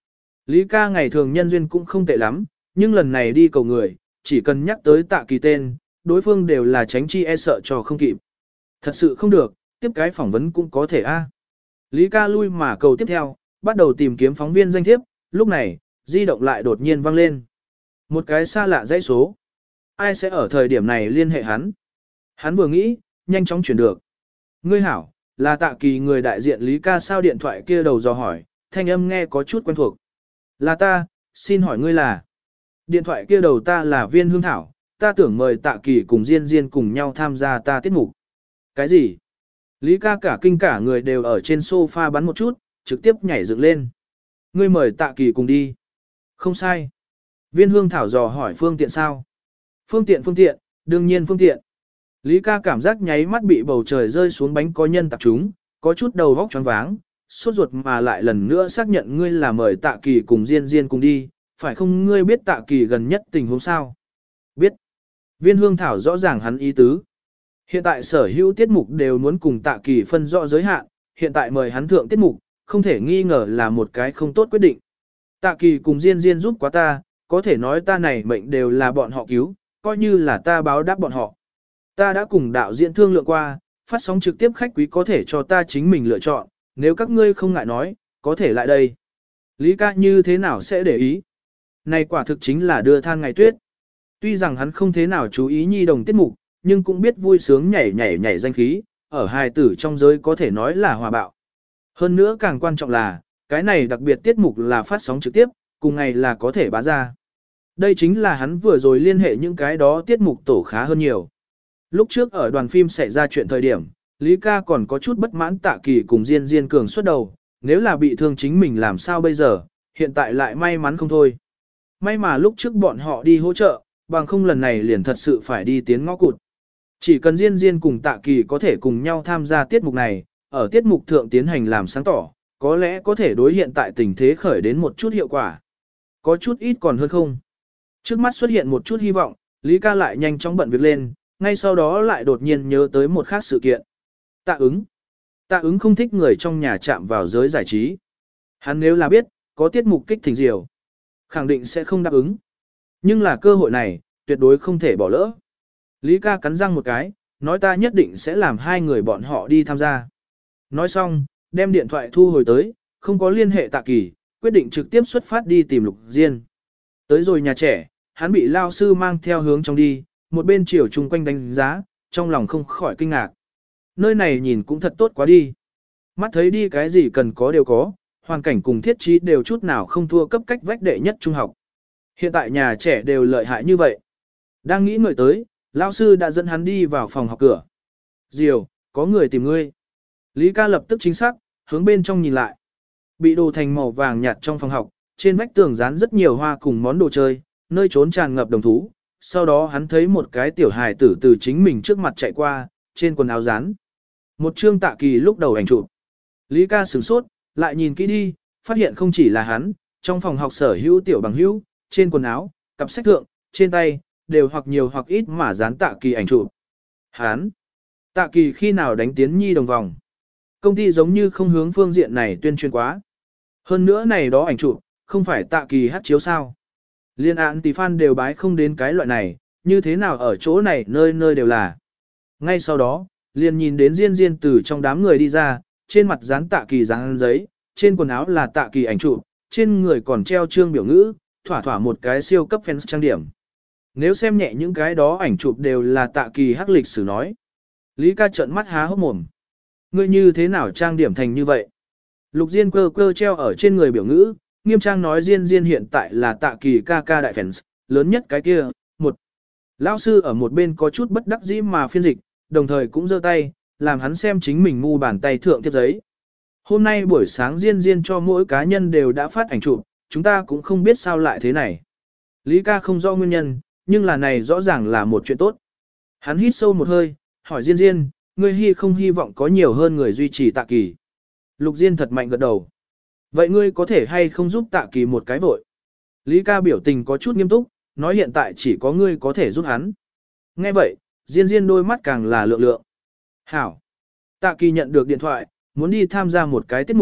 Lý ca ngày thường nhân duyên cũng không tệ lắm, nhưng lần này đi cầu người, chỉ cần nhắc tới Tạ Kỳ tên, đối phương đều là tránh chi e sợ cho không kịp. Thật sự không được, tiếp cái phỏng vấn cũng có thể a. Lý ca lui mà cầu tiếp theo, bắt đầu tìm kiếm phóng viên danh thiếp, lúc này, di động lại đột nhiên vang lên. Một cái xa lạ dãy số. Ai sẽ ở thời điểm này liên hệ hắn? Hắn vừa nghĩ, nhanh chóng chuyển được. Ngươi hảo, là Tạ Kỳ người đại diện Lý ca sao điện thoại kia đầu dò hỏi, thanh âm nghe có chút quen thuộc. Là ta, xin hỏi ngươi là. Điện thoại kia đầu ta là Viên Hương Thảo, ta tưởng mời Tạ Kỳ cùng Diên Diên cùng nhau tham gia ta tiết mục. Cái gì? Lý ca cả kinh cả người đều ở trên sofa bắn một chút, trực tiếp nhảy dựng lên. Ngươi mời Tạ Kỳ cùng đi. Không sai. Viên Hương Thảo dò hỏi phương tiện sao? Phương tiện, đương nhiên phương tiện. Lý ca cảm giác nháy mắt bị bầu trời rơi xuống bánh có nhân tập chúng, có chút đầu vóc choáng váng, sốt ruột mà lại lần nữa xác nhận ngươi là mời Tạ Kỳ cùng Diên Diên cùng đi, phải không ngươi biết Tạ Kỳ gần nhất tình huống sao? Biết. Viên Hương Thảo rõ ràng hắn ý tứ. Hiện tại sở hữu tiết mục đều muốn cùng Tạ Kỳ phân rõ giới hạn, hiện tại mời hắn thượng tiết mục, không thể nghi ngờ là một cái không tốt quyết định. Tạ Kỳ cùng Diên Diên giúp quá ta, có thể nói ta này mệnh đều là bọn họ cứu, coi như là ta báo đáp bọn họ. Ta đã cùng đạo diễn thương lượng qua, phát sóng trực tiếp khách quý có thể cho ta chính mình lựa chọn, nếu các ngươi không ngại nói, có thể lại đây. Lý ca như thế nào sẽ để ý? Này quả thực chính là đưa than ngày tuyết. Tuy rằng hắn không thế nào chú ý nhi đồng tiết mục, nhưng cũng biết vui sướng nhảy danh khí, ở hài tử trong giới có thể nói là hòa bạo. Hơn nữa càng quan trọng là, cái này đặc biệt tiết mục là phát sóng trực tiếp, cùng ngày là có thể bá ra. Đây chính là hắn vừa rồi liên hệ những cái đó tiết mục tổ khá hơn nhiều. Lúc trước ở đoàn phim xảy ra chuyện thời điểm, Lý ca còn có chút bất mãn Tạ Kỳ cùng Diên Diên cường xuất đầu, nếu là bị thương chính mình làm sao bây giờ, hiện tại lại may mắn không thôi. May mà lúc trước bọn họ đi hỗ trợ, bằng không lần này liền thật sự phải đi tiến ngõ cụt. Chỉ cần Diên Diên cùng Tạ Kỳ có thể cùng nhau tham gia tiết mục này, ở tiết mục thượng tiến hành làm sáng tỏ, có lẽ có thể đối hiện tại tình thế khởi đến một chút hiệu quả. Có chút ít còn hơn không. Trước mắt xuất hiện một chút hy vọng, Lý ca lại nhanh chóng bận việc lên, ngay sau đó lại đột nhiên nhớ tới một khác sự kiện. Tạ ứng. Tạ ứng không thích người trong nhà chạm vào giới giải trí. Hắn nếu là biết, có tiết mục kích thỉnh diều, khẳng định sẽ không đáp ứng. Nhưng là cơ hội này, tuyệt đối không thể bỏ lỡ. Lý ca cắn răng một cái, nói ta nhất định sẽ làm hai người bọn họ đi tham gia. Nói xong, đem điện thoại thu hồi tới, không có liên hệ Tạ Kỳ, quyết định trực tiếp xuất phát đi tìm Lục Diên. Tới rồi nhà trẻ, hắn bị lao sư mang theo hướng trong đi, một bên chiều chung quanh đánh giá, trong lòng không khỏi kinh ngạc. Nơi này nhìn cũng thật tốt quá đi. Mắt thấy đi cái gì cần có đều có, hoàn cảnh cùng thiết trí đều chút nào không thua cấp cách vách đệ nhất trung học. Hiện tại nhà trẻ đều lợi hại như vậy. Đang nghĩ ngợi tới, lao sư đã dẫn hắn đi vào phòng học cửa. Diều, có người tìm ngươi. Lý ca lập tức chính xác, hướng bên trong nhìn lại. Bị đồ thành màu vàng nhạt trong phòng học, trên vách tường dán rất nhiều hoa cùng món đồ chơi, nơi trốn tràn ngập đồng thú. Sau đó hắn thấy một cái tiểu hài tử từ chính mình trước mặt chạy qua, trên quần áo dán. Một chương Tạ Kỳ lúc đầu ảnh chụp. Lý ca sửng sốt, lại nhìn kỹ đi, phát hiện không chỉ là hắn, trong phòng học sở hữu tiểu bằng hữu, trên quần áo, cặp sách thượng, trên tay, đều hoặc nhiều hoặc ít mà dán Tạ Kỳ ảnh chụp. Hắn, Tạ Kỳ khi nào đánh tiến nhi đồng vòng. Công ty giống như không hướng phương diện này tuyên truyền quá. Hơn nữa này đó ảnh chụp, không phải Tạ Kỳ hát chiếu sao. Liên án tỷ fan đều bái không đến cái loại này, như thế nào ở chỗ này nơi nơi đều là. Ngay sau đó, liền nhìn đến Diên Diên từ trong đám người đi ra, trên mặt dán Tạ Kỳ dán giấy, trên quần áo là Tạ Kỳ ảnh chụp, trên người còn treo chương biểu ngữ, thỏa thỏa một cái siêu cấp fans trang điểm. Nếu xem nhẹ những cái đó ảnh chụp đều là Tạ Kỳ hắc lịch sử nói. Lý ca trợn mắt há hốc mồm. Ngươi như thế nào trang điểm thành như vậy? Lục Diên cơ cơ treo ở trên người biểu ngữ, nghiêm trang nói Diên Diên hiện tại là Tạ Kỳ ca ca đại fans, lớn nhất cái kia, một. Lão sư ở một bên có chút bất đắc dĩ mà phiên dịch, đồng thời cũng giơ tay, làm hắn xem chính mình ngu bàn tay thượng tiếp giấy. Hôm nay buổi sáng Diên Diên cho mỗi cá nhân đều đã phát ảnh chụp, chúng ta cũng không biết sao lại thế này. Lý ca không rõ nguyên nhân, nhưng là này rõ ràng là một chuyện tốt. Hắn hít sâu một hơi, hỏi Diên Diên, ngươi không hy vọng có nhiều hơn người duy trì Tạ Kỳ. Lục Diên thật mạnh gật đầu. Vậy ngươi có thể hay không giúp Tạ Kỳ một cái vội? Lý ca biểu tình có chút nghiêm túc, nói hiện tại chỉ có ngươi có thể giúp hắn. Nghe vậy, Diên Diên đôi mắt càng là lượng lượng. Hảo. Tạ Kỳ nhận được điện thoại, muốn đi tham gia một cái tiết mục,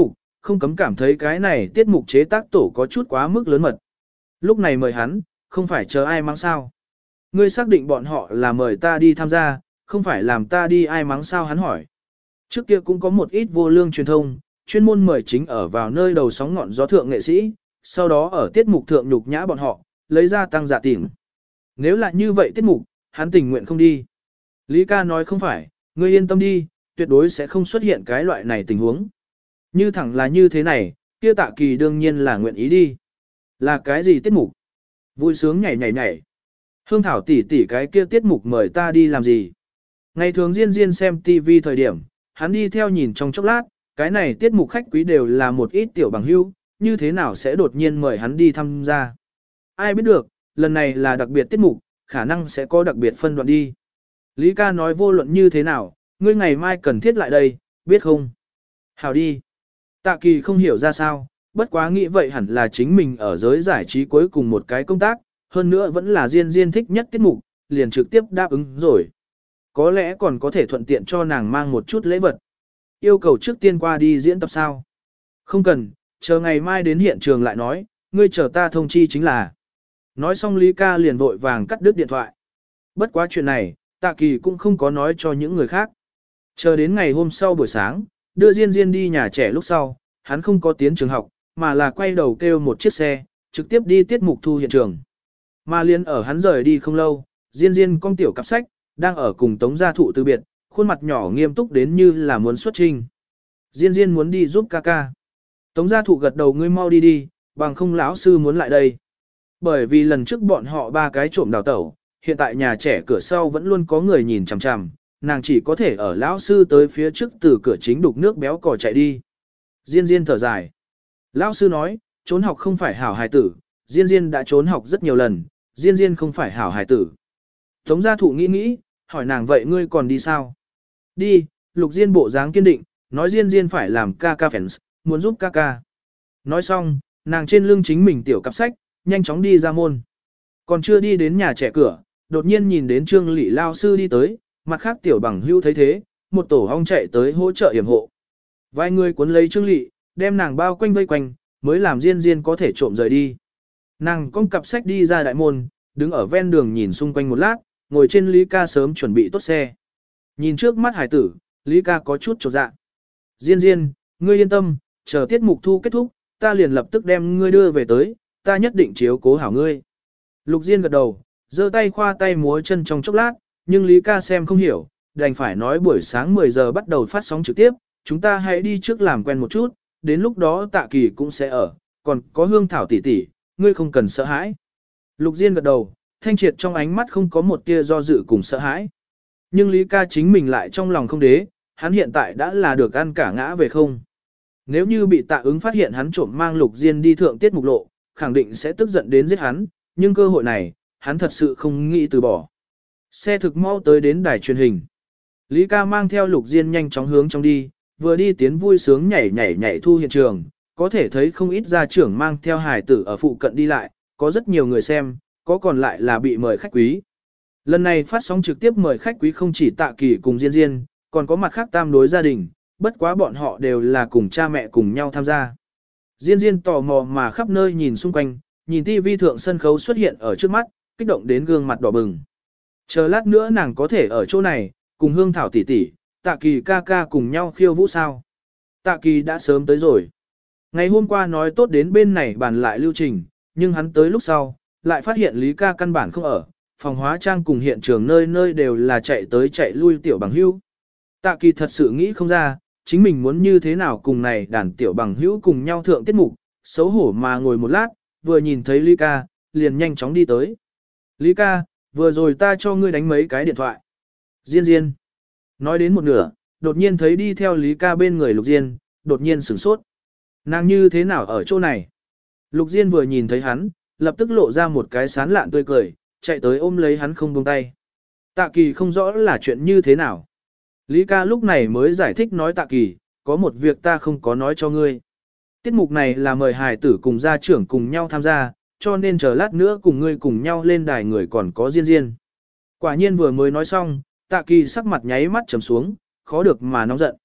không cấm cảm thấy cái này tiết mục chế tác tổ có chút quá mức lớn mật. Lúc này mời hắn, không phải chờ ai mắng sao. Ngươi xác định bọn họ là mời ta đi tham gia, không phải làm ta đi ai mắng sao hắn hỏi. Trước kia cũng có một ít vô lương truyền thông, chuyên môn mời chính ở vào nơi đầu sóng ngọn gió thượng nghệ sĩ, sau đó ở tiết mục thượng nhục nhã bọn họ, lấy ra tăng giả tìm. Nếu là như vậy tiết mục, hắn tình nguyện không đi. Lý ca nói không phải, ngươi yên tâm đi, tuyệt đối sẽ không xuất hiện cái loại này tình huống. Như thẳng là như thế này, kia Tạ Kỳ đương nhiên là nguyện ý đi. Là cái gì tiết mục? Vui sướng nhảy nhảy nhảy. Hương Thảo tỷ tỷ cái kia tiết mục mời ta đi làm gì? Ngày thường Diên Diên xem TV thời điểm, hắn đi theo nhìn trong chốc lát, cái này tiết mục khách quý đều là một ít tiểu bằng hữu, như thế nào sẽ đột nhiên mời hắn đi tham gia? Ai biết được, lần này là đặc biệt tiết mục, khả năng sẽ có đặc biệt phân đoạn đi. Lý ca nói vô luận như thế nào, ngươi ngày mai cần thiết lại đây, biết không? Hào đi. Tạ Kỳ không hiểu ra sao, bất quá nghĩ vậy hẳn là chính mình ở giới giải trí cuối cùng một cái công tác, hơn nữa vẫn là Diên Diên thích nhất tiết mục, liền trực tiếp đáp ứng rồi. Có lẽ còn có thể thuận tiện cho nàng mang một chút lễ vật. Yêu cầu trước tiên qua đi diễn tập sao? Không cần, chờ ngày mai đến hiện trường lại nói, ngươi chờ ta thông chi chính là. Nói xong Lý ca liền vội vàng cắt đứt điện thoại. Bất quá chuyện này, Tạ Kỳ cũng không có nói cho những người khác. Chờ đến ngày hôm sau buổi sáng, đưa Diên Diên đi nhà trẻ lúc sau, hắn không có tiến trường học, mà là quay đầu kêu một chiếc xe, trực tiếp đi tiết mục thu hiện trường. Mà liên ở hắn rời đi không lâu, Diên Diên con tiểu cặp sách, đang ở cùng Tống Gia Thụ từ biệt, khuôn mặt nhỏ nghiêm túc đến như là muốn xuất trình. Diên Diên muốn đi giúp ca ca. Tống Gia Thụ gật đầu ngươi mau đi đi, bằng không lão sư muốn lại đây. Bởi vì lần trước bọn họ ba cái trộm đào tẩu, hiện tại nhà trẻ cửa sau vẫn luôn có người nhìn chằm chằm, nàng chỉ có thể ở lão sư tới phía trước từ cửa chính đục nước béo cò chạy đi. Diên Diên thở dài. Lão sư nói, trốn học không phải hảo hài tử, Diên Diên đã trốn học rất nhiều lần, Diên Diên không phải hảo hài tử. Tống Gia Thụ nghĩ nghĩ, hỏi nàng vậy ngươi còn đi sao? Đi, Lục Diên bộ dáng kiên định, nói Diên Diên phải làm ca ca fans, muốn giúp ca ca. Nói xong, nàng trên lưng chính mình tiểu cặp sách, nhanh chóng đi ra môn. Còn chưa đi đến nhà trẻ cửa, đột nhiên nhìn đến Trương Lị lao sư đi tới, mặt khác tiểu bằng hưu thấy thế, một tổ ong chạy tới hỗ trợ yểm hộ. Vài người cuốn lấy Trương Lị, đem nàng bao quanh vây quanh, mới làm Diên Diên có thể trộm rời đi. Nàng con cặp sách đi ra đại môn, đứng ở ven đường nhìn xung quanh một lát, ngồi trên Lý ca sớm chuẩn bị tốt xe. Nhìn trước mắt hải tử, Lý ca có chút chột dạ. Diên Diên, ngươi yên tâm, chờ tiết mục thu kết thúc, ta liền lập tức đem ngươi đưa về tới, ta nhất định chiếu cố hảo ngươi. Lục Diên gật đầu, giơ tay khoa tay múa chân trong chốc lát, nhưng Lý ca xem không hiểu, đành phải nói buổi sáng 10 giờ bắt đầu phát sóng trực tiếp, chúng ta hãy đi trước làm quen một chút, đến lúc đó Tạ Kỳ cũng sẽ ở, còn có Hương Thảo tỷ tỷ, ngươi không cần sợ hãi. Lục Diên gật đầu, thanh triệt trong ánh mắt không có một tia do dự cùng sợ hãi. Nhưng Lý ca chính mình lại trong lòng không đế, hắn hiện tại đã là được ăn cả ngã về không. Nếu như bị Tạ Ứng phát hiện hắn trộm mang Lục Diên đi thượng tiết mục lộ, khẳng định sẽ tức giận đến giết hắn, nhưng cơ hội này, hắn thật sự không nghĩ từ bỏ. Xe thực mau tới đến đài truyền hình. Lý ca mang theo Lục Diên nhanh chóng hướng trong đi, vừa đi tiến vui sướng nhảy nhảy nhảy thu hiện trường, có thể thấy không ít gia trưởng mang theo hài tử ở phụ cận đi lại, có rất nhiều người xem, có còn lại là bị mời khách quý. Lần này phát sóng trực tiếp mời khách quý không chỉ Tạ Kỳ cùng Diên Diên, còn có mặt khác tam đối gia đình, bất quá bọn họ đều là cùng cha mẹ cùng nhau tham gia. Diên Diên tò mò mà khắp nơi nhìn xung quanh, nhìn TV thượng sân khấu xuất hiện ở trước mắt, kích động đến gương mặt đỏ bừng. Chờ lát nữa nàng có thể ở chỗ này, cùng Hương Thảo tỷ tỷ, Tạ Kỳ ca ca cùng nhau khiêu vũ sao. Tạ Kỳ đã sớm tới rồi. Ngày hôm qua nói tốt đến bên này bàn lại lưu trình, nhưng hắn tới lúc sau, lại phát hiện Lý ca căn bản không ở, phòng hóa trang cùng hiện trường nơi nơi đều là chạy tới chạy lui tiểu bằng hữu. Tạ Kỳ thật sự nghĩ không ra, chính mình muốn như thế nào cùng này đàn tiểu bằng hữu cùng nhau thượng tiết mục, xấu hổ mà ngồi một lát, vừa nhìn thấy Lý ca, liền nhanh chóng đi tới. Lý ca, vừa rồi ta cho ngươi đánh mấy cái điện thoại. Diên Diên. Nói đến một nửa, đột nhiên thấy đi theo Lý ca bên người Lục Diên, đột nhiên sửng sốt. Nàng như thế nào ở chỗ này? Lục Diên vừa nhìn thấy hắn, lập tức lộ ra một cái sán lạn tươi cười, chạy tới ôm lấy hắn không buông tay. Tạ Kỳ không rõ là chuyện như thế nào. Lý ca lúc này mới giải thích nói Tạ Kỳ, có một việc ta không có nói cho ngươi. Tiết mục này là mời hài tử cùng gia trưởng cùng nhau tham gia, cho nên chờ lát nữa cùng ngươi cùng nhau lên đài người còn có Diên Diên. Quả nhiên vừa mới nói xong, Tạ Kỳ sắc mặt nháy mắt trầm xuống, khó được mà nóng giận.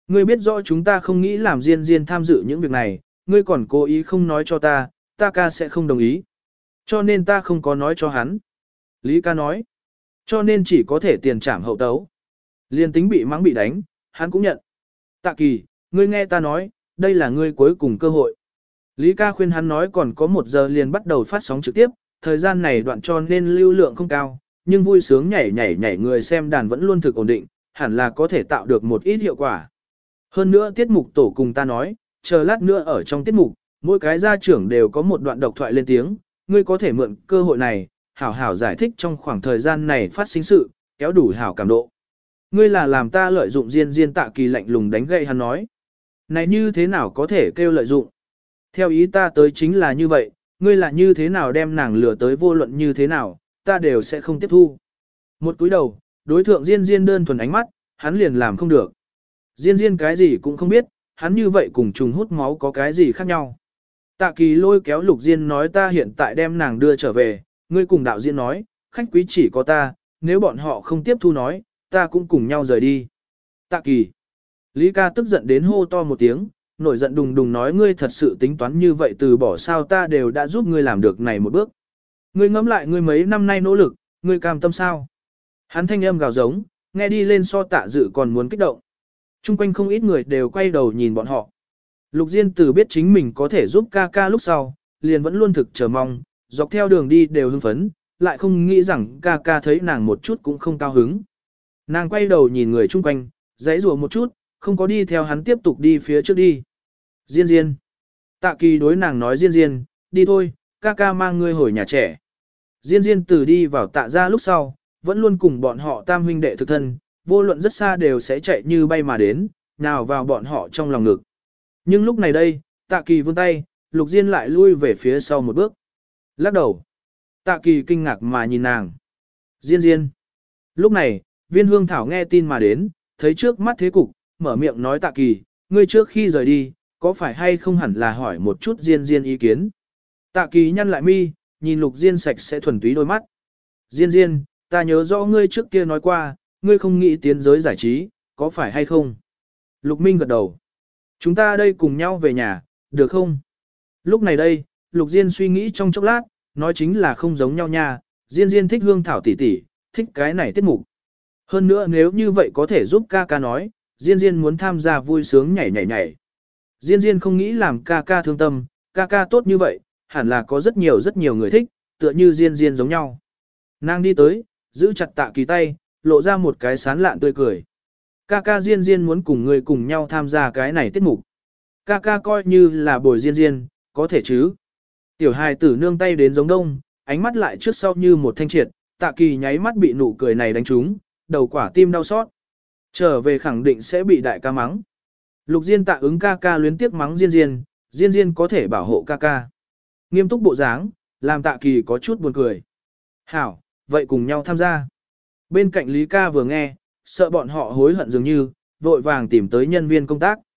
Ngươi biết rõ chúng ta không nghĩ làm Diên Diên tham dự những việc này, ngươi còn cố ý không nói cho ta, ta ca sẽ không đồng ý. Cho nên ta không có nói cho hắn. Lý ca nói. Cho nên chỉ có thể tiền trảm hậu tấu. Liên tính bị mắng bị đánh, hắn cũng nhận. Tạ Kỳ, ngươi nghe ta nói, đây là ngươi cuối cùng cơ hội. Lý ca khuyên hắn nói còn có 1 giờ liền bắt đầu phát sóng trực tiếp, thời gian này đoạn cho nên lưu lượng không cao, nhưng vui sướng nhảy người xem đàn vẫn luôn thực ổn định, hẳn là có thể tạo được một ít hiệu quả. Hơn nữa tiết mục tổ cùng ta nói, chờ lát nữa ở trong tiết mục, mỗi cái gia trưởng đều có một đoạn độc thoại lên tiếng, ngươi có thể mượn cơ hội này, hảo hảo giải thích trong khoảng thời gian này phát sinh sự, kéo đủ hảo cảm độ. Ngươi là làm ta lợi dụng Diên Diên. Tạ Kỳ lạnh lùng đánh gậy hắn nói. Này như thế nào có thể kêu lợi dụng? Theo ý ta tới chính là như vậy, ngươi là như thế nào đem nàng lừa tới vô luận như thế nào, ta đều sẽ không tiếp thu. Một cúi đầu, đối thượng Diên Diên đơn thuần ánh mắt, hắn liền làm không được. Diên Diên cái gì cũng không biết, hắn như vậy cùng trùng hút máu có cái gì khác nhau. Tạ Kỳ lôi kéo Lục Diên nói ta hiện tại đem nàng đưa trở về, ngươi cùng đạo diễn nói, khách quý chỉ có ta, nếu bọn họ không tiếp thu nói, ta cũng cùng nhau rời đi. Tạ Kỳ. Lý ca tức giận đến hô to một tiếng, nổi giận đùng đùng nói ngươi thật sự tính toán như vậy từ bỏ sao ta đều đã giúp ngươi làm được này một bước. Ngươi ngẫm lại ngươi mấy năm nay nỗ lực, ngươi cam tâm sao? Hắn thanh âm gào giống, nghe đi lên so Tạ Dự còn muốn kích động. Trung quanh không ít người đều quay đầu nhìn bọn họ. Lục Diên từ biết chính mình có thể giúp ca ca lúc sau, liền vẫn luôn thực chờ mong, dọc theo đường đi đều hưng phấn, lại không nghĩ rằng ca ca thấy nàng một chút cũng không cao hứng. Nàng quay đầu nhìn người chung quanh, giãy giụa một chút, không có đi theo hắn tiếp tục đi phía trước đi. Diên Diên. Tạ Kỳ đối nàng nói Diên Diên, đi thôi, ca ca mang ngươi hồi nhà trẻ. Diên Diên từ đi vào Tạ gia lúc sau, vẫn luôn cùng bọn họ tam huynh đệ thực thân, vô luận rất xa đều sẽ chạy như bay mà đến, nào vào bọn họ trong lòng ngực. Nhưng lúc này đây, Tạ Kỳ vươn tay, Lục Diên lại lui về phía sau một bước. Lắc đầu. Tạ Kỳ kinh ngạc mà nhìn nàng. Diên Diên. Lúc này, Viên Hương Thảo nghe tin mà đến, thấy trước mắt thế cục, mở miệng nói Tạ Kỳ, ngươi trước khi rời đi, có phải hay không hẳn là hỏi một chút Diên Diên ý kiến. Tạ Kỳ nhăn lại mi, nhìn Lục Diên sạch sẽ thuần túy đôi mắt. Diên Diên, ta nhớ rõ ngươi trước kia nói qua, ngươi không nghĩ tiến giới giải trí, có phải hay không? Lục Minh gật đầu. Chúng ta đây cùng nhau về nhà, được không? Lúc này đây, Lục Diên suy nghĩ trong chốc lát, nói chính là không giống nhau nha, Diên Diên thích Hương Thảo tỷ tỷ, thích cái này tiết mục. Hơn nữa nếu như vậy có thể giúp ca ca nói, Diên Diên muốn tham gia vui sướng nhảy. Diên Diên không nghĩ làm ca ca thương tâm, ca ca tốt như vậy, hẳn là có rất nhiều người thích, tựa như Diên Diên giống nhau. Nàng đi tới, giữ chặt Tạ Kỳ tay, lộ ra một cái sán lạn tươi cười. Ca ca Diên Diên muốn cùng người cùng nhau tham gia cái này tiết mục. Ca ca coi như là bồi Diên Diên, có thể chứ. Tiểu hài tử nương tay đến giống đông, ánh mắt lại trước sau như một thanh triệt, Tạ Kỳ nháy mắt bị nụ cười này đánh trúng, đầu quả tim đau xót. Trở về khẳng định sẽ bị đại ca mắng. Lục Diên Tạ ứng ca ca luyến tiếc mắng Diên Diên, Diên Diên có thể bảo hộ ca ca. Nghiêm túc bộ dáng, làm Tạ Kỳ có chút buồn cười. Hảo, vậy cùng nhau tham gia. Bên cạnh Lý ca vừa nghe, sợ bọn họ hối hận dường như, vội vàng tìm tới nhân viên công tác.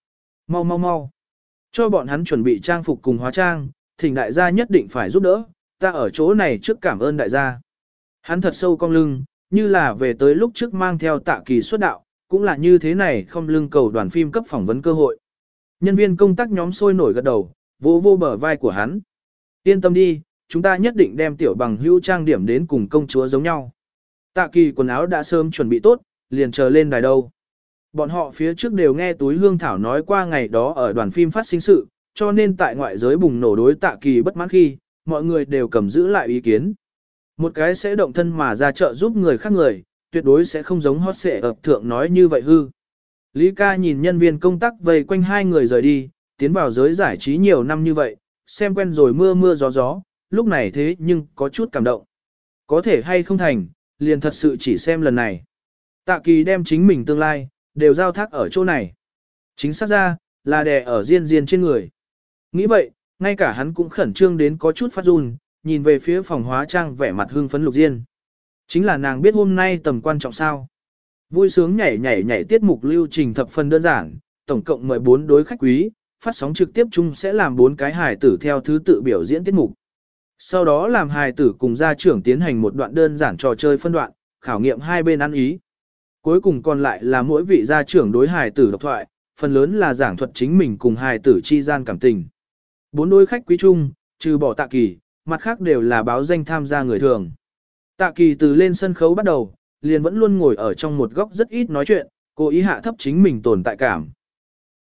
Mau. Cho bọn hắn chuẩn bị trang phục cùng hóa trang, thỉnh đại gia nhất định phải giúp đỡ, ta ở chỗ này trước cảm ơn đại gia. Hắn thật sâu cong lưng, như là về tới lúc trước mang theo Tạ Kỳ xuất đạo, cũng là như thế này không lưng cầu đoàn phim cấp phỏng vấn cơ hội. Nhân viên công tác nhóm sôi nổi gật đầu, vô bờ vai của hắn. Yên tâm đi, chúng ta nhất định đem tiểu bằng hữu trang điểm đến cùng công chúa giống nhau. Tạ Kỳ quần áo đã sớm chuẩn bị tốt, liền chờ lên đài đâu. Bọn họ phía trước đều nghe túi hương thảo nói qua ngày đó ở đoàn phim phát sinh sự, cho nên tại ngoại giới bùng nổ đối Tạ Kỳ bất mãn khi, mọi người đều cầm giữ lại ý kiến. Một cái sẽ động thân mà ra trợ giúp người khác người, tuyệt đối sẽ không giống hot xệ ập thượng nói như vậy hư. Lý ca nhìn nhân viên công tác vây quanh hai người rời đi, tiến vào giới giải trí nhiều năm như vậy, xem quen rồi mưa gió, lúc này thế nhưng có chút cảm động. Có thể hay không thành, liền thật sự chỉ xem lần này. Tạ Kỳ đem chính mình tương lai, đều giao thác ở chỗ này. Chính xác ra, là đè ở Diên trên người. Nghĩ vậy, ngay cả hắn cũng khẩn trương đến có chút phát run, nhìn về phía phòng hóa trang vẻ mặt hưng phấn Lục Diên. Chính là nàng biết hôm nay tầm quan trọng sao. Vui sướng nhảy tiết mục lưu trình thập phần đơn giản, tổng cộng 14 đối khách quý, phát sóng trực tiếp chung sẽ làm 4 cái hài tử theo thứ tự biểu diễn tiết mục. Sau đó làm hài tử cùng gia trưởng tiến hành một đoạn đơn giản trò chơi phân đoạn, khảo nghiệm hai bên ăn ý. Cuối cùng còn lại là mỗi vị gia trưởng đối hài tử độc thoại, phần lớn là giảng thuật chính mình cùng hài tử chi gian cảm tình. 4 đôi khách quý chung, trừ bỏ Tạ Kỳ, mặt khác đều là báo danh tham gia người thường. Tạ Kỳ từ lên sân khấu bắt đầu, liền vẫn luôn ngồi ở trong một góc rất ít nói chuyện, cố ý hạ thấp chính mình tồn tại cảm,